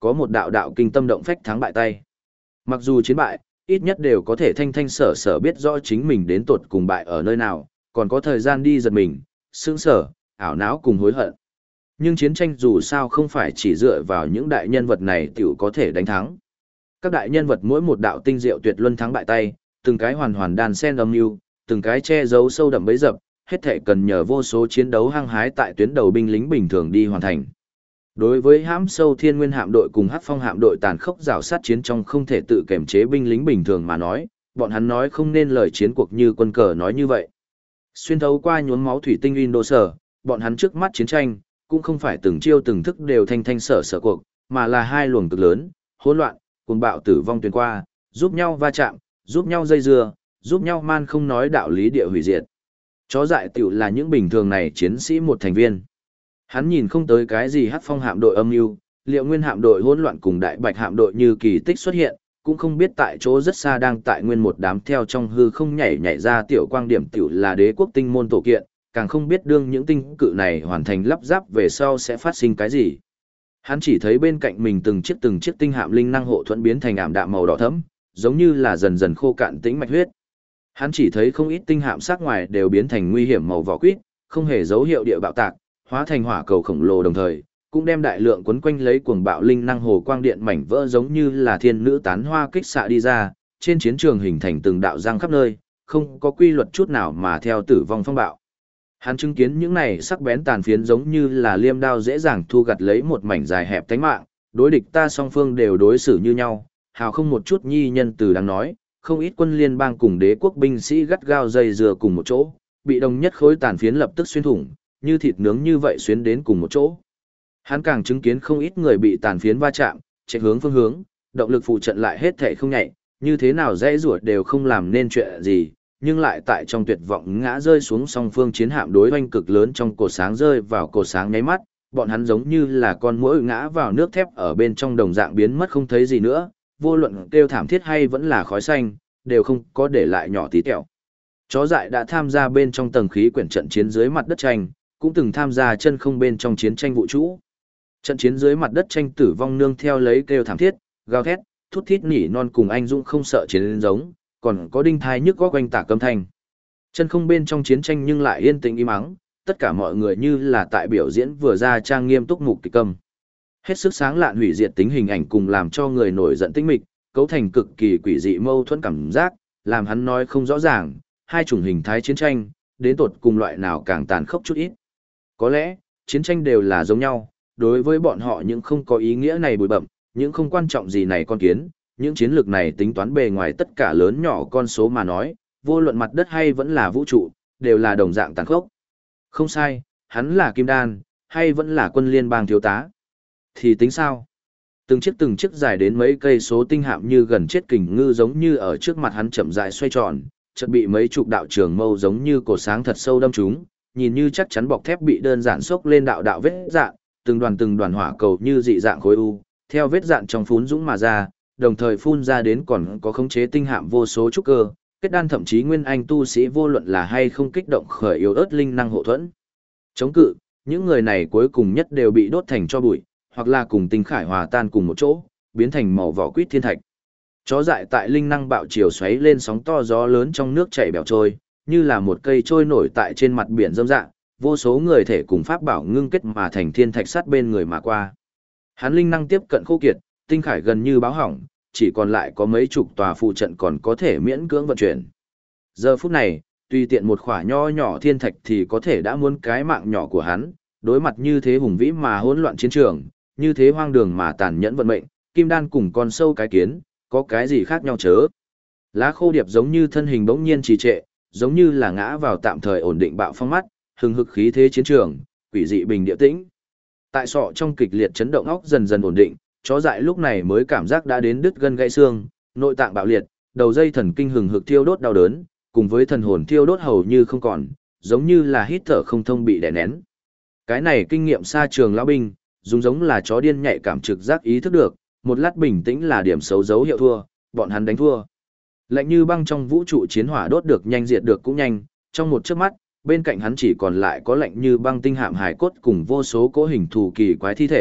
Speaker 1: có một đạo đạo kinh tâm động phách thắng bại tay. Mặc dù chiến bại, ít nhất đều có thể thanh thanh sở sở biết rõ chính mình đến tột cùng bại ở nơi nào, còn có thời gian đi giật mình, sững sở, ảo não cùng hối hận. Nhưng chiến tranh dù sao không phải chỉ dựa vào những đại nhân vật này tiểu có thể đánh thắng. Các đại nhân vật mỗi một đạo tinh diệu tuyệt luân thắng bại tay, từng cái hoàn hoàn đan sen âm mưu, từng cái che giấu sâu đậm bấy dập, hết thảy cần nhờ vô số chiến đấu hăng hái tại tuyến đầu binh lính bình thường đi hoàn thành. Đối với hãm sâu Thiên Nguyên hạm đội cùng Hắc Phong hạm đội tàn khốc rào sát chiến trong không thể tự kiểm chế binh lính bình thường mà nói, bọn hắn nói không nên lời chiến cuộc như quân cờ nói như vậy. Xuyên thấu qua nhuốm máu thủy tinh Windows, bọn hắn trước mắt chiến tranh, cũng không phải từng chiêu từng thức đều thanh thanh sở sở cuộc, mà là hai luồng cực lớn, hỗn loạn, cuồng bạo tử vong tuyến qua, giúp nhau va chạm, giúp nhau dây dưa, giúp nhau man không nói đạo lý địa hủy diệt. Chó dại tiểu là những bình thường này chiến sĩ một thành viên. Hắn nhìn không tới cái gì Hắc Phong hạm đội âm mưu, Liệu Nguyên hạm đội hỗn loạn cùng Đại Bạch hạm đội như kỳ tích xuất hiện, cũng không biết tại chỗ rất xa đang tại nguyên một đám theo trong hư không nhảy ra tiểu quang điểm tiểu là đế quốc tinh môn tổ kiện, càng không biết đương những tinh cự này hoàn thành lắp ráp về sau sẽ phát sinh cái gì. Hắn chỉ thấy bên cạnh mình từng chiếc tinh hạm linh năng hộ thuẫn biến thành ảm đạm màu đỏ thẫm, giống như là dần dần khô cạn tĩnh mạch huyết. Hắn chỉ thấy không ít tinh hạm sắc ngoài đều biến thành nguy hiểm màu vỏ quýt, không hề dấu hiệu địa bạo tạc, hóa thành hỏa cầu khổng lồ đồng thời, cũng đem đại lượng quấn quanh lấy cuồng bạo linh năng hồ quang điện mảnh vỡ giống như là thiên nữ tán hoa kích xạ đi ra, trên chiến trường hình thành từng đạo giang khắp nơi, không có quy luật chút nào mà theo tử vong phong bạo. Hắn chứng kiến những này sắc bén tàn phiến giống như là liêm đao dễ dàng thu gặt lấy một mảnh dài hẹp tánh mạng, đối địch ta song phương đều đối xử như nhau, hào không một chút nhi nhân từ đáng nói, không ít quân liên bang cùng đế quốc binh sĩ gắt gao dây dừa cùng một chỗ, bị đồng nhất khối tàn phiến lập tức xuyên thủng, như thịt nướng như vậy xuyến đến cùng một chỗ. Hắn càng chứng kiến không ít người bị tàn phiến va chạm, chạy hướng phương hướng, động lực phụ trận lại hết thảy không nhạy, như thế nào dễ rủa đều không làm nên chuyện gì, nhưng lại tại trong tuyệt vọng ngã rơi xuống song phương chiến hạm đối oanh cực lớn trong cột sáng rơi vào cột sáng nháy mắt, bọn hắn giống như là con muỗi ngã vào nước thép ở bên trong đồng dạng biến mất không thấy gì nữa, vô luận kêu thảm thiết hay vẫn là khói xanh, đều không có để lại nhỏ tí tẹo. Chó dại đã tham gia bên trong tầng khí quyển trận chiến dưới mặt đất tranh, cũng từng tham gia chân không bên trong chiến tranh vũ trụ. Trận chiến dưới mặt đất tranh tử vong nương theo lấy kêu thảm thiết, gào thét, thút thít nỉ non cùng anh dũng không sợ chiến giống, còn có đinh thai nhức góc quanh tạc âm thanh. Chân không bên trong chiến tranh nhưng lại yên tĩnh im ắng, tất cả mọi người như là tại biểu diễn vừa ra trang nghiêm túc mục kịch câm. Hết sức sáng lạn hủy diệt tính hình ảnh cùng làm cho người nổi giận tinh mịch, cấu thành cực kỳ quỷ dị mâu thuẫn cảm giác, làm hắn nói không rõ ràng, hai chủng hình thái chiến tranh, đến tột cùng loại nào càng tàn khốc chút ít. Có lẽ, chiến tranh đều là giống nhau, đối với bọn họ những không có ý nghĩa này bụi bậm, những không quan trọng gì này con kiến, những chiến lược này tính toán bề ngoài tất cả lớn nhỏ con số mà nói, vô luận mặt đất hay vẫn là vũ trụ, đều là đồng dạng tàn khốc. Không sai, hắn là Kim Đan, hay vẫn là quân liên bang thiếu tá. Thì tính sao? Từng chiếc dài đến mấy cây số tinh hạm như gần chết kình ngư giống như ở trước mặt hắn chậm rãi xoay tròn, chợt bị mấy chục đạo trường mâu giống như cột sáng thật sâu đâm trúng, nhìn như chắc chắn bọc thép bị đơn giản xốc lên đạo đạo vết dạn, từng đoàn hỏa cầu như dị dạng khối u, theo vết dạn trong phún dũng mà ra, đồng thời phun ra đến còn có khống chế tinh hạm vô số trúc cơ, kết đan thậm chí nguyên anh tu sĩ vô luận là hay không kích động khởi yếu ớt linh năng hộ thuẫn. Chống cự, những người này cuối cùng nhất đều bị đốt thành tro bụi, hoặc là cùng tinh khải hòa tan cùng một chỗ, biến thành màu vỏ quýt thiên thạch. Chó dại tại linh năng bạo chiều xoáy lên sóng to gió lớn trong nước chảy bèo trôi, như là một cây trôi nổi tại trên mặt biển râm rạ, vô số người thể cùng pháp bảo ngưng kết mà thành thiên thạch sát bên người mà qua. Hắn linh năng tiếp cận khô kiệt, tinh khải gần như báo hỏng, chỉ còn lại có mấy chục tòa phụ trận còn có thể miễn cưỡng vận chuyển. Giờ phút này, tùy tiện một khỏa nho nhỏ thiên thạch thì có thể đã muốn cái mạng nhỏ của hắn, đối mặt như thế hùng vĩ mà hỗn loạn chiến trường, như thế hoang đường mà tàn nhẫn vận mệnh, Kim Đan cùng con sâu cái kiến, có cái gì khác nhau chớ. Lá khô điệp giống như thân hình bỗng nhiên trì trệ, giống như là ngã vào tạm thời ổn định bạo phong mắt, hừng hực khí thế chiến trường, quỷ dị bình địa tĩnh. Tại sọ trong kịch liệt chấn động óc dần dần ổn định, chó dại lúc này mới cảm giác đã đến đứt gân gãy xương, nội tạng bạo liệt, đầu dây thần kinh hừng hực thiêu đốt đau đớn, cùng với thần hồn thiêu đốt hầu như không còn, giống như là hít thở không thông bị đè nén. Cái này kinh nghiệm xa trường lão binh, giống là chó điên nhạy cảm trực giác ý thức được, một lát bình tĩnh là điểm xấu dấu hiệu thua, bọn hắn đánh thua. Lạnh như băng trong vũ trụ chiến hỏa đốt được nhanh diệt được cũng nhanh, trong một chớp mắt, bên cạnh hắn chỉ còn lại có lạnh như băng tinh hạm hải cốt cùng vô số cố hình thù kỳ quái thi thể,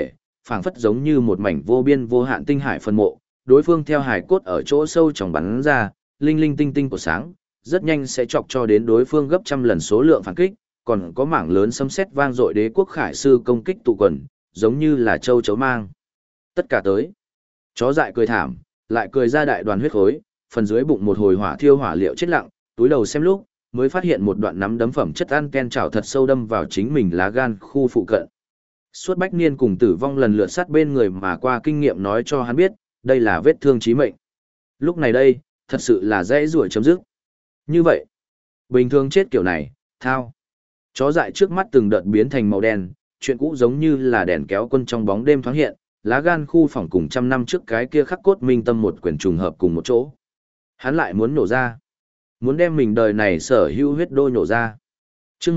Speaker 1: phảng phất giống như một mảnh vô biên vô hạn tinh hải phân mộ, đối phương theo hải cốt ở chỗ sâu trong bắn ra, linh linh tinh tinh của sáng, rất nhanh sẽ chọc cho đến đối phương gấp trăm lần số lượng phản kích, còn có mảng lớn sấm sét vang dội đế quốc khải sư công kích tụ quần, giống như là châu chấu mang. Tất cả tới. Chó dại cười thảm, lại cười ra đại đoàn huyết khối, phần dưới bụng một hồi hỏa thiêu hỏa liệu chết lặng, túi đầu xem lúc, mới phát hiện một đoạn nắm đấm phẩm chất ăn ken chảo thật sâu đâm vào chính mình lá gan khu phụ cận. Suốt bách niên cùng tử vong lần lượt sát bên người mà qua kinh nghiệm nói cho hắn biết, đây là vết thương chí mệnh. Lúc này đây, thật sự là dễ rủa chấm dứt. Như vậy, bình thường chết kiểu này, thao. Chó dại trước mắt từng đợt biến thành màu đen, chuyện cũ giống như là đèn kéo quân trong bóng đêm thoáng hiện, lá gan khu phỏng cùng trăm năm trước cái kia khắc cốt minh tâm một quyển trùng hợp cùng một chỗ. Hắn lại muốn nổ ra. Muốn đem mình đời này sở hữu huyết đôi nổ ra. Chương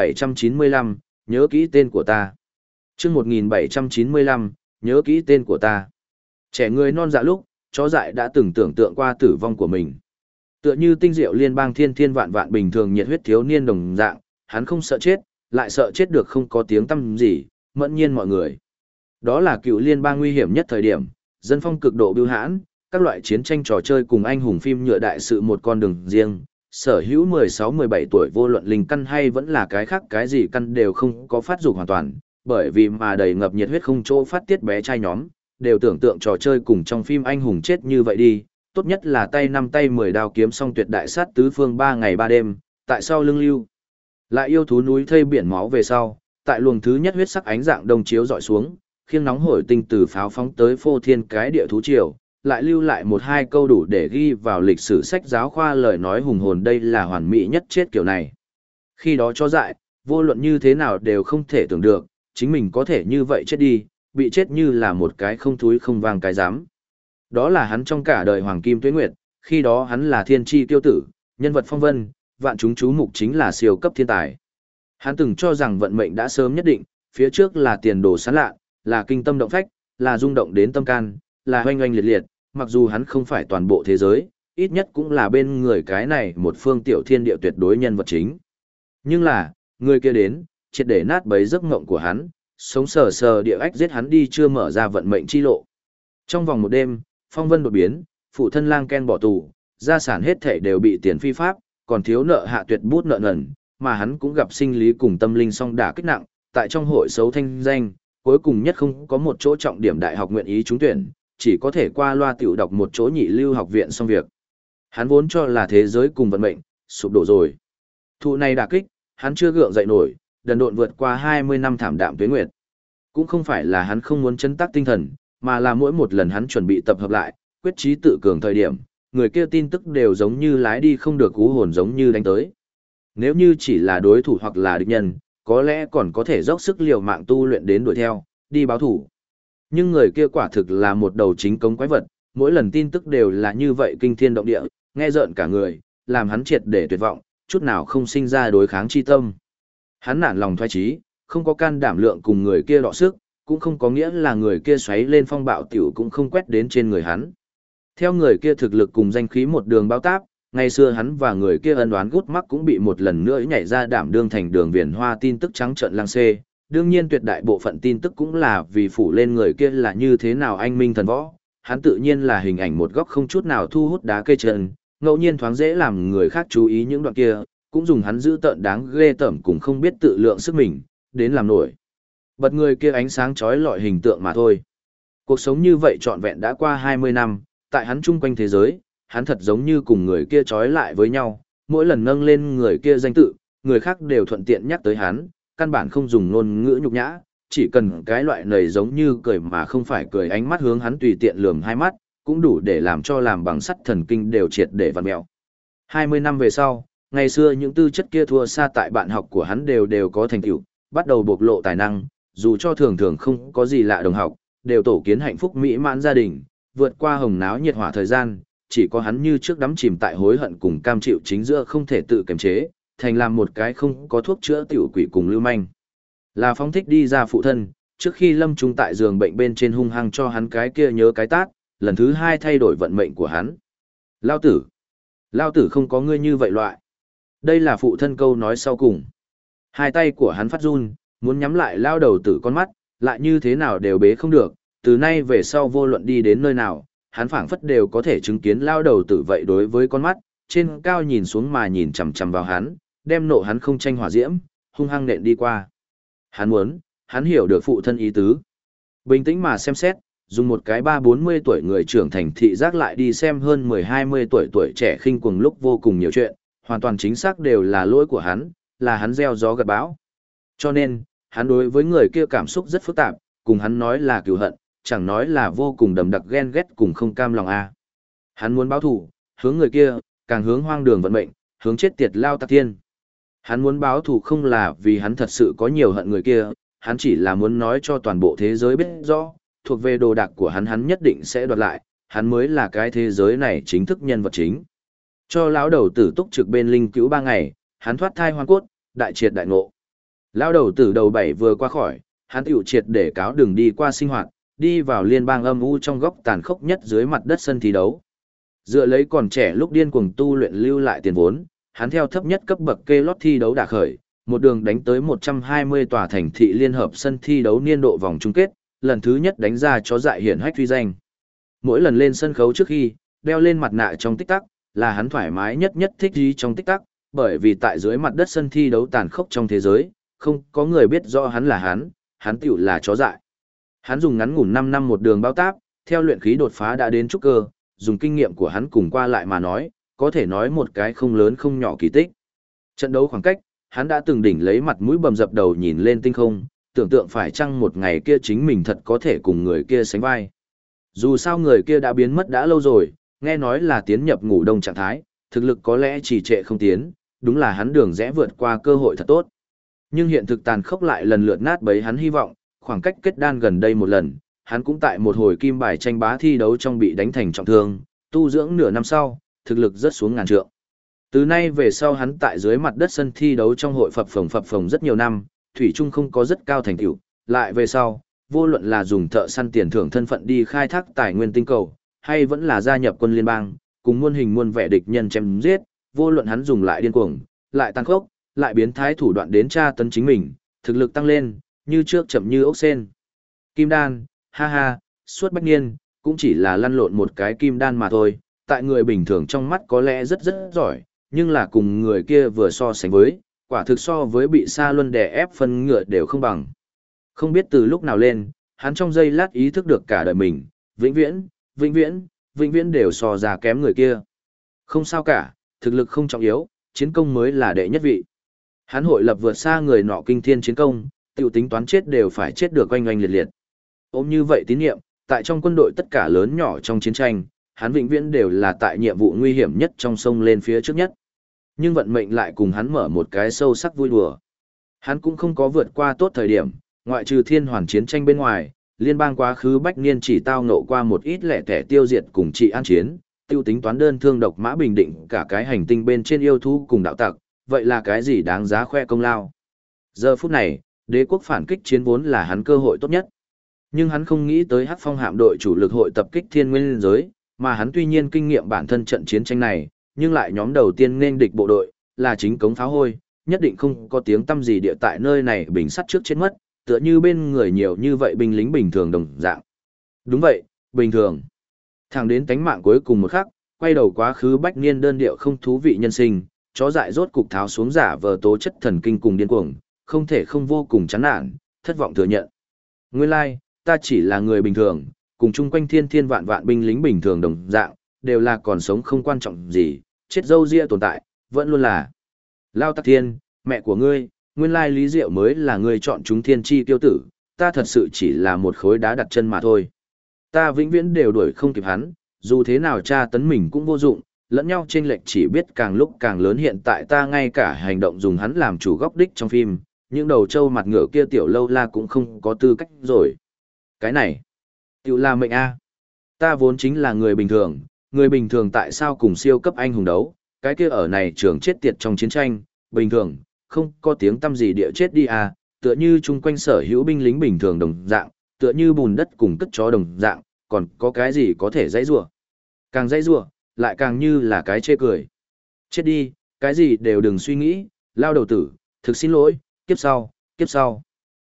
Speaker 1: 1795, nhớ kỹ tên của ta. Chương 1795, nhớ kỹ tên của ta. Trẻ người non dạ lúc, chó dại đã từng tưởng tượng qua tử vong của mình. Tựa như tinh diệu liên bang thiên thiên vạn vạn bình thường nhiệt huyết thiếu niên đồng dạng, hắn không sợ chết, lại sợ chết được không có tiếng tăm gì, mẫn nhiên mọi người. Đó là cựu liên bang nguy hiểm nhất thời điểm, dân phong cực độ bưu hãn, các loại chiến tranh trò chơi cùng anh hùng phim nhựa đại sự một con đường riêng, sở hữu 16-17 tuổi vô luận linh căn hay vẫn là cái khác cái gì căn đều không có phát dục hoàn toàn, bởi vì mà đầy ngập nhiệt huyết không chỗ phát tiết bé trai nhóm, đều tưởng tượng trò chơi cùng trong phim anh hùng chết như vậy đi, tốt nhất là tay 5 tay 10 đao kiếm xong tuyệt đại sát tứ phương 3 ngày 3 đêm, tại sao lưng lưu. Lại yêu thú núi thây biển máu về sau, tại luồng thứ nhất huyết sắc ánh dạng đông chiếu dọi xuống, khiêng nóng hổi tinh từ pháo phóng tới phô thiên cái địa thú triều, lại lưu lại một hai câu đủ để ghi vào lịch sử sách giáo khoa lời nói hùng hồn đây là hoàn mỹ nhất chết kiểu này. Khi đó cho dại, vô luận như thế nào đều không thể tưởng được, chính mình có thể như vậy chết đi, bị chết như là một cái không thúi không vang cái dám. Đó là hắn trong cả đời Hoàng Kim Tuế Nguyệt, khi đó hắn là thiên tri tiêu tử, nhân vật phong vân, vạn chúng chú mục chính là siêu cấp thiên tài. Hắn từng cho rằng vận mệnh đã sớm nhất định, phía trước là tiền đồ sáng lạ, là kinh tâm động phách, là rung động đến tâm can, là oanh oanh liệt liệt, mặc dù hắn không phải toàn bộ thế giới, ít nhất cũng là bên người cái này một phương tiểu thiên địa tuyệt đối nhân vật chính. Nhưng là, người kia đến, triệt để nát bấy giấc mộng của hắn, sống sờ sờ địa ách giết hắn đi chưa mở ra vận mệnh chi lộ. Trong vòng một đêm, phong vân đột biến, phụ thân lang ken bỏ tù, gia sản hết thể đều bị tiền phi pháp, còn thiếu nợ hạ tuyệt bút nợ nần, mà hắn cũng gặp sinh lý cùng tâm linh song đả kích nặng, tại trong hội xấu thanh danh, cuối cùng nhất không có một chỗ trọng điểm đại học nguyện ý trúng tuyển, chỉ có thể qua loa tiểu đọc một chỗ nhị lưu học viện xong việc. Hắn vốn cho là thế giới cùng vận mệnh, sụp đổ rồi. Thụ này đả kích, hắn chưa gượng dậy nổi, đần độn vượt qua 20 năm thảm đạm tuế nguyệt. Cũng không phải là hắn không muốn chấn tác tinh thần, mà là mỗi một lần hắn chuẩn bị tập hợp lại, quyết chí tự cường thời điểm, người kia tin tức đều giống như lái đi không được cú hồn giống như đánh tới. Nếu như chỉ là đối thủ hoặc là địch nhân, có lẽ còn có thể dốc sức liều mạng tu luyện đến đuổi theo, đi báo thủ. Nhưng người kia quả thực là một đầu chính cống quái vật, mỗi lần tin tức đều là như vậy kinh thiên động địa, nghe rợn cả người, làm hắn triệt để tuyệt vọng, chút nào không sinh ra đối kháng chi tâm. Hắn nản lòng thoái chí, không có can đảm lượng cùng người kia đọ sức, cũng không có nghĩa là người kia xoáy lên phong bạo tiểu cũng không quét đến trên người hắn. Theo người kia thực lực cùng danh khí một đường bao táp, ngày xưa hắn và người kia ân oán gút mắc cũng bị một lần nữa nhảy ra đảm đương thành đường viền hoa tin tức trắng trợn lang xê. Đương nhiên tuyệt đại bộ phận tin tức cũng là vì phủ lên người kia là như thế nào anh minh thần võ, hắn tự nhiên là hình ảnh một góc không chút nào thu hút đá cây chân, ngẫu nhiên thoáng dễ làm người khác chú ý những đoạn kia, cũng dùng hắn giữ tợn đáng ghê tởm cùng không biết tự lượng sức mình, đến làm nổi. Bật người kia ánh sáng chói lọi hình tượng mà thôi. Cuộc sống như vậy trọn vẹn đã qua 20 năm, tại hắn chung quanh thế giới, hắn thật giống như cùng người kia chói lại với nhau, mỗi lần nâng lên người kia danh tự, người khác đều thuận tiện nhắc tới hắn, căn bản không dùng ngôn ngữ nhục nhã, chỉ cần cái loại này giống như cười mà không phải cười ánh mắt hướng hắn tùy tiện lườm hai mắt, cũng đủ để làm cho làm bằng sắt thần kinh đều triệt để vặn mèo. 20 năm về sau, ngày xưa những tư chất kia thua xa tại bạn học của hắn đều có thành tựu, bắt đầu bộc lộ tài năng, dù cho thường thường không có gì lạ đồng học, đều tổ kiến hạnh phúc mỹ mãn gia đình, vượt qua hồng náo nhiệt hỏa thời gian, chỉ có hắn như trước đắm chìm tại hối hận cùng cam chịu chính giữa không thể tự kiềm chế, thành làm một cái không có thuốc chữa tiểu quỷ cùng lưu manh. Là phóng thích đi ra phụ thân, trước khi lâm trung tại giường bệnh bên trên hung hăng cho hắn cái kia nhớ cái tát, lần thứ hai thay đổi vận mệnh của hắn. Lao tử không có ngươi như vậy loại. Đây là phụ thân câu nói sau cùng. Hai tay của hắn phát run, muốn nhắm lại lao đầu tử con mắt, lại như thế nào đều bế không được, từ nay về sau vô luận đi đến nơi nào, hắn phảng phất đều có thể chứng kiến lao đầu tử vậy đối với con mắt, trên cao nhìn xuống mà nhìn chằm chằm vào hắn, đem nộ hắn không tranh hỏa diễm, hung hăng nện đi qua. Hắn hiểu được phụ thân ý tứ. Bình tĩnh mà xem xét, dùng một cái 30-40 tuổi người trưởng thành thị giác lại đi xem hơn 10-20 tuổi tuổi trẻ khinh cuồng lúc vô cùng nhiều chuyện, hoàn toàn chính xác đều là lỗi của hắn, là hắn gieo gió gặt bão. Cho nên, hắn đối với người kia cảm xúc rất phức tạp, cùng hắn nói là cừu hận, chẳng nói là vô cùng đầm đặc ghen ghét cùng không cam lòng a. Hắn muốn báo thù, hướng người kia, càng hướng hoang đường vận mệnh, hướng chết tiệt Lao Tạc Thiên. Hắn muốn báo thù không là vì hắn thật sự có nhiều hận người kia, hắn chỉ là muốn nói cho toàn bộ thế giới biết rõ, thuộc về đồ đạc của hắn nhất định sẽ đoạt lại, hắn mới là cái thế giới này chính thức nhân vật chính. Cho lão đầu tử túc trực bên linh cứu 3 ngày, hắn thoát thai hoang cốt, đại triệt đại ngộ. Lão đầu tử đầu 7 vừa qua khỏi, hắn tiểu triệt để cáo đường đi qua sinh hoạt, đi vào liên bang âm u trong góc tàn khốc nhất dưới mặt đất sân thi đấu. Dựa lấy còn trẻ lúc điên cuồng tu luyện lưu lại tiền vốn, hắn theo thấp nhất cấp bậc kê lót thi đấu đả khởi, một đường đánh tới 120 tòa thành thị liên hợp sân thi đấu niên độ vòng chung kết, lần thứ nhất đánh ra chó dại hiển hách uy danh. Mỗi lần lên sân khấu trước khi, đeo lên mặt nạ trong tích tắc, là hắn thoải mái nhất thích gì trong tích tắc, bởi vì tại dưới mặt đất sân thi đấu tàn khốc trong thế giới, không có người biết rõ hắn là hắn tiểu là chó dại. Hắn dùng ngắn ngủn 5 năm một đường bao táp, theo luyện khí đột phá đã đến trúc cơ, dùng kinh nghiệm của hắn cùng qua lại mà nói, có thể nói một cái không lớn không nhỏ kỳ tích. Trận đấu khoảng cách, hắn đã từng đỉnh lấy mặt mũi bầm dập đầu nhìn lên tinh không, tưởng tượng phải chăng một ngày kia chính mình thật có thể cùng người kia sánh vai. Dù sao người kia đã biến mất đã lâu rồi, nghe nói là tiến nhập ngủ đông trạng thái, thực lực có lẽ trì trệ không tiến, đúng là hắn đường rẽ vượt qua cơ hội thật tốt. Nhưng hiện thực tàn khốc lại lần lượt nát bấy hắn hy vọng, khoảng cách kết đan gần đây một lần, hắn cũng tại một hồi kim bài tranh bá thi đấu trong bị đánh thành trọng thương, tu dưỡng nửa năm sau, thực lực rất xuống ngàn trượng. Từ nay về sau hắn tại dưới mặt đất sân thi đấu trong hội phập phồng rất nhiều năm, thủy chung không có rất cao thành tựu, lại về sau, vô luận là dùng thợ săn tiền thưởng thân phận đi khai thác tài nguyên tinh cầu, hay vẫn là gia nhập quân liên bang, cùng muôn hình muôn vẻ địch nhân chém giết, vô luận hắn dùng lại điên cuồng, lại tàn khốc, lại biến thái thủ đoạn đến tra tấn chính mình, thực lực tăng lên, như trước chậm như ốc sen. Kim đan, ha ha, suốt bách niên, cũng chỉ là lăn lộn một cái kim đan mà thôi, tại người bình thường trong mắt có lẽ rất giỏi, nhưng là cùng người kia vừa so sánh với, quả thực so với bị Sa Luân đè ép phân ngựa đều không bằng. Không biết từ lúc nào lên, hắn trong giây lát ý thức được cả đời mình, vĩnh viễn đều so ra kém người kia. Không sao cả, thực lực không trọng yếu, chiến công mới là đệ nhất vị. Hắn hội lập vượt xa người nọ kinh thiên chiến công, tiểu tính toán chết đều phải chết được oanh oanh liệt liệt. Ôm như vậy tín nhiệm, tại trong quân đội tất cả lớn nhỏ trong chiến tranh, hắn vĩnh viễn đều là tại nhiệm vụ nguy hiểm nhất trong sông lên phía trước nhất. Nhưng vận mệnh lại cùng hắn mở một cái sâu sắc vui đùa. Hắn cũng không có vượt qua tốt thời điểm, ngoại trừ thiên hoàn chiến tranh bên ngoài, liên bang quá khứ bách niên chỉ tao ngộ qua một ít lẻ tẻ tiêu diệt cùng trị an chiến, tiêu tính toán đơn thương độc mã bình định cả cái hành tinh bên trên yêu thú cùng đạo tặc, vậy là cái gì đáng giá khoe công lao. Giờ phút này, đế quốc phản kích chiến vốn là hắn cơ hội tốt nhất. Nhưng hắn không nghĩ tới Hắc Phong hạm đội chủ lực hội tập kích thiên nguyên giới, mà hắn tuy nhiên kinh nghiệm bản thân trận chiến tranh này, nhưng lại nhóm đầu tiên nên địch bộ đội, là chính cống pháo hôi, nhất định không có tiếng tăm gì địa tại nơi này bình sắt trước chết mất, tựa như bên người nhiều như vậy binh lính bình thường đồng dạng. Đúng vậy, bình thường. Thẳng đến tánh mạng cuối cùng một khắc, quay đầu quá khứ bách niên đơn điệu không thú vị nhân sinh, chó dại rốt cục tháo xuống giả vờ tố chất thần kinh cùng điên cuồng, không thể không vô cùng chán nản, thất vọng thừa nhận. Nguyên lai, ta chỉ là người bình thường, cùng chung quanh thiên vạn vạn binh lính bình thường đồng dạng, đều là còn sống không quan trọng gì, chết dâu ria tồn tại, vẫn luôn là. Lao Tắc Thiên, mẹ của ngươi, nguyên lai Lý Diệu mới là ngươi chọn chúng thiên chi tiêu tử, ta thật sự chỉ là một khối đá đặt chân mà thôi. Ta vĩnh viễn đều đuổi không kịp hắn, dù thế nào tra tấn mình cũng vô dụng, lẫn nhau chênh lệch chỉ biết càng lúc càng lớn. Hiện tại ta ngay cả hành động dùng hắn làm chủ góc đích trong phim, những đầu trâu mặt ngựa kia tiểu lâu la cũng không có tư cách rồi. Cái này, tiểu là mệnh a. Ta vốn chính là người bình thường tại sao cùng siêu cấp anh hùng đấu, cái kia ở này trường chết tiệt trong chiến tranh, bình thường, không có tiếng tăm gì địa chết đi à, tựa như chung quanh sở hữu binh lính bình thường đồng dạng, tựa như bùn đất cùng cất chó đồng dạng, còn có cái gì có thể dãy rủa. Càng dãy rủa, lại càng như là cái chê cười. Chết đi, cái gì đều đừng suy nghĩ, lao đầu tử, thực xin lỗi, kiếp sau, kiếp sau.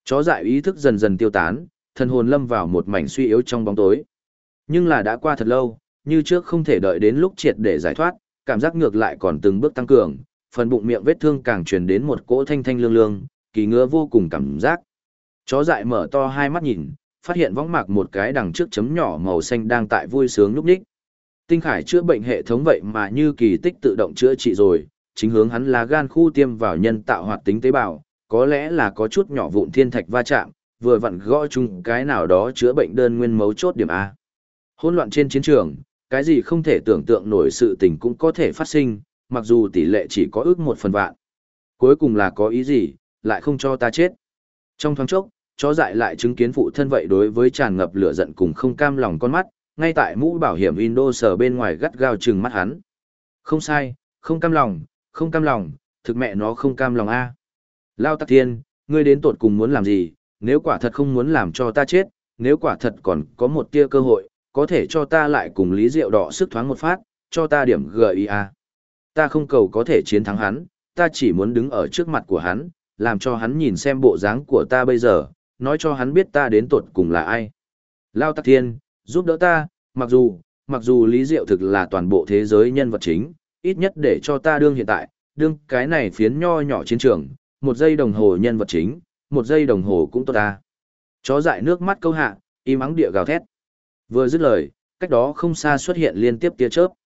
Speaker 1: Chó dại ý thức dần dần tiêu tán, thần hồn lâm vào một mảnh suy yếu trong bóng tối. Nhưng là đã qua thật lâu, như trước không thể đợi đến lúc triệt để giải thoát, cảm giác ngược lại còn từng bước tăng cường, phần bụng miệng vết thương càng truyền đến một cỗ thanh thanh lương lương, kỳ ngứa vô cùng cảm giác. Chó dại mở to hai mắt nhìn, phát hiện võng mạc một cái đằng trước chấm nhỏ màu xanh đang tại vui sướng lúc ních. Tinh khải chữa bệnh hệ thống vậy mà như kỳ tích tự động chữa trị rồi, chính hướng hắn là gan khu tiêm vào nhân tạo hoạt tính tế bào, có lẽ là có chút nhỏ vụn thiên thạch va chạm, vừa vặn gõ chung cái nào đó chữa bệnh đơn nguyên mấu chốt điểm A. Hỗn loạn trên chiến trường, cái gì không thể tưởng tượng nổi sự tình cũng có thể phát sinh, mặc dù tỷ lệ chỉ có ước 1/1000. Cuối cùng là có ý gì, lại không cho ta chết. Trong thoáng chốc, chó dại lại chứng kiến phụ thân vậy đối với tràn ngập lửa giận cùng không cam lòng con mắt, ngay tại mũ bảo hiểm Windows bên ngoài gắt gao trừng mắt hắn. Không sai, không cam lòng, không cam lòng, thực mẹ nó không cam lòng a. Lao Tắc Thiên, ngươi đến tột cùng muốn làm gì, nếu quả thật không muốn làm cho ta chết, nếu quả thật còn có một tia cơ hội, có thể cho ta lại cùng Lý Diệu đọ sức thoáng một phát, cho ta điểm gợi ý a. Ta không cầu có thể chiến thắng hắn, ta chỉ muốn đứng ở trước mặt của hắn, làm cho hắn nhìn xem bộ dáng của ta bây giờ, nói cho hắn biết ta đến tột cùng là ai. Lao Tắc Thiên, giúp đỡ ta, mặc dù Lý Diệu thực là toàn bộ thế giới nhân vật chính, ít nhất để cho ta đương hiện tại, đương cái này phiến nho nhỏ chiến trường, 1 giây đồng hồ nhân vật chính, 1 giây đồng hồ cũng tốt ta. Chó dại nước mắt câu hạ, im ắng địa gào thét. Vừa dứt lời, cách đó không xa xuất hiện liên tiếp tia chớp.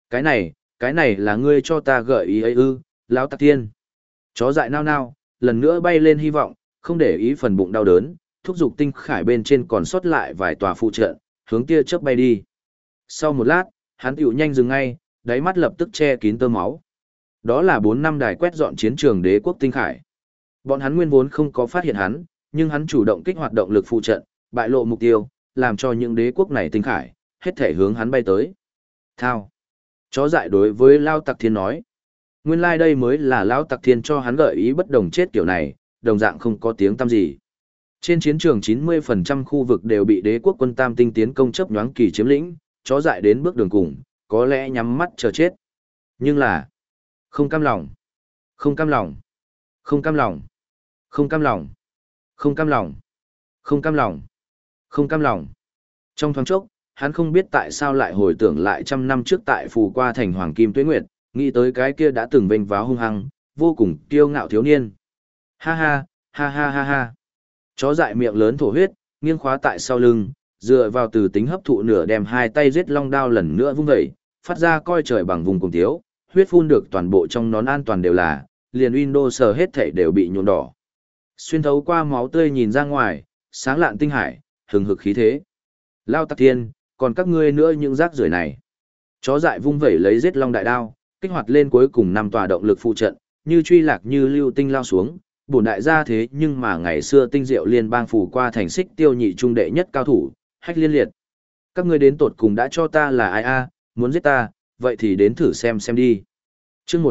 Speaker 1: Cái này là ngươi cho ta gợi ý ấy ư, Lão Tắc Thiên. Chó dại nao nao, lần nữa bay lên hy vọng, không để ý phần bụng đau đớn, thúc giục tinh khải bên trên còn sót lại vài tòa phụ trận, hướng tia chớp bay đi. Sau một lát, hắn tiểu nhanh dừng ngay, đáy mắt lập tức che kín tơ máu. Đó là 4 năm đài quét dọn chiến trường đế quốc tinh khải. Bọn hắn nguyên vốn không có phát hiện hắn, nhưng hắn chủ động kích hoạt động lực phụ trận, bại lộ mục tiêu, làm cho những đế quốc này tinh khải, hết thể hướng hắn bay tới. Thao. Chó dại đối với Lao Tặc Thiên nói. Nguyên lai đây mới là Lao Tặc Thiên cho hắn gợi ý bất đồng chết kiểu này, đồng dạng không có tiếng tăm gì. Trên chiến trường 90% khu vực đều bị đế quốc quân tam tinh tiến công chấp nhoáng kỳ chiếm lĩnh, chó dại đến bước đường cùng, có lẽ nhắm mắt chờ chết. Nhưng là, không cam lòng, không cam lòng, không cam lòng, không cam lòng, không cam lòng, không cam lòng, không cam lòng. Trong thoáng chốc, hắn không biết tại sao lại hồi tưởng lại 100 năm trước tại phù qua thành Hoàng Kim Tuế Nguyệt, nghĩ tới cái kia đã từng vênh váo hung hăng, vô cùng kiêu ngạo thiếu niên. Ha ha, ha ha ha ha. Chó dại miệng lớn thổ huyết, nghiêng khóa tại sau lưng, dựa vào từ tính hấp thụ nửa đem hai tay giết long đao lần nữa vung dậy, phát ra coi trời bằng vùng cùng tiếu, huyết phun được toàn bộ trong nón an toàn đều là, liền Windows hết thảy đều bị nhuộm đỏ. Xuyên thấu qua máu tươi nhìn ra ngoài, sáng lạn tinh hải, hừng hực khí thế. Lao Tắc Thiên, còn các ngươi nữa những rác rưởi này. Chó dại vung vẩy lấy giết long đại đao, kích hoạt lên cuối cùng 5 tòa động lực phụ trận, như truy lạc như lưu tinh lao xuống, bổn đại gia thế nhưng mà ngày xưa tinh diệu liên bang phủ qua thành xích tiêu nhị trung đệ nhất cao thủ, Hách Liên Liệt. Các ngươi đến tột cùng đã cho ta là ai a, muốn giết ta, vậy thì đến thử xem đi. Chương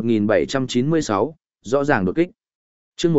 Speaker 1: 1796, rõ ràng đột kích. Chương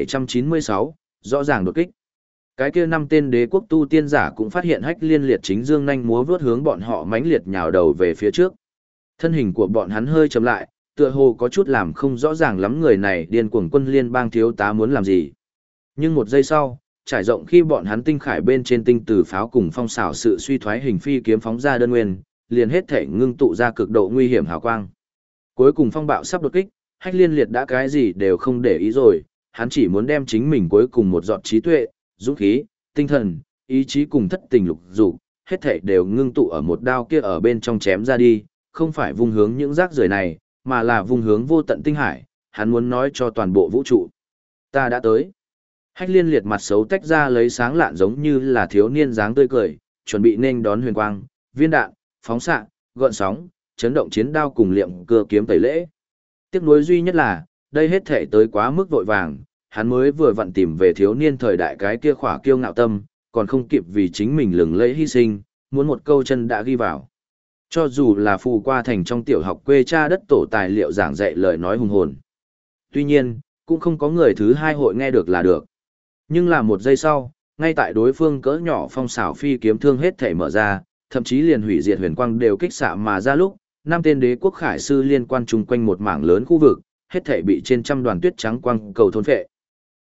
Speaker 1: 1796, rõ ràng đột kích. Cái kia 5 tên đế quốc tu tiên giả cũng phát hiện Hách Liên Liệt chính dương nhanh múa vớt hướng bọn họ mãnh liệt nhào đầu về phía trước. Thân hình của bọn hắn hơi chậm lại, tựa hồ có chút làm không rõ ràng lắm người này điên cuồng quân liên bang thiếu tá muốn làm gì. Nhưng một giây sau, trải rộng khi bọn hắn tinh khải bên trên tinh từ pháo cùng phong xảo sự suy thoái hình phi kiếm phóng ra đơn nguyên, liền hết thể ngưng tụ ra cực độ nguy hiểm hào quang. Cuối cùng phong bạo sắp đột kích, Hách Liên Liệt đã cái gì đều không để ý rồi, hắn chỉ muốn đem chính mình cuối cùng một giọt trí tuệ, dũng khí, tinh thần, ý chí cùng thất tình lục dục, hết thể đều ngưng tụ ở một đao kia ở bên trong chém ra đi, không phải vung hướng những rác rưởi này, mà là vung hướng vô tận tinh hải, hắn muốn nói cho toàn bộ vũ trụ. Ta đã tới. Hách Liên Liệt mặt xấu tách ra lấy sáng lạn giống như là thiếu niên dáng tươi cười, chuẩn bị nên đón huyền quang, viên đạn, phóng xạ, gợn sóng, chấn động chiến đao cùng liệm cưa kiếm tẩy lễ. Tiếc nuối duy nhất là, đây hết thể tới quá mức vội vàng, hắn mới vừa vặn tìm về thiếu niên thời đại cái kia khỏa kiêu ngạo tâm, còn không kịp vì chính mình lừng lẫy hy sinh, muốn một câu chân đã ghi vào. Cho dù là phù qua thành trong tiểu học quê cha đất tổ tài liệu giảng dạy lời nói hùng hồn. Tuy nhiên, cũng không có người thứ hai hội nghe được là được. Nhưng là một giây sau, ngay tại đối phương cỡ nhỏ phong xảo phi kiếm thương hết thể mở ra, thậm chí liền hủy diệt huyền quang đều kích xạ mà ra lúc, 5 tên đế quốc khải sư liên quan chung quanh một mảng lớn khu vực, hết thể bị trên trăm đoàn tuyết trắng quang cầu thôn phệ.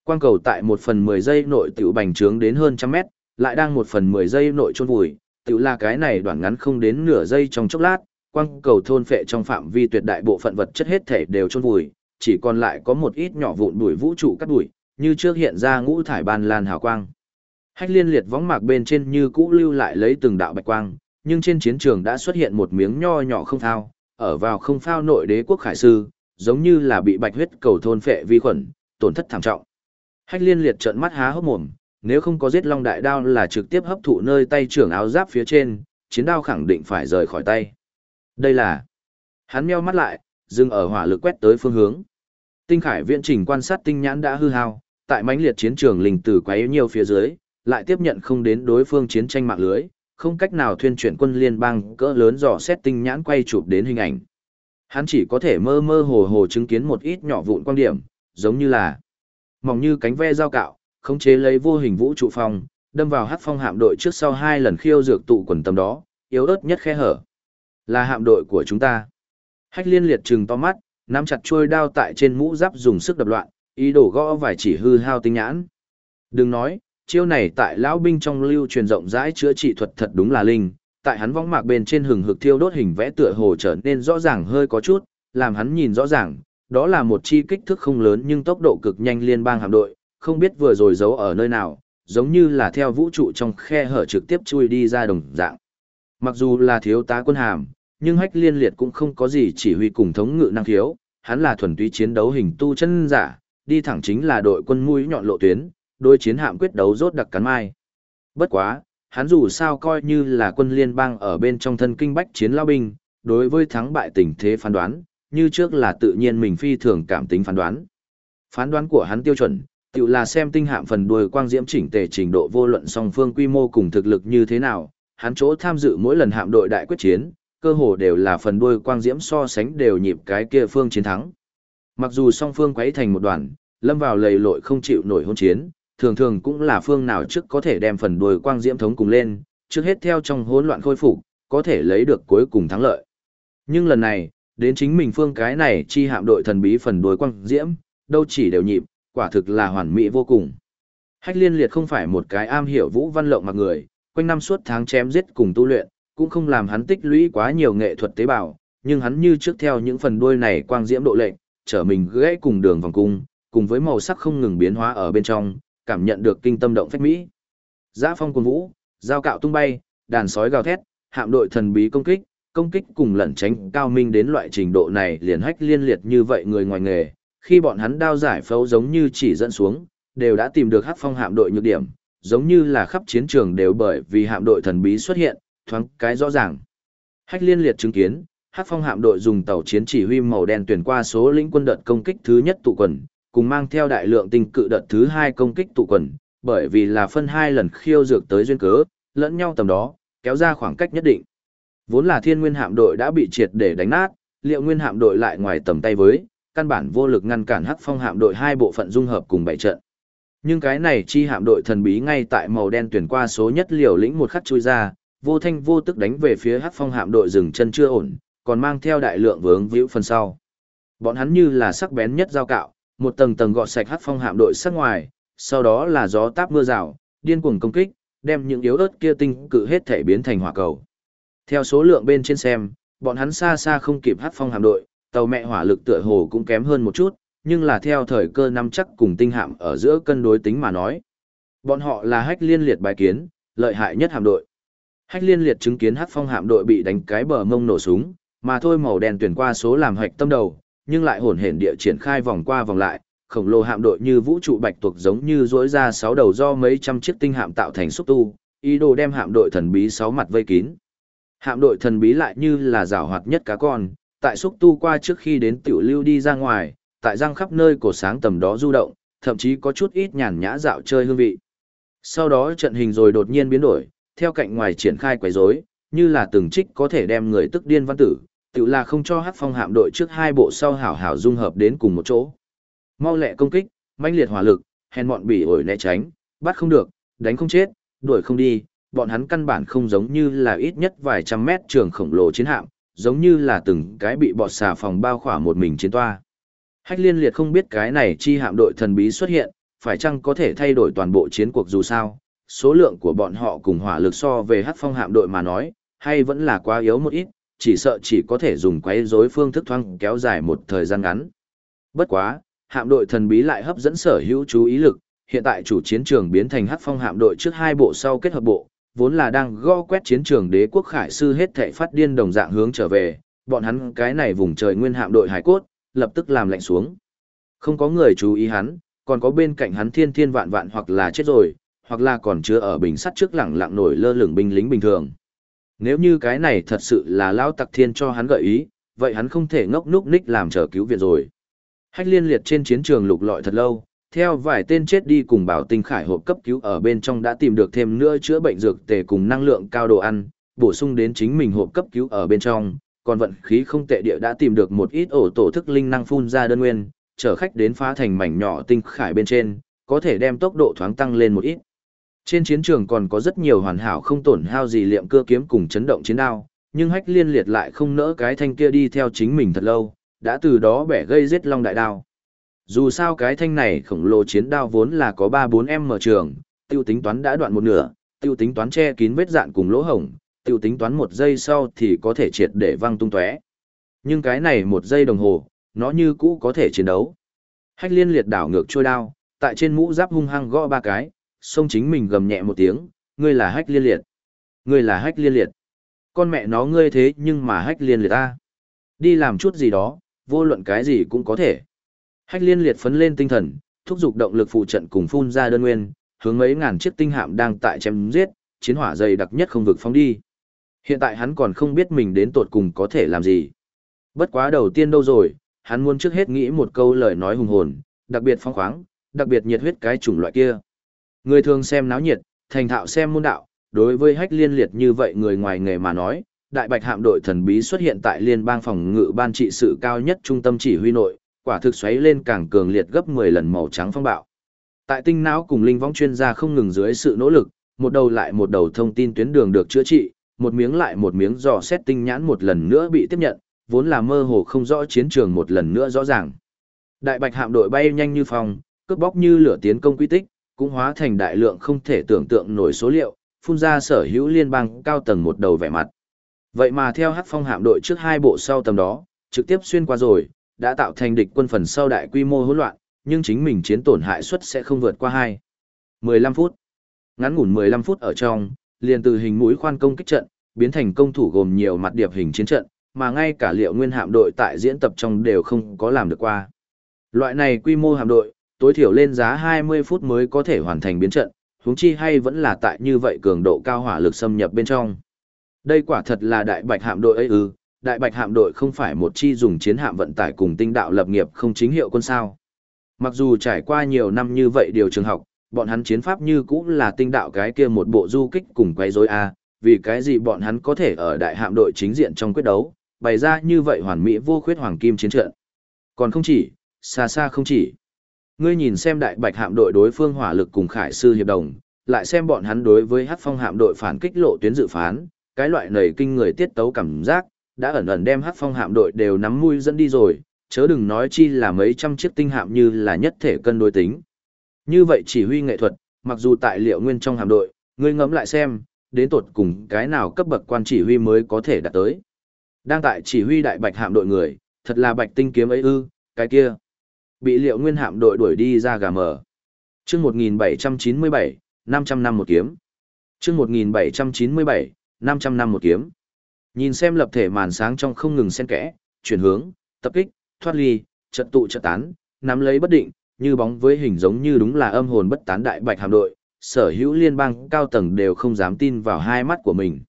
Speaker 1: Quang cầu tại 1/10 giây nội tiểu bành trướng đến hơn trăm mét, lại đang 1/10 giây nội chôn vùi, tiểu là cái này đoạn ngắn không đến nửa giây trong chốc lát, quang cầu thôn phệ trong phạm vi tuyệt đại bộ phận vật chất hết thể đều chôn vùi, chỉ còn lại có một ít nhỏ vụn bụi vũ trụ cắt bụi, như trước hiện ra ngũ thải ban lan hào quang. Hách liên liệt võng mạc bên trên như cũ lưu lại lấy từng đạo bạch quang, nhưng trên chiến trường đã xuất hiện một miếng nho nhỏ không phao, ở vào không phao nội đế quốc khải sư, giống như là bị bạch huyết cầu thôn phệ vi khuẩn, tổn thất thảm trọng. Hách liên liệt trợn mắt há hốc mồm, nếu không có giết long đại đao là trực tiếp hấp thụ nơi tay trưởng áo giáp phía trên, chiến đao khẳng định phải rời khỏi tay. Đây là... Hắn meo mắt lại, dừng ở hỏa lực quét tới phương hướng. Tinh khải viễn trình quan sát tinh nhãn đã hư hao, tại mãnh liệt chiến trường linh tử quấy nhiều phía dưới, lại tiếp nhận không đến đối phương chiến tranh mạng lưới, không cách nào thuyên chuyển quân liên bang cỡ lớn dò xét tinh nhãn quay chụp đến hình ảnh. Hắn chỉ có thể mơ mơ hồ hồ chứng kiến một ít nhỏ vụn quan điểm, giống như là mỏng như cánh ve dao cạo, khống chế lấy vô hình vũ trụ phong, đâm vào hắc phong hạm đội trước sau 2 lần khiêu dược tụ quần tầm đó, yếu ớt nhất khe hở. Là hạm đội của chúng ta. Hách liên liệt trừng to mắt, nắm chặt chuôi đao tại trên mũ giáp dùng sức đập loạn, ý đồ gõ vài chỉ hư hao tinh nhãn. Đừng nói, chiêu này tại lão binh trong lưu truyền rộng rãi chữa trị thuật thật đúng là linh, tại hắn võng mạc bên trên hừng hực thiêu đốt hình vẽ tựa hồ trở nên rõ ràng hơi có chút, làm hắn nhìn rõ ràng, đó là một chi kích thước không lớn nhưng tốc độ cực nhanh liên bang hạm đội, không biết vừa rồi giấu ở nơi nào, giống như là theo vũ trụ trong khe hở trực tiếp chui đi ra đồng dạng. Mặc dù là thiếu tá quân hàm, nhưng Hách liên liệt cũng không có gì chỉ huy cùng thống ngự năng khiếu, hắn là thuần túy chiến đấu hình tu chân giả, đi thẳng chính là đội quân mũi nhọn lộ tuyến, đối chiến hạm quyết đấu rốt đặc cắn mai. Bất quá, hắn dù sao coi như là quân liên bang ở bên trong thân kinh bách chiến lao binh, đối với thắng bại tình thế phán đoán, như trước là tự nhiên mình phi thường cảm tính phán đoán. Phán đoán của hắn tiêu chuẩn, tự là xem tinh hạm phần đuôi quang diễm chỉnh tề trình độ vô luận song phương quy mô cùng thực lực như thế nào, hắn chỗ tham dự mỗi lần hạm đội đại quyết chiến, cơ hồ đều là phần đuôi quang diễm so sánh đều nhịp cái kia phương chiến thắng. Mặc dù song phương quấy thành một đoàn, lâm vào lầy lội không chịu nổi hôn chiến, thường thường cũng là phương nào trước có thể đem phần đuôi quang diễm thống cùng lên, trước hết theo trong hỗn loạn khôi phục, có thể lấy được cuối cùng thắng lợi. Nhưng lần này, đến chính mình phương cái này chi hạm đội thần bí phần đuôi quang diễm, đâu chỉ đều nhịp, quả thực là hoàn mỹ vô cùng. Hách liên liệt không phải một cái am hiểu vũ văn lộng mặc người, quanh năm suốt tháng chém giết cùng tu luyện, cũng không làm hắn tích lũy quá nhiều nghệ thuật tế bào, nhưng hắn như trước theo những phần đuôi này quang diễm độ lệnh, trở mình gãy cùng đường vòng cung, cùng với màu sắc không ngừng biến hóa ở bên trong, cảm nhận được kinh tâm động phách mỹ. Dã phong cuồng vũ, dao cạo tung bay, đàn sói gào thét, hạm đội thần bí công kích cùng lẩn tránh cao minh đến loại trình độ này liền Hách liên liệt như vậy người ngoài nghề, khi bọn hắn đao giải phẫu giống như chỉ dẫn xuống, đều đã tìm được Hắc Phong hạm đội nhược điểm, giống như là khắp chiến trường đều bởi vì hạm đội thần bí xuất hiện, thoáng cái rõ ràng. Hách liên liệt chứng kiến, Hắc Phong hạm đội dùng tàu chiến chỉ huy màu đen tuyển qua số lĩnh quân đợt công kích thứ nhất tụ quần, cùng mang theo đại lượng tinh cự đợt thứ 2 công kích tụ quần, bởi vì là phân 2 lần khiêu dược tới duyên cớ, lẫn nhau tầm đó, kéo ra khoảng cách nhất định. Vốn là Thiên Nguyên hạm đội đã bị triệt để đánh nát, Liệu Nguyên hạm đội lại ngoài tầm tay với, căn bản vô lực ngăn cản Hắc Phong hạm đội 2 bộ phận dung hợp cùng bảy trận. Nhưng cái này chi hạm đội thần bí ngay tại màu đen tuyển qua số nhất liều lĩnh một khắc chui ra, vô thanh vô tức đánh về phía Hắc Phong hạm đội dừng chân chưa ổn, còn mang theo đại lượng vướng víu phần sau. Bọn hắn như là sắc bén nhất dao cạo, một tầng tầng gọt sạch Hắc Phong hạm đội sắc ngoài, sau đó là gió táp mưa rào, điên cuồng công kích, đem những yếu ớt kia tinh cự hết thể biến thành hỏa cầu. Theo số lượng bên trên xem, bọn hắn xa xa không kịp Hắc Phong hạm đội, tàu mẹ hỏa lực tựa hồ cũng kém hơn một chút, nhưng là theo thời cơ nắm chắc cùng tinh hạm ở giữa cân đối tính mà nói. Bọn họ là Hách liên liệt bài kiến, lợi hại nhất hạm đội. Hách liên liệt chứng kiến Hắc Phong hạm đội bị đánh cái bờ mông nổ súng, mà thôi màu đen tuyển qua số làm hạch tâm đầu, nhưng lại hồn hển địa triển khai vòng qua vòng lại, khổng lồ hạm đội như vũ trụ bạch tuộc giống như rỗi ra 6 đầu do mấy trăm chiếc tinh hạm tạo thành xúc tu, ý đồ đem hạm đội thần bí 6 mặt vây kín. Hạm đội thần bí lại như là giảo hoạt nhất cá con, tại xúc tu qua trước khi đến tiểu lưu đi ra ngoài, tại răng khắp nơi cổ sáng tầm đó du động, thậm chí có chút ít nhàn nhã dạo chơi hương vị. Sau đó trận hình rồi đột nhiên biến đổi, theo cạnh ngoài triển khai quấy rối, như là từng trích có thể đem người tức điên văn tử, tự là không cho Hắc Phong hạm đội trước 2 bộ sau hảo hảo dung hợp đến cùng một chỗ. Mau lẹ công kích, mãnh liệt hỏa lực, hèn mọn bỉ ổi né tránh, bắt không được, đánh không chết, đuổi không đi, bọn hắn căn bản không giống như là ít nhất vài trăm mét trường khổng lồ chiến hạm, giống như là từng cái bị bọt xà phòng bao khỏa một mình chiến toa. Hách liên liệt không biết cái này chi hạm đội thần bí xuất hiện, phải chăng có thể thay đổi toàn bộ chiến cuộc dù sao, số lượng của bọn họ cùng hỏa lực so về Hắc Phong hạm đội mà nói, hay vẫn là quá yếu một ít, chỉ sợ chỉ có thể dùng quấy rối phương thức thoáng kéo dài một thời gian ngắn. Bất quá, hạm đội thần bí lại hấp dẫn sở hữu chú ý lực, hiện tại chủ chiến trường biến thành Hắc Phong hạm đội trước hai bộ sau kết hợp bộ, vốn là đang gõ quét chiến trường đế quốc khải sư hết thảy phát điên đồng dạng hướng trở về, bọn hắn cái này vùng trời nguyên hạm đội hải cốt, lập tức làm lạnh xuống. Không có người chú ý hắn, còn có bên cạnh hắn thiên thiên vạn vạn hoặc là chết rồi, hoặc là còn chưa ở bình sắt trước lẳng lặng nổi lơ lửng binh lính bình thường. Nếu như cái này thật sự là lão tặc thiên cho hắn gợi ý, vậy hắn không thể ngốc núc ních làm chờ cứu viện rồi. Hách Liên Liệt trên chiến trường lục lọi thật lâu, theo vài tên chết đi cùng bảo tinh khải hộp cấp cứu ở bên trong đã tìm được thêm nữa chữa bệnh dược tề cùng năng lượng cao đồ ăn, bổ sung đến chính mình hộp cấp cứu ở bên trong, còn vận khí không tệ địa đã tìm được một ít ổ tổ thức linh năng phun ra đơn nguyên, chở khách đến phá thành mảnh nhỏ tinh khải bên trên, có thể đem tốc độ thoáng tăng lên một ít. Trên chiến trường còn có rất nhiều hoàn hảo không tổn hao gì liệm cưa kiếm cùng chấn động chiến đao, nhưng Hách Liên Liệt lại không nỡ cái thanh kia đi theo chính mình thật lâu, đã từ đó bẻ gây giết long đại đao. Dù sao cái thanh này khổng lồ chiến đao vốn là có 3-4m trường, tiêu tính toán đã đoạn một nửa, tiêu tính toán che kín vết dạn cùng lỗ hổng, tiêu tính toán một giây sau thì có thể triệt để văng tung tóe. Nhưng cái này một giây đồng hồ, nó như cũ có thể chiến đấu. Hách Liên Liệt đảo ngược trôi đao, tại trên mũ giáp hung hăng gõ ba cái, xông chính mình gầm nhẹ một tiếng, ngươi là Hách Liên Liệt. Ngươi là Hách Liên Liệt. Con mẹ nó ngươi thế nhưng mà Hách Liên Liệt ta. Đi làm chút gì đó, vô luận cái gì cũng có thể. Hách Liên Liệt phấn lên tinh thần, thúc giục động lực phụ trận cùng phun ra đơn nguyên, hướng mấy ngàn chiếc tinh hạm đang tại chém giết, chiến hỏa dày đặc nhất không vực phóng đi. Hiện tại hắn còn không biết mình đến tột cùng có thể làm gì. Bất quá đầu tiên đâu rồi, hắn muốn trước hết nghĩ một câu lời nói hùng hồn, đặc biệt phong khoáng, đặc biệt nhiệt huyết cái chủng loại kia. Người thường xem náo nhiệt, thành thạo xem môn đạo, đối với Hách Liên Liệt như vậy người ngoài nghề mà nói, đại bạch hạm đội thần bí xuất hiện tại liên bang phòng ngự ban trị sự cao nhất trung tâm chỉ huy nội, quả thực xoáy lên càng cường liệt gấp 10 lần màu trắng phong bạo. Tại tinh não cùng linh võng chuyên gia không ngừng dưới sự nỗ lực, một đầu lại một đầu thông tin tuyến đường được chữa trị, một miếng lại một miếng dò xét tinh nhãn một lần nữa bị tiếp nhận, vốn là mơ hồ không rõ chiến trường một lần nữa rõ ràng. Đại bạch hạm đội bay nhanh như phong, cướp bóc như lửa tiến công quy tích, cũng hóa thành đại lượng không thể tưởng tượng nổi số liệu, phun ra sở hữu liên bang cao tầng một đầu vẻ mặt. Vậy mà theo Hắc Phong hạm đội trước hai bộ sau tầm đó, trực tiếp xuyên qua rồi, đã tạo thành địch quân phần sau đại quy mô hỗn loạn, nhưng chính mình chiến tổn hại suất sẽ không vượt qua 15 phút. Ngắn ngủn 15 phút ở trong, liền từ hình mũi khoan công kích trận, biến thành công thủ gồm nhiều mặt điệp hình chiến trận, mà ngay cả Liệu Nguyên hạm đội tại diễn tập trong đều không có làm được qua. Loại này quy mô hạm đội, tối thiểu lên giá 20 phút mới có thể hoàn thành biến trận, huống chi hay vẫn là tại như vậy cường độ cao hỏa lực xâm nhập bên trong. Đây quả thật là đại bạch hạm đội ấy ư, đại bạch hạm đội không phải một chi dùng chiến hạm vận tải cùng tinh đạo lập nghiệp không chính hiệu quân sao. Mặc dù trải qua nhiều năm như vậy điều trường học, bọn hắn chiến pháp như cũng là tinh đạo cái kia một bộ du kích cùng quấy rối a, vì cái gì bọn hắn có thể ở đại hạm đội chính diện trong quyết đấu, bày ra như vậy hoàn mỹ vô khuyết hoàng kim chiến trận. Còn không chỉ, xa xa không chỉ. Ngươi nhìn xem đại bạch hạm đội đối phương hỏa lực cùng khải sư hiệp đồng, lại xem bọn hắn đối với Hắc Phong hạm đội phản kích lộ tuyến dự phán, cái loại nảy kinh người tiết tấu cảm giác, đã ẩn ẩn đem Hắc Phong hạm đội đều nắm mũi dẫn đi rồi, chớ đừng nói chi là mấy trăm chiếc tinh hạm như là nhất thể cân đối tính. Như vậy chỉ huy nghệ thuật, mặc dù tại Liệu Nguyên trong hạm đội, ngươi ngẫm lại xem, đến tột cùng cái nào cấp bậc quan chỉ huy mới có thể đạt tới. Đang tại chỉ huy đại bạch hạm đội người, thật là bạch tinh kiếm ấy ư, cái kia. Bị Liệu Nguyên hạm đội đuổi đi ra gà mờ. Chương 1797, 500 năm một kiếm. Chương 1797, 500 năm một kiếm. Nhìn xem lập thể màn sáng trong không ngừng xen kẽ, chuyển hướng, tập kích, thoát ly, trận tụ trận tán, nắm lấy bất định, như bóng với hình giống như đúng là âm hồn bất tán đại bạch hạm đội, sở hữu liên bang cao tầng đều không dám tin vào hai mắt của mình.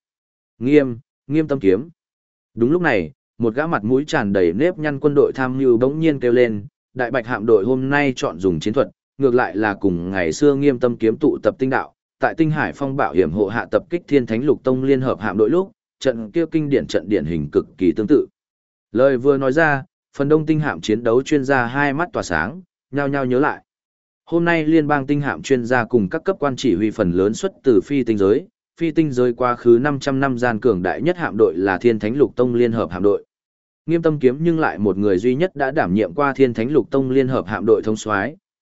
Speaker 1: Nghiêm tâm kiếm. Đúng lúc này, một gã mặt mũi tràn đầy nếp nhăn quân đội tham mưu bỗng nhiên kêu lên, đại bạch hạm đội hôm nay chọn dùng chiến thuật, ngược lại là cùng ngày xưa Nghiêm tâm kiếm tụ tập tinh đạo, tại Tinh Hải Phong Bạo hiểm hộ hạ tập kích Thiên Thánh Lục Tông liên hợp hạm đội lúc, trận kia kinh điển trận điển hình cực kỳ tương tự. Lời vừa nói ra, phần đông tinh hạm chiến đấu chuyên gia hai mắt tỏa sáng, nhao nhao nhớ lại. Hôm nay liên bang tinh hạm chuyên gia cùng các cấp quan chỉ huy phần lớn xuất từ phi tinh giới quá khứ 500 năm gian cường đại nhất hạm đội là Thiên Thánh Lục Tông liên hợp hạm đội. Nghiêm tâm kiếm nhưng lại một người duy nhất đã đảm nhiệm qua Thiên Thánh Lục Tông liên hợp hạm đội thống soái,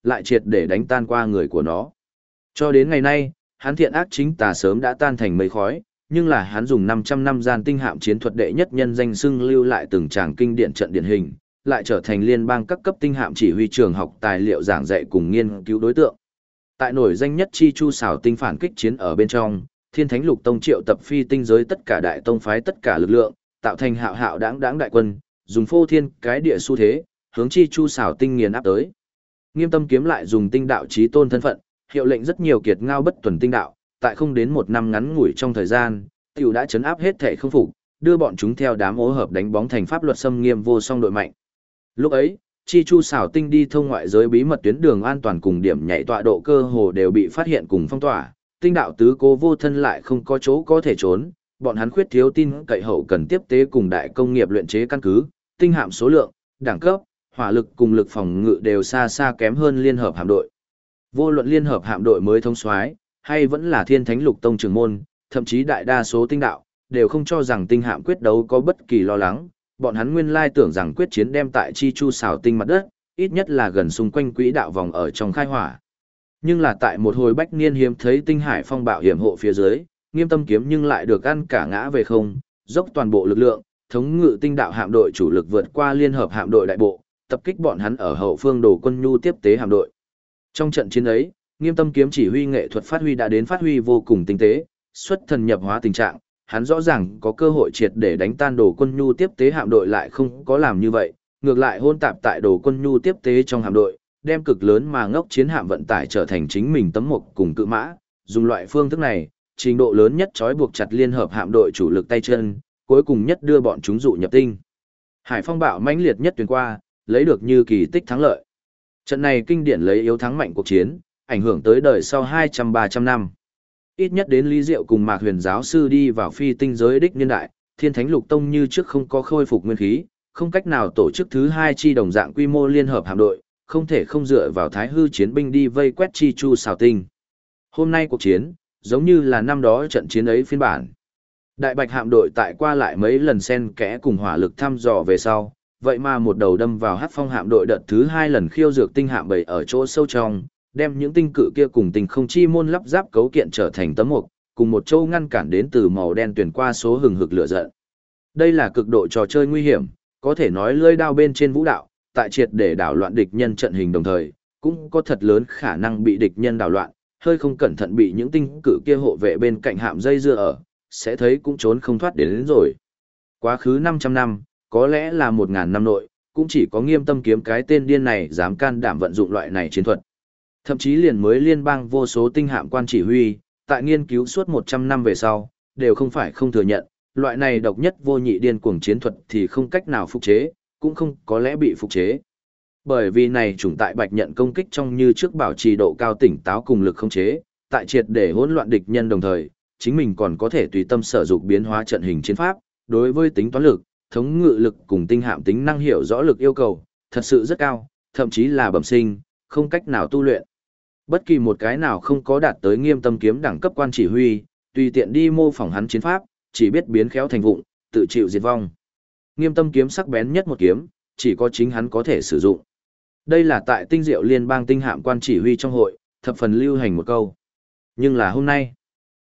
Speaker 1: lại triệt để đánh tan qua người của nó. Cho đến ngày nay, hắn thiện ác chính tà sớm đã tan thành mây khói, nhưng là hắn dùng 500 năm gian tinh hạm chiến thuật đệ nhất nhân danh xưng lưu lại từng tràng kinh điển trận điển hình, lại trở thành liên bang các cấp tinh hạm chỉ huy trường học tài liệu giảng dạy cùng nghiên cứu đối tượng. Tại nổi danh nhất chi chu xảo tinh phản kích chiến ở bên trong, Thiên Thánh Lục Tông triệu tập phi tinh giới tất cả đại tông phái tất cả lực lượng, tạo thành hạo hạo đáng đáng đại quân, dùng phô thiên cái địa xu thế, hướng chi chu xảo tinh nghiền áp tới. Nghiêm Tâm Kiếm lại dùng tinh đạo chí tôn thân phận, hiệu lệnh rất nhiều kiệt ngao bất tuần tinh đạo, tại không đến một năm ngắn ngủi trong thời gian, tiểu đã chấn áp hết thể không phục, đưa bọn chúng theo đám ố hợp đánh bóng thành pháp luật xâm nghiêm vô song đội mạnh. Lúc ấy, chi chu xảo tinh đi thông ngoại giới bí mật tuyến đường an toàn cùng điểm nhảy tọa độ cơ hồ đều bị phát hiện cùng phong tỏa, tinh đạo tứ cố vô thân lại không có chỗ có thể trốn, bọn hắn khuyết thiếu tin cậy hậu cần tiếp tế cùng đại công nghiệp luyện chế căn cứ, tinh hạm số lượng, đẳng cấp, hỏa lực cùng lực phòng ngự đều xa xa kém hơn liên hợp hạm đội. Vô luận liên hợp hạm đội mới thông soái, hay vẫn là Thiên Thánh Lục Tông trưởng môn, thậm chí đại đa số tinh đạo đều không cho rằng tinh hạm quyết đấu có bất kỳ lo lắng, bọn hắn nguyên lai tưởng rằng quyết chiến đem tại chi chu xảo tinh mặt đất, ít nhất là gần xung quanh quỹ đạo vòng ở trong khai hỏa. Nhưng là tại một hồi bách niên hiếm thấy tinh hải phong bạo hiểm hộ phía dưới, Nghiêm Tâm Kiếm nhưng lại được ăn cả ngã về không, dốc toàn bộ lực lượng, thống ngự tinh đạo hạm đội chủ lực vượt qua liên hợp hạm đội đại bộ, tập kích bọn hắn ở hậu phương đồ quân nhu tiếp tế hạm đội. Trong trận chiến ấy, Nghiêm Tâm Kiếm chỉ huy nghệ thuật phát huy đã đến phát huy vô cùng tinh tế, xuất thần nhập hóa tình trạng, hắn rõ ràng có cơ hội triệt để đánh tan đồ quân nhu tiếp tế hạm đội lại không có làm như vậy, ngược lại hôn tạp tại đồ quân nhu tiếp tế trong hạm đội, đem cực lớn mà ngốc chiến hạm vận tải trở thành chính mình tấm mục cùng cự mã, dùng loại phương thức này, trình độ lớn nhất trói buộc chặt liên hợp hạm đội chủ lực tay chân, cuối cùng nhất đưa bọn chúng dụ nhập tinh. Hải phong bạo mãnh liệt nhất tuyến qua, lấy được như kỳ tích thắng lợi. Trận này kinh điển lấy yếu thắng mạnh cuộc chiến, ảnh hưởng tới đời sau 200-300 năm. Ít nhất đến Lý Diệu cùng Mạc Huyền giáo sư đi vào phi tinh giới đích niên đại, Thiên Thánh Lục Tông như trước không có khôi phục nguyên khí, không cách nào tổ chức thứ hai chi đồng dạng quy mô liên hợp hạm đội, không thể không dựa vào Thái Hư chiến binh đi vây quét chi chu xào tinh. Hôm nay cuộc chiến, giống như là năm đó trận chiến ấy phiên bản. Đại Bạch hạm đội tại qua lại mấy lần xen kẽ cùng hỏa lực thăm dò về sau, vậy mà một đầu đâm vào Hắc Phong hạm đội đợt thứ hai lần khiêu dược tinh hạm bầy ở chỗ sâu trong, đem những tinh cự kia cùng tinh không chi môn lắp ráp cấu kiện trở thành tấm mục, cùng một châu ngăn cản đến từ màu đen tuyển qua số hừng hực lửa giận. Đây là cực độ trò chơi nguy hiểm, có thể nói lưỡi đao bên trên vũ đạo, tại triệt để đảo loạn địch nhân trận hình đồng thời, cũng có thật lớn khả năng bị địch nhân đảo loạn, hơi không cẩn thận bị những tinh cự kia hộ vệ bên cạnh hạm dây dưa ở, sẽ thấy cũng trốn không thoát đến rồi. Quá khứ 500 năm, có lẽ là 1000 năm nội, cũng chỉ có Nghiêm Tâm Kiếm cái tên điên này dám can đảm vận dụng loại này chiến thuật. Thậm chí liền mới liên bang vô số tinh hạm quan chỉ huy, tại nghiên cứu suốt 100 năm về sau, đều không phải không thừa nhận, loại này độc nhất vô nhị điên cuồng chiến thuật thì không cách nào phục chế, cũng không có lẽ bị phục chế. Bởi vì này chủng tại Bạch nhận công kích trong như trước bảo trì độ cao tỉnh táo cùng lực không chế, tại triệt để hỗn loạn địch nhân đồng thời, chính mình còn có thể tùy tâm sở dụng biến hóa trận hình chiến pháp, đối với tính toán lực, thống ngự lực cùng tinh hạm tính năng hiểu rõ lực yêu cầu, thật sự rất cao, thậm chí là bẩm sinh, không cách nào tu luyện. Bất kỳ một cái nào không có đạt tới Nghiêm Tâm Kiếm đẳng cấp quan chỉ huy, tùy tiện đi mô phỏng hắn chiến pháp, chỉ biết biến khéo thành vụng, tự chịu diệt vong. Nghiêm Tâm Kiếm sắc bén nhất một kiếm, chỉ có chính hắn có thể sử dụng. Đây là tại Tinh Diệu Liên bang tinh hạm quan chỉ huy trong hội, thập phần lưu hành một câu. Nhưng là hôm nay,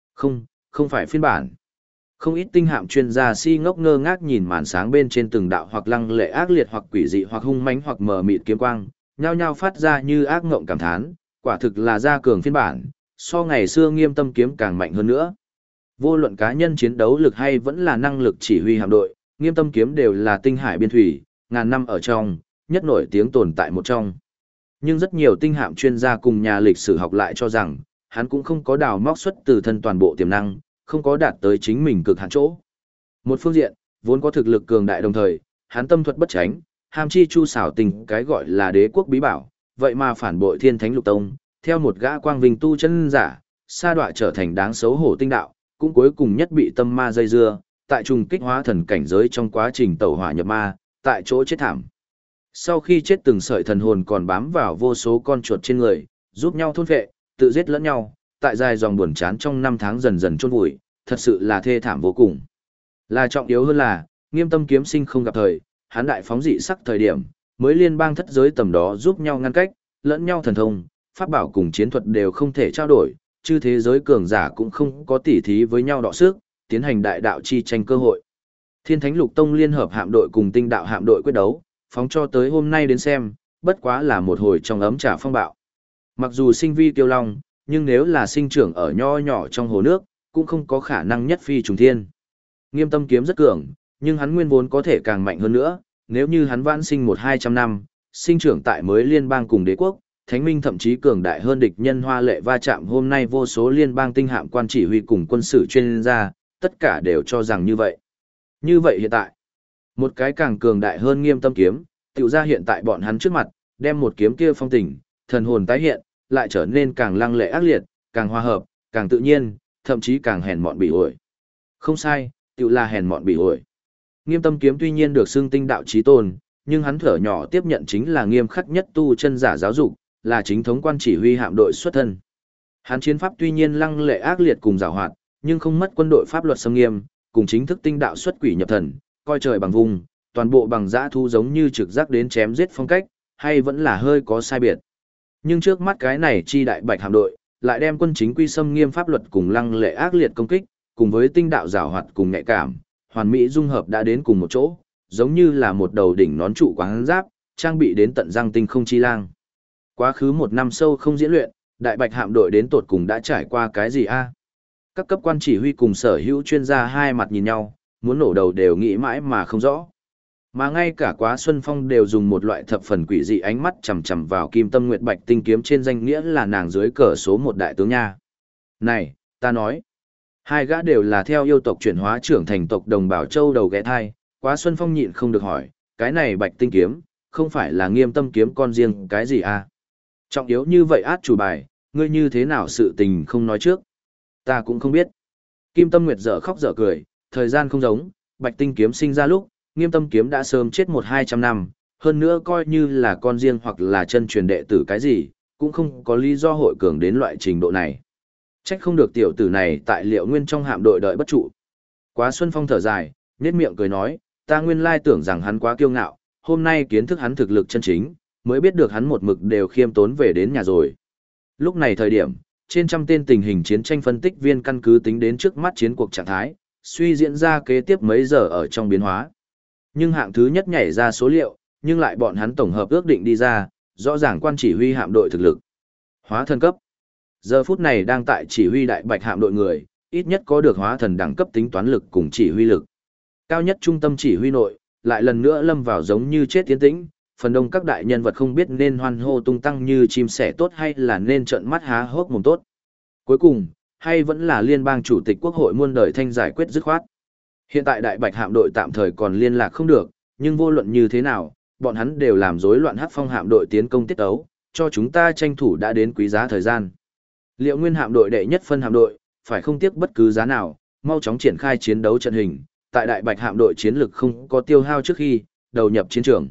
Speaker 1: không phải phiên bản. Không ít tinh hạm chuyên gia si ngốc ngơ ngác nhìn màn sáng bên trên từng đạo hoặc lăng lệ ác liệt hoặc quỷ dị hoặc hung mãnh hoặc mờ mịt kiếm quang, nhao nhao phát ra như ác ngộng cảm thán, quả thực là gia cường phiên bản, so ngày xưa Nghiêm Tâm Kiếm càng mạnh hơn nữa. Vô luận cá nhân chiến đấu lực hay vẫn là năng lực chỉ huy hạm đội, Nghiêm Tâm Kiếm đều là tinh hải biên thủy, ngàn năm ở trong, nhất nổi tiếng tồn tại một trong. Nhưng rất nhiều tinh hạm chuyên gia cùng nhà lịch sử học lại cho rằng, hắn cũng không có đào móc xuất từ thân toàn bộ tiềm năng, không có đạt tới chính mình cực hạn chỗ. Một phương diện, vốn có thực lực cường đại đồng thời, hắn tâm thuật bất tránh, ham chi chu xảo tình cái gọi là đế quốc bí bảo, vậy mà phản bội Thiên Thánh Lục Tông, theo một gã quang vinh tu chân giả, sa đọa trở thành đáng xấu hổ tinh đạo, cũng cuối cùng nhất bị tâm ma dây dưa, tại trùng kích hóa thần cảnh giới trong quá trình tẩu hỏa nhập ma, tại chỗ chết thảm. Sau khi chết từng sợi thần hồn còn bám vào vô số con chuột trên người, giúp nhau thôn phệ, tự giết lẫn nhau, tại dài dòng buồn chán trong 5 tháng dần dần chôn vùi, thật sự là thê thảm vô cùng. Là trọng yếu hơn là, Nghiêm Tâm Kiếm sinh không gặp thời, hắn đại phóng dị sắc thời điểm, mới liên bang thất giới tầm đó giúp nhau ngăn cách, lẫn nhau thần thông, pháp bảo cùng chiến thuật đều không thể trao đổi, chứ thế giới cường giả cũng không có tỉ thí với nhau đọ sức, tiến hành đại đạo chi tranh cơ hội. Thiên Thánh Lục Tông liên hợp hạm đội cùng Tinh Đạo hạm đội quyết đấu, phóng cho tới hôm nay đến xem, bất quá là một hồi trong ấm trà phong bạo. Mặc dù sinh vi tiêu long, nhưng nếu là sinh trưởng ở nho nhỏ trong hồ nước, cũng không có khả năng nhất phi trùng thiên. Nghiêm Tâm kiếm rất cường, nhưng hắn nguyên vốn có thể càng mạnh hơn nữa, nếu như hắn vãn sinh 100-200 năm, sinh trưởng tại mới liên bang cùng đế quốc, thánh minh thậm chí cường đại hơn địch nhân Hoa Lệ va chạm hôm nay vô số liên bang tinh hạm quan chỉ huy cùng quân sự chuyên gia, tất cả đều cho rằng như vậy. Như vậy hiện tại, một cái càng cường đại hơn Nghiêm Tâm kiếm, tiểu ra hiện tại bọn hắn trước mặt, đem một kiếm kia phong tình, thần hồn tái hiện, lại trở nên càng lăng lệ ác liệt, càng hòa hợp, càng tự nhiên, thậm chí càng hèn mọn bị ổi. Không sai, tiểu là hèn mọn bị ổi. Nghiêm Tâm kiếm tuy nhiên được xưng tinh đạo chí tôn, nhưng hắn thở nhỏ tiếp nhận chính là nghiêm khắc nhất tu chân giả giáo dục, là chính thống quan chỉ huy hạm đội xuất thân. Hắn chiến pháp tuy nhiên lăng lệ ác liệt cùng giàu hoạt, nhưng không mất quân đội pháp luật xâm nghiêm, cùng chính thức tinh đạo xuất quỷ nhập thần, coi trời bằng vùng, toàn bộ bằng dã thu giống như trực giác đến chém giết phong cách, hay vẫn là hơi có sai biệt. Nhưng trước mắt cái này chi đại bạch hạm đội, lại đem quân chính quy xâm nghiêm pháp luật cùng lăng lệ ác liệt công kích, cùng với tinh đạo giàu hoạt cùng nhạy cảm, hoàn mỹ dung hợp đã đến cùng một chỗ, giống như là một đầu đỉnh nón trụ quáng giáp, trang bị đến tận răng tinh không chi lang. Quá khứ một năm sâu không diễn luyện, đại bạch hạm đội đến tột cùng đã trải qua cái gì a? Các cấp quan chỉ huy cùng sở hữu chuyên gia hai mặt nhìn nhau, muốn nổ đầu đều nghĩ mãi mà không rõ. Mà ngay cả Quá Xuân Phong đều dùng một loại thập phần quỷ dị ánh mắt chằm chằm vào Kim Tâm Nguyệt Bạch tinh kiếm trên danh nghĩa là nàng dưới cờ số một đại tướng nha. Này, ta nói, hai gã đều là theo yêu tộc chuyển hóa trưởng thành tộc đồng bào châu đầu ghé thai, Quá Xuân Phong nhịn không được hỏi, cái này Bạch tinh kiếm, không phải là Nghiêm Tâm kiếm con riêng cái gì à? Trọng yếu như vậy át chủ bài, ngươi như thế nào sự tình không nói trước? Ta cũng không biết. Kim Tâm Nguyệt dở khóc dở cười, thời gian không giống, Bạch tinh kiếm sinh ra lúc, Nghiêm Tâm kiếm đã sớm chết 100-200 năm, hơn nữa coi như là con riêng hoặc là chân truyền đệ tử cái gì, cũng không có lý do hội cường đến loại trình độ này. Trách không được tiểu tử này tại Liệu Nguyên trong hạm đội đợi bất trụ. Quá Xuân Phong thở dài, nhếch miệng cười nói, ta nguyên lai tưởng rằng hắn quá kiêu ngạo, hôm nay kiến thức hắn thực lực chân chính, mới biết được hắn một mực đều khiêm tốn về đến nhà rồi. Lúc này thời điểm, trên trăm tên tình hình chiến tranh phân tích viên căn cứ tính đến trước mắt chiến cuộc trạng thái, suy diễn ra kế tiếp mấy giờ ở trong biến hóa. Nhưng hạng thứ nhất nhảy ra số liệu, nhưng lại bọn hắn tổng hợp ước định đi ra, rõ ràng quan chỉ huy hạm đội thực lực. Hóa thần cấp. Giờ phút này đang tại chỉ huy đại bạch hạm đội người, ít nhất có được hóa thần đẳng cấp tính toán lực cùng chỉ huy lực. Cao nhất trung tâm chỉ huy nội, lại lần nữa lâm vào giống như chết tiến tĩnh, phần đông các đại nhân vật không biết nên hoan hô tung tăng như chim sẻ tốt hay là nên trợn mắt há hốc mồm tốt. Cuối cùng, hay vẫn là liên bang chủ tịch quốc hội muôn đời thanh giải quyết dứt khoát. Hiện tại đại bạch hạm đội tạm thời còn liên lạc không được, nhưng vô luận như thế nào, bọn hắn đều làm rối loạn Hắc Phong hạm đội tiến công tiết tấu, cho chúng ta tranh thủ đã đến quý giá thời gian. Liệu Nguyên hạm đội đệ nhất phân hạm đội, phải không tiếc bất cứ giá nào, mau chóng triển khai chiến đấu trận hình, tại đại bạch hạm đội chiến lực không có tiêu hao trước khi đầu nhập chiến trường.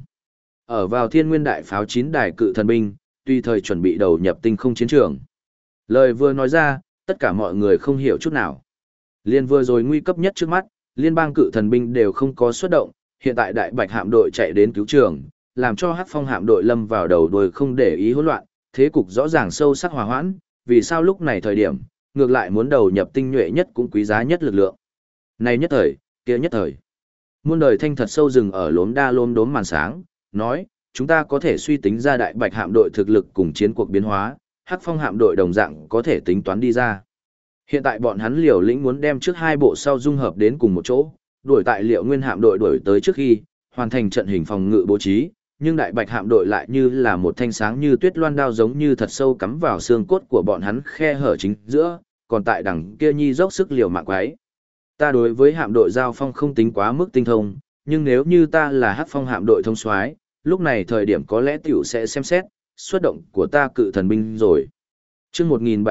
Speaker 1: Ở vào Thiên Nguyên đại pháo 9 đài cự thần binh, tùy thời chuẩn bị đầu nhập tinh không chiến trường. Lời vừa nói ra, tất cả mọi người không hiểu chút nào. Liên vừa rồi nguy cấp nhất trước mắt, liên bang cự thần binh đều không có xuất động, hiện tại đại bạch hạm đội chạy đến cứu trường, làm cho Hắc Phong hạm đội lâm vào đầu đuôi không để ý hỗn loạn, thế cục rõ ràng sâu sắc hòa hoãn, vì sao lúc này thời điểm, ngược lại muốn đầu nhập tinh nhuệ nhất cũng quý giá nhất lực lượng. Này nhất thời, kia nhất thời. Muôn đời thanh thật sâu rừng ở lốm đa lốm đốm màn sáng, nói, chúng ta có thể suy tính ra đại bạch hạm đội thực lực cùng chiến cuộc biến hóa, Hắc Phong hạm đội đồng dạng có thể tính toán đi ra. Hiện tại bọn hắn liều lĩnh muốn đem trước hai bộ sau dung hợp đến cùng một chỗ, đuổi tại Liệu Nguyên hạm đội đuổi tới trước khi, hoàn thành trận hình phòng ngự bố trí, nhưng đại bạch hạm đội lại như là một thanh sáng như tuyết loan đao giống như thật sâu cắm vào xương cốt của bọn hắn khe hở chính giữa, còn tại đằng kia nhi dốc sức liều mạng quái. Ta đối với hạm đội giao phong không tính quá mức tinh thông, nhưng nếu như ta là Hắc Phong hạm đội thông soái, lúc này thời điểm có lẽ tiểu sẽ xem xét xuất động của ta cự thần binh rồi. Chương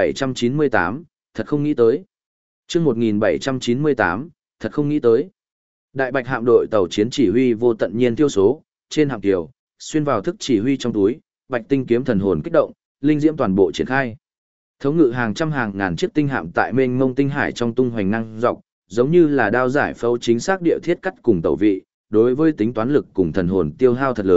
Speaker 1: 1798, thật không nghĩ tới. Chương 1798, thật không nghĩ tới. Đại bạch hạm đội tàu chiến chỉ huy vô tận nhiên tiêu số, trên hạm kiều, xuyên vào thức chỉ huy trong túi, bạch tinh kiếm thần hồn kích động, linh diễm toàn bộ triển khai. Thống ngự hàng trăm hàng ngàn chiếc tinh hạm tại mênh mông tinh hải trong tung hoành năng dọc, giống như là đao giải phẫu chính xác địa thiết cắt cùng tàu vị, đối với tính toán lực cùng thần hồn tiêu hao thật lớn,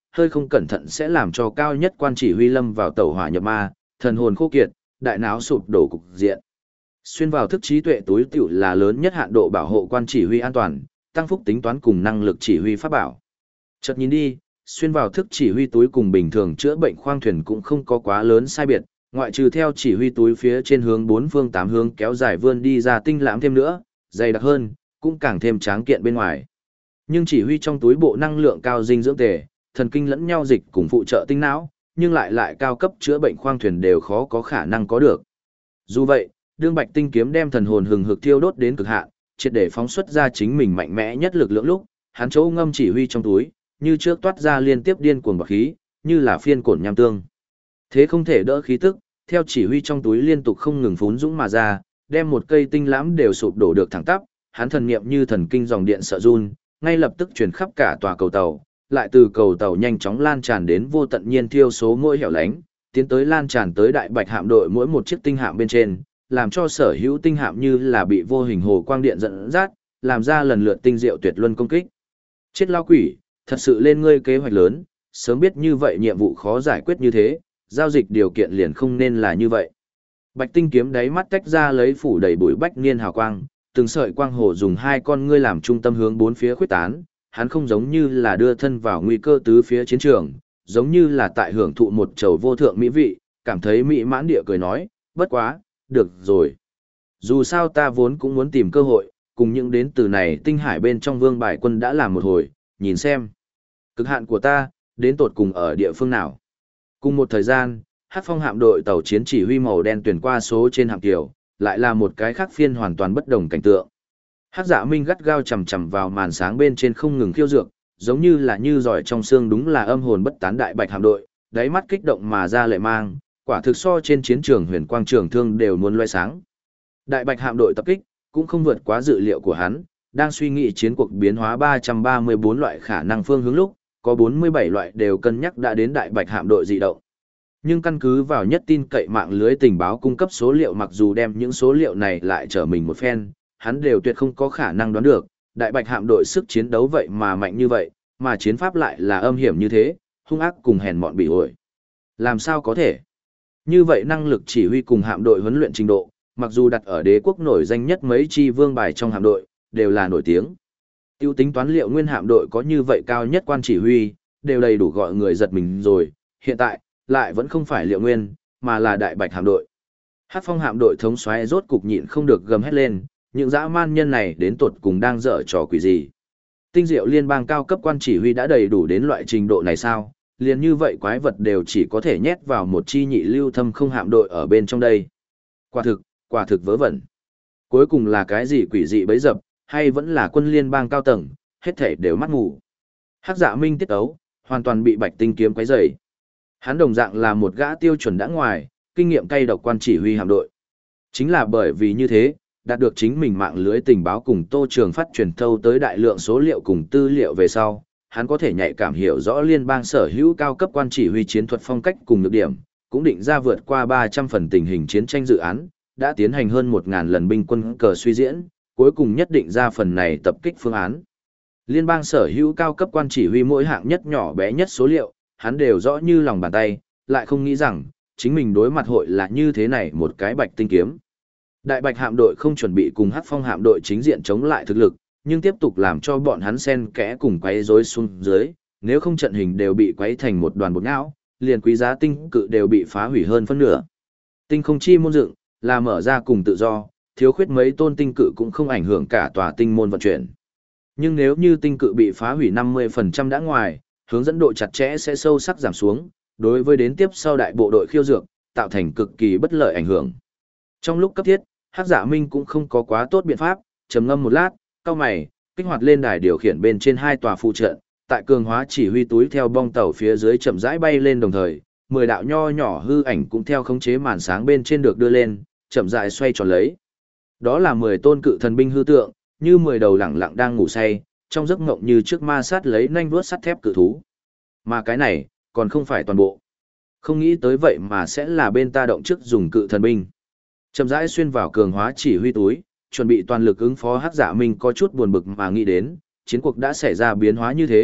Speaker 1: hơi không cẩn thận sẽ làm cho cao nhất quan chỉ huy lâm vào tẩu hỏa nhập ma, thần hồn khô kiệt, đại não sụp đổ cục diện. Xuyên vào thức trí tuệ túi tiểu là lớn nhất hạn độ bảo hộ quan chỉ huy an toàn, tăng phúc tính toán cùng năng lực chỉ huy pháp bảo. Chợt nhìn đi, xuyên vào thức chỉ huy túi cùng bình thường chữa bệnh khoang thuyền cũng không có quá lớn sai biệt, ngoại trừ theo chỉ huy túi phía trên hướng bốn phương tám hướng kéo dài vươn đi ra tinh lãm thêm nữa, dày đặc hơn, cũng càng thêm tráng kiện bên ngoài. Nhưng chỉ huy trong túi bộ năng lượng cao dinh dưỡng tề, thần kinh lẫn nhau dịch cùng phụ trợ tinh não, nhưng lại cao cấp chữa bệnh khoang thuyền đều khó có khả năng có được. Dù vậy, đương Bạch Tinh kiếm đem thần hồn hừng hực thiêu đốt đến cực hạn, triệt để phóng xuất ra chính mình mạnh mẽ nhất lực lượng lúc, hắn chỗ ngâm chỉ huy trong túi, như trước toát ra liên tiếp điên cuồng bạc khí, như là phiên cổn nham tương. Thế không thể đỡ khí tức, theo chỉ huy trong túi liên tục không ngừng phún dũng mà ra, đem một cây tinh lãm đều sụp đổ được thẳng tắp, hắn thần niệm như thần kinh dòng điện sợ run, ngay lập tức truyền khắp cả tòa cầu tàu, lại từ cầu tàu nhanh chóng lan tràn đến vô tận nhiên thiêu số mỗi hẻo lánh, tiến tới lan tràn tới đại bạch hạm đội mỗi một chiếc tinh hạm bên trên, làm cho sở hữu tinh hạm như là bị vô hình hồ quang điện dẫn dắt, làm ra lần lượt tinh diệu tuyệt luân công kích. Chết lao quỷ, thật sự lên ngươi kế hoạch lớn, sớm biết như vậy nhiệm vụ khó giải quyết như thế, giao dịch điều kiện liền không nên là như vậy. Bạch Tinh kiếm đáy mắt tách ra lấy phủ đầy bụi bách niên hào quang, từng sợi quang hồ dùng hai con ngươi làm trung tâm hướng bốn phía khuếch tán, hắn không giống như là đưa thân vào nguy cơ tứ phía chiến trường, giống như là tại hưởng thụ một chầu vô thượng mỹ vị, cảm thấy mỹ mãn địa cười nói, bất quá, được rồi. Dù sao ta vốn cũng muốn tìm cơ hội, cùng những đến từ này tinh hải bên trong vương bài quân đã làm một hồi, nhìn xem. Cực hạn của ta, đến tột cùng ở địa phương nào. Cùng một thời gian, Hắc Phong hạm đội tàu chiến chỉ huy màu đen tuyển qua số trên hạm kiều, lại là một cái khác phiên hoàn toàn bất đồng cảnh tượng. Hắc Dạ Minh gắt gao chầm chầm vào màn sáng bên trên không ngừng khiêu dược, giống như là như giỏi trong xương đúng là âm hồn bất tán đại bạch hạm đội, đáy mắt kích động mà ra lệ mang, quả thực so trên chiến trường huyền quang trường thương đều muốn loe sáng. Đại bạch hạm đội tập kích, cũng không vượt quá dự liệu của hắn, đang suy nghĩ chiến cuộc biến hóa 334 loại khả năng phương hướng lúc, có 47 loại đều cân nhắc đã đến đại bạch hạm đội dị động. Nhưng căn cứ vào nhất tin cậy mạng lưới tình báo cung cấp số liệu, mặc dù đem những số liệu này lại trở mình một phen, hắn đều tuyệt không có khả năng đoán được, đại bạch hạm đội sức chiến đấu vậy mà mạnh như vậy, mà chiến pháp lại là âm hiểm như thế, hung ác cùng hèn mọn bị ổi. Làm sao có thể? Như vậy năng lực chỉ huy cùng hạm đội huấn luyện trình độ, mặc dù đặt ở đế quốc nổi danh nhất mấy chi vương bài trong hạm đội, đều là nổi tiếng. Tiêu tính toán liệu nguyên hạm đội có như vậy cao nhất quan chỉ huy, đều đầy đủ gọi người giật mình rồi, hiện tại, lại vẫn không phải liệu nguyên, mà là đại bạch hạm đội. Hắc Phong hạm đội thống soái rốt cục nhịn không được gầm hét lên, những dã man nhân này đến tột cùng đang dở trò quỷ gì. Tinh diệu liên bang cao cấp quan chỉ huy đã đầy đủ đến loại trình độ này sao, liền như vậy quái vật đều chỉ có thể nhét vào một chi nhị lưu thâm không hạm đội ở bên trong đây. Quả thực vớ vẩn. Cuối cùng là cái gì quỷ dị bấy dập, hay vẫn là quân liên bang cao tầng, hết thể đều mắt ngủ. Hắc Dạ Minh tiết ấu, hoàn toàn bị Bạch Tinh kiếm quấy rầy. Hắn đồng dạng là một gã tiêu chuẩn đã ngoài, kinh nghiệm cay độc quan chỉ huy hạm đội. Chính là bởi vì như thế, đạt được chính mình mạng lưới tình báo cùng Tô Trường phát truyền thâu tới đại lượng số liệu cùng tư liệu về sau, hắn có thể nhạy cảm hiểu rõ liên bang sở hữu cao cấp quan chỉ huy chiến thuật phong cách cùng nhược điểm, cũng định ra vượt qua 300 phần tình hình chiến tranh dự án, đã tiến hành hơn 1.000 lần binh quân cờ suy diễn, cuối cùng nhất định ra phần này tập kích phương án. Liên bang sở hữu cao cấp quan chỉ huy mỗi hạng nhất nhỏ bé nhất số liệu, hắn đều rõ như lòng bàn tay, lại không nghĩ rằng, chính mình đối mặt hội là như thế này một cái Bạch Tinh kiếm. Đại bạch hạm đội không chuẩn bị cùng Hắc Phong hạm đội chính diện chống lại thực lực, nhưng tiếp tục làm cho bọn hắn xen kẽ cùng quấy rối xuống dưới, nếu không trận hình đều bị quấy thành một đoàn bột não, liền quý giá tinh cự đều bị phá hủy hơn phân nửa. Tinh không chi môn dựng, là mở ra cùng tự do, thiếu khuyết mấy tôn tinh cự cũng không ảnh hưởng cả tòa tinh môn vận chuyển. Nhưng nếu như tinh cự bị phá hủy 50% đã ngoài, hướng dẫn độ chặt chẽ sẽ sâu sắc giảm xuống, đối với đến tiếp sau đại bộ đội khiêu dược, tạo thành cực kỳ bất lợi ảnh hưởng. Trong lúc cấp thiết, Hắc Dạ Minh cũng không có quá tốt biện pháp, trầm ngâm một lát, cau mày, kích hoạt lên đài điều khiển bên trên hai tòa phụ trận, tại cường hóa chỉ huy túi theo bong tàu phía dưới chậm rãi bay lên đồng thời, 10 đạo nho nhỏ hư ảnh cũng theo khống chế màn sáng bên trên được đưa lên, chậm rãi xoay tròn lấy. Đó là 10 tôn cự thần binh hư tượng, như 10 đầu lẳng lặng đang ngủ say, trong giấc ngộng như trước ma sát lấy nanh vuốt sắt thép cự thú. Mà cái này, còn không phải toàn bộ. Không nghĩ tới vậy mà sẽ là bên ta động trước dùng cự thần binh. Chậm rãi xuyên vào cường hóa chỉ huy túi, chuẩn bị toàn lực ứng phó Hắc Dạ Minh có chút buồn bực mà nghĩ đến, chiến cuộc đã xảy ra biến hóa như thế,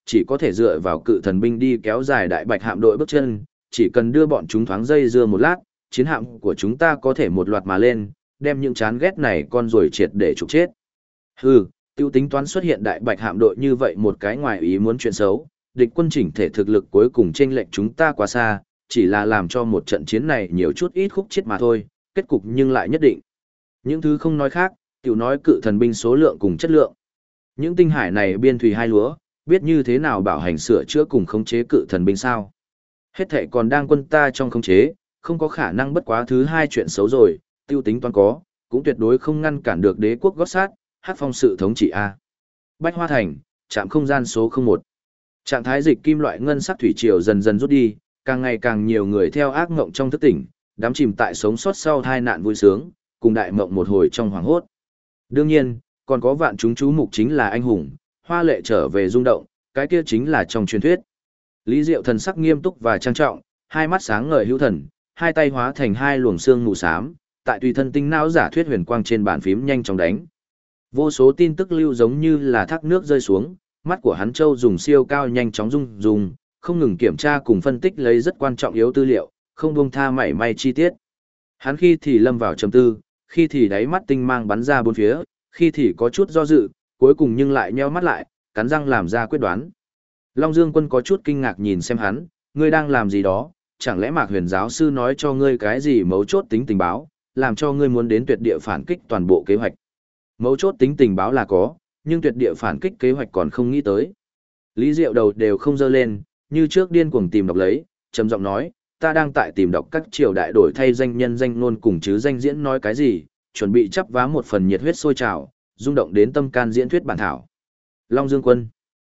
Speaker 1: chỉ có thể dựa vào cự thần binh đi kéo dài đại bạch hạm đội bước chân, chỉ cần đưa bọn chúng thoáng dây dưa một lát, chiến hạm của chúng ta có thể một loạt mà lên, đem những chán ghét này con rồi triệt để trục chết. Hừ, tiêu tính toán xuất hiện đại bạch hạm đội như vậy một cái ngoài ý muốn chuyện xấu, địch quân chỉnh thể thực lực cuối cùng chênh lệch chúng ta quá xa, chỉ là làm cho một trận chiến này nhiều chút ít khúc chết mà thôi, kết cục nhưng lại nhất định. Những thứ không nói khác, tiểu nói cự thần binh số lượng cùng chất lượng. Những tinh hải này biên thủy hai lúa, biết như thế nào bảo hành sửa chữa cùng khống chế cự thần binh sao. Hết thệ còn đang quân ta trong khống chế, không có khả năng bất quá thứ hai chuyện xấu rồi, tiêu tính toán có, cũng tuyệt đối không ngăn cản được đế quốc gót sát, hát phong sự thống trị A. Bách Hoa Thành, trạm không gian số 01. Trạng thái dịch kim loại ngân sắc thủy triều dần dần rút đi, càng ngày càng nhiều người theo ác mộng trong thức tỉnh, đắm chìm tại sống sót sau tai nạn vui sướng, cùng đại mộng một hồi trong hoàng hốt. Đương nhiên, còn có vạn chúng chú mục chính là anh hùng, hoa lệ trở về rung động, cái kia chính là trong truyền thuyết. Lý Diệu thần sắc nghiêm túc và trang trọng, hai mắt sáng ngời hữu thần, hai tay hóa thành hai luồng xương mù xám, tại tùy thân tinh não giả thuyết huyền quang trên bàn phím nhanh chóng đánh. Vô số tin tức lưu giống như là thác nước rơi xuống, mắt của hắn châu dùng siêu cao nhanh chóng rung, không ngừng kiểm tra cùng phân tích lấy rất quan trọng yếu tư liệu, không buông tha mảy may chi tiết. Hắn khi thì lâm vào trầm tư, khi thì đáy mắt tinh mang bắn ra bốn phía, khi thì có chút do dự, cuối cùng nhưng lại nheo mắt lại, cắn răng làm ra quyết đoán. Long Dương Quân có chút kinh ngạc nhìn xem hắn, ngươi đang làm gì đó, chẳng lẽ Mạc Huyền giáo sư nói cho ngươi cái gì mấu chốt tính tình báo, làm cho ngươi muốn đến tuyệt địa phản kích toàn bộ kế hoạch. Mấu chốt tính tình báo là có, nhưng tuyệt địa phản kích kế hoạch còn không nghĩ tới. Lý Diệu đầu đều không dơ lên, như trước điên cuồng tìm đọc lấy, trầm giọng nói, ta đang tại tìm đọc các triều đại đổi thay danh nhân danh ngôn cùng chứ danh diễn nói cái gì, chuẩn bị chắp vá một phần nhiệt huyết sôi trào, rung động đến tâm can diễn thuyết bản thảo. Long Dương Quân.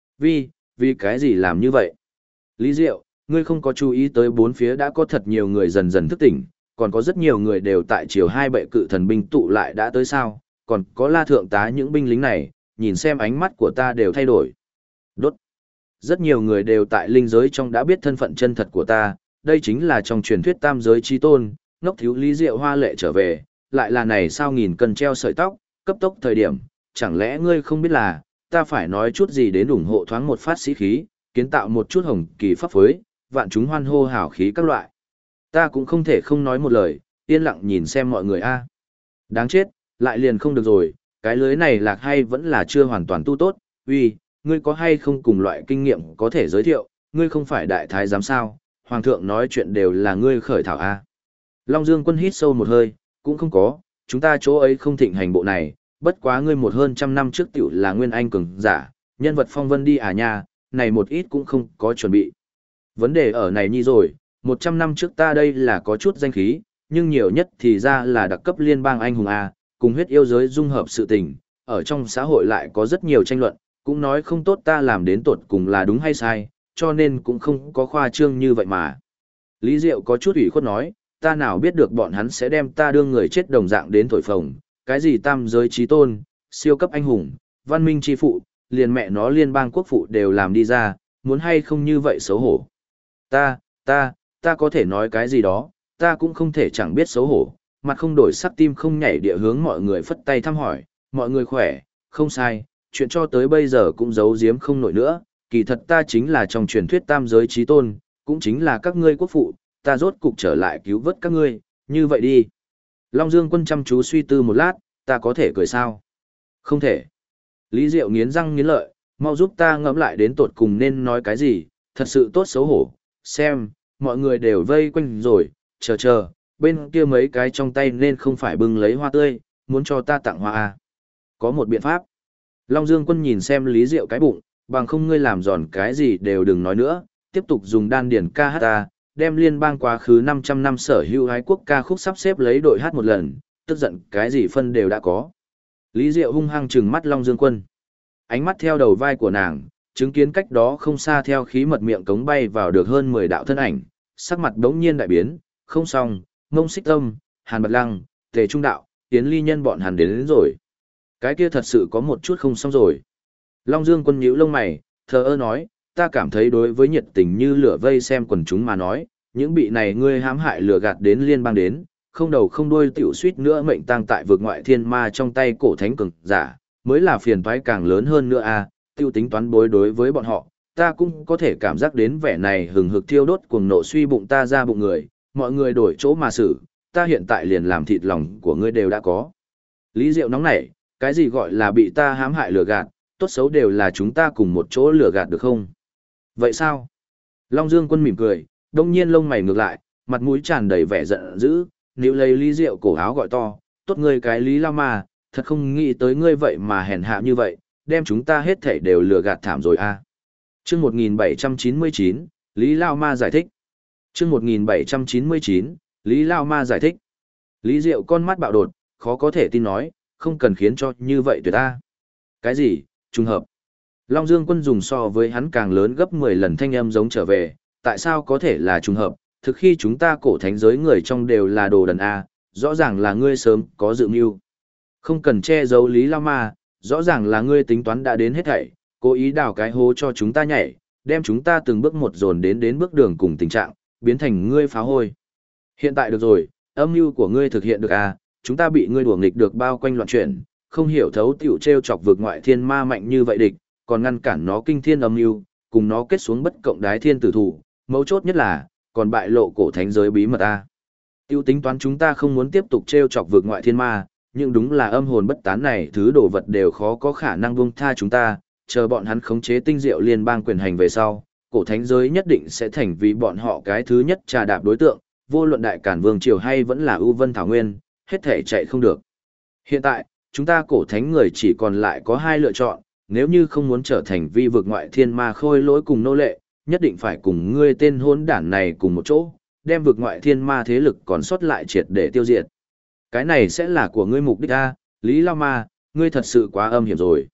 Speaker 1: Vì cái gì làm như vậy? Lý Diệu, ngươi không có chú ý tới bốn phía đã có thật nhiều người dần dần thức tỉnh, còn có rất nhiều người đều tại chiều hai bệ cự thần binh tụ lại đã tới sao, còn có La thượng tá những binh lính này, nhìn xem ánh mắt của ta đều thay đổi. Đốt. Rất nhiều người đều tại linh giới trong đã biết thân phận chân thật của ta, đây chính là trong truyền thuyết tam giới chi tôn, ngốc thiếu Lý Diệu hoa lệ trở về, lại là này sao nghìn cân treo sợi tóc, cấp tốc thời điểm, chẳng lẽ ngươi không biết là, ta phải nói chút gì đến ủng hộ thoáng một phát sĩ khí, kiến tạo một chút hồng kỳ pháp phối, vạn chúng hoan hô hào khí các loại. Ta cũng không thể không nói một lời, yên lặng nhìn xem mọi người a. Đáng chết, lại liền không được rồi, cái lưới này lạc hay vẫn là chưa hoàn toàn tu tốt, ngươi có hay không cùng loại kinh nghiệm có thể giới thiệu, ngươi không phải đại thái giám sao, hoàng thượng nói chuyện đều là ngươi khởi thảo a. Long Dương Quân hít sâu một hơi, cũng không có, chúng ta chỗ ấy không thịnh hành bộ này, bất quá ngươi một hơn trăm năm trước tiểu là nguyên anh cường giả, nhân vật phong vân đi à nha, này một ít cũng không có chuẩn bị. Vấn đề ở này nhi rồi, 100 năm trước ta đây là có chút danh khí, nhưng nhiều nhất thì ra là đặc cấp liên bang anh hùng A, cùng huyết yêu giới dung hợp sự tình, ở trong xã hội lại có rất nhiều tranh luận, cũng nói không tốt ta làm đến tột cùng là đúng hay sai, cho nên cũng không có khoa trương như vậy mà. Lý Diệu có chút ủy khuất nói, ta nào biết được bọn hắn sẽ đem ta đưa người chết đồng dạng đến thổi phồng, cái gì tam giới trí tôn, siêu cấp anh hùng, văn minh chi phụ, liền mẹ nó liên bang quốc phụ đều làm đi ra, muốn hay không như vậy xấu hổ. Ta có thể nói cái gì đó, ta cũng không thể chẳng biết xấu hổ, mặt không đổi sắc tim không nhảy địa hướng mọi người phất tay thăm hỏi, mọi người khỏe, không sai, chuyện cho tới bây giờ cũng giấu giếm không nổi nữa, kỳ thật ta chính là trong truyền thuyết tam giới trí tôn, cũng chính là các ngươi quốc phụ, ta rốt cục trở lại cứu vớt các ngươi, như vậy đi. Long Dương Quân chăm chú suy tư một lát, ta có thể cười sao? Không thể. Lý Diệu nghiến răng nghiến lợi, mau giúp ta ngẫm lại đến tột cùng nên nói cái gì, thật sự tốt xấu hổ, xem, mọi người đều vây quanh rồi, chờ, bên kia mấy cái trong tay nên không phải bưng lấy hoa tươi, muốn cho ta tặng hoa à. Có một biện pháp. Long Dương Quân nhìn xem Lý Diệu cái bụng, bằng không ngươi làm giòn cái gì đều đừng nói nữa, tiếp tục dùng đan điển ca hát ta, đem liên bang quá khứ 500 năm sở hữu ái quốc ca khúc sắp xếp lấy đội hát một lần, tức giận cái gì phân đều đã có. Lý Diệu hung hăng trừng mắt Long Dương Quân. Ánh mắt theo đầu vai của nàng, chứng kiến cách đó không xa theo khí mật miệng cống bay vào được hơn 10 đạo thân ảnh, sắc mặt đống nhiên đại biến, không xong, Mông Xích Tâm, Hàn Bật Lăng, Tề Trung Đạo, Tiến Ly Nhân bọn hắn đến rồi. Cái kia thật sự có một chút không xong rồi. Long Dương Quân nhíu lông mày, thờ ơ nói, ta cảm thấy đối với nhiệt tình như lửa vây xem quần chúng mà nói, những bị này ngươi hãm hại lừa gạt đến liên bang đến, không đầu không đuôi tiểu suýt nữa mệnh tang tại vực ngoại thiên ma trong tay cổ thánh cường giả, mới là phiền toái càng lớn hơn nữa a, tiêu tính toán bối đối với bọn họ, ta cũng có thể cảm giác đến vẻ này hừng hực thiêu đốt cuồng nộ suy bụng ta ra bụng người, mọi người đổi chỗ mà xử, ta hiện tại liền làm thịt lòng của ngươi đều đã có. Lý Diệu nóng nảy, cái gì gọi là bị ta hãm hại lừa gạt, tốt xấu đều là chúng ta cùng một chỗ lừa gạt được không? Vậy sao? Long Dương Quân mỉm cười, đông nhiên lông mày ngược lại, mặt mũi tràn đầy vẻ giận dữ, níu lấy Lý Diệu cổ áo gọi to, tốt ngươi cái Lý Lao Ma, thật không nghĩ tới ngươi vậy mà hèn hạ như vậy, đem chúng ta hết thảy đều lừa gạt thảm rồi a. Chương 1799, Lý Lao Ma giải thích. Chương 1799, Lý Lao Ma giải thích. Lý Diệu con mắt bạo đột, khó có thể tin nói, không cần khiến cho như vậy tuyệt ta. Cái gì, trùng hợp. Long Dương Quân dùng so với hắn càng lớn gấp 10 lần thanh âm giống trở về, tại sao có thể là trùng hợp, thực khi chúng ta cổ thánh giới người trong đều là đồ đần A, rõ ràng là ngươi sớm có dự mưu. Không cần che giấu Lý Lao Ma, rõ ràng là ngươi tính toán đã đến hết thảy, cố ý đào cái hố cho chúng ta nhảy, đem chúng ta từng bước một dồn đến bước đường cùng tình trạng, biến thành ngươi phá hôi. Hiện tại được rồi, âm mưu của ngươi thực hiện được à, chúng ta bị ngươi đùa nghịch được bao quanh loạn chuyển, không hiểu thấu tiểu treo chọc vượt ngoại thiên ma mạnh như vậy địch, còn ngăn cản nó kinh thiên âm mưu, cùng nó kết xuống bất cộng đái thiên tử thủ, mấu chốt nhất là, còn bại lộ cổ thánh giới bí mật a. Tiêu tính toán chúng ta không muốn tiếp tục treo chọc vượt ngoại thiên ma, nhưng đúng là âm hồn bất tán này thứ đồ vật đều khó có khả năng buông tha chúng ta, chờ bọn hắn khống chế tinh diệu liên bang quyền hành về sau, cổ thánh giới nhất định sẽ thành vì bọn họ cái thứ nhất trà đạp đối tượng, vô luận đại cản vương triều hay vẫn là ưu vân thảo nguyên, hết thể chạy không được. Hiện tại, chúng ta cổ thánh người chỉ còn lại có hai lựa chọn, nếu như không muốn trở thành vi vực ngoại thiên ma khôi lỗi cùng nô lệ, nhất định phải cùng ngươi tên hỗn đản này cùng một chỗ, đem vực ngoại thiên ma thế lực còn sót lại triệt để tiêu diệt. Cái này sẽ là của ngươi mục đích a, Lý Lao Ma, ngươi thật sự quá âm hiểm rồi.